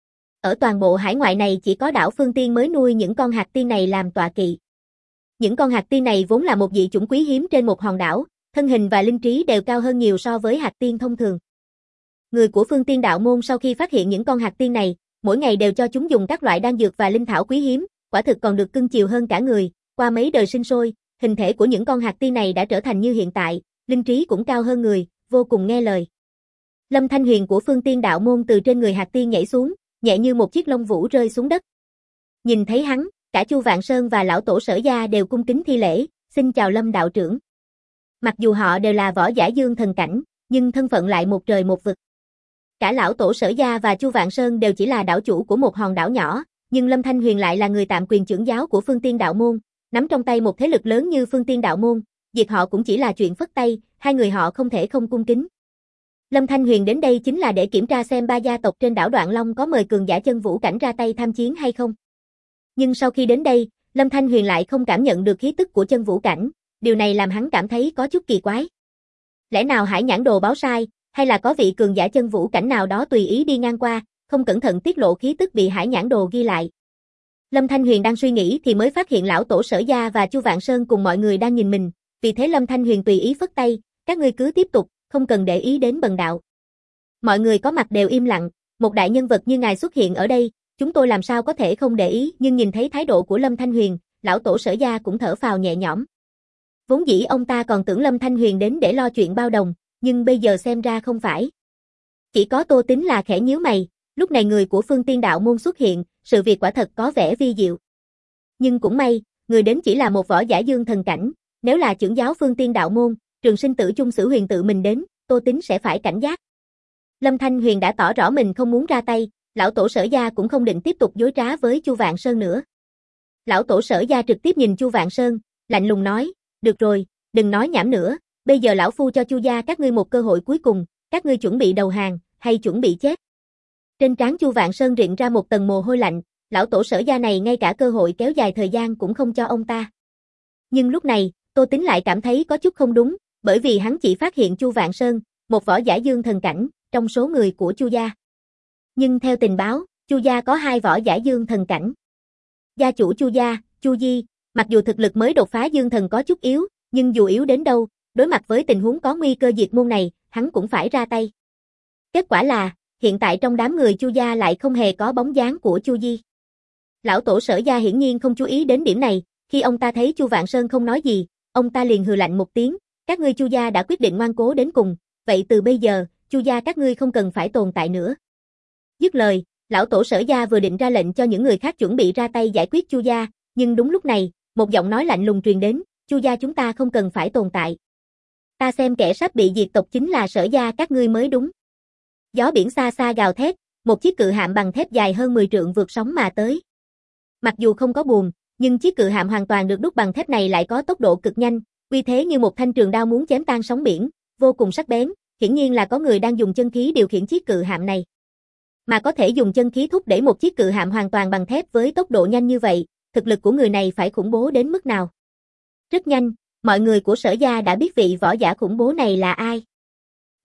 Ở toàn bộ hải ngoại này chỉ có đảo Phương Tiên mới nuôi những con hạt tiên này làm tọa kỵ. Những con hạt tiên này vốn là một dị chủng quý hiếm trên một hòn đảo, thân hình và linh trí đều cao hơn nhiều so với hạt tiên thông thường. Người của Phương Tiên Đạo Môn sau khi phát hiện những con hạt tiên này, mỗi ngày đều cho chúng dùng các loại đan dược và linh thảo quý hiếm, quả thực còn được cưng chiều hơn cả người, qua mấy đời sinh sôi, hình thể của những con hạt tiên này đã trở thành như hiện tại, linh trí cũng cao hơn người, vô cùng nghe lời. Lâm Thanh Huyền của Phương Tiên Đạo Môn từ trên người hạt tiên nhảy xuống, nhẹ như một chiếc lông vũ rơi xuống đất. Nhìn thấy hắn, cả Chu Vạn Sơn và lão tổ Sở gia đều cung kính thi lễ, xin chào Lâm đạo trưởng. Mặc dù họ đều là võ giả dương thần cảnh, nhưng thân phận lại một trời một vực. Cả lão tổ Sở gia và Chu Vạn Sơn đều chỉ là đảo chủ của một hòn đảo nhỏ, nhưng Lâm Thanh Huyền lại là người tạm quyền trưởng giáo của Phương Tiên Đạo Môn, nắm trong tay một thế lực lớn như Phương Tiên Đạo Môn, diệt họ cũng chỉ là chuyện phất tay, hai người họ không thể không cung kính. Lâm Thanh Huyền đến đây chính là để kiểm tra xem ba gia tộc trên đảo Đoạn Long có mời cường giả chân vũ cảnh ra tay tham chiến hay không. Nhưng sau khi đến đây, Lâm Thanh Huyền lại không cảm nhận được khí tức của chân vũ cảnh, điều này làm hắn cảm thấy có chút kỳ quái. Lẽ nào Hải Nhãn Đồ báo sai, hay là có vị cường giả chân vũ cảnh nào đó tùy ý đi ngang qua, không cẩn thận tiết lộ khí tức bị Hải Nhãn Đồ ghi lại. Lâm Thanh Huyền đang suy nghĩ thì mới phát hiện lão tổ Sở gia và Chu Vạn Sơn cùng mọi người đang nhìn mình, vì thế Lâm Thanh Huyền tùy ý phất tay, các ngươi cứ tiếp tục, không cần để ý đến bần đạo. Mọi người có mặt đều im lặng, một đại nhân vật như ngài xuất hiện ở đây, chúng tôi làm sao có thể không để ý, nhưng nhìn thấy thái độ của Lâm Thanh Huyền, lão tổ Sở gia cũng thở phào nhẹ nhõm. Vốn dĩ ông ta còn tưởng Lâm Thanh Huyền đến để lo chuyện bao đồng, nhưng bây giờ xem ra không phải. Chỉ có Tô Tín là khẽ nhíu mày, lúc này người của Phương Tiên Đạo Môn xuất hiện, sự việc quả thật có vẻ vi diệu. Nhưng cũng may, người đến chỉ là một võ giả dương thần cảnh, nếu là trưởng giáo Phương Tiên Đạo Môn, Trường Sinh Tử Chung Sử Huyền tự mình đến, Tô Tín sẽ phải cảnh giác. Lâm Thanh Huyền đã tỏ rõ mình không muốn ra tay, lão tổ Sở gia cũng không định tiếp tục dối trá với Chu Vạn Sơn nữa. Lão tổ Sở gia trực tiếp nhìn Chu Vạn Sơn, lạnh lùng nói, được rồi, đừng nói nhảm nữa, bây giờ lão phu cho Chu gia các ngươi một cơ hội cuối cùng, các ngươi chuẩn bị đầu hàng, hay chuẩn bị chết. Trên trán Chu Vạn Sơn rịn ra một tầng mồ hôi lạnh, lão tổ Sở gia này ngay cả cơ hội kéo dài thời gian cũng không cho ông ta. Nhưng lúc này, Tô Tín lại cảm thấy có chút không đúng, bởi vì hắn chỉ phát hiện Chu Vạn Sơn, một võ giả dương thần cảnh, trong số người của Chu gia. Nhưng theo tình báo, Chu gia có hai võ giả dương thần cảnh. Gia chủ Chu gia, Chu Di, mặc dù thực lực mới đột phá dương thần có chút yếu, nhưng dù yếu đến đâu, đối mặt với tình huống có nguy cơ diệt môn này, hắn cũng phải ra tay. Kết quả là, hiện tại trong đám người Chu gia lại không hề có bóng dáng của Chu Di. Lão tổ Sở gia hiển nhiên không chú ý đến điểm này, khi ông ta thấy Chu Vạn Sơn không nói gì, ông ta liền hừ lạnh một tiếng, các ngươi Chu gia đã quyết định ngoan cố đến cùng, vậy từ bây giờ, Chu gia các ngươi không cần phải tồn tại nữa. Dứt lời, lão tổ Sở gia vừa định ra lệnh cho những người khác chuẩn bị ra tay giải quyết Chu gia, nhưng đúng lúc này, một giọng nói lạnh lùng truyền đến, Chu gia chúng ta không cần phải tồn tại. Ta xem kẻ sắp bị diệt tộc chính là Sở gia các ngươi mới đúng. Gió biển xa xa gào thét, một chiếc cự hạm bằng thép dài hơn mười trượng vượt sóng mà tới. Mặc dù không có buồm, nhưng chiếc cự hạm hoàn toàn được đúc bằng thép này lại có tốc độ cực nhanh, uy thế như một thanh trường đao muốn chém tan sóng biển, vô cùng sắc bén, hiển nhiên là có người đang dùng chân khí điều khiển chiếc cự hạm này. Mà có thể dùng chân khí thúc đẩy một chiếc cự hạm hoàn toàn bằng thép với tốc độ nhanh như vậy, thực lực của người này phải khủng bố đến mức nào. Rất nhanh, mọi người của Sở gia đã biết vị võ giả khủng bố này là ai.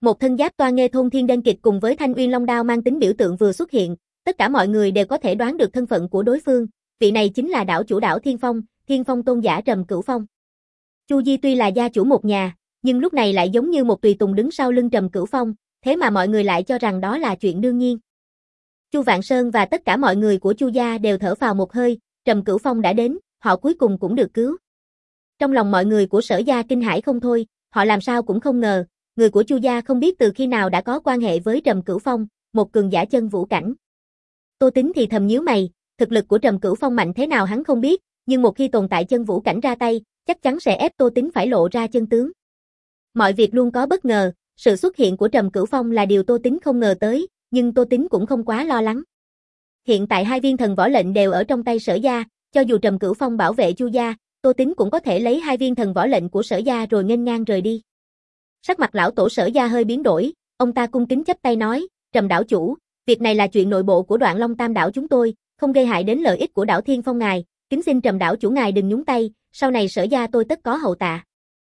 Một thân giáp toa nghê thôn thiên đơn kịch cùng với thanh uyên long đao mang tính biểu tượng vừa xuất hiện, tất cả mọi người đều có thể đoán được thân phận của đối phương, vị này chính là đảo chủ đảo Thiên Phong, Thiên Phong tôn giả Trầm Cửu Phong. Chu Di tuy là gia chủ một nhà, nhưng lúc này lại giống như một tùy tùng đứng sau lưng Trầm Cửu Phong, thế mà mọi người lại cho rằng đó là chuyện đương nhiên. Chu Vạn Sơn và tất cả mọi người của Chu gia đều thở phào một hơi, Trầm Cửu Phong đã đến, họ cuối cùng cũng được cứu. Trong lòng mọi người của Sở gia kinh hãi không thôi, họ làm sao cũng không ngờ, người của Chu gia không biết từ khi nào đã có quan hệ với Trầm Cửu Phong, một cường giả chân vũ cảnh. Tô Tính thì thầm nhíu mày, thực lực của Trầm Cửu Phong mạnh thế nào hắn không biết, nhưng một khi tồn tại chân vũ cảnh ra tay, chắc chắn sẽ ép Tô Tính phải lộ ra chân tướng. Mọi việc luôn có bất ngờ, sự xuất hiện của Trầm Cửu Phong là điều Tô Tính không ngờ tới, nhưng Tô Tính cũng không quá lo lắng. Hiện tại hai viên thần võ lệnh đều ở trong tay Sở gia, cho dù Trầm Cửu Phong bảo vệ Chu gia, Tô Tính cũng có thể lấy hai viên thần võ lệnh của Sở gia rồi nghênh ngang rời đi. Sắc mặt lão tổ Sở gia hơi biến đổi, ông ta cung kính chắp tay nói, Trầm đảo chủ, việc này là chuyện nội bộ của Đoạn Long Tam đảo chúng tôi, không gây hại đến lợi ích của đảo Thiên Phong ngài, kính xin Trầm đảo chủ ngài đừng nhúng tay, sau này Sở gia tôi tất có hậu tạ.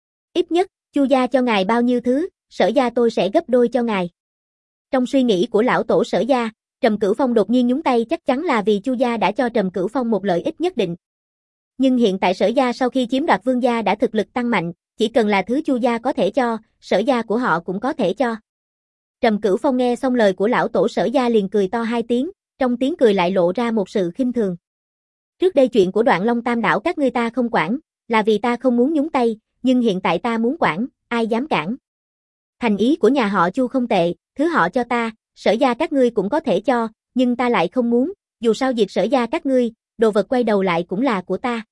Ít nhất, Chu gia cho ngài bao nhiêu thứ, Sở gia tôi sẽ gấp đôi cho ngài. Trong suy nghĩ của lão tổ Sở gia, Trầm Cửu Phong đột nhiên nhúng tay chắc chắn là vì Chu gia đã cho Trầm Cửu Phong một lợi ích nhất định. Nhưng hiện tại Sở gia sau khi chiếm đoạt Vương gia đã thực lực tăng mạnh, chỉ cần là thứ Chu gia có thể cho, Sở gia của họ cũng có thể cho. Trầm Cửu Phong nghe xong lời của lão tổ Sở gia liền cười to hai tiếng, trong tiếng cười lại lộ ra một sự khinh thường. Trước đây chuyện của Đoạn Long Tam đảo các ngươi ta không quản, là vì ta không muốn nhúng tay, nhưng hiện tại ta muốn quản, ai dám cản. Thành ý của nhà họ Chu không tệ, thứ họ cho ta, Sở gia các ngươi cũng có thể cho, nhưng ta lại không muốn, dù sao diệt Sở gia các ngươi, đồ vật quay đầu lại cũng là của ta.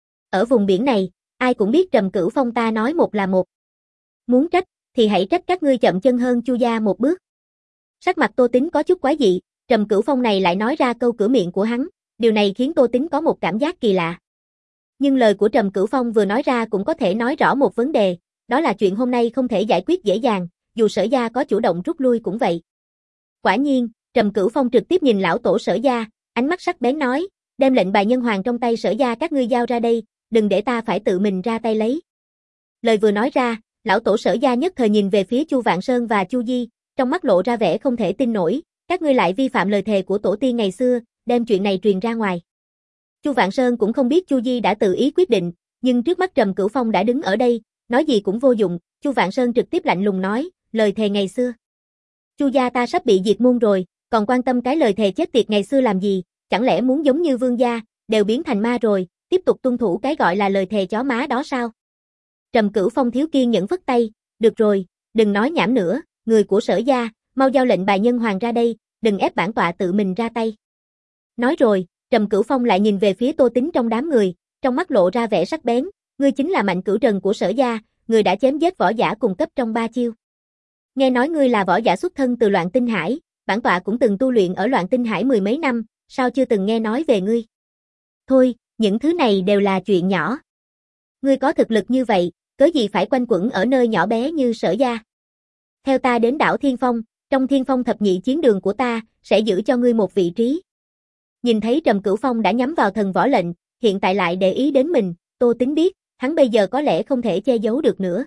Ở vùng biển này, ai cũng biết Trầm Cửu Phong ta nói một là một. Muốn trách, thì hãy trách các ngươi chậm chân hơn Chu gia một bước. Sắc mặt Tô Tính có chút quái dị, Trầm Cửu Phong này lại nói ra câu cửa miệng của hắn, điều này khiến Tô Tính có một cảm giác kỳ lạ. Nhưng lời của Trầm Cửu Phong vừa nói ra cũng có thể nói rõ một vấn đề, đó là chuyện hôm nay không thể giải quyết dễ dàng, dù Sở gia có chủ động rút lui cũng vậy. Quả nhiên, Trầm Cửu Phong trực tiếp nhìn lão tổ Sở gia, ánh mắt sắc bén nói, đem lệnh bài nhân hoàng trong tay Sở gia các ngươi giao ra đây, đừng để ta phải tự mình ra tay lấy. Lời vừa nói ra, lão tổ Sở gia nhất thời nhìn về phía Chu Vạn Sơn và Chu Di, trong mắt lộ ra vẻ không thể tin nổi, các ngươi lại vi phạm lời thề của tổ tiên ngày xưa, đem chuyện này truyền ra ngoài. Chu Vạn Sơn cũng không biết Chu Di đã tự ý quyết định, nhưng trước mắt Trầm Cửu Phong đã đứng ở đây, nói gì cũng vô dụng, Chu Vạn Sơn trực tiếp lạnh lùng nói, lời thề ngày xưa. Chu gia ta sắp bị diệt môn rồi, còn quan tâm cái lời thề chết tiệt ngày xưa làm gì, chẳng lẽ muốn giống như Vương gia, đều biến thành ma rồi, tiếp tục tuân thủ cái gọi là lời thề chó má đó sao? Trầm Cửu Phong thiếu kiên nhẫn phất tay, được rồi, đừng nói nhảm nữa, người của Sở gia, mau giao lệnh bài nhân hoàng ra đây, đừng ép bản tọa tự mình ra tay. Nói rồi, Trầm Cửu Phong lại nhìn về phía Tô Tính trong đám người, trong mắt lộ ra vẻ sắc bén, ngươi chính là Mạnh Cửu Trần của Sở gia, người đã chém giết võ giả cùng cấp trong ba chiêu. Nghe nói ngươi là võ giả xuất thân từ Loạn Tinh Hải, bản tọa cũng từng tu luyện ở Loạn Tinh Hải mười mấy năm, sao chưa từng nghe nói về ngươi? Thôi, những thứ này đều là chuyện nhỏ. Ngươi có thực lực như vậy, cớ gì phải quanh quẩn ở nơi nhỏ bé như Sở gia? Theo ta đến đảo Thiên Phong, trong Thiên Phong thập nhị chiến đường của ta, sẽ giữ cho ngươi một vị trí. Nhìn thấy Trầm Cửu Phong đã nhắm vào thần võ lệnh, hiện tại lại để ý đến mình, Tô Tính biết, hắn bây giờ có lẽ không thể che giấu được nữa.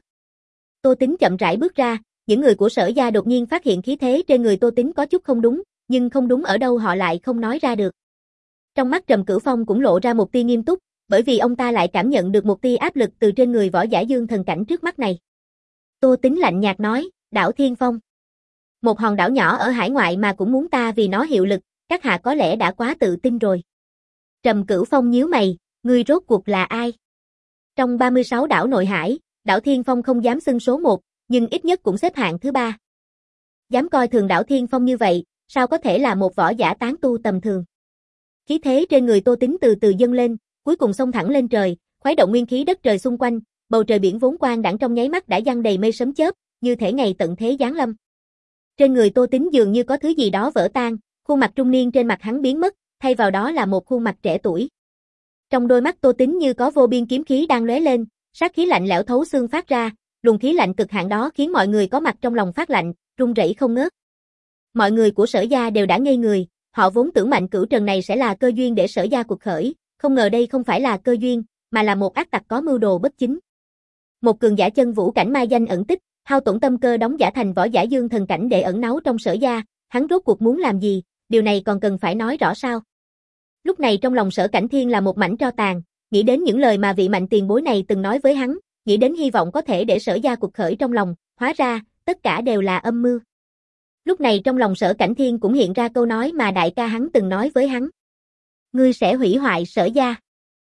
Tô Tính chậm rãi bước ra, những người của Sở gia đột nhiên phát hiện khí thế trên người Tô Tính có chút không đúng, nhưng không đúng ở đâu họ lại không nói ra được. Trong mắt Trầm Cửu Phong cũng lộ ra một tia nghiêm túc, bởi vì ông ta lại cảm nhận được một tia áp lực từ trên người võ giả dương thần cảnh trước mắt này. Tô Tính lạnh nhạt nói, đảo Thiên Phong. Một hòn đảo nhỏ ở hải ngoại mà cũng muốn ta vì nó hiệu lực, các hạ có lẽ đã quá tự tin rồi. Trầm Cửu Phong nhíu mày, ngươi rốt cuộc là ai? Trong ba mươi sáu đảo nội hải, đảo Thiên Phong không dám xưng số một, nhưng ít nhất cũng xếp hạng thứ ba. Dám coi thường đảo Thiên Phong như vậy, sao có thể là một võ giả tán tu tầm thường? Khí thế trên người Tô Tính từ từ dâng lên, cuối cùng xông thẳng lên trời, khuấy động nguyên khí đất trời xung quanh, bầu trời biển vốn quang đãng trong nháy mắt đã giăng đầy mây sấm chớp, như thể ngày tận thế giáng lâm. Trên người Tô Tính dường như có thứ gì đó vỡ tan, khuôn mặt trung niên trên mặt hắn biến mất, thay vào đó là một khuôn mặt trẻ tuổi. Trong đôi mắt Tô Tính như có vô biên kiếm khí đang lóe lên, sát khí lạnh lẽo thấu xương phát ra, luồng khí lạnh cực hạn đó khiến mọi người có mặt trong lòng phát lạnh, run rẩy không ngớt. Mọi người của Sở gia đều đã ngây người, họ vốn tưởng Mạnh Cửu Trần này sẽ là cơ duyên để Sở gia cuộc khởi, không ngờ đây không phải là cơ duyên, mà là một ác tặc có mưu đồ bất chính. Một cường giả chân vũ cảnh mai danh ẩn tích, hao tổn tâm cơ đóng giả thành võ giả dương thần cảnh để ẩn náu trong Sở gia, hắn rốt cuộc muốn làm gì, điều này còn cần phải nói rõ sao? Lúc này trong lòng Sở Cảnh Thiên là một mảnh tro tàn, nghĩ đến những lời mà vị mạnh tiền bối này từng nói với hắn, nghĩ đến hy vọng có thể để Sở gia cuộc khởi trong lòng, hóa ra, tất cả đều là âm mưu. Lúc này trong lòng Sở Cảnh Thiên cũng hiện ra câu nói mà đại ca hắn từng nói với hắn. Ngươi sẽ hủy hoại Sở gia.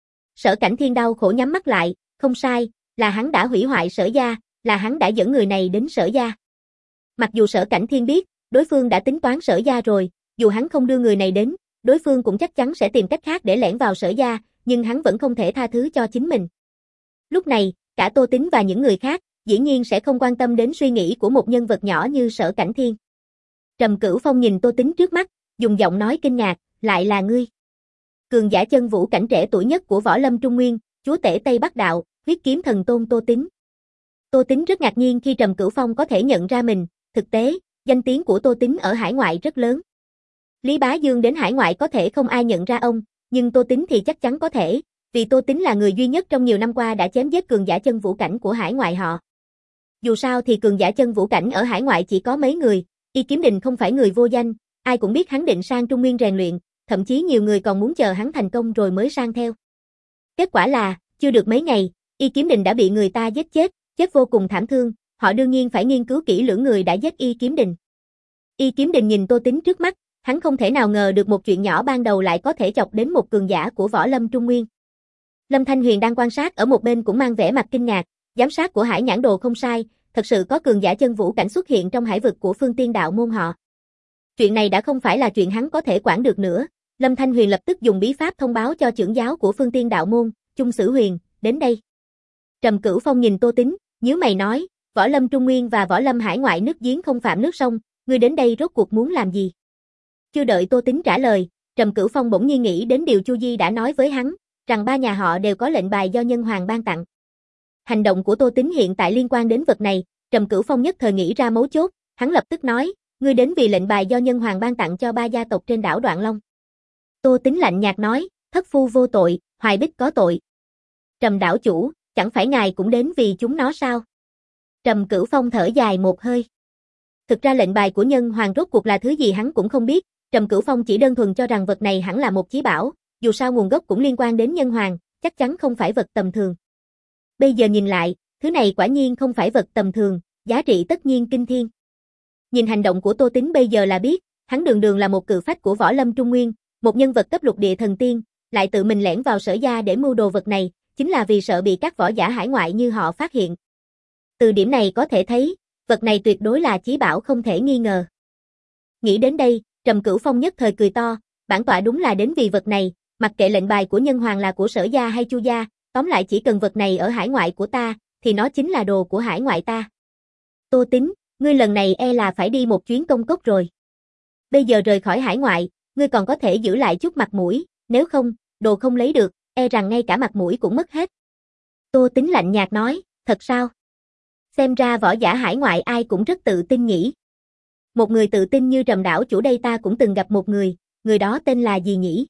Sở Cảnh Thiên đau khổ nhắm mắt lại, không sai, là hắn đã hủy hoại Sở gia, là hắn đã dẫn người này đến Sở gia. Mặc dù Sở Cảnh Thiên biết, đối phương đã tính toán Sở gia rồi, dù hắn không đưa người này đến, đối phương cũng chắc chắn sẽ tìm cách khác để lẻn vào Sở gia, nhưng hắn vẫn không thể tha thứ cho chính mình. Lúc này, cả Tô Tính và những người khác, dĩ nhiên sẽ không quan tâm đến suy nghĩ của một nhân vật nhỏ như Sở Cảnh Thiên. Trầm Cửu Phong nhìn Tô Tính trước mắt, dùng giọng nói kinh ngạc, lại là ngươi. Cường giả chân vũ cảnh trẻ tuổi nhất của Võ Lâm Trung Nguyên, chúa tể Tây Bắc Đạo, huyết kiếm thần tôn Tô Tính. Tô Tính rất ngạc nhiên khi Trầm Cửu Phong có thể nhận ra mình, thực tế, danh tiếng của Tô Tính ở hải ngoại rất lớn. Lý Bá Dương đến hải ngoại có thể không ai nhận ra ông, nhưng Tô Tính thì chắc chắn có thể, vì Tô Tính là người duy nhất trong nhiều năm qua đã chém giết cường giả chân vũ cảnh của hải ngoại họ. Dù sao thì cường giả chân vũ cảnh ở hải ngoại chỉ có mấy người, Y Kiếm Đình không phải người vô danh, ai cũng biết hắn định sang Trung Nguyên rèn luyện, thậm chí nhiều người còn muốn chờ hắn thành công rồi mới sang theo. Kết quả là, chưa được mấy ngày, Y Kiếm Đình đã bị người ta giết chết, chết vô cùng thảm thương, họ đương nhiên phải nghiên cứu kỹ lưỡng người đã giết Y Kiếm Đình. Y Kiếm Đình nhìn Tô Tính trước mắt, hắn không thể nào ngờ được một chuyện nhỏ ban đầu lại có thể chọc đến một cường giả của Võ Lâm Trung Nguyên. Lâm Thanh Huyền đang quan sát ở một bên cũng mang vẻ mặt kinh ngạc, giám sát của Hải Nhãn Đồ không sai, thật sự có cường giả chân vũ cảnh xuất hiện trong hải vực của Phương Tiên đạo môn họ. Chuyện này đã không phải là chuyện hắn có thể quản được nữa, Lâm Thanh Huyền lập tức dùng bí pháp thông báo cho trưởng giáo của Phương Tiên đạo môn, Chung Sử Huyền, đến đây. Trầm Cửu Phong nhìn Tô Tính, nhíu mày nói, Võ Lâm Trung Nguyên và Võ Lâm hải ngoại nước giếng không phạm nước sông, ngươi đến đây rốt cuộc muốn làm gì? Chưa đợi Tô Tính trả lời, Trầm Cửu Phong bỗng nhiên nghĩ đến điều Chu Di đã nói với hắn, rằng ba nhà họ đều có lệnh bài do Nhân Hoàng ban tặng. Hành động của Tô Tính hiện tại liên quan đến vật này, Trầm Cửu Phong nhất thời nghĩ ra mấu chốt, hắn lập tức nói, ngươi đến vì lệnh bài do Nhân Hoàng ban tặng cho ba gia tộc trên đảo Đoạn Long. Tô Tính lạnh nhạt nói, thất phu vô tội, Hoài Bích có tội. Trầm đảo chủ, chẳng phải ngài cũng đến vì chúng nó sao? Trầm Cửu Phong thở dài một hơi. Thực ra lệnh bài của Nhân Hoàng rốt cuộc là thứ gì hắn cũng không biết, Trầm Cửu Phong chỉ đơn thuần cho rằng vật này hẳn là một chí bảo, dù sao nguồn gốc cũng liên quan đến Nhân Hoàng, chắc chắn không phải vật tầm thường. Bây giờ nhìn lại, thứ này quả nhiên không phải vật tầm thường, giá trị tất nhiên kinh thiên. Nhìn hành động của Tô Tính bây giờ là biết, hắn đường đường là một cự phách của Võ Lâm Trung Nguyên, một nhân vật cấp lục địa thần tiên, lại tự mình lẻn vào Sở gia để mưu đồ vật này, chính là vì sợ bị các võ giả hải ngoại như họ phát hiện. Từ điểm này có thể thấy, vật này tuyệt đối là chí bảo không thể nghi ngờ. Nghĩ đến đây, Trầm Cửu Phong nhất thời cười to, bản tọa đúng là đến vì vật này, mặc kệ lệnh bài của Nhân Hoàng là của Sở gia hay Chu gia, tóm lại chỉ cần vật này ở hải ngoại của ta, thì nó chính là đồ của hải ngoại ta. Tô Tính, ngươi lần này e là phải đi một chuyến công cốc rồi. Bây giờ rời khỏi hải ngoại, ngươi còn có thể giữ lại chút mặt mũi, nếu không, đồ không lấy được, e rằng ngay cả mặt mũi cũng mất hết. Tô Tính lạnh nhạt nói, thật sao? Xem ra võ giả hải ngoại ai cũng rất tự tin nhỉ. Một người tự tin như Trầm đảo chủ đây ta cũng từng gặp một người, người đó tên là gì nhỉ?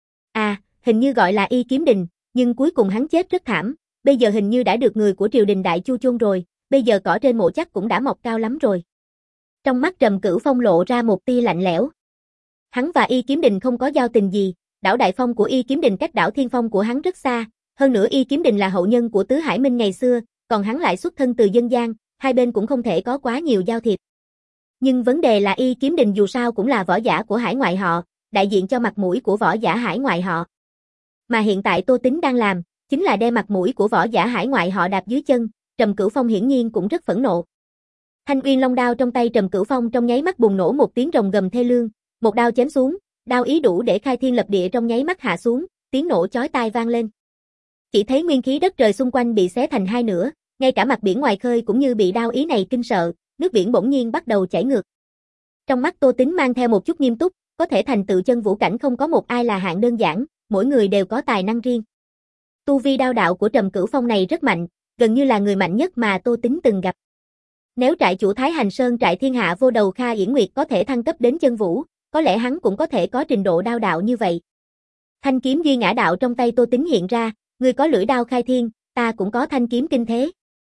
À, hình như gọi là Y Kiếm Đình, nhưng cuối cùng hắn chết rất thảm, bây giờ hình như đã được người của triều đình Đại Chu chôn rồi, bây giờ cỏ trên mộ chắc cũng đã mọc cao lắm rồi. Trong mắt Trầm Cửu Phong lộ ra một tia lạnh lẽo. Hắn và Y Kiếm Đình không có giao tình gì, đảo Đại Phong của Y Kiếm Đình cách đảo Thiên Phong của hắn rất xa, hơn nữa Y Kiếm Đình là hậu nhân của Tứ Hải Minh ngày xưa, còn hắn lại xuất thân từ dân gian, hai bên cũng không thể có quá nhiều giao thiệp. Nhưng vấn đề là Y Kiếm Đình dù sao cũng là võ giả của hải ngoại họ, đại diện cho mặt mũi của võ giả hải ngoại họ. Mà hiện tại Tô Tính đang làm, chính là đem mặt mũi của võ giả hải ngoại họ đạp dưới chân, Trầm Cửu Phong hiển nhiên cũng rất phẫn nộ. Thanh Uyên Long đao trong tay Trầm Cửu Phong trong nháy mắt bùng nổ một tiếng rồng gầm thê lương, một đao chém xuống, đao ý đủ để khai thiên lập địa trong nháy mắt hạ xuống, tiếng nổ chói tai vang lên. Chỉ thấy nguyên khí đất trời xung quanh bị xé thành hai nửa, ngay cả mặt biển ngoài khơi cũng như bị đao ý này kinh sợ, nước biển bỗng nhiên bắt đầu chảy ngược. Trong mắt Tô Tính mang theo một chút nghiêm túc, có thể thành tựu chân vũ cảnh không có một ai là hạng đơn giản, mỗi người đều có tài năng riêng. Tu vi đao đạo của Trầm Cửu Phong này rất mạnh, gần như là người mạnh nhất mà Tô Tính từng gặp. Nếu trại chủ Thái Hành Sơn trại thiên hạ vô đầu Kha Yển Nguyệt có thể thăng cấp đến chân vũ, có lẽ hắn cũng có thể có trình độ đao đạo như vậy. Thanh kiếm duy ngã đạo trong tay Tô Tính hiện ra, người có lưỡi đao khai thiên, ta cũng có thanh kiếm kinh thế.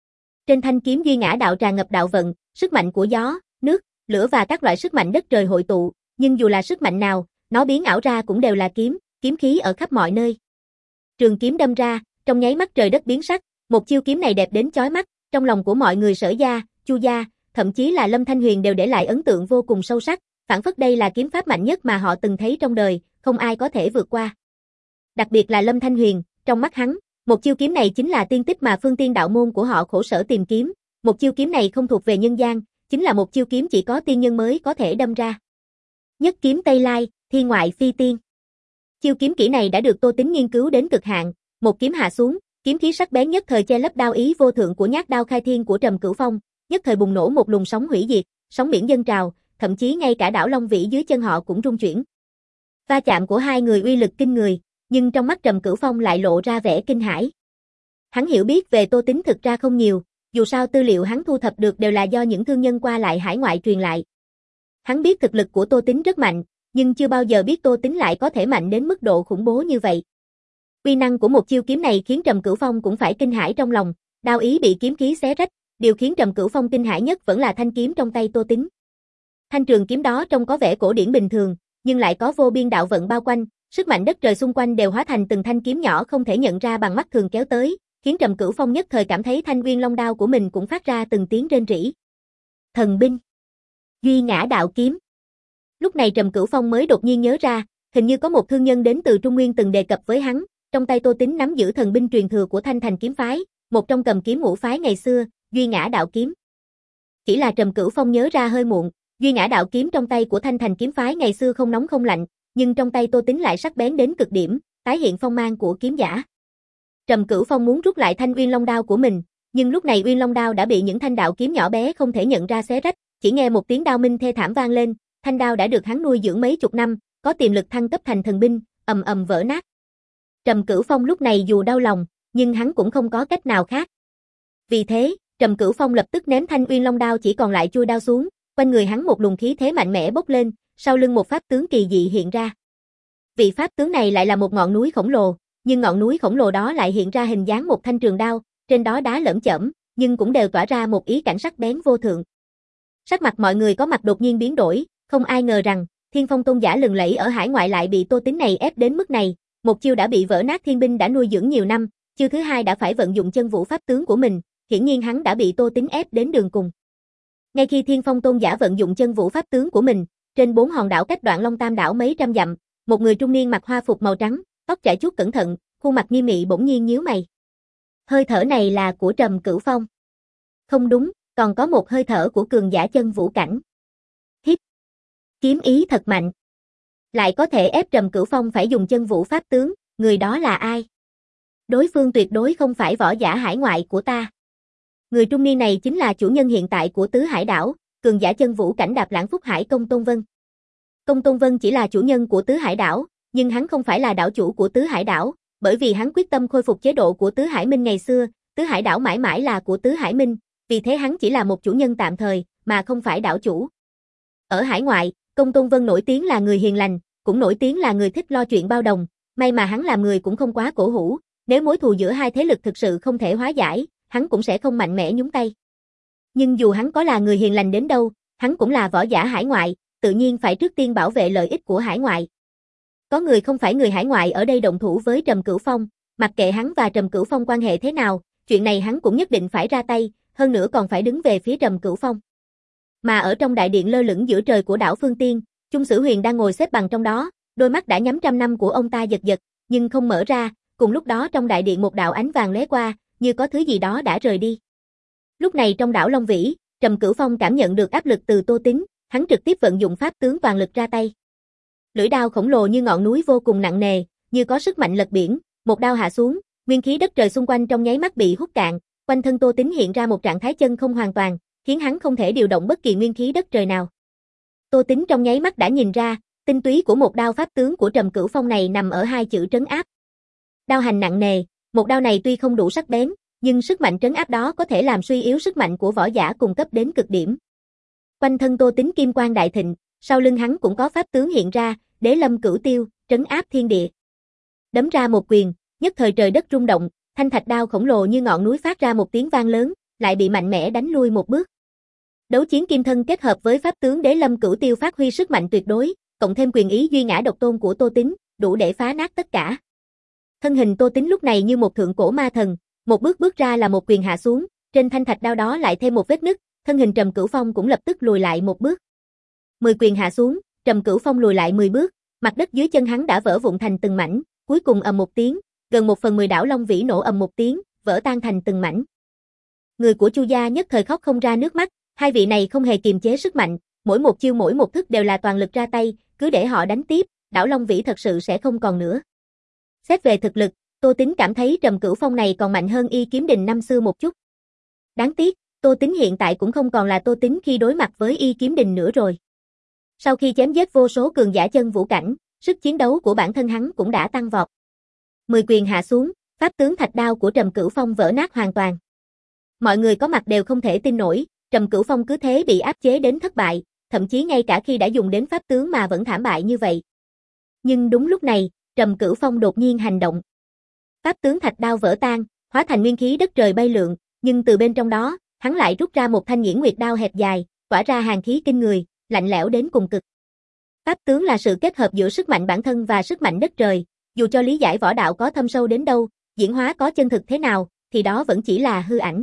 Trên thanh kiếm Duy Ngã Đạo tràn ngập đạo vận, sức mạnh của gió, nước, lửa và các loại sức mạnh đất trời hội tụ, nhưng dù là sức mạnh nào, nó biến ảo ra cũng đều là kiếm, kiếm khí ở khắp mọi nơi. Trường kiếm đâm ra, trong nháy mắt trời đất biến sắc, một chiêu kiếm này đẹp đến chói mắt, trong lòng của mọi người Sở gia, Chu gia, thậm chí là Lâm Thanh Huyền đều để lại ấn tượng vô cùng sâu sắc, phảng phất đây là kiếm pháp mạnh nhất mà họ từng thấy trong đời, không ai có thể vượt qua. Đặc biệt là Lâm Thanh Huyền, trong mắt hắn, một chiêu kiếm này chính là tiên tích mà Phương Tiên đạo môn của họ khổ sở tìm kiếm, một chiêu kiếm này không thuộc về nhân gian, chính là một chiêu kiếm chỉ có tiên nhân mới có thể đâm ra. Nhất kiếm Tây Lai, thiên ngoại phi tiên. Chiêu kiếm kỹ này đã được Tô Tín nghiên cứu đến cực hạn, một kiếm hạ xuống, kiếm khí sắc bén nhất thời che lấp đao ý vô thượng của nhát đao khai thiên của Trầm Cửu Phong, nhất thời bùng nổ một luồng sóng hủy diệt, sóng biển dâng trào, thậm chí ngay cả đảo Long Vĩ dưới chân họ cũng rung chuyển. Va chạm của hai người uy lực kinh người, nhưng trong mắt Trầm Cửu Phong lại lộ ra vẻ kinh hãi. Hắn hiểu biết về Tô Tín thực ra không nhiều, dù sao tư liệu hắn thu thập được đều là do những thương nhân qua lại hải ngoại truyền lại. Hắn biết thực lực của Tô Tín rất mạnh, nhưng chưa bao giờ biết Tô Tín lại có thể mạnh đến mức độ khủng bố như vậy. Uy năng của một chiêu kiếm này khiến Trầm Cửu Phong cũng phải kinh hãi trong lòng, đao ý bị kiếm khí xé rách, điều khiến Trầm Cửu Phong kinh hãi nhất vẫn là thanh kiếm trong tay Tô Tín. Thanh trường kiếm đó trông có vẻ cổ điển bình thường, nhưng lại có vô biên đạo vận bao quanh, sức mạnh đất trời xung quanh đều hóa thành từng thanh kiếm nhỏ không thể nhận ra bằng mắt thường kéo tới, khiến Trầm Cửu Phong nhất thời cảm thấy thanh Uyên Long đao của mình cũng phát ra từng tiếng rên rỉ. Thần binh, Duy Ngã Đạo kiếm. Lúc này Trầm Cửu Phong mới đột nhiên nhớ ra, hình như có một thương nhân đến từ Trung Nguyên từng đề cập với hắn, trong tay Tô Tín nắm giữ thần binh truyền thừa của Thanh Thành kiếm phái, một trong cầm kiếm ngũ phái ngày xưa, Duy Ngã Đạo kiếm. Chỉ là Trầm Cửu Phong nhớ ra hơi muộn, Duy Ngã Đạo kiếm trong tay của Thanh Thành kiếm phái ngày xưa không nóng không lạnh, nhưng trong tay Tô Tín lại sắc bén đến cực điểm, tái hiện phong mang của kiếm giả. Trầm Cửu Phong muốn rút lại thanh Uyên Long đao của mình, nhưng lúc này Uyên Long đao đã bị những thanh đạo kiếm nhỏ bé không thể nhận ra xé rách, chỉ nghe một tiếng đao minh thê thảm vang lên, thanh đao đã được hắn nuôi dưỡng mấy chục năm, có tiềm lực thăng cấp thành thần binh, ầm ầm vỡ nát. Trầm Cửu Phong lúc này dù đau lòng, nhưng hắn cũng không có cách nào khác. Vì thế, Trầm Cửu Phong lập tức ném thanh Uyên Long đao chỉ còn lại chui đao xuống, quanh người hắn một luồng khí thế mạnh mẽ bốc lên, sau lưng một pháp tướng kỳ dị hiện ra. Vị pháp tướng này lại là một ngọn núi khổng lồ, nhưng ngọn núi khổng lồ đó lại hiện ra hình dáng một thanh trường đao, trên đó đá lởm chởm, nhưng cũng đều tỏa ra một ý cảnh sắc bén vô thượng. Sắc mặt mọi người có mặt đột nhiên biến đổi, không ai ngờ rằng, Thiên Phong tôn giả lừng lẫy ở hải ngoại lại bị Tô Tín này ép đến mức này, một chiêu đã bị vỡ nát thiên binh đã nuôi dưỡng nhiều năm, chiêu thứ hai đã phải vận dụng chân vũ pháp tướng của mình, hiển nhiên hắn đã bị Tô Tín ép đến đường cùng. Ngay khi Thiên Phong tôn giả vận dụng chân vũ pháp tướng của mình, trên bốn hòn đảo cách Đoạn Long Tam đảo mấy trăm dặm, một người trung niên mặc hoa phục màu trắng, tóc chải chuốt cẩn thận, khuôn mặt nghiêm nghị bỗng nhiên nhíu mày. Hơi thở này là của Trầm Cửu Phong. Không đúng, còn có một hơi thở của cường giả chân vũ cảnh. Hít. Kiếm ý thật mạnh. Lại có thể ép Trầm Cửu Phong phải dùng chân vũ pháp tướng, người đó là ai? Đối phương tuyệt đối không phải võ giả hải ngoại của ta. Người trung niên này chính là chủ nhân hiện tại của Tứ Hải đảo, cường giả chân vũ cảnh Đạp Lãng Phúc Hải Công Tôn Vân. Công Tôn Vân chỉ là chủ nhân của Tứ Hải đảo, nhưng hắn không phải là đảo chủ của Tứ Hải đảo, bởi vì hắn quyết tâm khôi phục chế độ của Tứ Hải Minh ngày xưa, Tứ Hải đảo mãi mãi là của Tứ Hải Minh, vì thế hắn chỉ là một chủ nhân tạm thời, mà không phải đảo chủ. Ở hải ngoại, Công Tôn Vân nổi tiếng là người hiền lành, cũng nổi tiếng là người thích lo chuyện bao đồng, may mà hắn làm người cũng không quá cổ hủ, nếu mối thù giữa hai thế lực thực sự không thể hóa giải, hắn cũng sẽ không mạnh mẽ nhúng tay. Nhưng dù hắn có là người hiền lành đến đâu, hắn cũng là võ giả hải ngoại, tự nhiên phải trước tiên bảo vệ lợi ích của hải ngoại. Có người không phải người hải ngoại ở đây động thủ với Trầm Cửu Phong, mặc kệ hắn và Trầm Cửu Phong quan hệ thế nào, chuyện này hắn cũng nhất định phải ra tay, hơn nữa còn phải đứng về phía Trầm Cửu Phong. Mà ở trong đại điện lơ lửng giữa trời của đảo Phương Tiên, Chung Sử Huyền đang ngồi xếp bằng trong đó, đôi mắt đã nhắm trăm năm của ông ta giật giật, nhưng không mở ra, cùng lúc đó trong đại điện một đạo ánh vàng lóe qua, như có thứ gì đó đã rời đi. Lúc này trong đảo Long Vĩ, Trầm Cửu Phong cảm nhận được áp lực từ Tô Tín, hắn trực tiếp vận dụng pháp tướng toàn lực ra tay. Lưỡi đao khổng lồ như ngọn núi vô cùng nặng nề, như có sức mạnh lật biển, một đao hạ xuống, nguyên khí đất trời xung quanh trong nháy mắt bị hút cạn, quanh thân Tô Tín hiện ra một trạng thái chân không hoàn toàn, khiến hắn không thể điều động bất kỳ nguyên khí đất trời nào. Tô Tín trong nháy mắt đã nhìn ra, tinh túy của một đao pháp tướng của Trầm Cửu Phong này nằm ở hai chữ trấn áp. Đao hành nặng nề, một đao này tuy không đủ sắc bén, nhưng sức mạnh trấn áp đó có thể làm suy yếu sức mạnh của võ giả cùng cấp đến cực điểm. Quanh thân Tô Tín kim quang đại thịnh, sau lưng hắn cũng có pháp tướng hiện ra, Đế Lâm Cửu Tiêu, trấn áp thiên địa. Đấm ra một quyền, nhất thời trời đất rung động, thanh thạch đao khổng lồ như ngọn núi phát ra một tiếng vang lớn, lại bị mạnh mẽ đánh lui một bước. Đấu chiến kim thân kết hợp với pháp tướng Đế Lâm Cửu Tiêu phát huy sức mạnh tuyệt đối, cộng thêm quyền ý duy ngã độc tôn của Tô Tín, đủ để phá nát tất cả. Thân hình Tô Tín lúc này như một thượng cổ ma thần, một bước bước ra là một quyền hạ xuống, trên thanh thạch đao đó lại thêm một vết nứt, thân hình Trầm Cửu Phong cũng lập tức lùi lại một bước. Mười quyền hạ xuống, Trầm Cửu Phong lùi lại mười bước, mặt đất dưới chân hắn đã vỡ vụn thành từng mảnh, cuối cùng ầm một tiếng, gần một phần mười đảo Long Vĩ nổ ầm một tiếng, vỡ tan thành từng mảnh. Người của Chu gia nhất thời khóc không ra nước mắt, hai vị này không hề kiềm chế sức mạnh, mỗi một chiêu mỗi một thức đều là toàn lực ra tay, cứ để họ đánh tiếp, đảo Long Vĩ thật sự sẽ không còn nữa. Xét về thực lực, Tô Tín cảm thấy Trầm Cửu Phong này còn mạnh hơn Y Kiếm Đình năm xưa một chút. Đáng tiếc, Tô Tín hiện tại cũng không còn là Tô Tín khi đối mặt với Y Kiếm Đình nữa rồi. Sau khi chém giết vô số cường giả chân vũ cảnh, sức chiến đấu của bản thân hắn cũng đã tăng vọt. Mười quyền hạ xuống, pháp tướng thạch đao của Trầm Cửu Phong vỡ nát hoàn toàn. Mọi người có mặt đều không thể tin nổi, Trầm Cửu Phong cứ thế bị áp chế đến thất bại, thậm chí ngay cả khi đã dùng đến pháp tướng mà vẫn thảm bại như vậy. Nhưng đúng lúc này, Trầm Cửu Phong đột nhiên hành động. Pháp tướng thạch đao vỡ tan, hóa thành nguyên khí đất trời bay lượn, nhưng từ bên trong đó, hắn lại rút ra một thanh Nghiễn Nguyệt đao hẹp dài, tỏa ra hàn khí kinh người, lạnh lẽo đến cùng cực. Pháp tướng là sự kết hợp giữa sức mạnh bản thân và sức mạnh đất trời, dù cho lý giải võ đạo có thâm sâu đến đâu, diễn hóa có chân thực thế nào, thì đó vẫn chỉ là hư ảnh.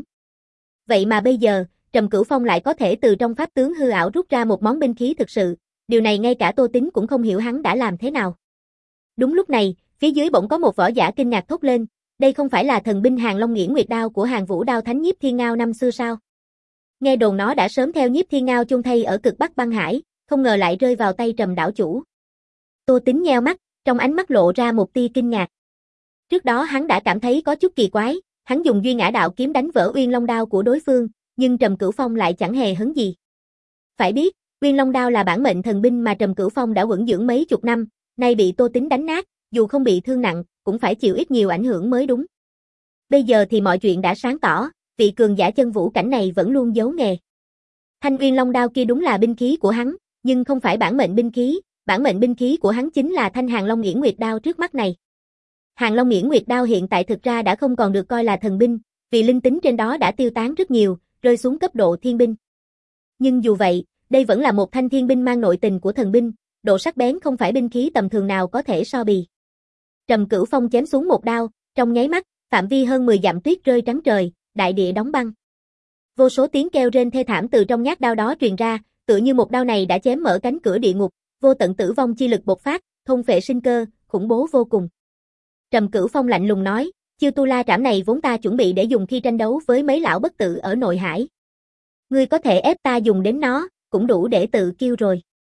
Vậy mà bây giờ, Trầm Cửu Phong lại có thể từ trong pháp tướng hư ảo rút ra một món binh khí thực sự, điều này ngay cả Tô Tín cũng không hiểu hắn đã làm thế nào. Đúng lúc này, phía dưới bỗng có một võ giả kinh ngạc thốt lên, đây không phải là thần binh Hàn Long Nghiễn Nguyệt đao của Hàn Vũ Đao Thánh Nhiếp Thiên Ngao năm xưa sao? Nghe đồn nó đã sớm theo Nhiếp Thiên Ngao chôn thay ở cực Bắc băng hải, không ngờ lại rơi vào tay Trầm đảo chủ. Tô Tín nheo mắt, trong ánh mắt lộ ra một tia kinh ngạc. Trước đó hắn đã cảm thấy có chút kỳ quái, hắn dùng duy ngã đạo kiếm đánh vỡ Uyên Long đao của đối phương, nhưng Trầm Cửu Phong lại chẳng hề hấn gì. Phải biết, Uyên Long đao là bản mệnh thần binh mà Trầm Cửu Phong đã quẫn dưỡng mấy chục năm, nay bị Tô Tín đánh nát, dù không bị thương nặng, cũng phải chịu ít nhiều ảnh hưởng mới đúng. Bây giờ thì mọi chuyện đã sáng tỏ, vị cường giả chân vũ cảnh này vẫn luôn giấu nghề. Thanh Uyên Long đao kia đúng là binh khí của hắn, nhưng không phải bản mệnh binh khí, bản mệnh binh khí của hắn chính là thanh Hàn Long Nghiễn Nguyệt đao trước mắt này. Hàn Long Nghiễn Nguyệt đao hiện tại thực ra đã không còn được coi là thần binh, vì linh tính trên đó đã tiêu tán rất nhiều, rơi xuống cấp độ thiên binh. Nhưng dù vậy, đây vẫn là một thanh thiên binh mang nội tình của thần binh, độ sắc bén không phải binh khí tầm thường nào có thể so bì. Trầm Cửu Phong chém xuống một đao, trong nháy mắt, phạm vi hơn mười dặm tuyết rơi trắng trời, đại địa đóng băng. Vô số tiếng kêu rên thê thảm từ trong nhát đao đó truyền ra, tựa như một đao này đã chém mở cánh cửa địa ngục, vô tận tử vong chi lực bộc phát, thôn phệ sinh cơ, khủng bố vô cùng. Trầm Cửu Phong lạnh lùng nói, chiêu tu la trảm này vốn ta chuẩn bị để dùng khi tranh đấu với mấy lão bất tử ở nội hải. Ngươi có thể ép ta dùng đến nó, cũng đủ để tự kiêu rồi.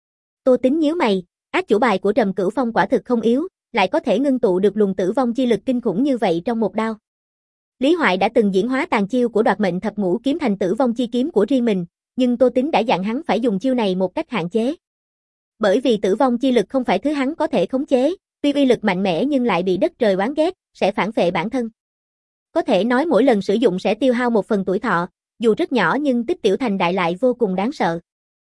Tô Tín nhíu mày, ác chủ bài của Trầm Cửu Phong quả thực không yếu, lại có thể ngưng tụ được luồng tử vong chi lực kinh khủng như vậy trong một đao. Lý Hoại đã từng diễn hóa tàn chiêu của Đoạt Mệnh Thập Ngũ kiếm thành tử vong chi kiếm của riêng mình, nhưng Tô Tín đã dặn hắn phải dùng chiêu này một cách hạn chế. Bởi vì tử vong chi lực không phải thứ hắn có thể khống chế, tuy uy lực mạnh mẽ nhưng lại bị đất trời oán ghét, sẽ phản phệ bản thân. Có thể nói mỗi lần sử dụng sẽ tiêu hao một phần tuổi thọ, dù rất nhỏ nhưng tích tiểu thành đại lại vô cùng đáng sợ.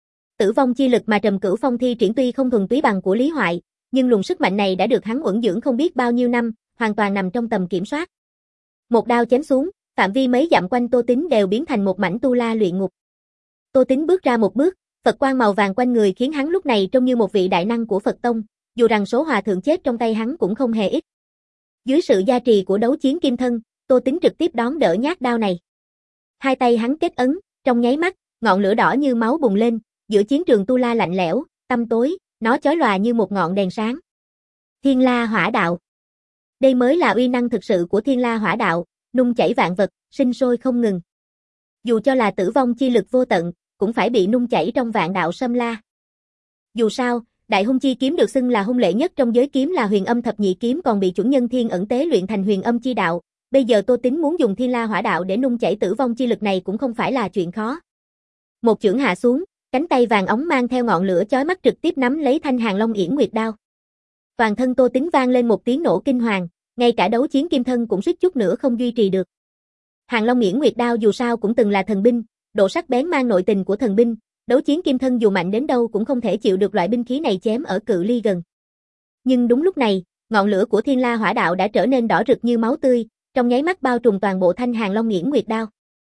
Tử vong chi lực mà Trầm Cửu Phong thi triển tuy không thuần túy bằng của Lý Hoại, nhưng luồng sức mạnh này đã được hắn uẩn dưỡng không biết bao nhiêu năm, hoàn toàn nằm trong tầm kiểm soát. Một đao chém xuống, phạm vi mấy dặm quanh Tô Tín đều biến thành một mảnh tu la luyện ngục. Tô Tín bước ra một bước, Phật quang màu vàng quanh người khiến hắn lúc này trông như một vị đại năng của Phật tông, dù rằng số hòa thượng chết trong tay hắn cũng không hề ít. Dưới sự gia trì của đấu chiến kim thân, Tô Tín trực tiếp đón đỡ nhát đao này. Hai tay hắn kết ấn, trong nháy mắt, ngọn lửa đỏ như máu bùng lên, giữa chiến trường tu la lạnh lẽo, tăm tối, nó chói lòa như một ngọn đèn sáng. Thiên La Hỏa Đạo. Đây mới là uy năng thực sự của Thiên La Hỏa Đạo, nung chảy vạn vật, sinh sôi không ngừng. Dù cho là tử vong chi lực vô tận, cũng phải bị nung chảy trong vạn đạo xâm la. Dù sao, Đại Hung Chi kiếm được xưng là hung lệ nhất trong giới kiếm là Huyền Âm Thập Nhị kiếm còn bị chuẩn nhân thiên ẩn tế luyện thành Huyền Âm Chi đạo. Bây giờ Tô Tín muốn dùng Thiên La Hỏa Đạo để nung chảy tử vong chi lực này cũng không phải là chuyện khó. Một chưởng hạ xuống, cánh tay vàng óng mang theo ngọn lửa chói mắt trực tiếp nắm lấy thanh Hàn Long Nghiễn Nguyệt đao. Toàn thân Tô Tín vang lên một tiếng nổ kinh hoàng, ngay cả đấu chiến kim thân cũng suýt chút nữa không duy trì được. Hàn Long Nghiễn Nguyệt đao dù sao cũng từng là thần binh, độ sắc bén mang nội tình của thần binh, đấu chiến kim thân dù mạnh đến đâu cũng không thể chịu được loại binh khí này chém ở cự ly gần. Nhưng đúng lúc này, ngọn lửa của Thiên La Hỏa Đạo đã trở nên đỏ rực như máu tươi, trong nháy mắt bao trùm toàn bộ thanh Hàn Long Nghiễn Nguyệt đao.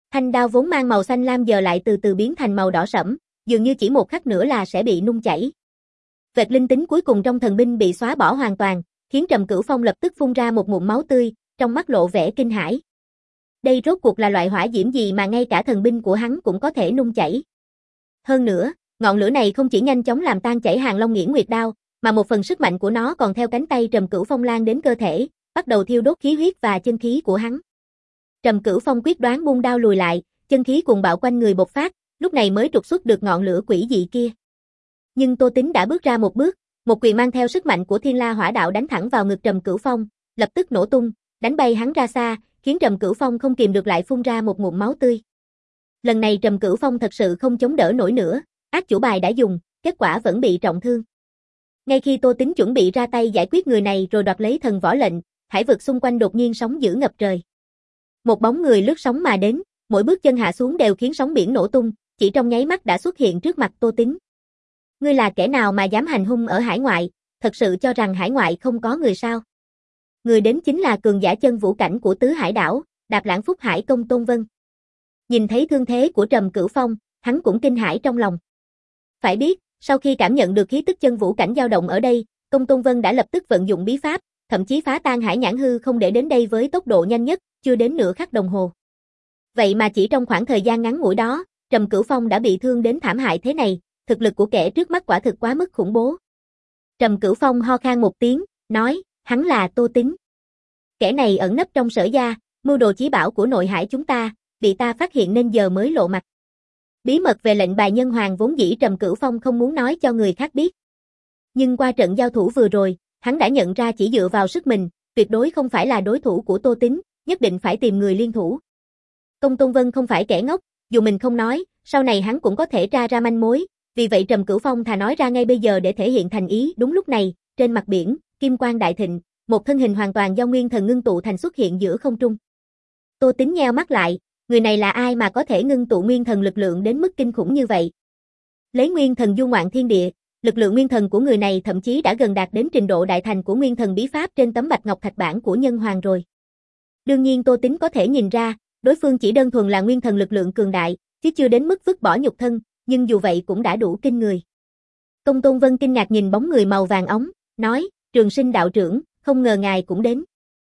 Thanh đao vốn mang màu xanh lam giờ lại từ từ biến thành màu đỏ sẫm, dường như chỉ một khắc nữa là sẽ bị nung chảy. Vệt linh tính cuối cùng trong thần binh bị xóa bỏ hoàn toàn, khiến Trầm Cửu Phong lập tức phun ra một ngụm máu tươi, trong mắt lộ vẻ kinh hãi. Đây rốt cuộc là loại hỏa diễm gì mà ngay cả thần binh của hắn cũng có thể nung chảy. Hơn nữa, ngọn lửa này không chỉ nhanh chóng làm tan chảy Hàng Long Nghiễn Nguyệt đao, mà một phần sức mạnh của nó còn theo cánh tay Trầm Cửu Phong lan đến cơ thể, bắt đầu thiêu đốt khí huyết và chân khí của hắn. Trầm Cửu Phong quyết đoán buông đao lùi lại, chân khí cuồng bạo quanh người bộc phát, lúc này mới trục xuất được ngọn lửa quỷ dị kia. Nhưng Tô Tính đã bước ra một bước, một quyền mang theo sức mạnh của Thiên La Hỏa Đạo đánh thẳng vào ngực Trầm Cửu Phong, lập tức nổ tung, đánh bay hắn ra xa, khiến Trầm Cửu Phong không kìm được lại phun ra một ngụm máu tươi. Lần này Trầm Cửu Phong thật sự không chống đỡ nổi nữa, ác chủ bài đã dùng, kết quả vẫn bị trọng thương. Ngay khi Tô Tính chuẩn bị ra tay giải quyết người này rồi đoạt lấy thần võ lệnh, hải vực xung quanh đột nhiên sóng dữ ngập trời. Một bóng người lướt sóng mà đến, mỗi bước chân hạ xuống đều khiến sóng biển nổ tung, chỉ trong nháy mắt đã xuất hiện trước mặt Tô Tính. Ngươi là kẻ nào mà dám hành hung ở hải ngoại, thật sự cho rằng hải ngoại không có người sao? Người đến chính là cường giả chân vũ cảnh của Tứ Hải đảo, Đạp Lãng Phúc Hải Công Tôn Vân. Nhìn thấy thương thế của Trầm Cửu Phong, hắn cũng kinh hãi trong lòng. Phải biết, sau khi cảm nhận được khí tức chân vũ cảnh dao động ở đây, Công Tôn Vân đã lập tức vận dụng bí pháp, thậm chí phá tan hải nhãn hư không để đến đây với tốc độ nhanh nhất, chưa đến nửa khắc đồng hồ. Vậy mà chỉ trong khoảng thời gian ngắn ngủi đó, Trầm Cửu Phong đã bị thương đến thảm hại thế này, thực lực của kẻ trước mắt quả thực quá mức khủng bố. Trầm Cửu Phong ho khan một tiếng, nói, hắn là Tô Tính. Kẻ này ẩn nấp trong Sở gia, mưu đồ chí bảo của nội hải chúng ta, bị ta phát hiện nên giờ mới lộ mặt. Bí mật về lệnh bài nhân hoàng vốn dĩ Trầm Cửu Phong không muốn nói cho người khác biết. Nhưng qua trận giao thủ vừa rồi, hắn đã nhận ra chỉ dựa vào sức mình, tuyệt đối không phải là đối thủ của Tô Tính, nhất định phải tìm người liên thủ. Công Tôn Vân không phải kẻ ngốc, dù mình không nói, sau này hắn cũng có thể tra ra manh mối, vì vậy Trầm Cửu Phong thà nói ra ngay bây giờ để thể hiện thành ý. Đúng lúc này, trên mặt biển, kim quang đại thịnh, một thân hình hoàn toàn do nguyên thần ngưng tụ thành xuất hiện giữa không trung. Tô Tính nheo mắt lại, người này là ai mà có thể ngưng tụ nguyên thần lực lượng đến mức kinh khủng như vậy? Lấy nguyên thần du ngoạn thiên địa, lực lượng nguyên thần của người này thậm chí đã gần đạt đến trình độ đại thành của nguyên thần bí pháp trên tấm bạch ngọc thạch bản của nhân hoàng rồi. Đương nhiên Tô Tính có thể nhìn ra, đối phương chỉ đơn thuần là nguyên thần lực lượng cường đại, chứ chưa đến mức vứt bỏ nhục thân, nhưng dù vậy cũng đã đủ kinh người. Công Tôn Vân kinh ngạc nhìn bóng người màu vàng óng, nói, Trường Sinh đạo trưởng, không ngờ ngài cũng đến.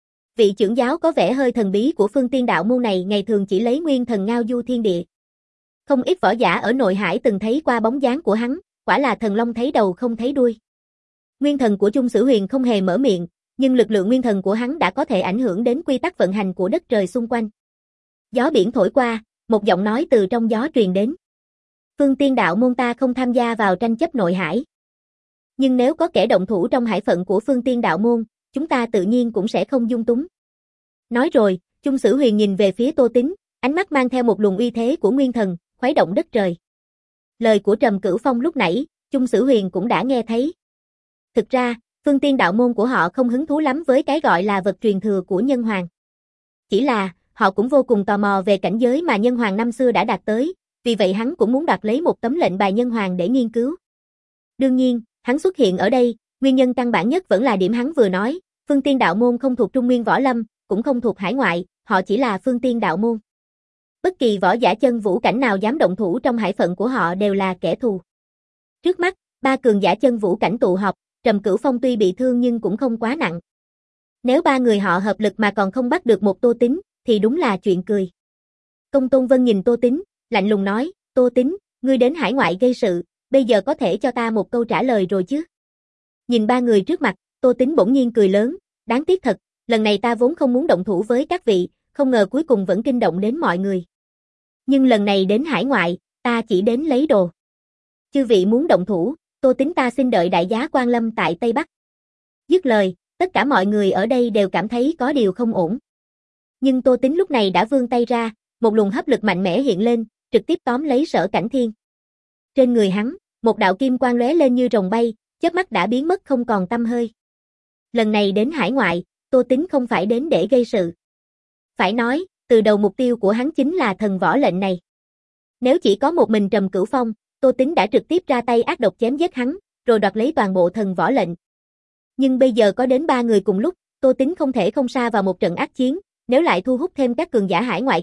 Vị trưởng giáo có vẻ hơi thần bí của Phương Tiên đạo môn này ngày thường chỉ lấy nguyên thần ngao du thiên địa. Không ít võ giả ở nội hải từng thấy qua bóng dáng của hắn, quả là thần long thấy đầu không thấy đuôi. Nguyên thần của Chung Sử Huyền không hề mở miệng, nhưng lực lượng nguyên thần của hắn đã có thể ảnh hưởng đến quy tắc vận hành của đất trời xung quanh. Gió biển thổi qua, một giọng nói từ trong gió truyền đến. Phương Tiên đạo môn ta không tham gia vào tranh chấp nội hải. Nhưng nếu có kẻ động thủ trong hải phận của Phương Tiên đạo môn, chúng ta tự nhiên cũng sẽ không dung túng. Nói rồi, Chung Sử Huyền nhìn về phía Tô Tính, ánh mắt mang theo một luồng uy thế của nguyên thần, khuấy động đất trời. Lời của Trầm Cửu Phong lúc nãy, Chung Sử Huyền cũng đã nghe thấy. Thực ra, Phương Tiên đạo môn của họ không hứng thú lắm với cái gọi là vật truyền thừa của nhân hoàng. Chỉ là, họ cũng vô cùng tò mò về cảnh giới mà nhân hoàng năm xưa đã đạt tới, vì vậy hắn cũng muốn đoạt lấy một tấm lệnh bài nhân hoàng để nghiên cứu. Đương nhiên, hắn xuất hiện ở đây, nguyên nhân căn bản nhất vẫn là điểm hắn vừa nói, Phương Tiên đạo môn không thuộc Trung Nguyên võ lâm, cũng không thuộc hải ngoại, họ chỉ là Phương Tiên đạo môn. Bất kỳ võ giả chân vũ cảnh nào dám động thủ trong hải phận của họ đều là kẻ thù. Trước mắt, ba cường giả chân vũ cảnh tụ họp, Trầm Cửu Phong tuy bị thương nhưng cũng không quá nặng. Nếu ba người họ hợp lực mà còn không bắt được một Tô Tính, thì đúng là chuyện cười. Công Tôn Vân nhìn Tô Tính, lạnh lùng nói, Tô Tính, ngươi đến hải ngoại gây sự, bây giờ có thể cho ta một câu trả lời rồi chứ? Nhìn ba người trước mặt, Tô Tính bỗng nhiên cười lớn, đáng tiếc thật, lần này ta vốn không muốn động thủ với các vị, không ngờ cuối cùng vẫn kinh động đến mọi người. Nhưng lần này đến hải ngoại, ta chỉ đến lấy đồ. Chư vị muốn động thủ, Tô Tính ta xin đợi đại giá Quan Lâm tại Tây Bắc. Dứt lời, tất cả mọi người ở đây đều cảm thấy có điều không ổn. Nhưng Tô Tính lúc này đã vươn tay ra, một luồng hấp lực mạnh mẽ hiện lên, trực tiếp tóm lấy Sở Cảnh Thiên. Trên người hắn, một đạo kim quang lóe lên như rồng bay, chớp mắt đã biến mất không còn tăm hơi. Lần này đến hải ngoại, Tô Tính không phải đến để gây sự. Phải nói, từ đầu mục tiêu của hắn chính là thần võ lệnh này. Nếu chỉ có một mình Trầm Cửu Phong, Tô Tính đã trực tiếp ra tay ác độc chém giết hắn, rồi đoạt lấy toàn bộ thần võ lệnh. Nhưng bây giờ có đến ba người cùng lúc, Tô Tính không thể không sa vào một trận ác chiến, nếu lại thu hút thêm các cường giả hải ngoại khác,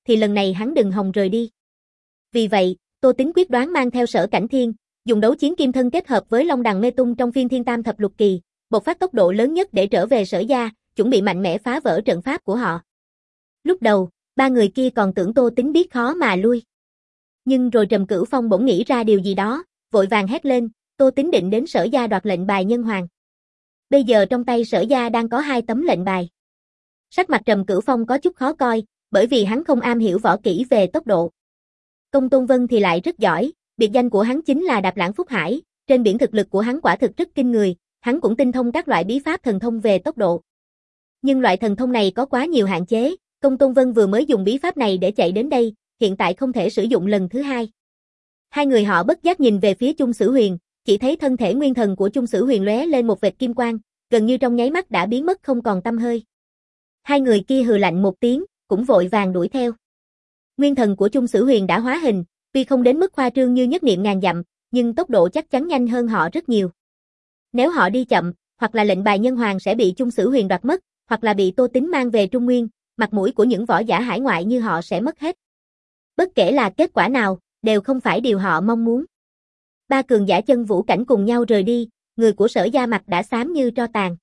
thì lần này hắn đừng hòng rời đi. Vì vậy, Tô Tín quyết đoán mang theo Sở Cảnh Thiên, dùng đấu chiến kim thân kết hợp với Long Đằng Mê Tung trong phiên Thiên Tam Thập Lục Kỳ, bộc phát tốc độ lớn nhất để trở về Sở gia, chuẩn bị mạnh mẽ phá vỡ trận pháp của họ. Lúc đầu, ba người kia còn tưởng Tô Tín biết khó mà lui. Nhưng rồi Trầm Cửu Phong bỗng nghĩ ra điều gì đó, vội vàng hét lên, Tô Tín định đến Sở gia đoạt lệnh bài nhân hoàng. Bây giờ trong tay Sở gia đang có hai tấm lệnh bài. Sắc mặt Trầm Cửu Phong có chút khó coi, bởi vì hắn không am hiểu võ kỹ về tốc độ. Công Tôn Vân thì lại rất giỏi, biệt danh của hắn chính là Đạp Lãng Phúc Hải, trên biển thực lực của hắn quả thực rất kinh người, hắn cũng tinh thông các loại bí pháp thần thông về tốc độ. Nhưng loại thần thông này có quá nhiều hạn chế, Công Tôn Vân vừa mới dùng bí pháp này để chạy đến đây, hiện tại không thể sử dụng lần thứ hai. Hai người họ bất giác nhìn về phía Chung Sử Huyền, chỉ thấy thân thể nguyên thần của Chung Sử Huyền lóe lên một vệt kim quang, gần như trong nháy mắt đã biến mất không còn tăm hơi. Hai người kia hừ lạnh một tiếng, cũng vội vàng đuổi theo. Nguyên thần của Chung Sử Huyền đã hóa hình, tuy không đến mức khoa trương như nhất niệm ngàn dặm, nhưng tốc độ chắc chắn nhanh hơn họ rất nhiều. Nếu họ đi chậm, hoặc là lệnh bài nhân hoàng sẽ bị Chung Sử Huyền đoạt mất, hoặc là bị Tô Tín mang về Trung Nguyên, mặt mũi của những võ giả hải ngoại như họ sẽ mất hết. Bất kể là kết quả nào, đều không phải điều họ mong muốn. Ba cường giả chân vũ cảnh cùng nhau rời đi, người của Sở gia mặt đã xám như tro tàn.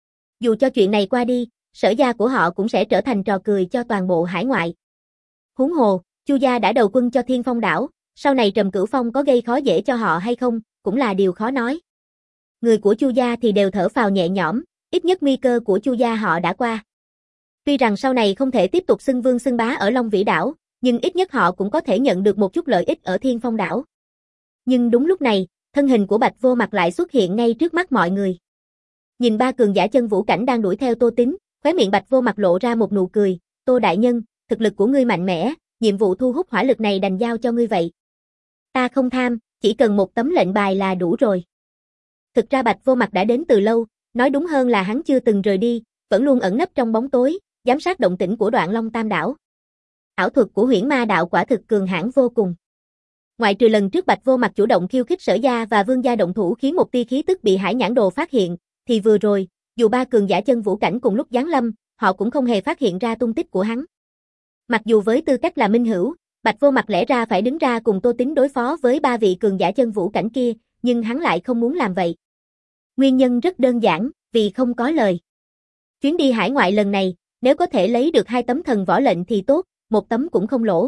Dù cho chuyện này qua đi, Sở gia của họ cũng sẽ trở thành trò cười cho toàn bộ hải ngoại. Huống hồ, Chu gia đã đầu quân cho Thiên Phong đảo, sau này Trầm Cửu Phong có gây khó dễ cho họ hay không, cũng là điều khó nói. Người của Chu gia thì đều thở phào nhẹ nhõm, ít nhất nguy cơ của Chu gia họ đã qua. Tuy rằng sau này không thể tiếp tục xưng vương xưng bá ở Long Vĩ đảo, nhưng ít nhất họ cũng có thể nhận được một chút lợi ích ở Thiên Phong đảo. Nhưng đúng lúc này, thân hình của Bạch Vô Mặt lại xuất hiện ngay trước mắt mọi người. Nhìn ba cường giả chân vũ cảnh đang đuổi theo Tô Tín, khóe miệng Bạch Vô Mặt lộ ra một nụ cười, Tô đại nhân, thực lực của ngươi mạnh mẽ, nhiệm vụ thu hút hỏa lực này đành giao cho ngươi vậy. Ta không tham, chỉ cần một tấm lệnh bài là đủ rồi. Thực ra Bạch Vô Mặt đã đến từ lâu, nói đúng hơn là hắn chưa từng rời đi, vẫn luôn ẩn nấp trong bóng tối, giám sát động tĩnh của Đoạn Long Tam đảo. Ảo thuật của Huyễn Ma đạo quả thực cường hãn vô cùng. Ngoại trừ lần trước Bạch Vô Mặt chủ động khiêu khích Sở gia và Vương gia động thủ khiến một tia khí tức bị Hải Nhãn Đồ phát hiện, thì vừa rồi, dù ba cường giả chân vũ cảnh cùng lúc giáng lâm, họ cũng không hề phát hiện ra tung tích của hắn. Mặc dù với tư cách là minh hữu, Bạch Vô Mặt lẽ ra phải đứng ra cùng Tô Tín đối phó với ba vị cường giả chân vũ cảnh kia, nhưng hắn lại không muốn làm vậy. Nguyên nhân rất đơn giản, vì không có lời. Chuyến đi hải ngoại lần này, nếu có thể lấy được hai tấm thần võ lệnh thì tốt, một tấm cũng không lỗ.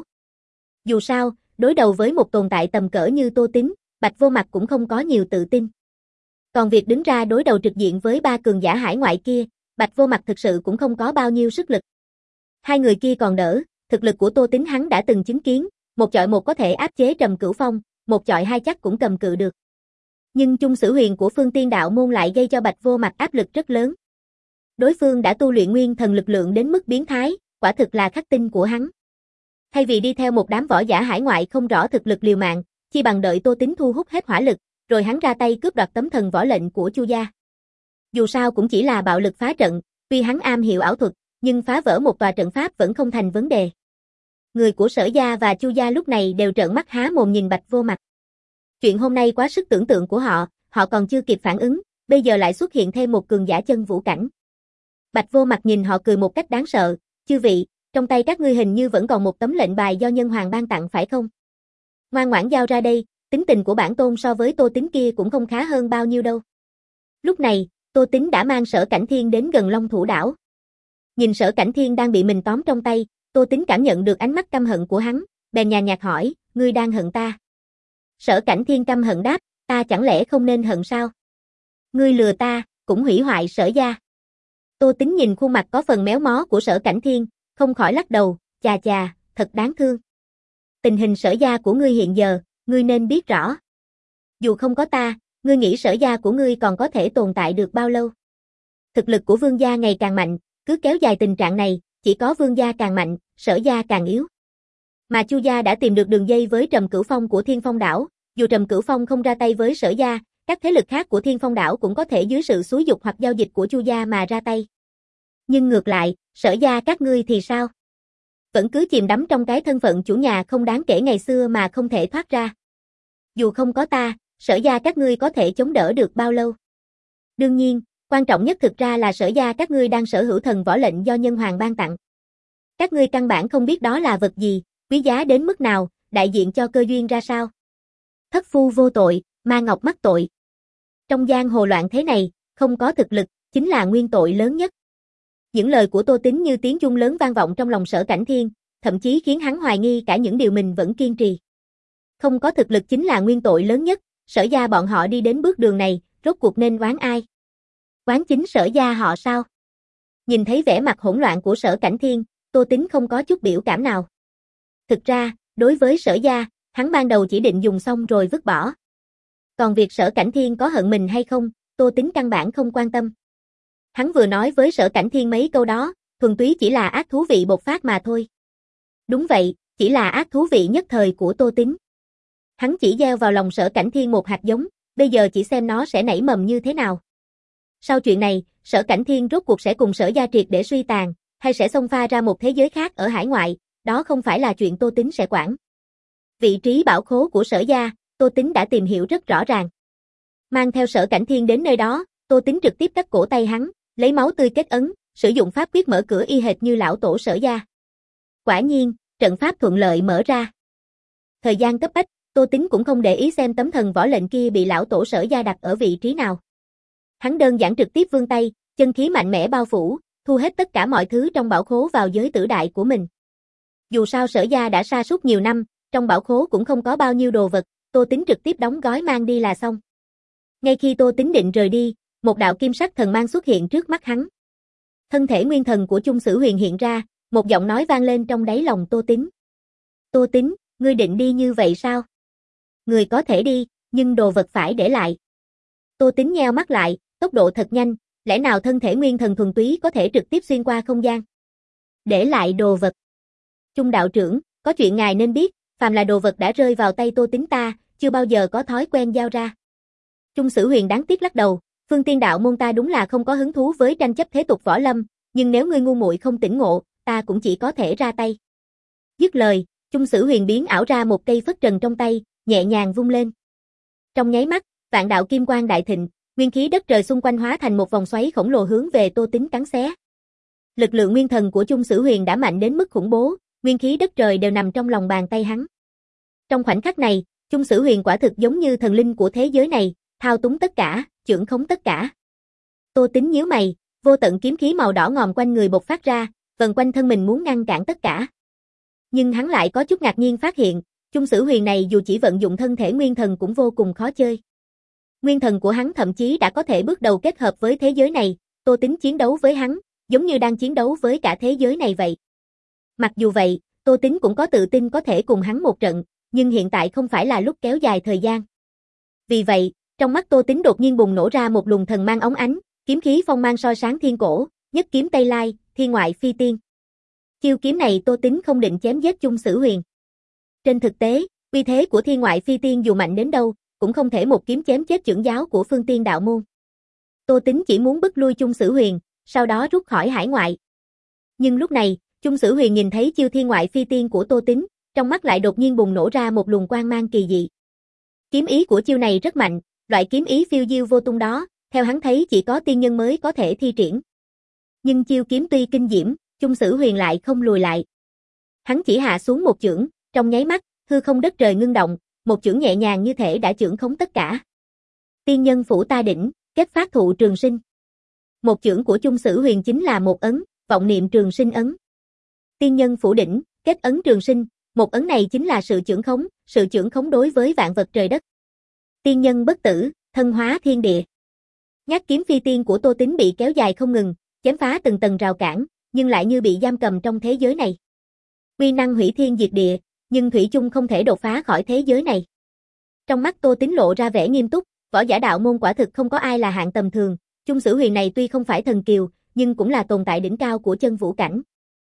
Dù sao, đối đầu với một tồn tại tầm cỡ như Tô Tín, Bạch Vô Mặt cũng không có nhiều tự tin. Còn việc đứng ra đối đầu trực diện với ba cường giả hải ngoại kia, Bạch Vô Mặt thực sự cũng không có bao nhiêu sức lực. Hai người kia còn đỡ, thực lực của Tô Tín hắn đã từng chứng kiến, một chọi một có thể áp chế Trầm Cửu Phong, một chọi hai chắc cũng cầm cự được. Nhưng Chung Sử Huyền của Phương Tiên Đạo môn lại gây cho Bạch Vô Mặt áp lực rất lớn. Đối phương đã tu luyện nguyên thần lực lượng đến mức biến thái, quả thực là khắc tinh của hắn. Thay vì đi theo một đám võ giả hải ngoại không rõ thực lực liều mạng, chi bằng đợi Tô Tín thu hút hết hỏa lực, rồi hắn ra tay cướp đoạt tấm thần võ lệnh của Chu gia. Dù sao cũng chỉ là bạo lực phá trận, tuy hắn am hiểu ảo thuật, nhưng phá vỡ một tòa trận pháp vẫn không thành vấn đề. Người của Sở gia và Chu gia lúc này đều trợn mắt há mồm nhìn Bạch Vô Mặt. Chuyện hôm nay quá sức tưởng tượng của họ, họ còn chưa kịp phản ứng, bây giờ lại xuất hiện thêm một cường giả chân vũ cảnh. Bạch Vô Mặt nhìn họ cười một cách đáng sợ, chư vị, trong tay các ngươi hình như vẫn còn một tấm lệnh bài do nhân hoàng ban tặng phải không? Ngoan ngoãn giao ra đây, tính tình của bản tôn so với Tô Tín kia cũng không khá hơn bao nhiêu đâu. Lúc này, Tô Tín đã mang Sở Cảnh Thiên đến gần Long Thủ đảo. Nhìn Sở Cảnh Thiên đang bị mình tóm trong tay, Tô Tín cảm nhận được ánh mắt căm hận của hắn, bèn nhàn nhạt hỏi, ngươi đang hận ta? Sở Cảnh Thiên căm hận đáp, ta chẳng lẽ không nên hận sao? Ngươi lừa ta, cũng hủy hoại Sở gia. Tô Tín nhìn khuôn mặt có phần méo mó của Sở Cảnh Thiên, không khỏi lắc đầu, chà chà, thật đáng thương. Tình hình Sở gia của ngươi hiện giờ, ngươi nên biết rõ. Dù không có ta, ngươi nghĩ Sở gia của ngươi còn có thể tồn tại được bao lâu? Thực lực của Vương gia ngày càng mạnh, cứ kéo dài tình trạng này, chỉ có Vương gia càng mạnh, Sở gia càng yếu. Mà Chu gia đã tìm được đường dây với Trầm Cửu Phong của Thiên Phong đảo, dù Trầm Cửu Phong không ra tay với Sở gia, các thế lực khác của Thiên Phong đảo cũng có thể dưới sự xúi giục hoặc giao dịch của Chu gia mà ra tay. Nhưng ngược lại, Sở gia các ngươi thì sao? Vẫn cứ chìm đắm trong cái thân phận chủ nhà không đáng kể ngày xưa mà không thể thoát ra. Dù không có ta, Sở gia các ngươi có thể chống đỡ được bao lâu? Đương nhiên, quan trọng nhất thực ra là Sở gia các ngươi đang sở hữu thần võ lệnh do nhân hoàng ban tặng. Các ngươi căn bản không biết đó là vật gì, quý giá đến mức nào, đại diện cho cơ duyên ra sao. Thất phu vô tội, ma ngọc mắc tội. Trong giang hồ loạn thế này, không có thực lực, chính là nguyên tội lớn nhất. Những lời của Tô Tín như tiếng chuông lớn vang vọng trong lòng Sở Cảnh Thiên, thậm chí khiến hắn hoài nghi cả những điều mình vẫn kiên trì. Không có thực lực chính là nguyên tội lớn nhất, Sở gia bọn họ đi đến bước đường này, rốt cuộc nên oán ai? Oán chính Sở gia họ sao? Nhìn thấy vẻ mặt hỗn loạn của Sở Cảnh Thiên, Tô Tín không có chút biểu cảm nào. Thực ra, đối với Sở gia, hắn ban đầu chỉ định dùng xong rồi vứt bỏ. Còn việc Sở Cảnh Thiên có hận mình hay không, Tô Tín căn bản không quan tâm. Hắn vừa nói với Sở Cảnh Thiên mấy câu đó, thuần túy chỉ là ác thú vị bộc phát mà thôi. Đúng vậy, chỉ là ác thú vị nhất thời của Tô Tín. Hắn chỉ gieo vào lòng Sở Cảnh Thiên một hạt giống, bây giờ chỉ xem nó sẽ nảy mầm như thế nào. Sau chuyện này, Sở Cảnh Thiên rốt cuộc sẽ cùng Sở gia triệt để suy tàn, hay sẽ xông pha ra một thế giới khác ở hải ngoại, đó không phải là chuyện Tô Tín sẽ quản. Vị trí bảo khố của Sở gia, Tô Tín đã tìm hiểu rất rõ ràng. Mang theo Sở Cảnh Thiên đến nơi đó, Tô Tín trực tiếp cắt cổ tay hắn, lấy máu tươi kết ấn, sử dụng pháp quyết mở cửa y hệt như lão tổ Sở gia. Quả nhiên, trận pháp thuận lợi mở ra. Thời gian cấp bách, Tô Tín cũng không để ý xem tấm thần võ lệnh kia bị lão tổ Sở gia đặt ở vị trí nào. Hắn đơn giản trực tiếp vươn tay, chân khí mạnh mẽ bao phủ, thu hết tất cả mọi thứ trong bảo khố vào giới tử đại của mình. Dù sao Sở gia đã sa sút nhiều năm, trong bảo khố cũng không có bao nhiêu đồ vật, Tô Tín trực tiếp đóng gói mang đi là xong. Ngay khi Tô Tín định rời đi, một đạo kim sắc thần mang xuất hiện trước mắt hắn. Thân thể nguyên thần của Chung Sử Huyền hiện ra, một giọng nói vang lên trong đáy lòng Tô Tín. Tô Tín, ngươi định đi như vậy sao? Người có thể đi, nhưng đồ vật phải để lại. Tô Tín nheo mắt lại, tốc độ thật nhanh, lẽ nào thân thể nguyên thần thuần túy có thể trực tiếp xuyên qua không gian? Để lại đồ vật. Chung đạo trưởng, có chuyện ngài nên biết, phàm là đồ vật đã rơi vào tay Tô Tín ta, chưa bao giờ có thói quen giao ra. Chung Sử Huyền đáng tiếc lắc đầu, Phương Tiên đạo môn ta đúng là không có hứng thú với tranh chấp thế tục võ lâm, nhưng nếu ngươi ngu muội không tỉnh ngộ, ta cũng chỉ có thể ra tay. Dứt lời, Chung Sử Huyền biến ảo ra một cây phất trần trong tay, nhẹ nhàng vung lên. Trong nháy mắt, vạn đạo kim quang đại thịnh, nguyên khí đất trời xung quanh hóa thành một vòng xoáy khổng lồ hướng về Tô Tín cắn xé. Lực lượng nguyên thần của Chung Sử Huyền đã mạnh đến mức khủng bố, nguyên khí đất trời đều nằm trong lòng bàn tay hắn. Trong khoảnh khắc này, Chung Sử Huyền quả thực giống như thần linh của thế giới này, thao túng tất cả, chưởng khống tất cả. Tô Tín nhíu mày, vô tận kiếm khí màu đỏ ngòm quanh người bộc phát ra, vần quanh thân mình muốn ngăn cản tất cả. Nhưng hắn lại có chút ngạc nhiên phát hiện, Chung Sử Huyền này dù chỉ vận dụng thân thể nguyên thần cũng vô cùng khó chơi. Nguyên thần của hắn thậm chí đã có thể bước đầu kết hợp với thế giới này, Tô Tín chiến đấu với hắn, giống như đang chiến đấu với cả thế giới này vậy. Mặc dù vậy, Tô Tín cũng có tự tin có thể cùng hắn một trận, nhưng hiện tại không phải là lúc kéo dài thời gian. Vì vậy, trong mắt Tô Tín đột nhiên bùng nổ ra một luồng thần mang óng ánh, kiếm khí phong mang soi sáng thiên cổ, nhất kiếm Tây Lai, thiên ngoại phi tiên. Chiêu kiếm này Tô Tín không định chém giết Chung Sử Huyền. Trên thực tế, uy thế của thiên ngoại phi tiên dù mạnh đến đâu, cũng không thể một kiếm chém chết trưởng giáo của Phương Tiên đạo môn. Tô Tín chỉ muốn bức lui Chung Sử Huyền, sau đó rút khỏi hải ngoại. Nhưng lúc này, Chung Sử Huyền nhìn thấy chiêu thiên ngoại phi tiên của Tô Tín, trong mắt lại đột nhiên bùng nổ ra một luồng quang mang kỳ dị. Kiếm ý của chiêu này rất mạnh, loại kiếm ý phiêu diêu vô tung đó, theo hắn thấy chỉ có tiên nhân mới có thể thi triển. Nhưng chiêu kiếm tuy kinh diễm, Chung Sử Huyền lại không lùi lại. Hắn chỉ hạ xuống một chưởng, trong nháy mắt, hư không đất trời ngưng động, một chưởng nhẹ nhàng như thể đã chưởng khống tất cả. Tiên nhân phủ ta đỉnh, kết phát thụ trường sinh. Một chưởng của Chung Sử Huyền chính là một ấn, vọng niệm trường sinh ấn. Tiên nhân phủ đỉnh, kết ấn trường sinh, một ấn này chính là sự chưởng khống, sự chưởng khống đối với vạn vật trời đất. Tiên nhân bất tử, thân hóa thiên địa. Nhát kiếm phi tiên của Tô Tín bị kéo dài không ngừng, chém phá từng tầng rào cản, nhưng lại như bị giam cầm trong thế giới này. Uy năng hủy thiên diệt địa, nhưng thủy chung không thể đột phá khỏi thế giới này. Trong mắt Tô Tín lộ ra vẻ nghiêm túc, võ giả đạo môn quả thực không có ai là hạng tầm thường, Chung Sử Huyền này tuy không phải thần kiều, nhưng cũng là tồn tại đỉnh cao của chân vũ cảnh.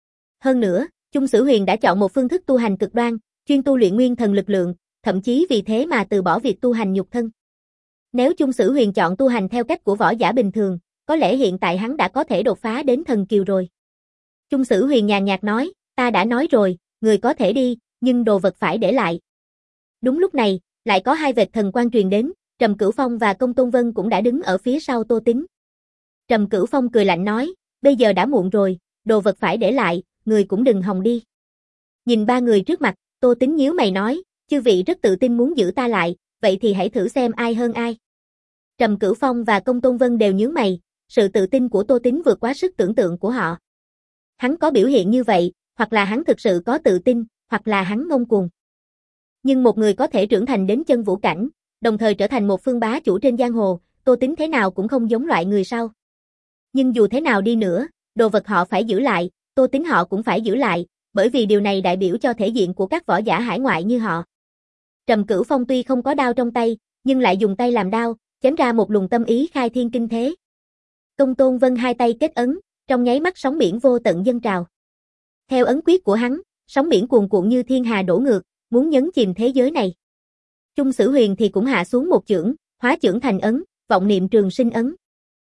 Hơn nữa, Chung Sử Huyền đã chọn một phương thức tu hành cực đoan, chuyên tu luyện nguyên thần lực lượng, thậm chí vì thế mà từ bỏ việc tu hành nhục thân. Nếu Chung Sử Huyền chọn tu hành theo cách của võ giả bình thường, có lẽ hiện tại hắn đã có thể đột phá đến thần kiều rồi. Chung Sử Huyền nhàn nhạt nói, ta đã nói rồi, người có thể đi, nhưng đồ vật phải để lại. Đúng lúc này, lại có hai vệt thần quang truyền đến, Trầm Cửu Phong và Công Tôn Vân cũng đã đứng ở phía sau Tô Tín. Trầm Cửu Phong cười lạnh nói, bây giờ đã muộn rồi, đồ vật phải để lại, người cũng đừng hòng đi. Nhìn ba người trước mặt, Tô Tính nhíu mày nói, chư vị rất tự tin muốn giữ ta lại, vậy thì hãy thử xem ai hơn ai. Trầm Cửu Phong và Công Tôn Vân đều nhướng mày, sự tự tin của Tô Tính vượt quá sức tưởng tượng của họ. Hắn có biểu hiện như vậy, hoặc là hắn thực sự có tự tin, hoặc là hắn ngông cuồng. Nhưng một người có thể trưởng thành đến chân vũ cảnh, đồng thời trở thành một phương bá chủ trên giang hồ, Tô Tính thế nào cũng không giống loại người sau. Nhưng dù thế nào đi nữa, đồ vật họ phải giữ lại, Tô Tính họ cũng phải giữ lại, bởi vì điều này đại biểu cho thể diện của các võ giả hải ngoại như họ. Trầm Cửu Phong tuy không có đao trong tay, nhưng lại dùng tay làm đao, chém ra một luồng tâm ý khai thiên kinh thế. Công Tôn Vân hai tay kết ấn, trong nháy mắt sóng biển vô tận dâng trào. Theo ấn quyết của hắn, sóng biển cuồn cuộn như thiên hà đổ ngược, muốn nhấn chìm thế giới này. Chung Sử Huyền thì cũng hạ xuống một chưởng, hóa chưởng thành ấn, vọng niệm trường sinh ấn.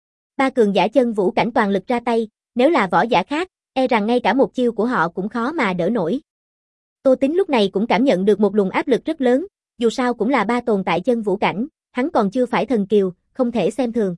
Ba cường giả chân vũ cảnh toàn lực ra tay, nếu là võ giả khác, e rằng ngay cả một chiêu của họ cũng khó mà đỡ nổi. Tô Tính lúc này cũng cảm nhận được một luồng áp lực rất lớn, dù sao cũng là ba tồn tại chân vũ cảnh, hắn còn chưa phải thần kiều, không thể xem thường.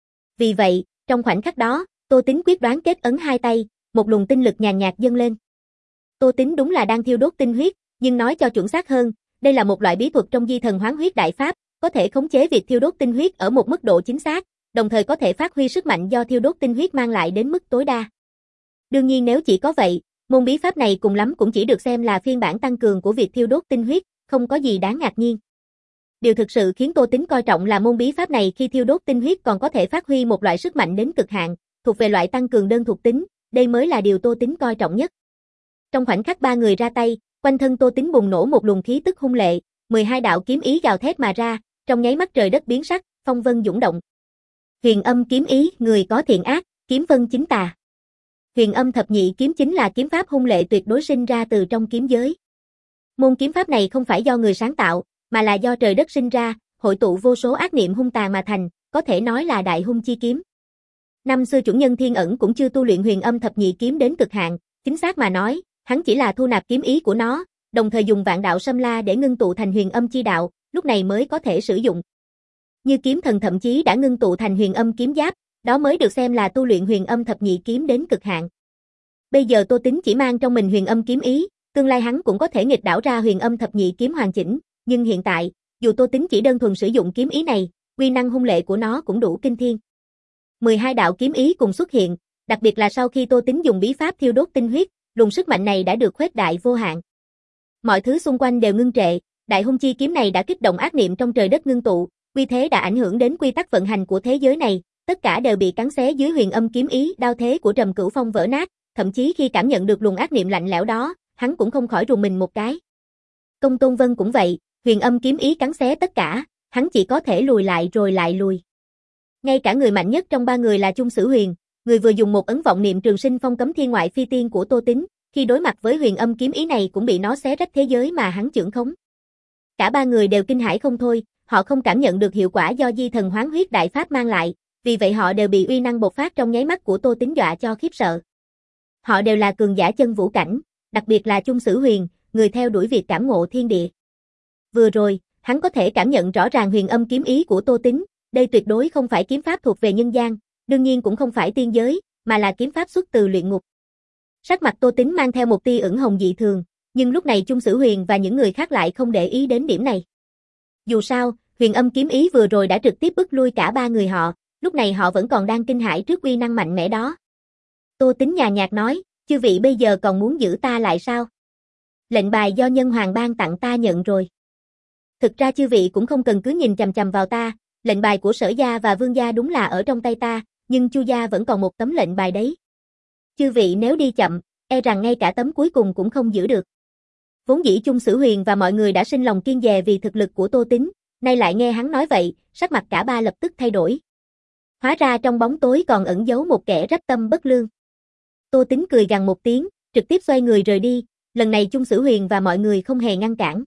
Vì vậy, trong khoảnh khắc đó, Tô Tính quyết đoán kết ấn hai tay, một luồng tinh lực nhàn nhạt dâng lên. Tô Tính đúng là đang thiêu đốt tinh huyết, nhưng nói cho chuẩn xác hơn, đây là một loại bí thuật trong Di Thần Hoán Huyết Đại Pháp, có thể khống chế việc thiêu đốt tinh huyết ở một mức độ chính xác, đồng thời có thể phát huy sức mạnh do thiêu đốt tinh huyết mang lại đến mức tối đa. Đương nhiên nếu chỉ có vậy, môn bí pháp này cùng lắm cũng chỉ được xem là phiên bản tăng cường của việc thiêu đốt tinh huyết, không có gì đáng ngạc nhiên. Điều thực sự khiến Tô Tính coi trọng là môn bí pháp này khi thiêu đốt tinh huyết còn có thể phát huy một loại sức mạnh đến cực hạn, thuộc về loại tăng cường đơn thuộc tính, đây mới là điều Tô Tính coi trọng nhất. Trong khoảnh khắc ba người ra tay, quanh thân Tô Tính bùng nổ một luồng khí tức hung lệ, mười hai đạo kiếm ý gào thét mà ra, trong nháy mắt trời đất biến sắc, phong vân dũng động. Huyền Âm kiếm ý, người có thiện ác, kiếm vân chính tà. Huyền Âm thập nhị kiếm chính là kiếm pháp hung lệ tuyệt đối sinh ra từ trong kiếm giới. Môn kiếm pháp này không phải do người sáng tạo, mà là do trời đất sinh ra, hội tụ vô số ác niệm hung tàn mà thành, có thể nói là đại hung chi kiếm. Năm xưa chủ nhân Thiên Ẩn cũng chưa tu luyện Huyền Âm thập nhị kiếm đến cực hạn, chính xác mà nói, hắn chỉ là thu nạp kiếm ý của nó, đồng thời dùng vạn đạo xâm la để ngưng tụ thành Huyền Âm chi đạo, lúc này mới có thể sử dụng. Như kiếm thần thậm chí đã ngưng tụ thành Huyền Âm kiếm giáp, đó mới được xem là tu luyện Huyền Âm thập nhị kiếm đến cực hạn. Bây giờ Tô Tính chỉ mang trong mình Huyền Âm kiếm ý, tương lai hắn cũng có thể nghịch đảo ra Huyền Âm thập nhị kiếm hoàn chỉnh, nhưng hiện tại, dù Tô Tính chỉ đơn thuần sử dụng kiếm ý này, uy năng hung lệ của nó cũng đủ kinh thiên. mười hai đạo kiếm ý cùng xuất hiện, đặc biệt là sau khi Tô Tính dùng bí pháp thiêu đốt tinh huyết, luồng sức mạnh này đã được khuếch đại vô hạn. Mọi thứ xung quanh đều ngưng trệ, đại hung chi kiếm này đã kích động ác niệm trong trời đất ngưng tụ, uy thế đã ảnh hưởng đến quy tắc vận hành của thế giới này, tất cả đều bị cắn xé dưới Huyền Âm kiếm ý, đao thế của Trầm Cửu Phong vỡ nát, thậm chí khi cảm nhận được luồng ác niệm lạnh lẽo đó, hắn cũng không khỏi rùng mình một cái. Công Tôn Vân cũng vậy, Huyền Âm kiếm ý cắn xé tất cả, hắn chỉ có thể lùi lại rồi lại lùi. Ngay cả người mạnh nhất trong ba người là Chung Sử Huyền, người vừa dùng một ấn vọng niệm trường sinh phong cấm thiên ngoại phi tiên của Tô Tính, khi đối mặt với Huyền Âm kiếm ý này cũng bị nó xé rách thế giới mà hắn chưởng khống. Cả ba người đều kinh hãi không thôi, họ không cảm nhận được hiệu quả do Di Thần Hoán Huyết Đại Pháp mang lại, vì vậy họ đều bị uy năng bộc phát trong nháy mắt của Tô Tính dọa cho khiếp sợ. Họ đều là cường giả chân vũ cảnh, đặc biệt là Chung Sử Huyền, người theo đuổi việc cảm ngộ thiên địa. Vừa rồi, hắn có thể cảm nhận rõ ràng Huyền Âm kiếm ý của Tô Tính, đây tuyệt đối không phải kiếm pháp thuộc về nhân gian, đương nhiên cũng không phải tiên giới, mà là kiếm pháp xuất từ luyện ngục. Sắc mặt Tô Tính mang theo một tia ửng hồng dị thường, nhưng lúc này Chung Sử Huyền và những người khác lại không để ý đến điểm này. Dù sao, Huyền Âm kiếm ý vừa rồi đã trực tiếp bức lui cả ba người họ, lúc này họ vẫn còn đang kinh hãi trước uy năng mạnh mẽ đó. Tô Tính nhàn nhạt nói, chư vị bây giờ còn muốn giữ ta lại sao? Lệnh bài do Nhân Hoàng ban tặng ta nhận rồi. Thực ra chư vị cũng không cần cứ nhìn chằm chằm vào ta, lệnh bài của Sở gia và Vương gia đúng là ở trong tay ta, nhưng Chu gia vẫn còn một tấm lệnh bài đấy. Chư vị nếu đi chậm, e rằng ngay cả tấm cuối cùng cũng không giữ được. Vốn dĩ Chung Sử Huyền và mọi người đã sinh lòng kiêng dè vì thực lực của Tô Tính, nay lại nghe hắn nói vậy, sắc mặt cả ba lập tức thay đổi. Hóa ra trong bóng tối còn ẩn giấu một kẻ rắp tâm bất lương. Tô Tính cười gằn một tiếng, trực tiếp xoay người rời đi, lần này Chung Sử Huyền và mọi người không hề ngăn cản.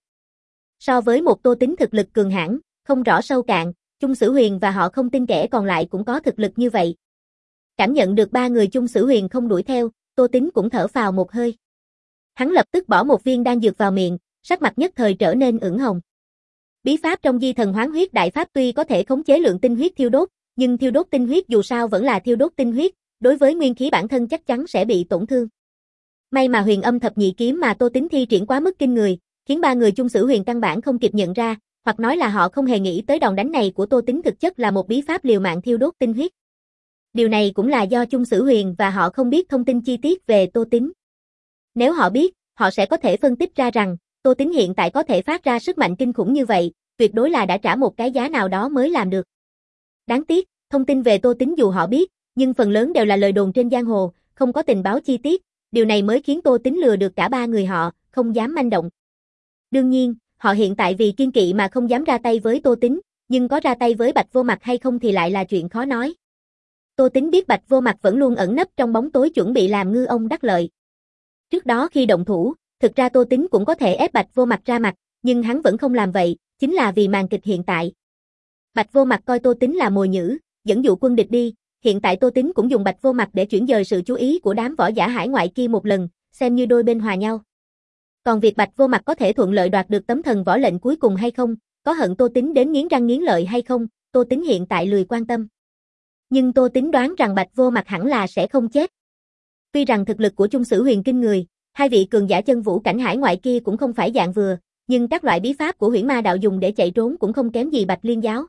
So với một Tô Tính thực lực cường hãn, không rõ sâu cạn, Chung Sử Huyền và họ không tin kẻ còn lại cũng có thực lực như vậy. Cảm nhận được ba người Chung Sử Huyền không đuổi theo, Tô Tính cũng thở phào một hơi. Hắn lập tức bỏ một viên đan dược vào miệng, sắc mặt nhất thời trở nên ửng hồng. Bí pháp trong Di Thần Hoán Huyết Đại Pháp tuy có thể khống chế lượng tinh huyết thiêu đốt, nhưng thiêu đốt tinh huyết dù sao vẫn là thiêu đốt tinh huyết, đối với nguyên khí bản thân chắc chắn sẽ bị tổn thương. May mà Huyền Âm Thập Nhị Kiếm mà Tô Tín thi triển quá mức kinh người, khiến ba người chung sử huyền căn bản không kịp nhận ra, hoặc nói là họ không hề nghĩ tới đòn đánh này của Tô Tín thực chất là một bí pháp liều mạng thiêu đốt tinh huyết. Điều này cũng là do chung sử huyền và họ không biết thông tin chi tiết về Tô Tín. Nếu họ biết, họ sẽ có thể phân tích ra rằng, Tô Tín hiện tại có thể phát ra sức mạnh kinh khủng như vậy, tuyệt đối là đã trả một cái giá nào đó mới làm được. Đáng tiếc, thông tin về Tô Tín dù họ biết, nhưng phần lớn đều là lời đồn trên giang hồ, không có tình báo chi tiết, điều này mới khiến Tô Tín lừa được cả ba người họ, không dám manh động. Đương nhiên, họ hiện tại vì kiên kỵ mà không dám ra tay với Tô Tín, nhưng có ra tay với Bạch Vô Mặt hay không thì lại là chuyện khó nói. Tô Tín biết Bạch Vô Mặt vẫn luôn ẩn nấp trong bóng tối chuẩn bị làm ngư ông đắc lợi. Trước đó khi động thủ, thực ra Tô Tín cũng có thể ép Bạch Vô Mặt ra mặt, nhưng hắn vẫn không làm vậy, chính là vì màn kịch hiện tại. Bạch Vô Mặt coi Tô Tín là mồi nhử, dẫn dụ quân địch đi, hiện tại Tô Tín cũng dùng Bạch Vô Mặt để chuyển dời sự chú ý của đám võ giả hải ngoại kia một lần, xem như đôi bên hòa nhau. Còn việc Bạch Vô Mặt có thể thuận lợi đoạt được tấm thần võ lệnh cuối cùng hay không, có hận Tô Tín đến nghiến răng nghiến lợi hay không, Tô Tín hiện tại lười quan tâm. Nhưng Tô Tín đoán rằng Bạch Vô Mặt hẳn là sẽ không chết. Tuy rằng thực lực của chung sử huyền kinh người, hai vị cường giả chân vũ cảnh hải ngoại kia cũng không phải dạng vừa, nhưng các loại bí pháp của Huyễn Ma đạo dùng để chạy trốn cũng không kém gì Bạch Liên giáo.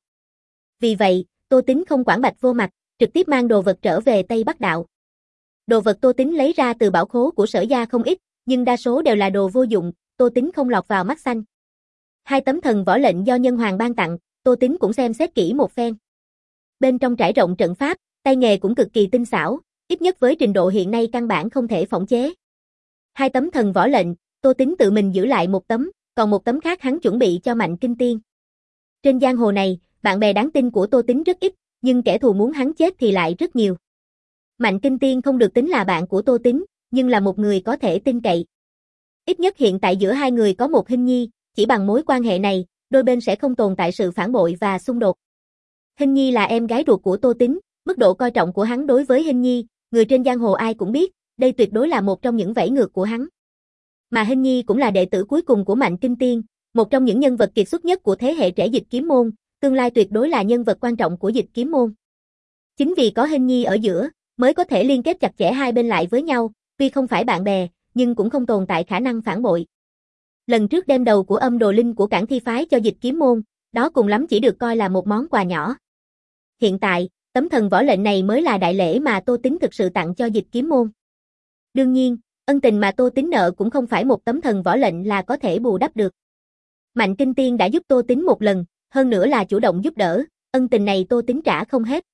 Vì vậy, Tô Tín không quản Bạch Vô Mặt, trực tiếp mang đồ vật trở về Tây Bắc đạo. Đồ vật Tô Tín lấy ra từ bảo khố của Sở gia không ít, nhưng đa số đều là đồ vô dụng, Tô Tín không lọt vào mắt xanh. Hai tấm thần võ lệnh do Nhân Hoàng ban tặng, Tô Tín cũng xem xét kỹ một phen. Bên trong trải rộng trận pháp, tay nghề cũng cực kỳ tinh xảo, ít nhất với trình độ hiện nay căn bản không thể phỏng chế. Hai tấm thần võ lệnh, Tô Tín tự mình giữ lại một tấm, còn một tấm khác hắn chuẩn bị cho Mạnh Kinh Tiên. Trên giang hồ này, bạn bè đáng tin của Tô Tín rất ít, nhưng kẻ thù muốn hắn chết thì lại rất nhiều. Mạnh Kinh Tiên không được tính là bạn của Tô Tín, nhưng là một người có thể tin cậy. Ít nhất hiện tại giữa hai người có một Hinh Nhi, chỉ bằng mối quan hệ này, đôi bên sẽ không tồn tại sự phản bội và xung đột. Hinh Nhi là em gái ruột của Tô Tín, mức độ coi trọng của hắn đối với Hinh Nhi, người trên giang hồ ai cũng biết, đây tuyệt đối là một trong những vẫy ngược của hắn. Mà Hinh Nhi cũng là đệ tử cuối cùng của Mạnh Kinh Tiên, một trong những nhân vật kiệt xuất nhất của thế hệ trẻ Dịch Kiếm môn, tương lai tuyệt đối là nhân vật quan trọng của Dịch Kiếm môn. Chính vì có Hinh Nhi ở giữa, mới có thể liên kết chặt chẽ hai bên lại với nhau, tuy không phải bạn bè, nhưng cũng không tồn tại khả năng phản bội. Lần trước đem đầu của âm đồ linh của Cảng Thi phái cho Dịch Kiếm môn, đó cùng lắm chỉ được coi là một món quà nhỏ. Hiện tại, tấm thần võ lệnh này mới là đại lễ mà Tô Tín thực sự tặng cho Dịch Kiếm môn. Đương nhiên, ân tình mà Tô Tín nợ cũng không phải một tấm thần võ lệnh là có thể bù đắp được. Mạnh Kinh Tiên đã giúp Tô Tín một lần, hơn nữa là chủ động giúp đỡ, ân tình này Tô Tín trả không hết.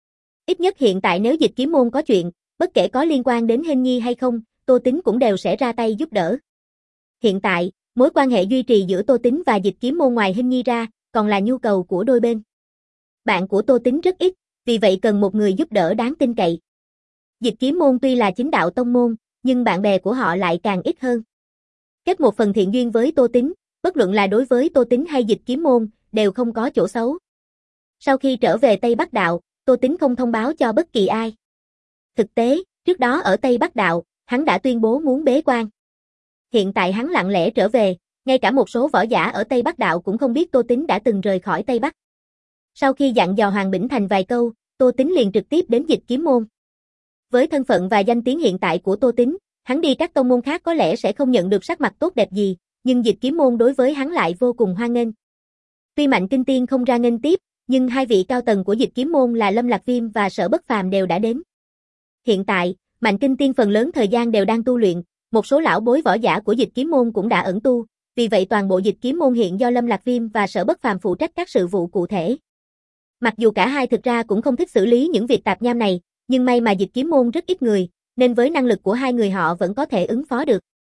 Ít nhất hiện tại nếu Dịch Kiếm môn có chuyện, bất kể có liên quan đến Hinh Nhi hay không, Tô Tín cũng đều sẽ ra tay giúp đỡ. Hiện tại, mối quan hệ duy trì giữa Tô Tín và Dịch Kiếm môn ngoài Hinh Nhi ra, còn là nhu cầu của đôi bên. Bạn của Tô Tín rất ít, vì vậy cần một người giúp đỡ đáng tin cậy. Dịch Kiếm môn tuy là chính đạo tông môn, nhưng bạn bè của họ lại càng ít hơn. Kết một phần thiện duyên với Tô Tín, bất luận là đối với Tô Tín hay Dịch Kiếm môn, đều không có chỗ xấu. Sau khi trở về Tây Bắc đạo, Tô Tín không thông báo cho bất kỳ ai. Thực tế, trước đó ở Tây Bắc đạo, hắn đã tuyên bố muốn bế quan. Hiện tại hắn lặng lẽ trở về, ngay cả một số võ giả ở Tây Bắc đạo cũng không biết Tô Tín đã từng rời khỏi Tây Bắc. Sau khi dặn dò Hoàng Bỉnh Thành vài câu, Tô Tín liền trực tiếp đến Dịch Kiếm môn. Với thân phận và danh tiếng hiện tại của Tô Tín, hắn đi các tông môn khác có lẽ sẽ không nhận được sắc mặt tốt đẹp gì, nhưng Dịch Kiếm môn đối với hắn lại vô cùng hoan nghênh. Tuy Mạnh Kinh Tiên không ra nghênh tiếp, nhưng hai vị cao tầng của Dịch Kiếm môn là Lâm Lạc Viêm và Sở Bất Phàm đều đã đến. Hiện tại, Mạnh Kinh Tiên phần lớn thời gian đều đang tu luyện, một số lão bối võ giả của Dịch Kiếm môn cũng đã ẩn tu, vì vậy toàn bộ Dịch Kiếm môn hiện do Lâm Lạc Viêm và Sở Bất Phàm phụ trách các sự vụ cụ thể. Mặc dù cả hai thực ra cũng không thích xử lý những việc tạp nham này, nhưng may mà Dịch Kiếm môn rất ít người, nên với năng lực của hai người họ vẫn có thể ứng phó được.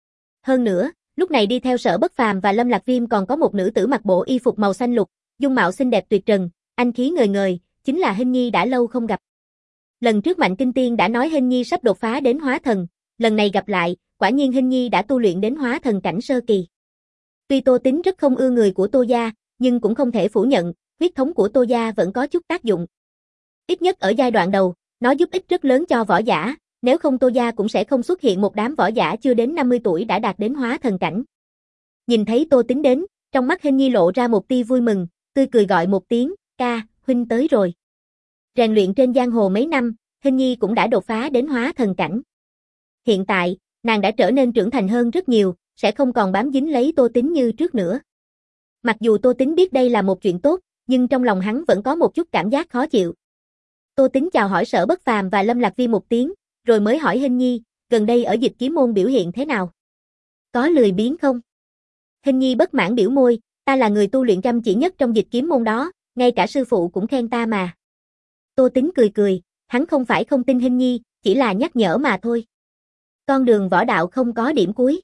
Hơn nữa, lúc này đi theo Sở Bất Phàm và Lâm Lạc Viêm còn có một nữ tử mặc bộ y phục màu xanh lục, dung mạo xinh đẹp tuyệt trần, anh khí ngời ngời, chính là Hinh Nhi đã lâu không gặp. Lần trước Mạnh Kinh Tiên đã nói Hinh Nhi sắp đột phá đến hóa thần, lần này gặp lại, quả nhiên Hinh Nhi đã tu luyện đến hóa thần cảnh sơ kỳ. Tuy Tô Tín rất không ưa người của Tô gia, nhưng cũng không thể phủ nhận, huyết thống của Tô gia vẫn có chút tác dụng. Ít nhất ở giai đoạn đầu, nó giúp ích rất lớn cho võ giả, nếu không Tô gia cũng sẽ không xuất hiện một đám võ giả chưa đến năm mươi tuổi đã đạt đến hóa thần cảnh. Nhìn thấy Tô Tín đến, trong mắt Hinh Nhi lộ ra một tia vui mừng, tươi cười gọi một tiếng, ca, huynh tới rồi. Rèn luyện trên giang hồ mấy năm, Hinh Nhi cũng đã đột phá đến hóa thần cảnh. Hiện tại, Nàng đã trở nên trưởng thành hơn rất nhiều, sẽ không còn bám dính lấy Tô Tính như trước nữa. Mặc dù Tô Tính biết đây là một chuyện tốt, nhưng trong lòng hắn vẫn có một chút cảm giác khó chịu. Tô Tính chào hỏi Sở Bất Phàm và Lâm Lạc Vi một tiếng, rồi mới hỏi Hinh Nhi, gần đây ở Dịch Kiếm môn biểu hiện thế nào? Có lười biếng không? Hinh Nhi bất mãn biểu môi, ta là người tu luyện chăm chỉ nhất trong Dịch Kiếm môn đó, ngay cả sư phụ cũng khen ta mà. Tô Tính cười cười, hắn không phải không tin Hinh Nhi, chỉ là nhắc nhở mà thôi. Con đường võ đạo không có điểm cuối.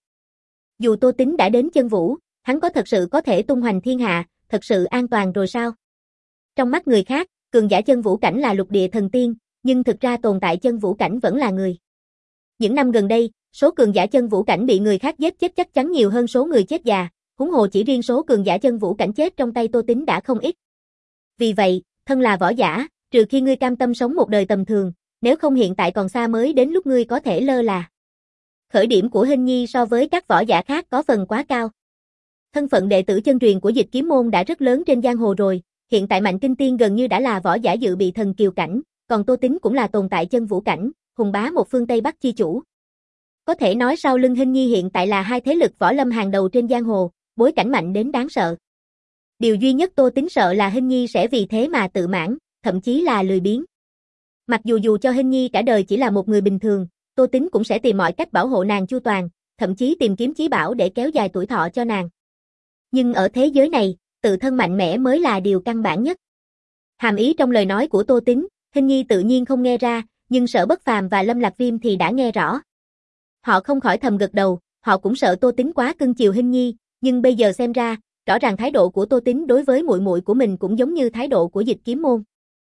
Dù Tô Tính đã đến chân vũ, hắn có thật sự có thể tung hoành thiên hạ, thật sự an toàn rồi sao? Trong mắt người khác, cường giả chân vũ cảnh là lục địa thần tiên, nhưng thực ra tồn tại chân vũ cảnh vẫn là người. Những năm gần đây, số cường giả chân vũ cảnh bị người khác giết chết chắc chắn nhiều hơn số người chết già, huống hồ chỉ riêng số cường giả chân vũ cảnh chết trong tay Tô Tính đã không ít. Vì vậy, thân là võ giả, trừ khi ngươi cam tâm sống một đời tầm thường, nếu không hiện tại còn xa mới đến lúc ngươi có thể lơ là. Khởi điểm của Hinh Nhi so với các võ giả khác có phần quá cao. Thân phận đệ tử chân truyền của Dịch Kiếm môn đã rất lớn trên giang hồ rồi, hiện tại Mạnh Kinh Tiên gần như đã là võ giả dự bị thần kiều cảnh, còn Tô Tính cũng là tồn tại chân vũ cảnh, hùng bá một phương Tây Bắc chi chủ. Có thể nói sau lưng Hinh Nhi hiện tại là hai thế lực võ lâm hàng đầu trên giang hồ, bối cảnh mạnh đến đáng sợ. Điều duy nhất Tô Tính sợ là Hinh Nhi sẽ vì thế mà tự mãn, thậm chí là lười biếng. Mặc dù dù cho Hinh Nhi cả đời chỉ là một người bình thường, Tô Tính cũng sẽ tìm mọi cách bảo hộ nàng chu toàn, thậm chí tìm kiếm chí bảo để kéo dài tuổi thọ cho nàng. Nhưng ở thế giới này, tự thân mạnh mẽ mới là điều căn bản nhất. Hàm ý trong lời nói của Tô Tính, Hinh Nhi tự nhiên không nghe ra, nhưng Sở Bất Phàm và Lâm Lạc Viêm thì đã nghe rõ. Họ không khỏi thầm gật đầu, họ cũng sợ Tô Tính quá cưng chiều Hinh Nhi, nhưng bây giờ xem ra, rõ ràng thái độ của Tô Tính đối với muội muội của mình cũng giống như thái độ của Dịch Kiếm môn.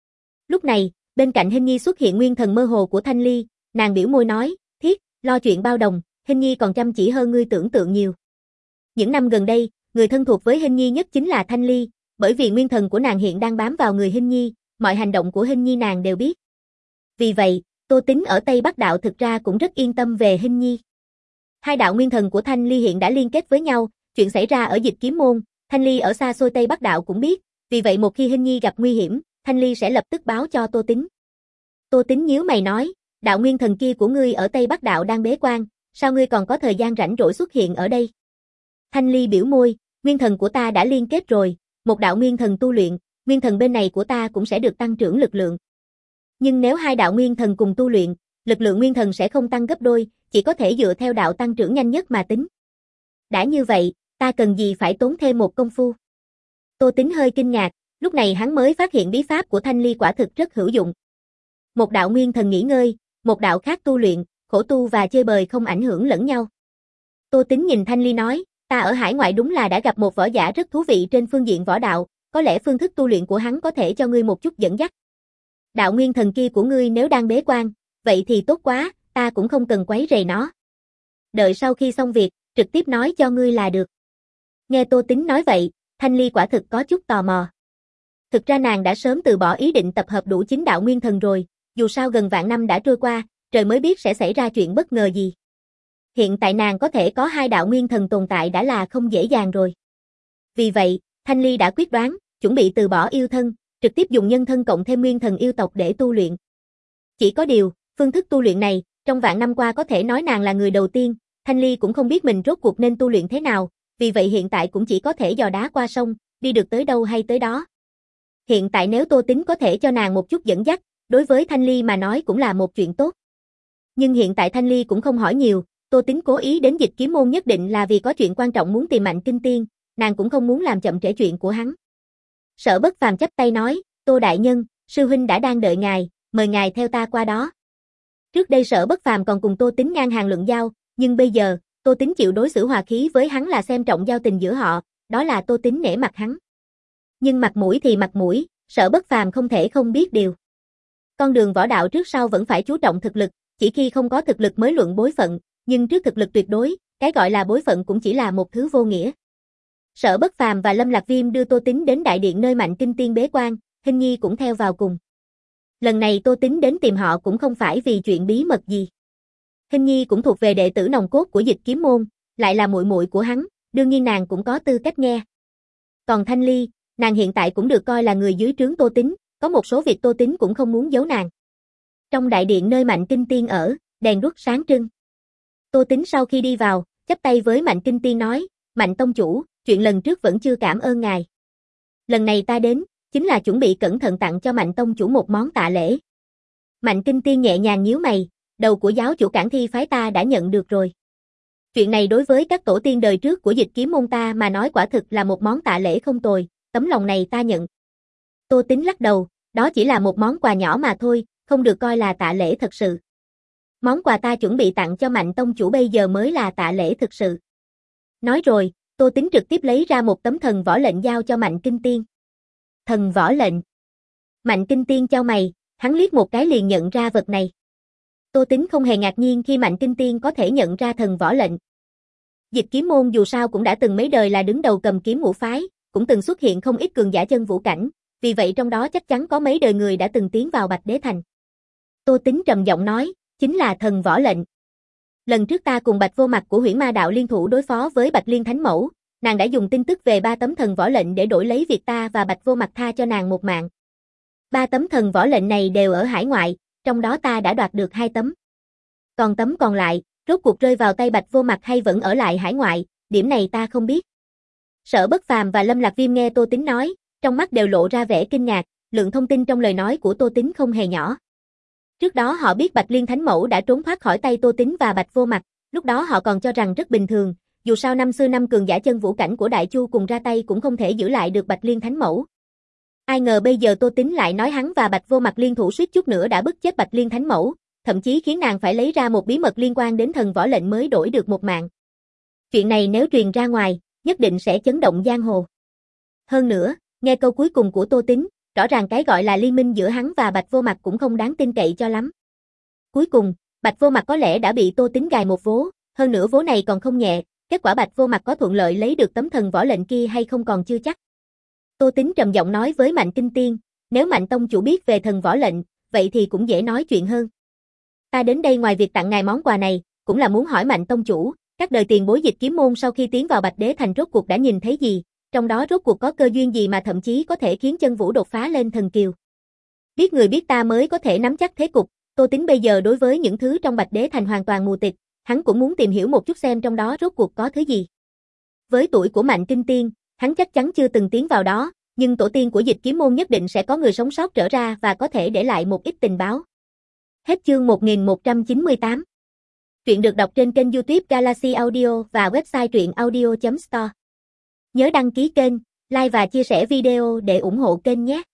Lúc này, bên cạnh Hinh Nhi xuất hiện nguyên thần mơ hồ của Thanh Ly, nàng biểu môi nói, thiết, lo chuyện bao đồng, Hinh Nhi còn chăm chỉ hơn ngươi tưởng tượng nhiều. Những năm gần đây, người thân thuộc với Hinh Nhi nhất chính là Thanh Ly, bởi vì nguyên thần của nàng hiện đang bám vào người Hinh Nhi, mọi hành động của Hinh Nhi nàng đều biết. Vì vậy, Tô Tính ở Tây Bắc Đạo thực ra cũng rất yên tâm về Hinh Nhi. Hai đạo nguyên thần của Thanh Ly hiện đã liên kết với nhau, chuyện xảy ra ở Dịch Kiếm môn, Thanh Ly ở xa xôi Tây Bắc Đạo cũng biết, vì vậy một khi Hinh Nhi gặp nguy hiểm, Thanh Ly sẽ lập tức báo cho Tô Tính. Tô Tính nhíu mày nói, đạo nguyên thần kia của ngươi ở Tây Bắc Đạo đang bế quan, sao ngươi còn có thời gian rảnh rỗi xuất hiện ở đây? Thanh Ly biểu môi, nguyên thần của ta đã liên kết rồi, một đạo nguyên thần tu luyện, nguyên thần bên này của ta cũng sẽ được tăng trưởng lực lượng. Nhưng nếu hai đạo nguyên thần cùng tu luyện, lực lượng nguyên thần sẽ không tăng gấp đôi, chỉ có thể dựa theo đạo tăng trưởng nhanh nhất mà tính. Đã như vậy, ta cần gì phải tốn thêm một công phu? Tô Tính hơi kinh ngạc, lúc này hắn mới phát hiện bí pháp của Thanh Ly quả thực rất hữu dụng. Một đạo nguyên thần nghỉ ngơi, một đạo khác tu luyện, khổ tu và chơi bời không ảnh hưởng lẫn nhau. Tô Tính nhìn Thanh Ly nói, ta ở hải ngoại đúng là đã gặp một võ giả rất thú vị trên phương diện võ đạo, có lẽ phương thức tu luyện của hắn có thể cho ngươi một chút dẫn dắt. Đạo nguyên thần kia của ngươi nếu đang bế quan, vậy thì tốt quá, ta cũng không cần quấy rầy nó. Đợi sau khi xong việc, trực tiếp nói cho ngươi là được. Nghe Tô Tính nói vậy, Thanh Ly quả thực có chút tò mò. Thực ra nàng đã sớm từ bỏ ý định tập hợp đủ chín đạo nguyên thần rồi, dù sao gần vạn năm đã trôi qua, trời mới biết sẽ xảy ra chuyện bất ngờ gì. Hiện tại nàng có thể có hai đạo nguyên thần tồn tại đã là không dễ dàng rồi. Vì vậy, Thanh Ly đã quyết đoán, chuẩn bị từ bỏ yêu thân, trực tiếp dùng nhân thân cộng thêm nguyên thần yêu tộc để tu luyện. Chỉ có điều, phương thức tu luyện này, trong vạn năm qua có thể nói nàng là người đầu tiên, Thanh Ly cũng không biết mình rốt cuộc nên tu luyện thế nào, vì vậy hiện tại cũng chỉ có thể dò đá qua sông, đi được tới đâu hay tới đó. Hiện tại nếu Tô Tính có thể cho nàng một chút dẫn dắt, đối với Thanh Ly mà nói cũng là một chuyện tốt. Nhưng hiện tại Thanh Ly cũng không hỏi nhiều, Tô Tính cố ý đến Dịch Kiếm môn nhất định là vì có chuyện quan trọng muốn tìm Mạnh Kinh Tiên, nàng cũng không muốn làm chậm trễ chuyện của hắn. Sở Bất Phàm chắp tay nói, Tô đại nhân, sư huynh đã đang đợi ngài, mời ngài theo ta qua đó. Trước đây Sở Bất Phàm còn cùng Tô Tính ngang hàng luận giao, nhưng bây giờ, Tô Tính chịu đối xử hòa khí với hắn là xem trọng giao tình giữa họ, đó là Tô Tính nể mặt hắn. Nhưng mặt mũi thì mặt mũi, Sở Bất Phàm không thể không biết điều. Con đường võ đạo trước sau vẫn phải chú trọng thực lực, chỉ khi không có thực lực mới luận bối phận, nhưng trước thực lực tuyệt đối, cái gọi là bối phận cũng chỉ là một thứ vô nghĩa. Sở Bất Phàm và Lâm Lạc Viêm đưa Tô Tính đến đại điện nơi Mạnh Kinh Tiên bế quan, Hinh Nhi cũng theo vào cùng. Lần này Tô Tính đến tìm họ cũng không phải vì chuyện bí mật gì. Hinh Nhi cũng thuộc về đệ tử nòng cốt của Dịch Kiếm môn, lại là muội muội của hắn, đương nhiên nàng cũng có tư cách nghe. Còn Thanh Ly, nàng hiện tại cũng được coi là người dưới trướng Tô Tính, có một số việc Tô Tính cũng không muốn giấu nàng. Trong đại điện nơi Mạnh Kinh Tiên ở, đèn đuốc sáng trưng. Tô Tính sau khi đi vào, chắp tay với Mạnh Kinh Tiên nói, Mạnh tông chủ, chuyện lần trước vẫn chưa cảm ơn ngài. Lần này ta đến, chính là chuẩn bị cẩn thận tặng cho Mạnh tông chủ một món tạ lễ. Mạnh Kinh Tiên nhẹ nhàng nhíu mày, đầu của giáo chủ Cản Thi phái ta đã nhận được rồi. Chuyện này đối với các tổ tiên đời trước của Dịch Kiếm môn ta mà nói quả thực là một món tạ lễ không tồi, tấm lòng này ta nhận. Tô Tính lắc đầu, đó chỉ là một món quà nhỏ mà thôi, không được coi là tạ lễ thật sự. Món quà ta chuẩn bị tặng cho Mạnh tông chủ bây giờ mới là tạ lễ thực sự. Nói rồi, Tô Tính trực tiếp lấy ra một tấm thần võ lệnh giao cho Mạnh Kinh Tiên. Thần võ lệnh. Mạnh Kinh Tiên chau mày, hắn liếc một cái liền nhận ra vật này. Tô Tính không hề ngạc nhiên khi Mạnh Kinh Tiên có thể nhận ra thần võ lệnh. Dịch Kiếm môn dù sao cũng đã từng mấy đời là đứng đầu cầm kiếm ngũ phái, cũng từng xuất hiện không ít cường giả chân vũ cảnh, vì vậy trong đó chắc chắn có mấy đời người đã từng tiến vào Bạch Đế Thành. Tô Tính trầm giọng nói, chính là thần võ lệnh. Lần trước ta cùng Bạch Vô Mặt của Huyễn Ma đạo liên thủ đối phó với Bạch Liên Thánh Mẫu, nàng đã dùng tin tức về ba tấm thần võ lệnh để đổi lấy việc ta và Bạch Vô Mặt tha cho nàng một mạng. Ba tấm thần võ lệnh này đều ở hải ngoại, trong đó ta đã đoạt được hai tấm. Còn tấm còn lại, rốt cuộc rơi vào tay Bạch Vô Mặt hay vẫn ở lại hải ngoại, điểm này ta không biết. Sở Bất Phàm và Lâm Lạc Viêm nghe Tô Tính nói, trong mắt đều lộ ra vẻ kinh ngạc, lượng thông tin trong lời nói của Tô Tính không hề nhỏ. Trước đó họ biết Bạch Liên Thánh Mẫu đã trốn thoát khỏi tay Tô Tính và Bạch Vô Mặt, lúc đó họ còn cho rằng rất bình thường, dù sao năm xưa năm cường giả chân vũ cảnh của Đại Chu cùng ra tay cũng không thể giữ lại được Bạch Liên Thánh Mẫu. Ai ngờ bây giờ Tô Tính lại nói hắn và Bạch Vô Mặt liên thủ suýt chút nữa đã bức chết Bạch Liên Thánh Mẫu, thậm chí khiến nàng phải lấy ra một bí mật liên quan đến thần võ lệnh mới đổi được một mạng. Chuyện này nếu truyền ra ngoài, nhất định sẽ chấn động giang hồ. Hơn nữa, nghe câu cuối cùng của Tô Tính, rõ ràng cái gọi là liên minh giữa hắn và Bạch Vô Mặt cũng không đáng tin cậy cho lắm. Cuối cùng, Bạch Vô Mặt có lẽ đã bị Tô Tính gài một vố, hơn nữa vố này còn không nhẹ, kết quả Bạch Vô Mặt có thuận lợi lấy được tấm thần võ lệnh kia hay không còn chưa chắc. Tô Tính trầm giọng nói với Mạnh Kinh Tiên, nếu Mạnh tông chủ biết về thần võ lệnh, vậy thì cũng dễ nói chuyện hơn. Ta đến đây ngoài việc tặng ngài món quà này, cũng là muốn hỏi Mạnh tông chủ, các đời tiền bối Dịch Kiếm môn sau khi tiến vào Bạch Đế Thành rốt cuộc đã nhìn thấy gì, trong đó rốt cuộc có cơ duyên gì mà thậm chí có thể khiến chân vũ đột phá lên thần kiều. Biết người biết ta mới có thể nắm chắc thế cục, Tô Tính bây giờ đối với những thứ trong Bạch Đế Thành hoàn toàn mù tịt, hắn cũng muốn tìm hiểu một chút xem trong đó rốt cuộc có thứ gì. Với tuổi của Mạnh Kinh Tiên, hắn chắc chắn chưa từng tiến vào đó, nhưng tổ tiên của Dịch Kiếm môn nhất định sẽ có người sống sót trở ra và có thể để lại một ít tình báo. Hết chương một nghìn một trăm chín mươi tám. Truyện được đọc trên kênh YouTube Galaxy Audio và website truyện audio chấm store. Nhớ đăng ký kênh, like và chia sẻ video để ủng hộ kênh nhé.